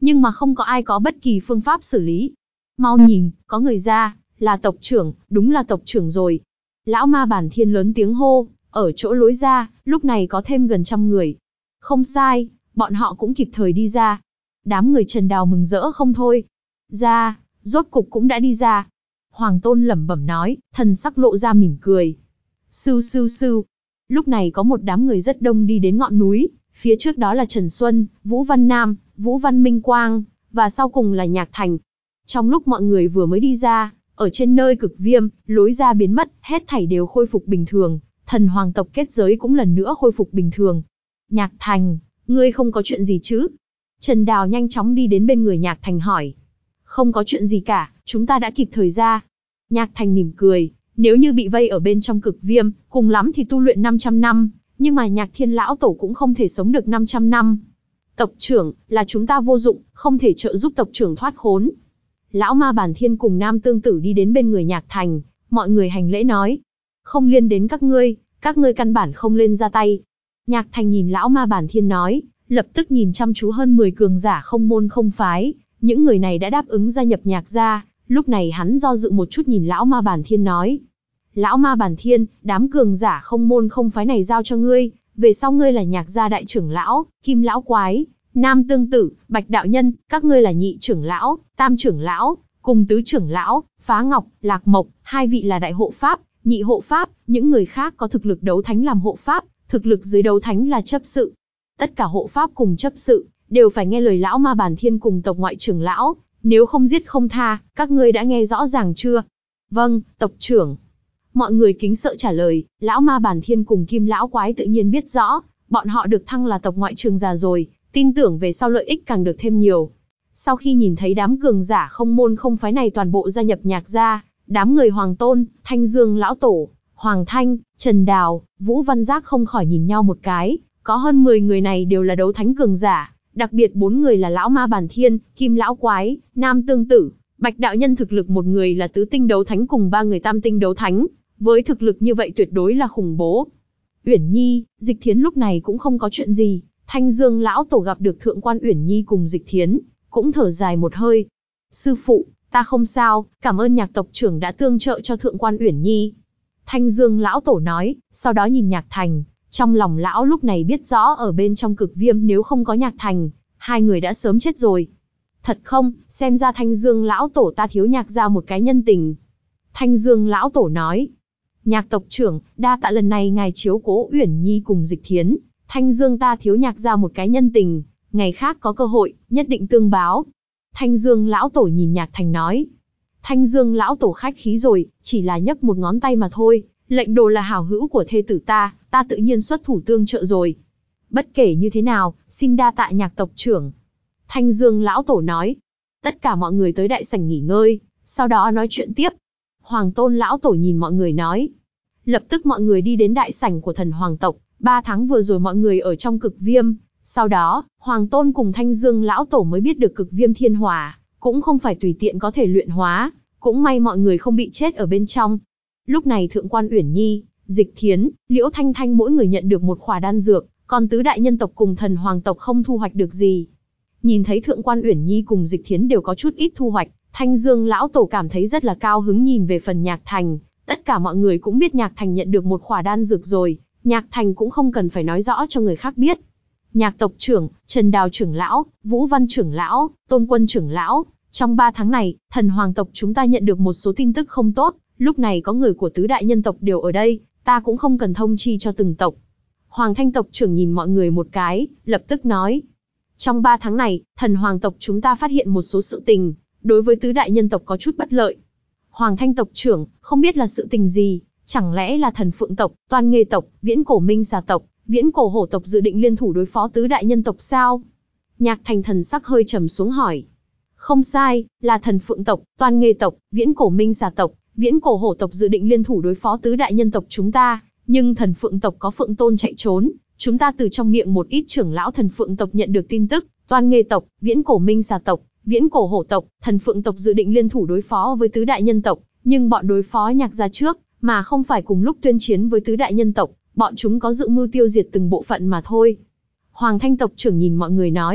nhưng mà không có ai có bất kỳ phương pháp xử lý. Mau nhìn, có người ra, là tộc trưởng, đúng là tộc trưởng rồi. Lão ma bản thiên lớn tiếng hô, ở chỗ lối ra, lúc này có thêm gần trăm người. Không sai, bọn họ cũng kịp thời đi ra. Đám người Trần Đào mừng rỡ không thôi. Ra, rốt cục cũng đã đi ra. Hoàng Tôn lẩm bẩm nói, thần sắc lộ ra mỉm cười. Sưu sưu sưu. Lúc này có một đám người rất đông đi đến ngọn núi, phía trước đó là Trần Xuân, Vũ Văn Nam, Vũ Văn Minh Quang, và sau cùng là Nhạc Thành. Trong lúc mọi người vừa mới đi ra, ở trên nơi cực viêm, lối ra biến mất, hết thảy đều khôi phục bình thường, thần hoàng tộc kết giới cũng lần nữa khôi phục bình thường. Nhạc Thành, ngươi không có chuyện gì chứ? Trần Đào nhanh chóng đi đến bên người Nhạc Thành hỏi. Không có chuyện gì cả, chúng ta đã kịp thời ra. Nhạc Thành mỉm cười, nếu như bị vây ở bên trong cực viêm, cùng lắm thì tu luyện năm trăm năm, nhưng mà Nhạc Thiên lão tổ cũng không thể sống được năm trăm năm. Tộc trưởng, là chúng ta vô dụng, không thể trợ giúp tộc trưởng thoát khốn. Lão ma bản thiên cùng Nam Tương Tử đi đến bên người Nhạc Thành, mọi người hành lễ nói. Không liên đến các ngươi, các ngươi căn bản không lên ra tay. Nhạc Thành nhìn lão ma bản thiên nói, lập tức nhìn chăm chú hơn mười cường giả không môn không phái, những người này đã đáp ứng gia nhập Nhạc gia, lúc này hắn do dự một chút nhìn lão ma bản thiên nói. Lão ma bản thiên, đám cường giả không môn không phái này giao cho ngươi, về sau ngươi là Nhạc gia đại trưởng lão, Kim lão quái, Nam Tương Tử, Bạch đạo nhân, các ngươi là nhị trưởng lão, tam trưởng lão, cùng tứ trưởng lão, Phá Ngọc, Lạc Mộc, hai vị là đại hộ pháp, nhị hộ pháp, những người khác có thực lực đấu thánh làm hộ pháp, thực lực dưới đấu thánh là chấp sự. Tất cả hộ pháp cùng chấp sự đều phải nghe lời lão ma bản thiên cùng tộc ngoại trưởng lão, nếu không giết không tha, các ngươi đã nghe rõ ràng chưa? Vâng, tộc trưởng. Mọi người kính sợ trả lời, lão ma bản thiên cùng Kim lão quái tự nhiên biết rõ, bọn họ được thăng là tộc ngoại trưởng già rồi, tin tưởng về sau lợi ích càng được thêm nhiều. Sau khi nhìn thấy đám cường giả không môn không phái này toàn bộ gia nhập Nhạc gia, đám người Hoàng Tôn, Thanh Dương lão tổ, Hoàng Thanh, Trần Đào, Vũ Văn Giác không khỏi nhìn nhau một cái, có hơn mười người này đều là đấu thánh cường giả, đặc biệt bốn người là lão ma bản thiên, Kim lão quái, Nam Tương Tử, Bạch đạo nhân, thực lực một người là tứ tinh đấu thánh cùng ba người tam tinh đấu thánh, với thực lực như vậy tuyệt đối là khủng bố. Uyển Nhi, Dịch Thiến lúc này cũng không có chuyện gì, Thanh Dương lão tổ gặp được thượng quan Uyển Nhi cùng Dịch Thiến, cũng thở dài một hơi. Sư phụ, ta không sao, cảm ơn Nhạc tộc trưởng đã tương trợ cho thượng quan Uyển Nhi. Thanh Dương lão tổ nói, sau đó nhìn Nhạc Thành, trong lòng lão lúc này biết rõ ở bên trong cực viêm nếu không có Nhạc Thành, hai người đã sớm chết rồi. Thật không, xem ra Thanh Dương lão tổ ta thiếu Nhạc gia một cái nhân tình. Thanh Dương lão tổ nói, Nhạc tộc trưởng, đa tạ lần này ngài chiếu cố Uyển Nhi cùng Dịch Thiến, Thanh Dương ta thiếu Nhạc gia một cái nhân tình, ngày khác có cơ hội, nhất định tương báo. Thanh Dương lão tổ nhìn Nhạc Thành nói. Thanh Dương lão tổ khách khí rồi, chỉ là nhấc một ngón tay mà thôi, lệnh đồ là hảo hữu của thê tử ta, ta tự nhiên xuất thủ tương trợ rồi. Bất kể như thế nào, xin đa tạ Nhạc tộc trưởng. Thanh Dương lão tổ nói. Tất cả mọi người tới đại sảnh nghỉ ngơi, sau đó nói chuyện tiếp. Hoàng Tôn lão tổ nhìn mọi người nói. Lập tức mọi người đi đến đại sảnh của thần hoàng tộc, ba tháng vừa rồi mọi người ở trong cực viêm. Sau đó, Hoàng Tôn cùng Thanh Dương lão tổ mới biết được cực viêm thiên hỏa, cũng không phải tùy tiện có thể luyện hóa, cũng may mọi người không bị chết ở bên trong. Lúc này thượng quan Uyển Nhi, Dịch Thiến, Liễu Thanh Thanh mỗi người nhận được một khỏa đan dược, còn tứ đại nhân tộc cùng thần hoàng tộc không thu hoạch được gì. Nhìn thấy thượng quan Uyển Nhi cùng Dịch Thiến đều có chút ít thu hoạch, Thanh Dương lão tổ cảm thấy rất là cao hứng nhìn về phần Nhạc Thành, tất cả mọi người cũng biết Nhạc Thành nhận được một khỏa đan dược rồi, Nhạc Thành cũng không cần phải nói rõ cho người khác biết. Nhạc tộc trưởng, Trần Đào trưởng lão, Vũ Văn trưởng lão, Tôn Quân trưởng lão, trong ba tháng này, thần hoàng tộc chúng ta nhận được một số tin tức không tốt, lúc này có người của tứ đại nhân tộc đều ở đây, ta cũng không cần thông chi cho từng tộc. Hoàng Thanh tộc trưởng nhìn mọi người một cái, lập tức nói. Trong ba tháng này, thần hoàng tộc chúng ta phát hiện một số sự tình, đối với tứ đại nhân tộc có chút bất lợi. Hoàng Thanh tộc trưởng, không biết là sự tình gì, chẳng lẽ là thần phượng tộc, toan nghê tộc, viễn cổ minh xà tộc, viễn cổ hổ tộc dự định liên thủ đối phó tứ đại nhân tộc sao? Nhạc Thành thần sắc hơi trầm xuống hỏi. Không sai, là thần phượng tộc, toan nghê tộc, viễn cổ minh xà tộc, viễn cổ hổ tộc dự định liên thủ đối phó tứ đại nhân tộc chúng ta, nhưng thần phượng tộc có phượng tôn chạy trốn, chúng ta từ trong miệng một ít trưởng lão thần phượng tộc nhận được tin tức, toan nghê tộc, viễn cổ minh xà tộc, viễn cổ hổ tộc, thần phượng tộc dự định liên thủ đối phó với tứ đại nhân tộc, nhưng bọn đối phó Nhạc gia trước, mà không phải cùng lúc tuyên chiến với tứ đại nhân tộc, bọn chúng có dự mưu tiêu diệt từng bộ phận mà thôi. Hoàng Thanh tộc trưởng nhìn mọi người nói.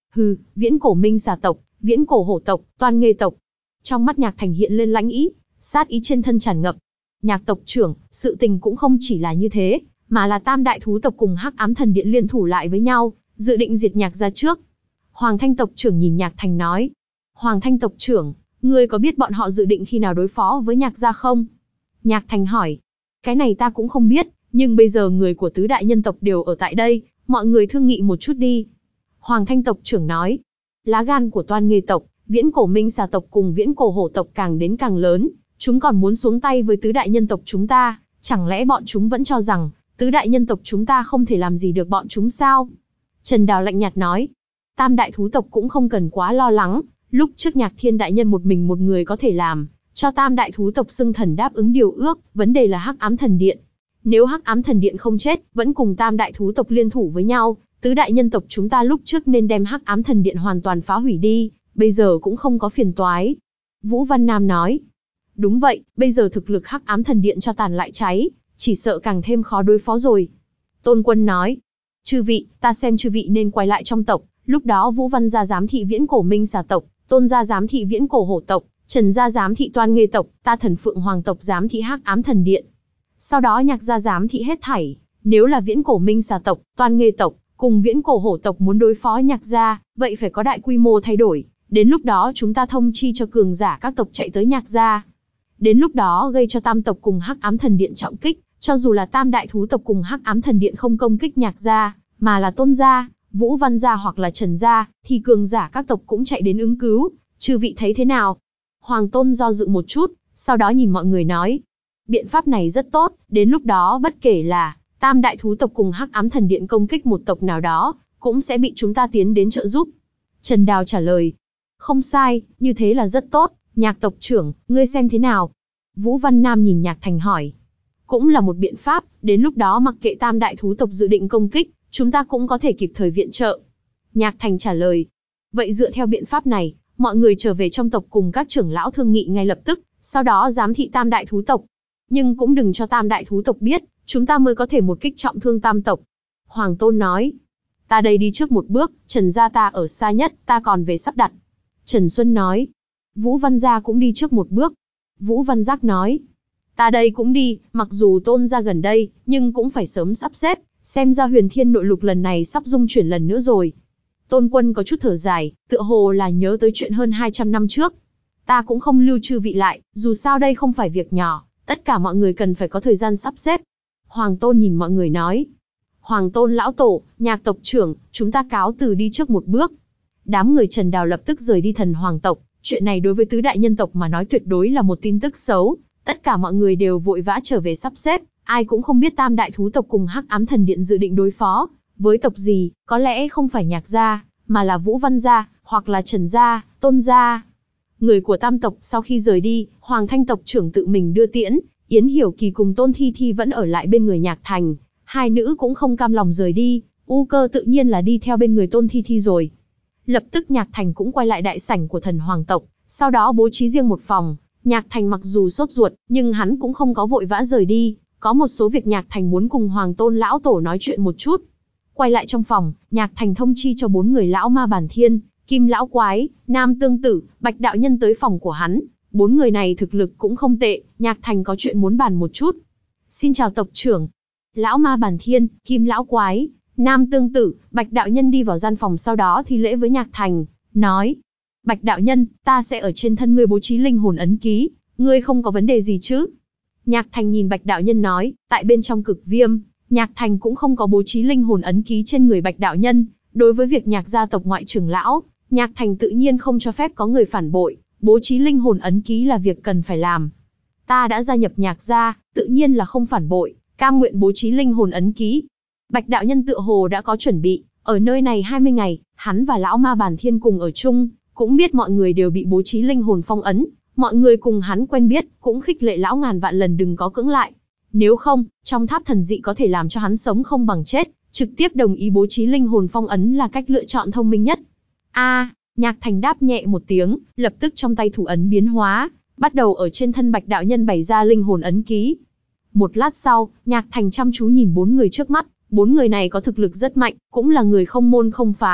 Hừ, viễn cổ minh xà tộc, viễn cổ hổ tộc, toan nghê tộc. Trong mắt Nhạc Thành hiện lên lãnh ý, sát ý trên thân tràn ngập. Nhạc tộc trưởng, sự tình cũng không chỉ là như thế, mà là tam đại thú tộc cùng Hắc Ám Thần Điện liên thủ lại với nhau, dự định diệt Nhạc gia trước. Hoàng Thanh tộc trưởng nhìn Nhạc Thành nói. Hoàng Thanh tộc trưởng, ngươi có biết bọn họ dự định khi nào đối phó với Nhạc gia không? Nhạc Thành hỏi. Cái này ta cũng không biết, nhưng bây giờ người của tứ đại nhân tộc đều ở tại đây, mọi người thương nghị một chút đi. Hoàng Thanh tộc trưởng nói. Lá gan của toan nghê tộc, viễn cổ minh xà tộc cùng viễn cổ hổ tộc càng đến càng lớn, chúng còn muốn xuống tay với tứ đại nhân tộc chúng ta, chẳng lẽ bọn chúng vẫn cho rằng, tứ đại nhân tộc chúng ta không thể làm gì được bọn chúng sao? Trần Đào lạnh nhạt nói. Tam đại thú tộc cũng không cần quá lo lắng, lúc trước Nhạc Thiên đại nhân một mình một người có thể làm, cho tam đại thú tộc xưng thần đáp ứng điều ước, vấn đề là Hắc Ám Thần Điện. Nếu Hắc Ám Thần Điện không chết, vẫn cùng tam đại thú tộc liên thủ với nhau, tứ đại nhân tộc chúng ta lúc trước nên đem Hắc Ám Thần Điện hoàn toàn phá hủy đi, bây giờ cũng không có phiền toái. Vũ Văn Nam nói. Đúng vậy, bây giờ thực lực Hắc Ám Thần Điện cho tàn lại cháy, chỉ sợ càng thêm khó đối phó rồi. Tôn Quân nói. Chư vị, ta xem chư vị nên quay lại trong tộc, lúc đó Vũ Văn gia giám thị viễn cổ minh xà tộc, Tôn gia giám thị viễn cổ hổ tộc, Trần gia giám thị toan nghê tộc, ta Thần Phượng Hoàng tộc giám thị Hắc Ám Thần Điện. Sau đó Nhạc gia giám thị hết thảy, nếu là viễn cổ minh xà tộc, toan nghê tộc, cùng viễn cổ hổ tộc muốn đối phó Nhạc gia, vậy phải có đại quy mô thay đổi, đến lúc đó chúng ta thông chi cho cường giả các tộc chạy tới Nhạc gia. Đến lúc đó gây cho tam tộc cùng Hắc Ám Thần Điện trọng kích, cho dù là tam đại thú tộc cùng Hắc Ám Thần Điện không công kích Nhạc gia, mà là Tôn gia, Vũ Văn gia hoặc là Trần gia, thì cường giả các tộc cũng chạy đến ứng cứu, chư vị thấy thế nào? Hoàng Tôn do dự một chút, sau đó nhìn mọi người nói. Biện pháp này rất tốt, đến lúc đó bất kể là tam đại thú tộc cùng Hắc Ám Thần Điện công kích một tộc nào đó, cũng sẽ bị chúng ta tiến đến trợ giúp. Trần Đào trả lời. Không sai, như thế là rất tốt, Nhạc tộc trưởng, ngươi xem thế nào? Vũ Văn Nam nhìn Nhạc Thành hỏi. Cũng là một biện pháp, đến lúc đó mặc kệ tam đại thú tộc dự định công kích, chúng ta cũng có thể kịp thời viện trợ. Nhạc Thành trả lời. Vậy dựa theo biện pháp này, mọi người trở về trong tộc cùng các trưởng lão thương nghị ngay lập tức, sau đó giám thị tam đại thú tộc. Nhưng cũng đừng cho tam đại thú tộc biết, chúng ta mới có thể một kích trọng thương tam tộc. Hoàng Tôn nói. Ta đây đi trước một bước, Trần gia ta ở xa nhất, ta còn về sắp đặt. Trần Xuân nói. Vũ Văn gia cũng đi trước một bước. Vũ Văn Giác nói. Ta đây cũng đi, mặc dù Tôn gia gần đây, nhưng cũng phải sớm sắp xếp, xem ra huyền thiên nội lục lần này sắp dung chuyển lần nữa rồi. Tôn Quân có chút thở dài, tựa hồ là nhớ tới chuyện hơn hai trăm năm trước. Ta cũng không lưu chư vị lại, dù sao đây không phải việc nhỏ, tất cả mọi người cần phải có thời gian sắp xếp. Hoàng Tôn nhìn mọi người nói. Hoàng Tôn lão tổ, Nhạc tộc trưởng, chúng ta cáo từ đi trước một bước. Đám người Trần Đào lập tức rời đi Thần Hoàng tộc, chuyện này đối với tứ đại nhân tộc mà nói tuyệt đối là một tin tức xấu. Tất cả mọi người đều vội vã trở về sắp xếp, ai cũng không biết tam đại thú tộc cùng Hắc Ám Thần Điện dự định đối phó với tộc gì, có lẽ không phải Nhạc gia, mà là Vũ Văn gia, hoặc là Trần gia, Tôn gia. Người của tam tộc sau khi rời đi, Hoàng Thanh tộc trưởng tự mình đưa tiễn, Yến Hiểu Kỳ cùng Tôn Thi Thi vẫn ở lại bên người Nhạc Thành, hai nữ cũng không cam lòng rời đi, U Cơ tự nhiên là đi theo bên người Tôn Thi Thi rồi. Lập tức Nhạc Thành cũng quay lại đại sảnh của Thần Hoàng tộc, sau đó bố trí riêng một phòng. Nhạc Thành mặc dù sốt ruột, nhưng hắn cũng không có vội vã rời đi, có một số việc Nhạc Thành muốn cùng Hoàng Tôn lão tổ nói chuyện một chút. Quay lại trong phòng, Nhạc Thành thông chi cho bốn người lão ma bản thiên, Kim lão quái, Nam tương tử, Bạch đạo nhân tới phòng của hắn. Bốn người này thực lực cũng không tệ, Nhạc Thành có chuyện muốn bàn một chút. Xin chào tộc trưởng. Lão ma bản thiên, Kim lão quái, Nam tương tử, Bạch đạo nhân đi vào gian phòng, sau đó thi lễ với Nhạc Thành, nói. Bạch đạo nhân, ta sẽ ở trên thân ngươi bố trí linh hồn ấn ký, ngươi không có vấn đề gì chứ? Nhạc Thành nhìn Bạch đạo nhân nói, tại bên trong cực viêm, Nhạc Thành cũng không có bố trí linh hồn ấn ký trên người Bạch đạo nhân. Đối với việc Nhạc gia tộc ngoại trưởng lão, Nhạc Thành tự nhiên không cho phép có người phản bội, bố trí linh hồn ấn ký là việc cần phải làm. Ta đã gia nhập Nhạc gia, tự nhiên là không phản bội, cam nguyện bố trí linh hồn ấn ký. Bạch đạo nhân tựa hồ đã có chuẩn bị, ở nơi này hai mươi ngày, hắn và lão ma bản thiên cùng ở chung. Cũng biết mọi người đều bị bố trí linh hồn phong ấn, mọi người cùng hắn quen biết, cũng khích lệ lão ngàn vạn lần đừng có cưỡng lại. Nếu không, trong tháp thần dị có thể làm cho hắn sống không bằng chết, trực tiếp đồng ý bố trí linh hồn phong ấn là cách lựa chọn thông minh nhất. A, à, Nhạc Thành đáp nhẹ một tiếng, lập tức trong tay thủ ấn biến hóa, bắt đầu ở trên thân Bạch đạo nhân bày ra linh hồn ấn ký. Một lát sau, Nhạc Thành chăm chú nhìn bốn người trước mắt, bốn người này có thực lực rất mạnh, cũng là người không môn không phái.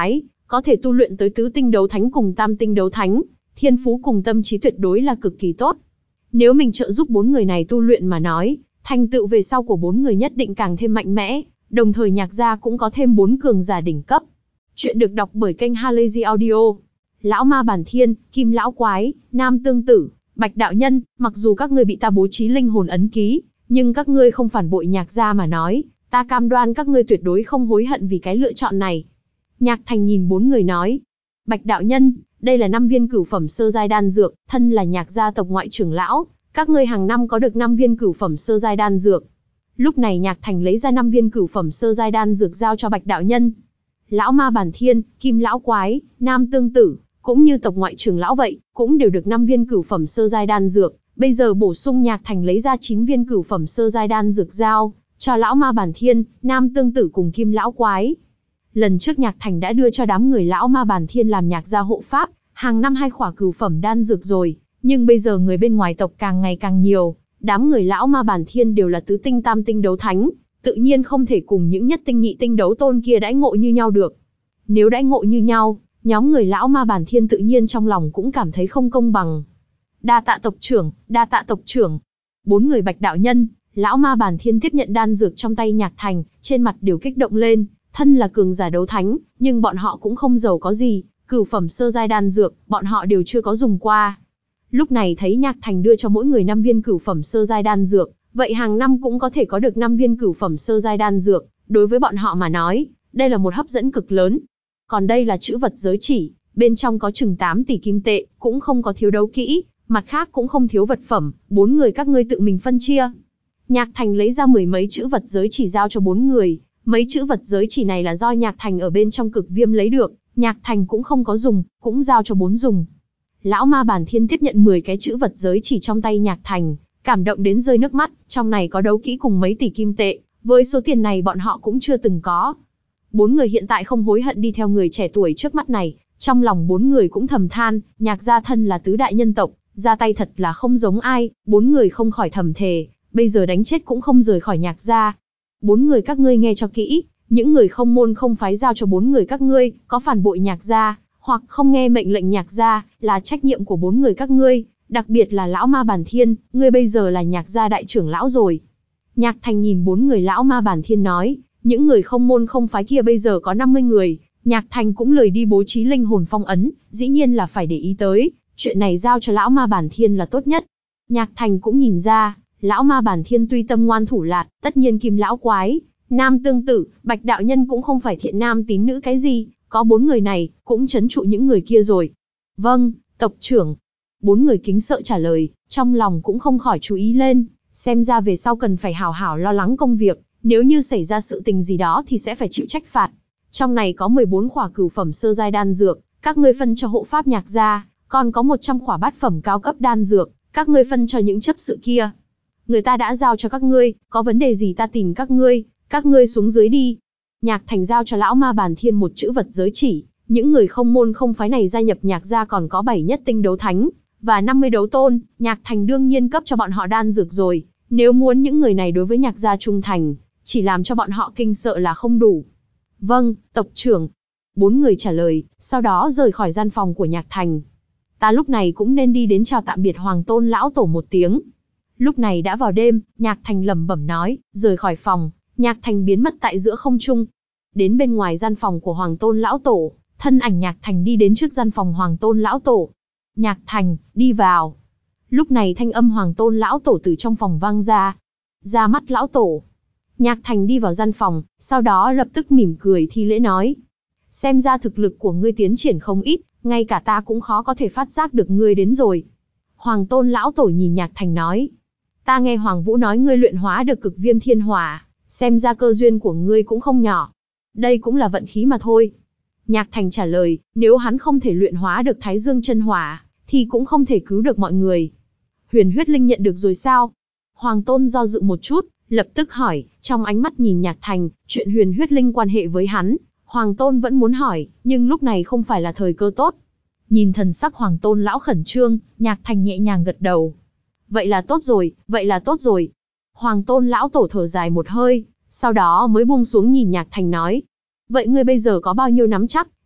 có thể tu luyện tới tứ tinh đấu thánh cùng tam tinh đấu thánh, thiên phú cùng tâm trí tuyệt đối là cực kỳ tốt. Nếu mình trợ giúp bốn người này tu luyện mà nói, thành tựu về sau của bốn người nhất định càng thêm mạnh mẽ, đồng thời Nhạc gia cũng có thêm bốn cường giả đỉnh cấp. Chuyện được đọc bởi kênh Halazy Audio. Lão Ma Bản Thiên, Kim Lão Quái, Nam Tương Tử, Bạch Đạo Nhân, mặc dù các ngươi bị ta bố trí linh hồn ấn ký, nhưng các ngươi không phản bội Nhạc gia mà nói, ta cam đoan các ngươi tuyệt đối không hối hận vì cái lựa chọn này. Nhạc Thành nhìn bốn người nói, Bạch Đạo Nhân, đây là năm viên cửu phẩm sơ giai đan dược, thân là Nhạc gia tộc ngoại trưởng lão, các ngươi hàng năm có được năm viên cửu phẩm sơ giai đan dược. Lúc này Nhạc Thành lấy ra năm viên cửu phẩm sơ giai đan dược giao cho Bạch Đạo Nhân. Lão Ma Bản Thiên, Kim Lão Quái, Nam Tương Tử, cũng như tộc ngoại trưởng lão vậy, cũng đều được năm viên cửu phẩm sơ giai đan dược. Bây giờ bổ sung Nhạc Thành lấy ra chín viên cửu phẩm sơ giai đan dược giao cho Lão Ma Bản Thiên, Nam Tương Tử cùng Kim Lão Quái. Lần trước Nhạc Thành đã đưa cho đám người Lão Ma Bản Thiên làm Nhạc gia hộ pháp, hàng năm hai khỏa cửu phẩm đan dược rồi, nhưng bây giờ người bên ngoài tộc càng ngày càng nhiều, đám người Lão Ma Bản Thiên đều là tứ tinh tam tinh đấu thánh, tự nhiên không thể cùng những nhất tinh nhị tinh đấu tôn kia đãi ngộ như nhau được. Nếu đãi ngộ như nhau, nhóm người Lão Ma Bản Thiên tự nhiên trong lòng cũng cảm thấy không công bằng. Đa tạ tộc trưởng, đa tạ tộc trưởng. Bốn người Bạch Đạo Nhân, Lão Ma Bản Thiên tiếp nhận đan dược trong tay Nhạc Thành, trên mặt đều kích động lên, thân là cường giả đấu thánh, nhưng bọn họ cũng không giàu có gì, cửu phẩm sơ giai đan dược, bọn họ đều chưa có dùng qua. Lúc này thấy Nhạc Thành đưa cho mỗi người năm viên cửu phẩm sơ giai đan dược, vậy hàng năm cũng có thể có được năm viên cửu phẩm sơ giai đan dược, đối với bọn họ mà nói, đây là một hấp dẫn cực lớn. Còn đây là chữ vật giới chỉ, bên trong có chừng tám tỷ kim tệ, cũng không có thiếu đấu kỹ, mặt khác cũng không thiếu vật phẩm, bốn người các ngươi tự mình phân chia. Nhạc Thành lấy ra mười mấy chữ vật giới chỉ giao cho bốn người, mấy chữ vật giới chỉ này là do Nhạc Thành ở bên trong cực viêm lấy được, Nhạc Thành cũng không có dùng, cũng giao cho bốn dùng. Lão Ma Bản Thiên tiếp nhận mười cái chữ vật giới chỉ trong tay Nhạc Thành, cảm động đến rơi nước mắt, trong này có đấu kỹ cùng mấy tỷ kim tệ, với số tiền này bọn họ cũng chưa từng có. Bốn người hiện tại không hối hận đi theo người trẻ tuổi trước mắt này, trong lòng bốn người cũng thầm than, Nhạc gia thân là tứ đại nhân tộc, ra tay thật là không giống ai, bốn người không khỏi thầm thề, bây giờ đánh chết cũng không rời khỏi Nhạc gia. Bốn người các ngươi nghe cho kỹ, những người không môn không phái giao cho bốn người các ngươi, có phản bội Nhạc gia, hoặc không nghe mệnh lệnh Nhạc gia, là trách nhiệm của bốn người các ngươi, đặc biệt là Lão Ma Bản Thiên, ngươi bây giờ là Nhạc gia đại trưởng lão rồi. Nhạc Thành nhìn bốn người Lão Ma Bản Thiên nói, những người không môn không phái kia bây giờ có năm mươi người, Nhạc Thành cũng lười đi bố trí linh hồn phong ấn, dĩ nhiên là phải để ý tới, chuyện này giao cho Lão Ma Bản Thiên là tốt nhất. Nhạc Thành cũng nhìn ra, Lão Ma Bản Thiên tuy tâm ngoan thủ lạt, tất nhiên Kim Lão Quái, Nam Tương Tử, Bạch Đạo Nhân cũng không phải thiện nam tín nữ cái gì, có bốn người này, cũng trấn trụ những người kia rồi. Vâng, tộc trưởng. Bốn người kính sợ trả lời, trong lòng cũng không khỏi chú ý lên, xem ra về sau cần phải hào hảo lo lắng công việc, nếu như xảy ra sự tình gì đó thì sẽ phải chịu trách phạt. Trong này có mười bốn khỏa cửu phẩm sơ giai đan dược, các ngươi phân cho hộ pháp Nhạc gia, còn có một trăm khỏa bát phẩm cao cấp đan dược, các ngươi phân cho những chấp sự kia. Người ta đã giao cho các ngươi, có vấn đề gì ta tìm các ngươi, các ngươi xuống dưới đi. Nhạc Thành giao cho Lão Ma Bản Thiên một chữ vật giới chỉ, những người không môn không phái này gia nhập Nhạc gia còn có bảy nhất tinh đấu thánh, và năm mươi đấu tôn, Nhạc Thành đương nhiên cấp cho bọn họ đan dược rồi, nếu muốn những người này đối với Nhạc gia trung thành, chỉ làm cho bọn họ kinh sợ là không đủ. Vâng, tộc trưởng. Bốn người trả lời, sau đó rời khỏi gian phòng của Nhạc Thành. Ta lúc này cũng nên đi đến chào tạm biệt Hoàng Tôn lão tổ một tiếng. Lúc này đã vào đêm, Nhạc Thành lẩm bẩm nói, rời khỏi phòng, Nhạc Thành biến mất tại giữa không trung. Đến bên ngoài gian phòng của Hoàng Tôn lão tổ, thân ảnh Nhạc Thành đi đến trước gian phòng Hoàng Tôn lão tổ. Nhạc Thành, đi vào. Lúc này thanh âm Hoàng Tôn lão tổ từ trong phòng vang ra. Ra mắt lão tổ. Nhạc Thành đi vào gian phòng, sau đó lập tức mỉm cười thi lễ nói. Xem ra thực lực của ngươi tiến triển không ít, ngay cả ta cũng khó có thể phát giác được ngươi đến rồi. Hoàng Tôn lão tổ nhìn Nhạc Thành nói. Ta nghe Hoàng Vũ nói ngươi luyện hóa được cực viêm thiên hỏa, xem ra cơ duyên của ngươi cũng không nhỏ. Đây cũng là vận khí mà thôi. Nhạc Thành trả lời, nếu hắn không thể luyện hóa được Thái Dương chân hỏa, thì cũng không thể cứu được mọi người. Huyền huyết linh nhận được rồi sao? Hoàng Tôn do dự một chút, lập tức hỏi, trong ánh mắt nhìn Nhạc Thành, chuyện huyền huyết linh quan hệ với hắn, Hoàng Tôn vẫn muốn hỏi, nhưng lúc này không phải là thời cơ tốt. Nhìn thần sắc Hoàng Tôn lão khẩn trương, Nhạc Thành nhẹ nhàng gật đầu. Vậy là tốt rồi, vậy là tốt rồi. Hoàng Tôn lão tổ thở dài một hơi, sau đó mới buông xuống nhìn Nhạc Thành nói. Vậy ngươi bây giờ có bao nhiêu nắm chắc,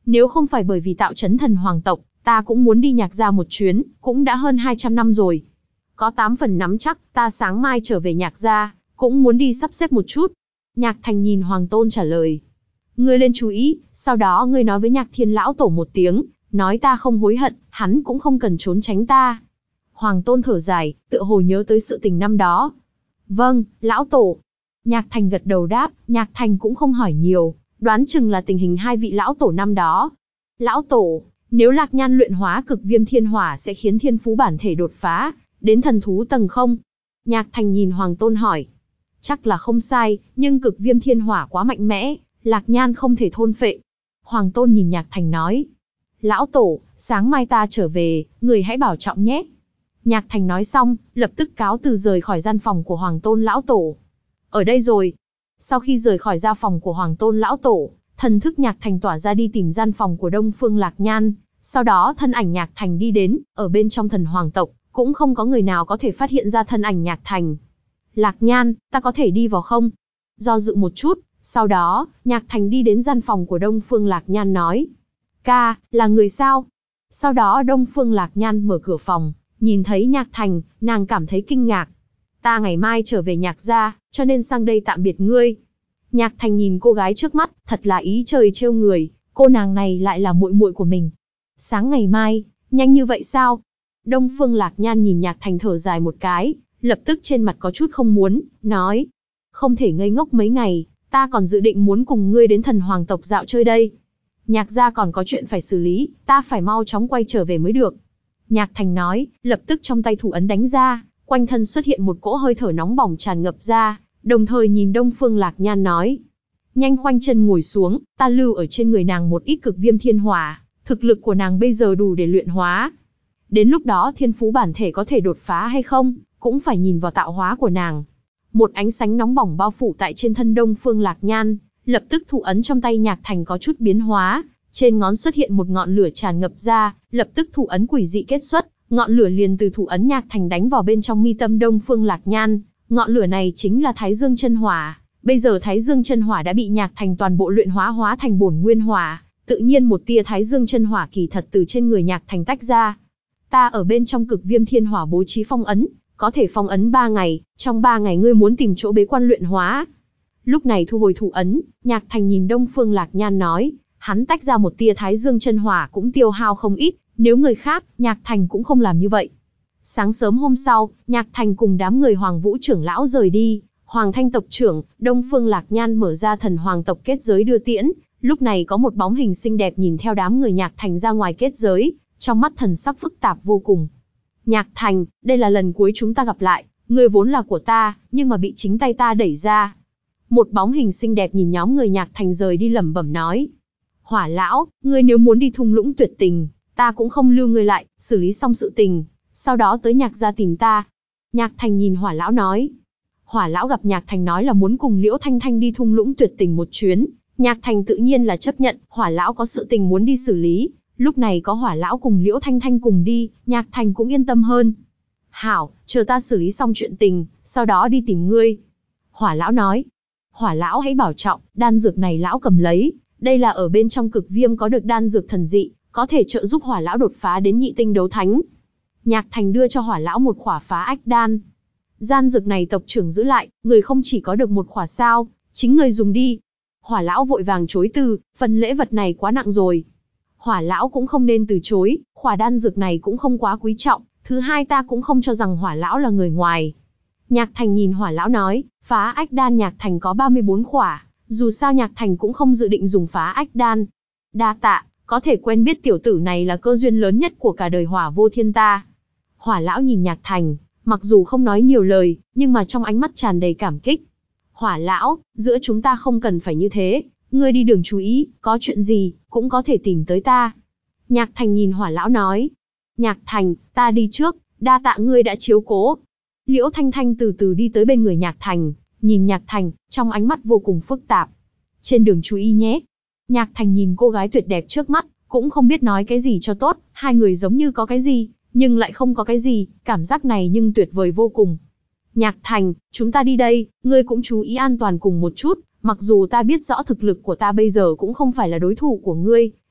Nếu không phải bởi vì tạo trấn thần hoàng tộc, ta cũng muốn đi Nhạc gia một chuyến, cũng đã hơn hai trăm năm rồi. Có tám phần nắm chắc, ta sáng mai trở về Nhạc gia, cũng muốn đi sắp xếp một chút. Nhạc Thành nhìn Hoàng Tôn trả lời. Ngươi lên chú ý, sau đó ngươi nói với Nhạc Thiên lão tổ một tiếng, nói ta không hối hận, hắn cũng không cần trốn tránh ta. Hoàng Tôn thở dài, tựa hồ nhớ tới sự tình năm đó. Vâng, lão tổ. Nhạc Thành gật đầu đáp, Nhạc Thành cũng không hỏi nhiều, đoán chừng là tình hình hai vị lão tổ năm đó. Lão tổ, nếu Lạc Nhan luyện hóa cực viêm thiên hỏa sẽ khiến thiên phú bản thể đột phá, đến thần thú tầng không? Nhạc Thành nhìn Hoàng Tôn hỏi. Chắc là không sai, nhưng cực viêm thiên hỏa quá mạnh mẽ, Lạc Nhan không thể thôn phệ. Hoàng Tôn nhìn Nhạc Thành nói. Lão tổ, sáng mai ta trở về, người hãy bảo trọng nhé. Nhạc Thành nói xong, lập tức cáo từ rời khỏi gian phòng của Hoàng Tôn lão tổ. Ở đây rồi. Sau khi rời khỏi gian phòng của Hoàng Tôn lão tổ, thần thức Nhạc Thành tỏa ra đi tìm gian phòng của Đông Phương Lạc Nhan. Sau đó thân ảnh Nhạc Thành đi đến, ở bên trong thần hoàng tộc, cũng không có người nào có thể phát hiện ra thân ảnh Nhạc Thành. Lạc Nhan, ta có thể đi vào không? Do dự một chút, sau đó, Nhạc Thành đi đến gian phòng của Đông Phương Lạc Nhan nói. Ca, là người sao? Sau đó Đông Phương Lạc Nhan mở cửa phòng, nhìn thấy Nhạc Thành, nàng cảm thấy kinh ngạc. Ta ngày mai trở về Nhạc gia, cho nên sang đây tạm biệt ngươi. Nhạc Thành nhìn cô gái trước mắt, thật là ý trời trêu người, cô nàng này lại là muội muội của mình. Sáng ngày mai, nhanh như vậy sao? Đông Phương Lạc Nhan nhìn Nhạc Thành thở dài một cái, lập tức trên mặt có chút không muốn, nói. Không thể ngây ngốc mấy ngày, ta còn dự định muốn cùng ngươi đến thần hoàng tộc dạo chơi đây. Nhạc gia còn có chuyện phải xử lý, ta phải mau chóng quay trở về mới được. Nhạc Thành nói, lập tức trong tay thủ ấn đánh ra, quanh thân xuất hiện một cỗ hơi thở nóng bỏng tràn ngập ra, đồng thời nhìn Đông Phương Lạc Nhan nói. Nhanh khoanh chân ngồi xuống, ta lưu ở trên người nàng một ít cực viêm thiên hỏa, thực lực của nàng bây giờ đủ để luyện hóa. Đến lúc đó thiên phú bản thể có thể đột phá hay không, cũng phải nhìn vào tạo hóa của nàng. Một ánh sáng nóng bỏng bao phủ tại trên thân Đông Phương Lạc Nhan, lập tức thủ ấn trong tay Nhạc Thành có chút biến hóa, trên ngón xuất hiện một ngọn lửa tràn ngập ra, lập tức thủ ấn quỷ dị kết xuất, ngọn lửa liền từ thủ ấn Nhạc Thành đánh vào bên trong mi tâm Đông Phương Lạc Nhan, ngọn lửa này chính là Thái Dương chân hỏa. Bây giờ Thái Dương chân hỏa đã bị Nhạc Thành toàn bộ luyện hóa hóa thành bổn nguyên hỏa, tự nhiên một tia Thái Dương chân hỏa kỳ thật từ trên người Nhạc Thành tách ra. Ta ở bên trong cực viêm thiên hỏa bố trí phong ấn, có thể phong ấn ba ngày, trong ba ngày ngươi muốn tìm chỗ bế quan luyện hóa. Lúc này thu hồi thủ ấn, Nhạc Thành nhìn Đông Phương Lạc Nhan nói, hắn tách ra một tia Thái Dương chân hỏa cũng tiêu hao không ít, nếu người khác, Nhạc Thành cũng không làm như vậy. Sáng sớm hôm sau, Nhạc Thành cùng đám người Hoàng Vũ trưởng lão rời đi, Hoàng Thanh tộc trưởng, Đông Phương Lạc Nhan mở ra thần hoàng tộc kết giới đưa tiễn, lúc này có một bóng hình xinh đẹp nhìn theo đám người Nhạc Thành ra ngoài kết giới, trong mắt thần sắc phức tạp vô cùng. Nhạc Thành, đây là lần cuối chúng ta gặp lại, ngươi vốn là của ta, nhưng mà bị chính tay ta đẩy ra. Một bóng hình xinh đẹp nhìn nhóm người Nhạc Thành rời đi lẩm bẩm nói. Hỏa lão, ngươi nếu muốn đi thung lũng tuyệt tình, ta cũng không lưu ngươi lại, xử lý xong sự tình, sau đó tới Nhạc gia tìm ta. Nhạc Thành nhìn Hỏa lão nói. Hỏa lão gặp Nhạc Thành nói là muốn cùng Liễu Thanh Thanh đi thung lũng tuyệt tình một chuyến, Nhạc Thành tự nhiên là chấp nhận, Hỏa lão có sự tình muốn đi xử lý. Lúc này có Hỏa lão cùng Liễu Thanh Thanh cùng đi, Nhạc Thành cũng yên tâm hơn. Hảo, chờ ta xử lý xong chuyện tình, sau đó đi tìm ngươi. Hỏa lão nói. Hỏa lão hãy bảo trọng, đan dược này lão cầm lấy, đây là ở bên trong cực viêm có được đan dược thần dị, có thể trợ giúp Hỏa lão đột phá đến nhị tinh đấu thánh. Nhạc Thành đưa cho Hỏa lão một khỏa phá ách đan. Gian dược này tộc trưởng giữ lại, người không chỉ có được một khỏa sao, chính người dùng đi. Hỏa lão vội vàng chối từ, phần lễ vật này quá nặng rồi. Hỏa lão cũng không nên từ chối, khỏa đan dược này cũng không quá quý trọng, thứ hai ta cũng không cho rằng Hỏa lão là người ngoài. Nhạc Thành nhìn Hỏa lão nói, phá ách đan Nhạc Thành có ba mươi bốn khỏa, dù sao Nhạc Thành cũng không dự định dùng phá ách đan. Đa tạ, có thể quen biết tiểu tử này là cơ duyên lớn nhất của cả đời Hỏa vô thiên ta. Hỏa lão nhìn Nhạc Thành, mặc dù không nói nhiều lời, nhưng mà trong ánh mắt tràn đầy cảm kích. Hỏa lão, giữa chúng ta không cần phải như thế, ngươi đi đường chú ý, có chuyện gì, cũng có thể tìm tới ta. Nhạc Thành nhìn Hỏa lão nói. Nhạc Thành, ta đi trước, đa tạ ngươi đã chiếu cố. Liễu Thanh Thanh từ từ đi tới bên người Nhạc Thành, nhìn Nhạc Thành, trong ánh mắt vô cùng phức tạp. Trên đường chú ý nhé. Nhạc Thành nhìn cô gái tuyệt đẹp trước mắt, cũng không biết nói cái gì cho tốt, hai người giống như có cái gì, nhưng lại không có cái gì, cảm giác này nhưng tuyệt vời vô cùng. Nhạc Thành, chúng ta đi đây, ngươi cũng chú ý an toàn cùng một chút, mặc dù ta biết rõ thực lực của ta bây giờ cũng không phải là đối thủ của ngươi,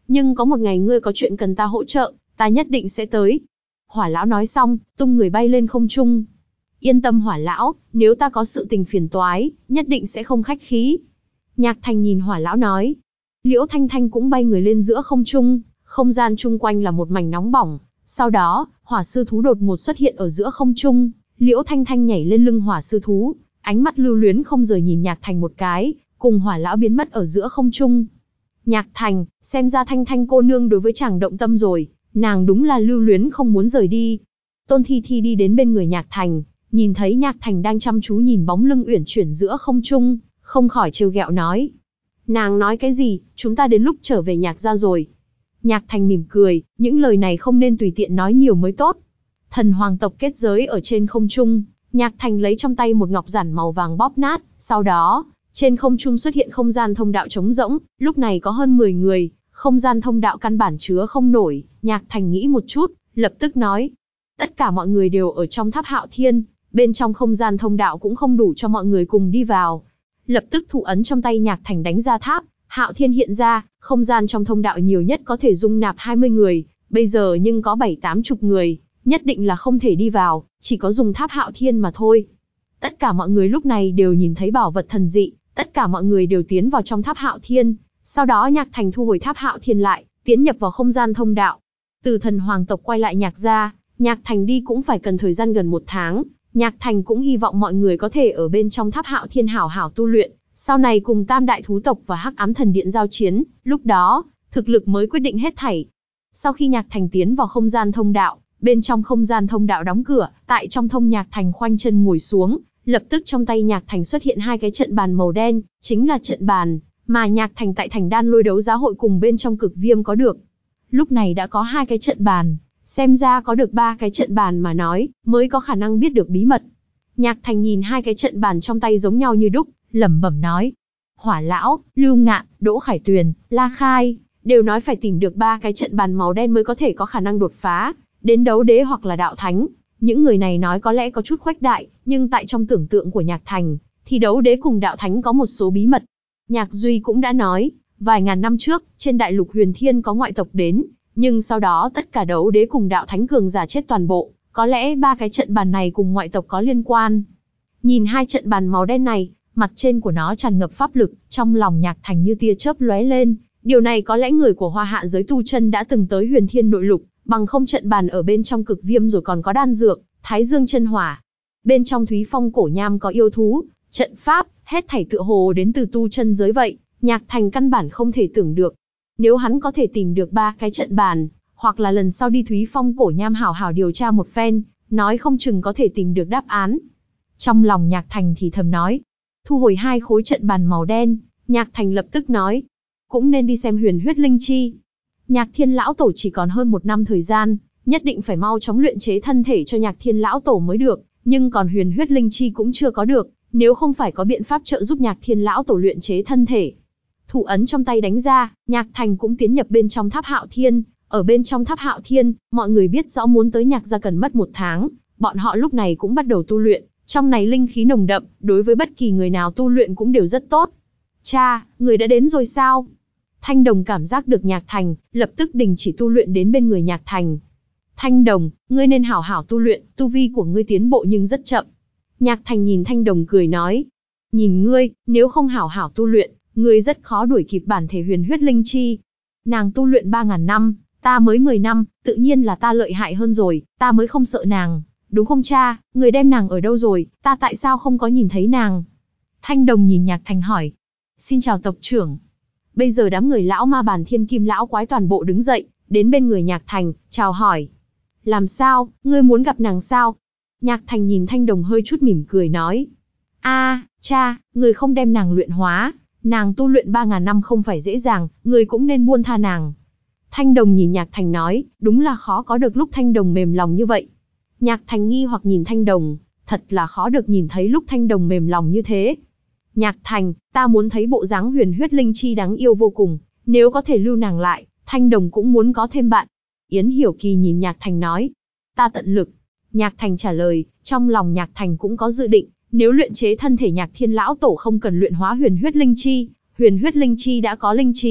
nhưng có một ngày ngươi có chuyện cần ta hỗ trợ, ta nhất định sẽ tới. Hỏa lão nói xong, tung người bay lên không trung. Yên tâm Hỏa lão, nếu ta có sự tình phiền toái, nhất định sẽ không khách khí. Nhạc Thành nhìn Hỏa lão nói. Liễu Thanh Thanh cũng bay người lên giữa không trung, không gian chung quanh là một mảnh nóng bỏng. Sau đó, hỏa sư thú đột ngột xuất hiện ở giữa không trung. Liễu Thanh Thanh nhảy lên lưng hỏa sư thú, ánh mắt lưu luyến không rời nhìn Nhạc Thành một cái, cùng Hỏa lão biến mất ở giữa không trung. Nhạc Thành, xem ra Thanh Thanh cô nương đối với chàng động tâm rồi, nàng đúng là lưu luyến không muốn rời đi. Tôn Thi Thi đi đến bên người Nhạc Thành, nhìn thấy Nhạc Thành đang chăm chú nhìn bóng lưng uyển chuyển giữa không trung, không khỏi trêu ghẹo nói. Nàng nói cái gì, chúng ta đến lúc trở về Nhạc gia rồi. Nhạc Thành mỉm cười, những lời này không nên tùy tiện nói nhiều mới tốt. Thần hoàng tộc kết giới ở trên không trung, Nhạc Thành lấy trong tay một ngọc giản màu vàng bóp nát, sau đó, trên không trung xuất hiện không gian thông đạo trống rỗng, lúc này có hơn mười người, không gian thông đạo căn bản chứa không nổi. Nhạc Thành nghĩ một chút, lập tức nói. Tất cả mọi người đều ở trong tháp Hạo Thiên, bên trong không gian thông đạo cũng không đủ cho mọi người cùng đi vào. Lập tức thủ ấn trong tay Nhạc Thành đánh ra tháp Hạo Thiên hiện ra, không gian trong thông đạo nhiều nhất có thể dung nạp hai mươi người, bây giờ nhưng có bảy tám chục người, nhất định là không thể đi vào, chỉ có dùng tháp Hạo Thiên mà thôi. Tất cả mọi người lúc này đều nhìn thấy bảo vật thần dị, tất cả mọi người đều tiến vào trong tháp Hạo Thiên, sau đó Nhạc Thành thu hồi tháp Hạo Thiên lại, tiến nhập vào không gian thông đạo. Từ thần hoàng tộc quay lại Nhạc gia, Nhạc Thành đi cũng phải cần thời gian gần một tháng, Nhạc Thành cũng hy vọng mọi người có thể ở bên trong tháp Hạo Thiên hảo hảo tu luyện, sau này cùng Tam đại thú tộc và Hắc Ám Thần Điện giao chiến, lúc đó, thực lực mới quyết định hết thảy. Sau khi Nhạc Thành tiến vào không gian thông đạo, bên trong không gian thông đạo đóng cửa, tại trong thông Nhạc Thành khoanh chân ngồi xuống, lập tức trong tay Nhạc Thành xuất hiện hai cái trận bàn màu đen, chính là trận bàn mà Nhạc Thành tại Thành Đan Lôi đấu giá hội cùng bên trong Cực Viêm có được. Lúc này đã có hai cái trận bàn, xem ra có được ba cái trận bàn mà nói, mới có khả năng biết được bí mật. Nhạc Thành nhìn hai cái trận bàn trong tay giống nhau như đúc, lẩm bẩm nói. Hỏa lão, Lưu Ngạn, Đỗ Khải Tuyền, La Khai, đều nói phải tìm được ba cái trận bàn màu đen mới có thể có khả năng đột phá, đến đấu đế hoặc là đạo thánh. Những người này nói có lẽ có chút khuếch đại, nhưng tại trong tưởng tượng của Nhạc Thành, thì đấu đế cùng đạo thánh có một số bí mật. Nhạc Duy cũng đã nói, vài ngàn năm trước, trên đại lục Huyền Thiên có ngoại tộc đến, nhưng sau đó tất cả đấu đế cùng đạo thánh cường giả chết toàn bộ, có lẽ ba cái trận bàn này cùng ngoại tộc có liên quan. Nhìn hai trận bàn màu đen này, mặt trên của nó tràn ngập pháp lực, trong lòng Nhạc Thành như tia chớp lóe lên, điều này có lẽ người của Hoa Hạ giới tu chân đã từng tới Huyền Thiên nội lục, bằng không trận bàn ở bên trong Cực Viêm rồi còn có đan dược, Thái Dương chân hỏa. Bên trong Thúy Phong cổ nham có yêu thú, trận pháp, hết thảy tựa hồ đến từ tu chân giới vậy, Nhạc Thành căn bản không thể tưởng được. Nếu hắn có thể tìm được ba cái trận bàn, hoặc là lần sau đi Thúy Phong cổ nham hảo hảo điều tra một phen, nói không chừng có thể tìm được đáp án. Trong lòng Nhạc Thành thì thầm nói, thu hồi hai khối trận bàn màu đen, Nhạc Thành lập tức nói, cũng nên đi xem Huyền Huyết Linh Chi. Nhạc Thiên lão tổ chỉ còn hơn một năm thời gian, nhất định phải mau chóng luyện chế thân thể cho Nhạc Thiên lão tổ mới được, nhưng còn Huyền Huyết Linh Chi cũng chưa có được, nếu không phải có biện pháp trợ giúp Nhạc Thiên lão tổ luyện chế thân thể. Thủ ấn trong tay đánh ra, Nhạc Thành cũng tiến nhập bên trong tháp Hạo Thiên. Ở bên trong tháp Hạo Thiên, mọi người biết rõ muốn tới Nhạc gia cần mất một tháng, bọn họ lúc này cũng bắt đầu tu luyện, trong này linh khí nồng đậm, đối với bất kỳ người nào tu luyện cũng đều rất tốt. Cha, người đã đến rồi sao? Thanh Đồng cảm giác được Nhạc Thành, lập tức đình chỉ tu luyện đến bên người Nhạc Thành. Thanh Đồng, ngươi nên hảo hảo tu luyện, tu vi của ngươi tiến bộ nhưng rất chậm. Nhạc Thành nhìn Thanh Đồng cười nói, nhìn ngươi, nếu không hảo hảo tu luyện, ngươi rất khó đuổi kịp bản thể Huyền Huyết Linh Chi. Nàng tu luyện ba ngàn năm, ta mới mười năm, tự nhiên là ta lợi hại hơn rồi, ta mới không sợ nàng. Đúng không cha, người đem nàng ở đâu rồi, ta tại sao không có nhìn thấy nàng? Thanh Đồng nhìn Nhạc Thành hỏi. Xin chào tộc trưởng. Bây giờ đám người lão ma bàn thiên kim lão quái toàn bộ đứng dậy, đến bên người Nhạc Thành, chào hỏi. Làm sao, ngươi muốn gặp nàng sao? Nhạc Thành nhìn Thanh Đồng hơi chút mỉm cười nói. A, cha, người không đem nàng luyện hóa, nàng tu luyện ba ngàn năm không phải dễ dàng, người cũng nên buông tha nàng. Thanh Đồng nhìn Nhạc Thành nói, đúng là khó có được lúc Thanh Đồng mềm lòng như vậy. Nhạc Thành nghi hoặc nhìn Thanh Đồng, thật là khó được nhìn thấy lúc Thanh Đồng mềm lòng như thế. Nhạc Thành, ta muốn thấy bộ dáng Huyền Huyết Linh Chi đáng yêu vô cùng, nếu có thể lưu nàng lại, Thanh Đồng cũng muốn có thêm bạn. Yến Hiểu Kỳ nhìn Nhạc Thành nói, ta tận lực. Nhạc Thành trả lời, trong lòng Nhạc Thành cũng có dự định, nếu luyện chế thân thể Nhạc Thiên lão tổ không cần luyện hóa Huyền Huyết Linh Chi, Huyền Huyết Linh Chi đã có linh trí,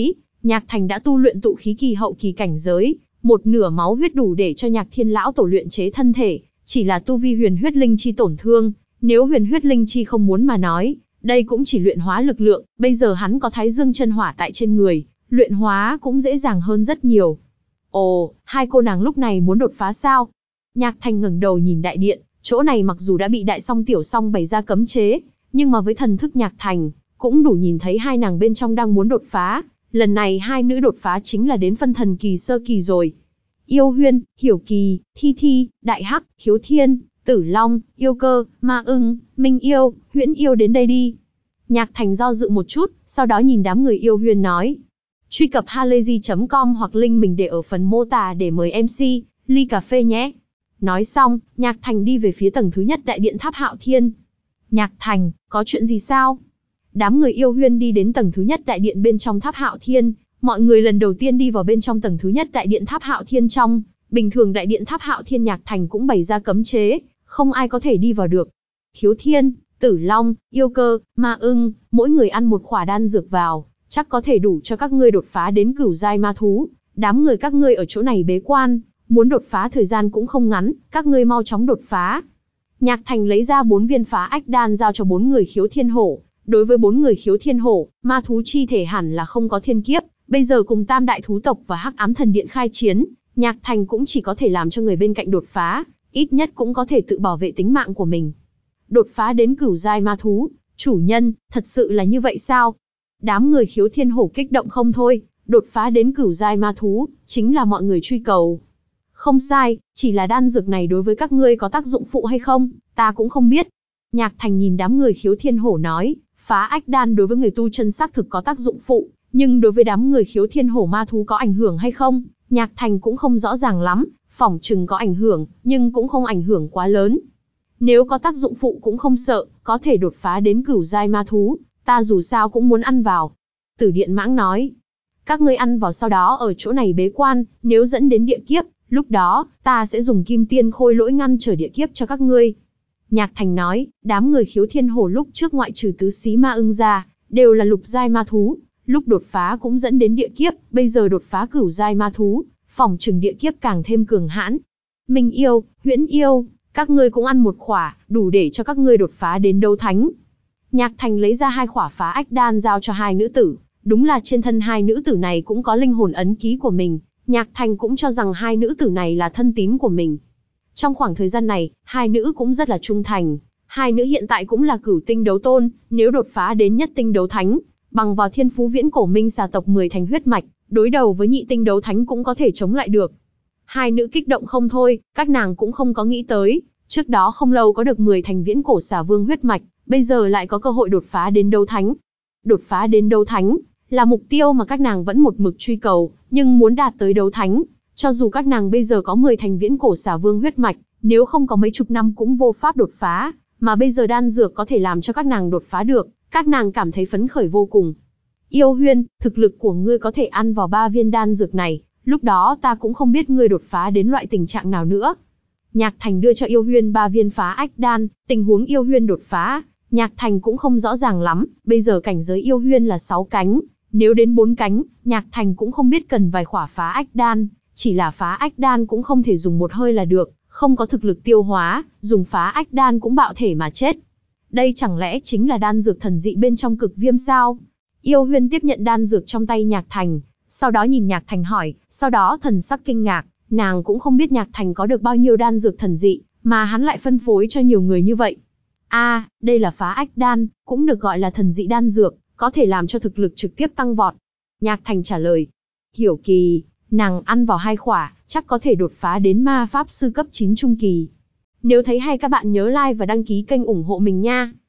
Nhạc Thành đã tu luyện tụ khí kỳ hậu kỳ cảnh giới, một nửa máu huyết đủ để cho Nhạc Thiên lão tổ luyện chế thân thể, chỉ là tu vi huyền huyết linh chi tổn thương, nếu huyền huyết linh chi không muốn mà nói, đây cũng chỉ luyện hóa lực lượng, bây giờ hắn có Thái Dương chân hỏa tại trên người, luyện hóa cũng dễ dàng hơn rất nhiều. Ồ, hai cô nàng lúc này muốn đột phá sao? Nhạc Thành ngẩng đầu nhìn đại điện, chỗ này mặc dù đã bị đại song tiểu song bày ra cấm chế, nhưng mà với thần thức Nhạc Thành, cũng đủ nhìn thấy hai nàng bên trong đang muốn đột phá. Lần này hai nữ đột phá chính là đến phân thần kỳ sơ kỳ rồi. Yêu Huyên, Hiểu Kỳ, Thi Thi, Đại Hắc, Khiếu Thiên, Tử Long, Yêu Cơ, Ma Ưng, Minh Yêu, Huyễn Yêu đến đây đi. Nhạc Thành do dự một chút, sau đó nhìn đám người Yêu Huyên nói. Truy cập halayzi chấm com hoặc link mình để ở phần mô tả để mời em xê, ly cà phê nhé. Nói xong, Nhạc Thành đi về phía tầng thứ nhất đại điện Tháp Hạo Thiên. Nhạc Thành, có chuyện gì sao? Đám người Yêu Huyên đi đến tầng thứ nhất đại điện bên trong Tháp Hạo Thiên, mọi người lần đầu tiên đi vào bên trong tầng thứ nhất đại điện Tháp Hạo Thiên trong, bình thường đại điện Tháp Hạo Thiên Nhạc Thành cũng bày ra cấm chế, không ai có thể đi vào được. Khiếu Thiên, Tử Long, Yêu Cơ, Ma Ưng, mỗi người ăn một khỏa đan dược vào, chắc có thể đủ cho các ngươi đột phá đến cửu giai ma thú. Đám người các ngươi ở chỗ này bế quan, muốn đột phá thời gian cũng không ngắn, các ngươi mau chóng đột phá. Nhạc Thành lấy ra bốn viên phá ách đan giao cho bốn người Khiếu Thiên Hổ. Đối với bốn người Khiếu Thiên Hổ, ma thú chi thể hẳn là không có thiên kiếp, bây giờ cùng Tam Đại Thú Tộc và Hắc Ám Thần Điện khai chiến, Nhạc Thành cũng chỉ có thể làm cho người bên cạnh đột phá, ít nhất cũng có thể tự bảo vệ tính mạng của mình. Đột phá đến cửu giai ma thú, chủ nhân, thật sự là như vậy sao? Đám người Khiếu Thiên Hổ kích động không thôi, đột phá đến cửu giai ma thú, chính là mọi người truy cầu. Không sai, chỉ là đan dược này đối với các ngươi có tác dụng phụ hay không, ta cũng không biết. Nhạc Thành nhìn đám người Khiếu Thiên Hổ nói, phá ách đan đối với người tu chân xác thực có tác dụng phụ, nhưng đối với đám người Khiếu Thiên Hổ ma thú có ảnh hưởng hay không, Nhạc Thành cũng không rõ ràng lắm, phỏng chừng có ảnh hưởng, nhưng cũng không ảnh hưởng quá lớn. Nếu có tác dụng phụ cũng không sợ, có thể đột phá đến cửu giai ma thú, ta dù sao cũng muốn ăn vào. Tử Điện Mãng nói, các ngươi ăn vào sau đó ở chỗ này bế quan, nếu dẫn đến địa kiếp, lúc đó, ta sẽ dùng kim tiên khôi lỗi ngăn trở địa kiếp cho các ngươi. Nhạc Thành nói, đám người Khiếu Thiên Hổ lúc trước ngoại trừ tứ xí ma ưng ra, đều là lục giai ma thú, lúc đột phá cũng dẫn đến địa kiếp, bây giờ đột phá cửu giai ma thú, phỏng chừng địa kiếp càng thêm cường hãn. Minh Yêu, Huyễn Yêu, các ngươi cũng ăn một khỏa, đủ để cho các ngươi đột phá đến đấu thánh. Nhạc Thành lấy ra hai khỏa phá ách đan giao cho hai nữ tử, đúng là trên thân hai nữ tử này cũng có linh hồn ấn ký của mình, Nhạc Thành cũng cho rằng hai nữ tử này là thân tín của mình. Trong khoảng thời gian này, hai nữ cũng rất là trung thành, hai nữ hiện tại cũng là cửu tinh đấu tôn, nếu đột phá đến nhất tinh đấu thánh, bằng vào thiên phú viễn cổ minh xà tộc mười thành huyết mạch, đối đầu với nhị tinh đấu thánh cũng có thể chống lại được. Hai nữ kích động không thôi, các nàng cũng không có nghĩ tới, trước đó không lâu có được mười thành viễn cổ xà vương huyết mạch, bây giờ lại có cơ hội đột phá đến đấu thánh. Đột phá đến đấu thánh là mục tiêu mà các nàng vẫn một mực truy cầu, nhưng muốn đạt tới đấu thánh, cho dù các nàng bây giờ có mười thành viễn cổ xà vương huyết mạch, nếu không có mấy chục năm cũng vô pháp đột phá, mà bây giờ đan dược có thể làm cho các nàng đột phá được, các nàng cảm thấy phấn khởi vô cùng. Yêu Huyên, thực lực của ngươi có thể ăn vào ba viên đan dược này, lúc đó ta cũng không biết ngươi đột phá đến loại tình trạng nào nữa. Nhạc Thành đưa cho Yêu Huyên ba viên phá ách đan, tình huống Yêu Huyên đột phá, Nhạc Thành cũng không rõ ràng lắm, bây giờ cảnh giới Yêu Huyên là sáu cánh, nếu đến bốn cánh, Nhạc Thành cũng không biết cần vài khỏa phá ách đan, chỉ là phá ách đan cũng không thể dùng một hơi là được, không có thực lực tiêu hóa, dùng phá ách đan cũng bạo thể mà chết. Đây chẳng lẽ chính là đan dược thần dị bên trong cực viêm sao? Yêu Huyên tiếp nhận đan dược trong tay Nhạc Thành, sau đó nhìn Nhạc Thành hỏi, sau đó thần sắc kinh ngạc, nàng cũng không biết Nhạc Thành có được bao nhiêu đan dược thần dị, mà hắn lại phân phối cho nhiều người như vậy. A, à, đây là phá ách đan, cũng được gọi là thần dị đan dược, có thể làm cho thực lực trực tiếp tăng vọt. Nhạc Thành trả lời, Hiểu Kỳ, nàng ăn vào hai khỏa, chắc có thể đột phá đến ma pháp sư cấp chín trung kỳ. Nếu thấy hay các bạn nhớ like và đăng ký kênh ủng hộ mình nha.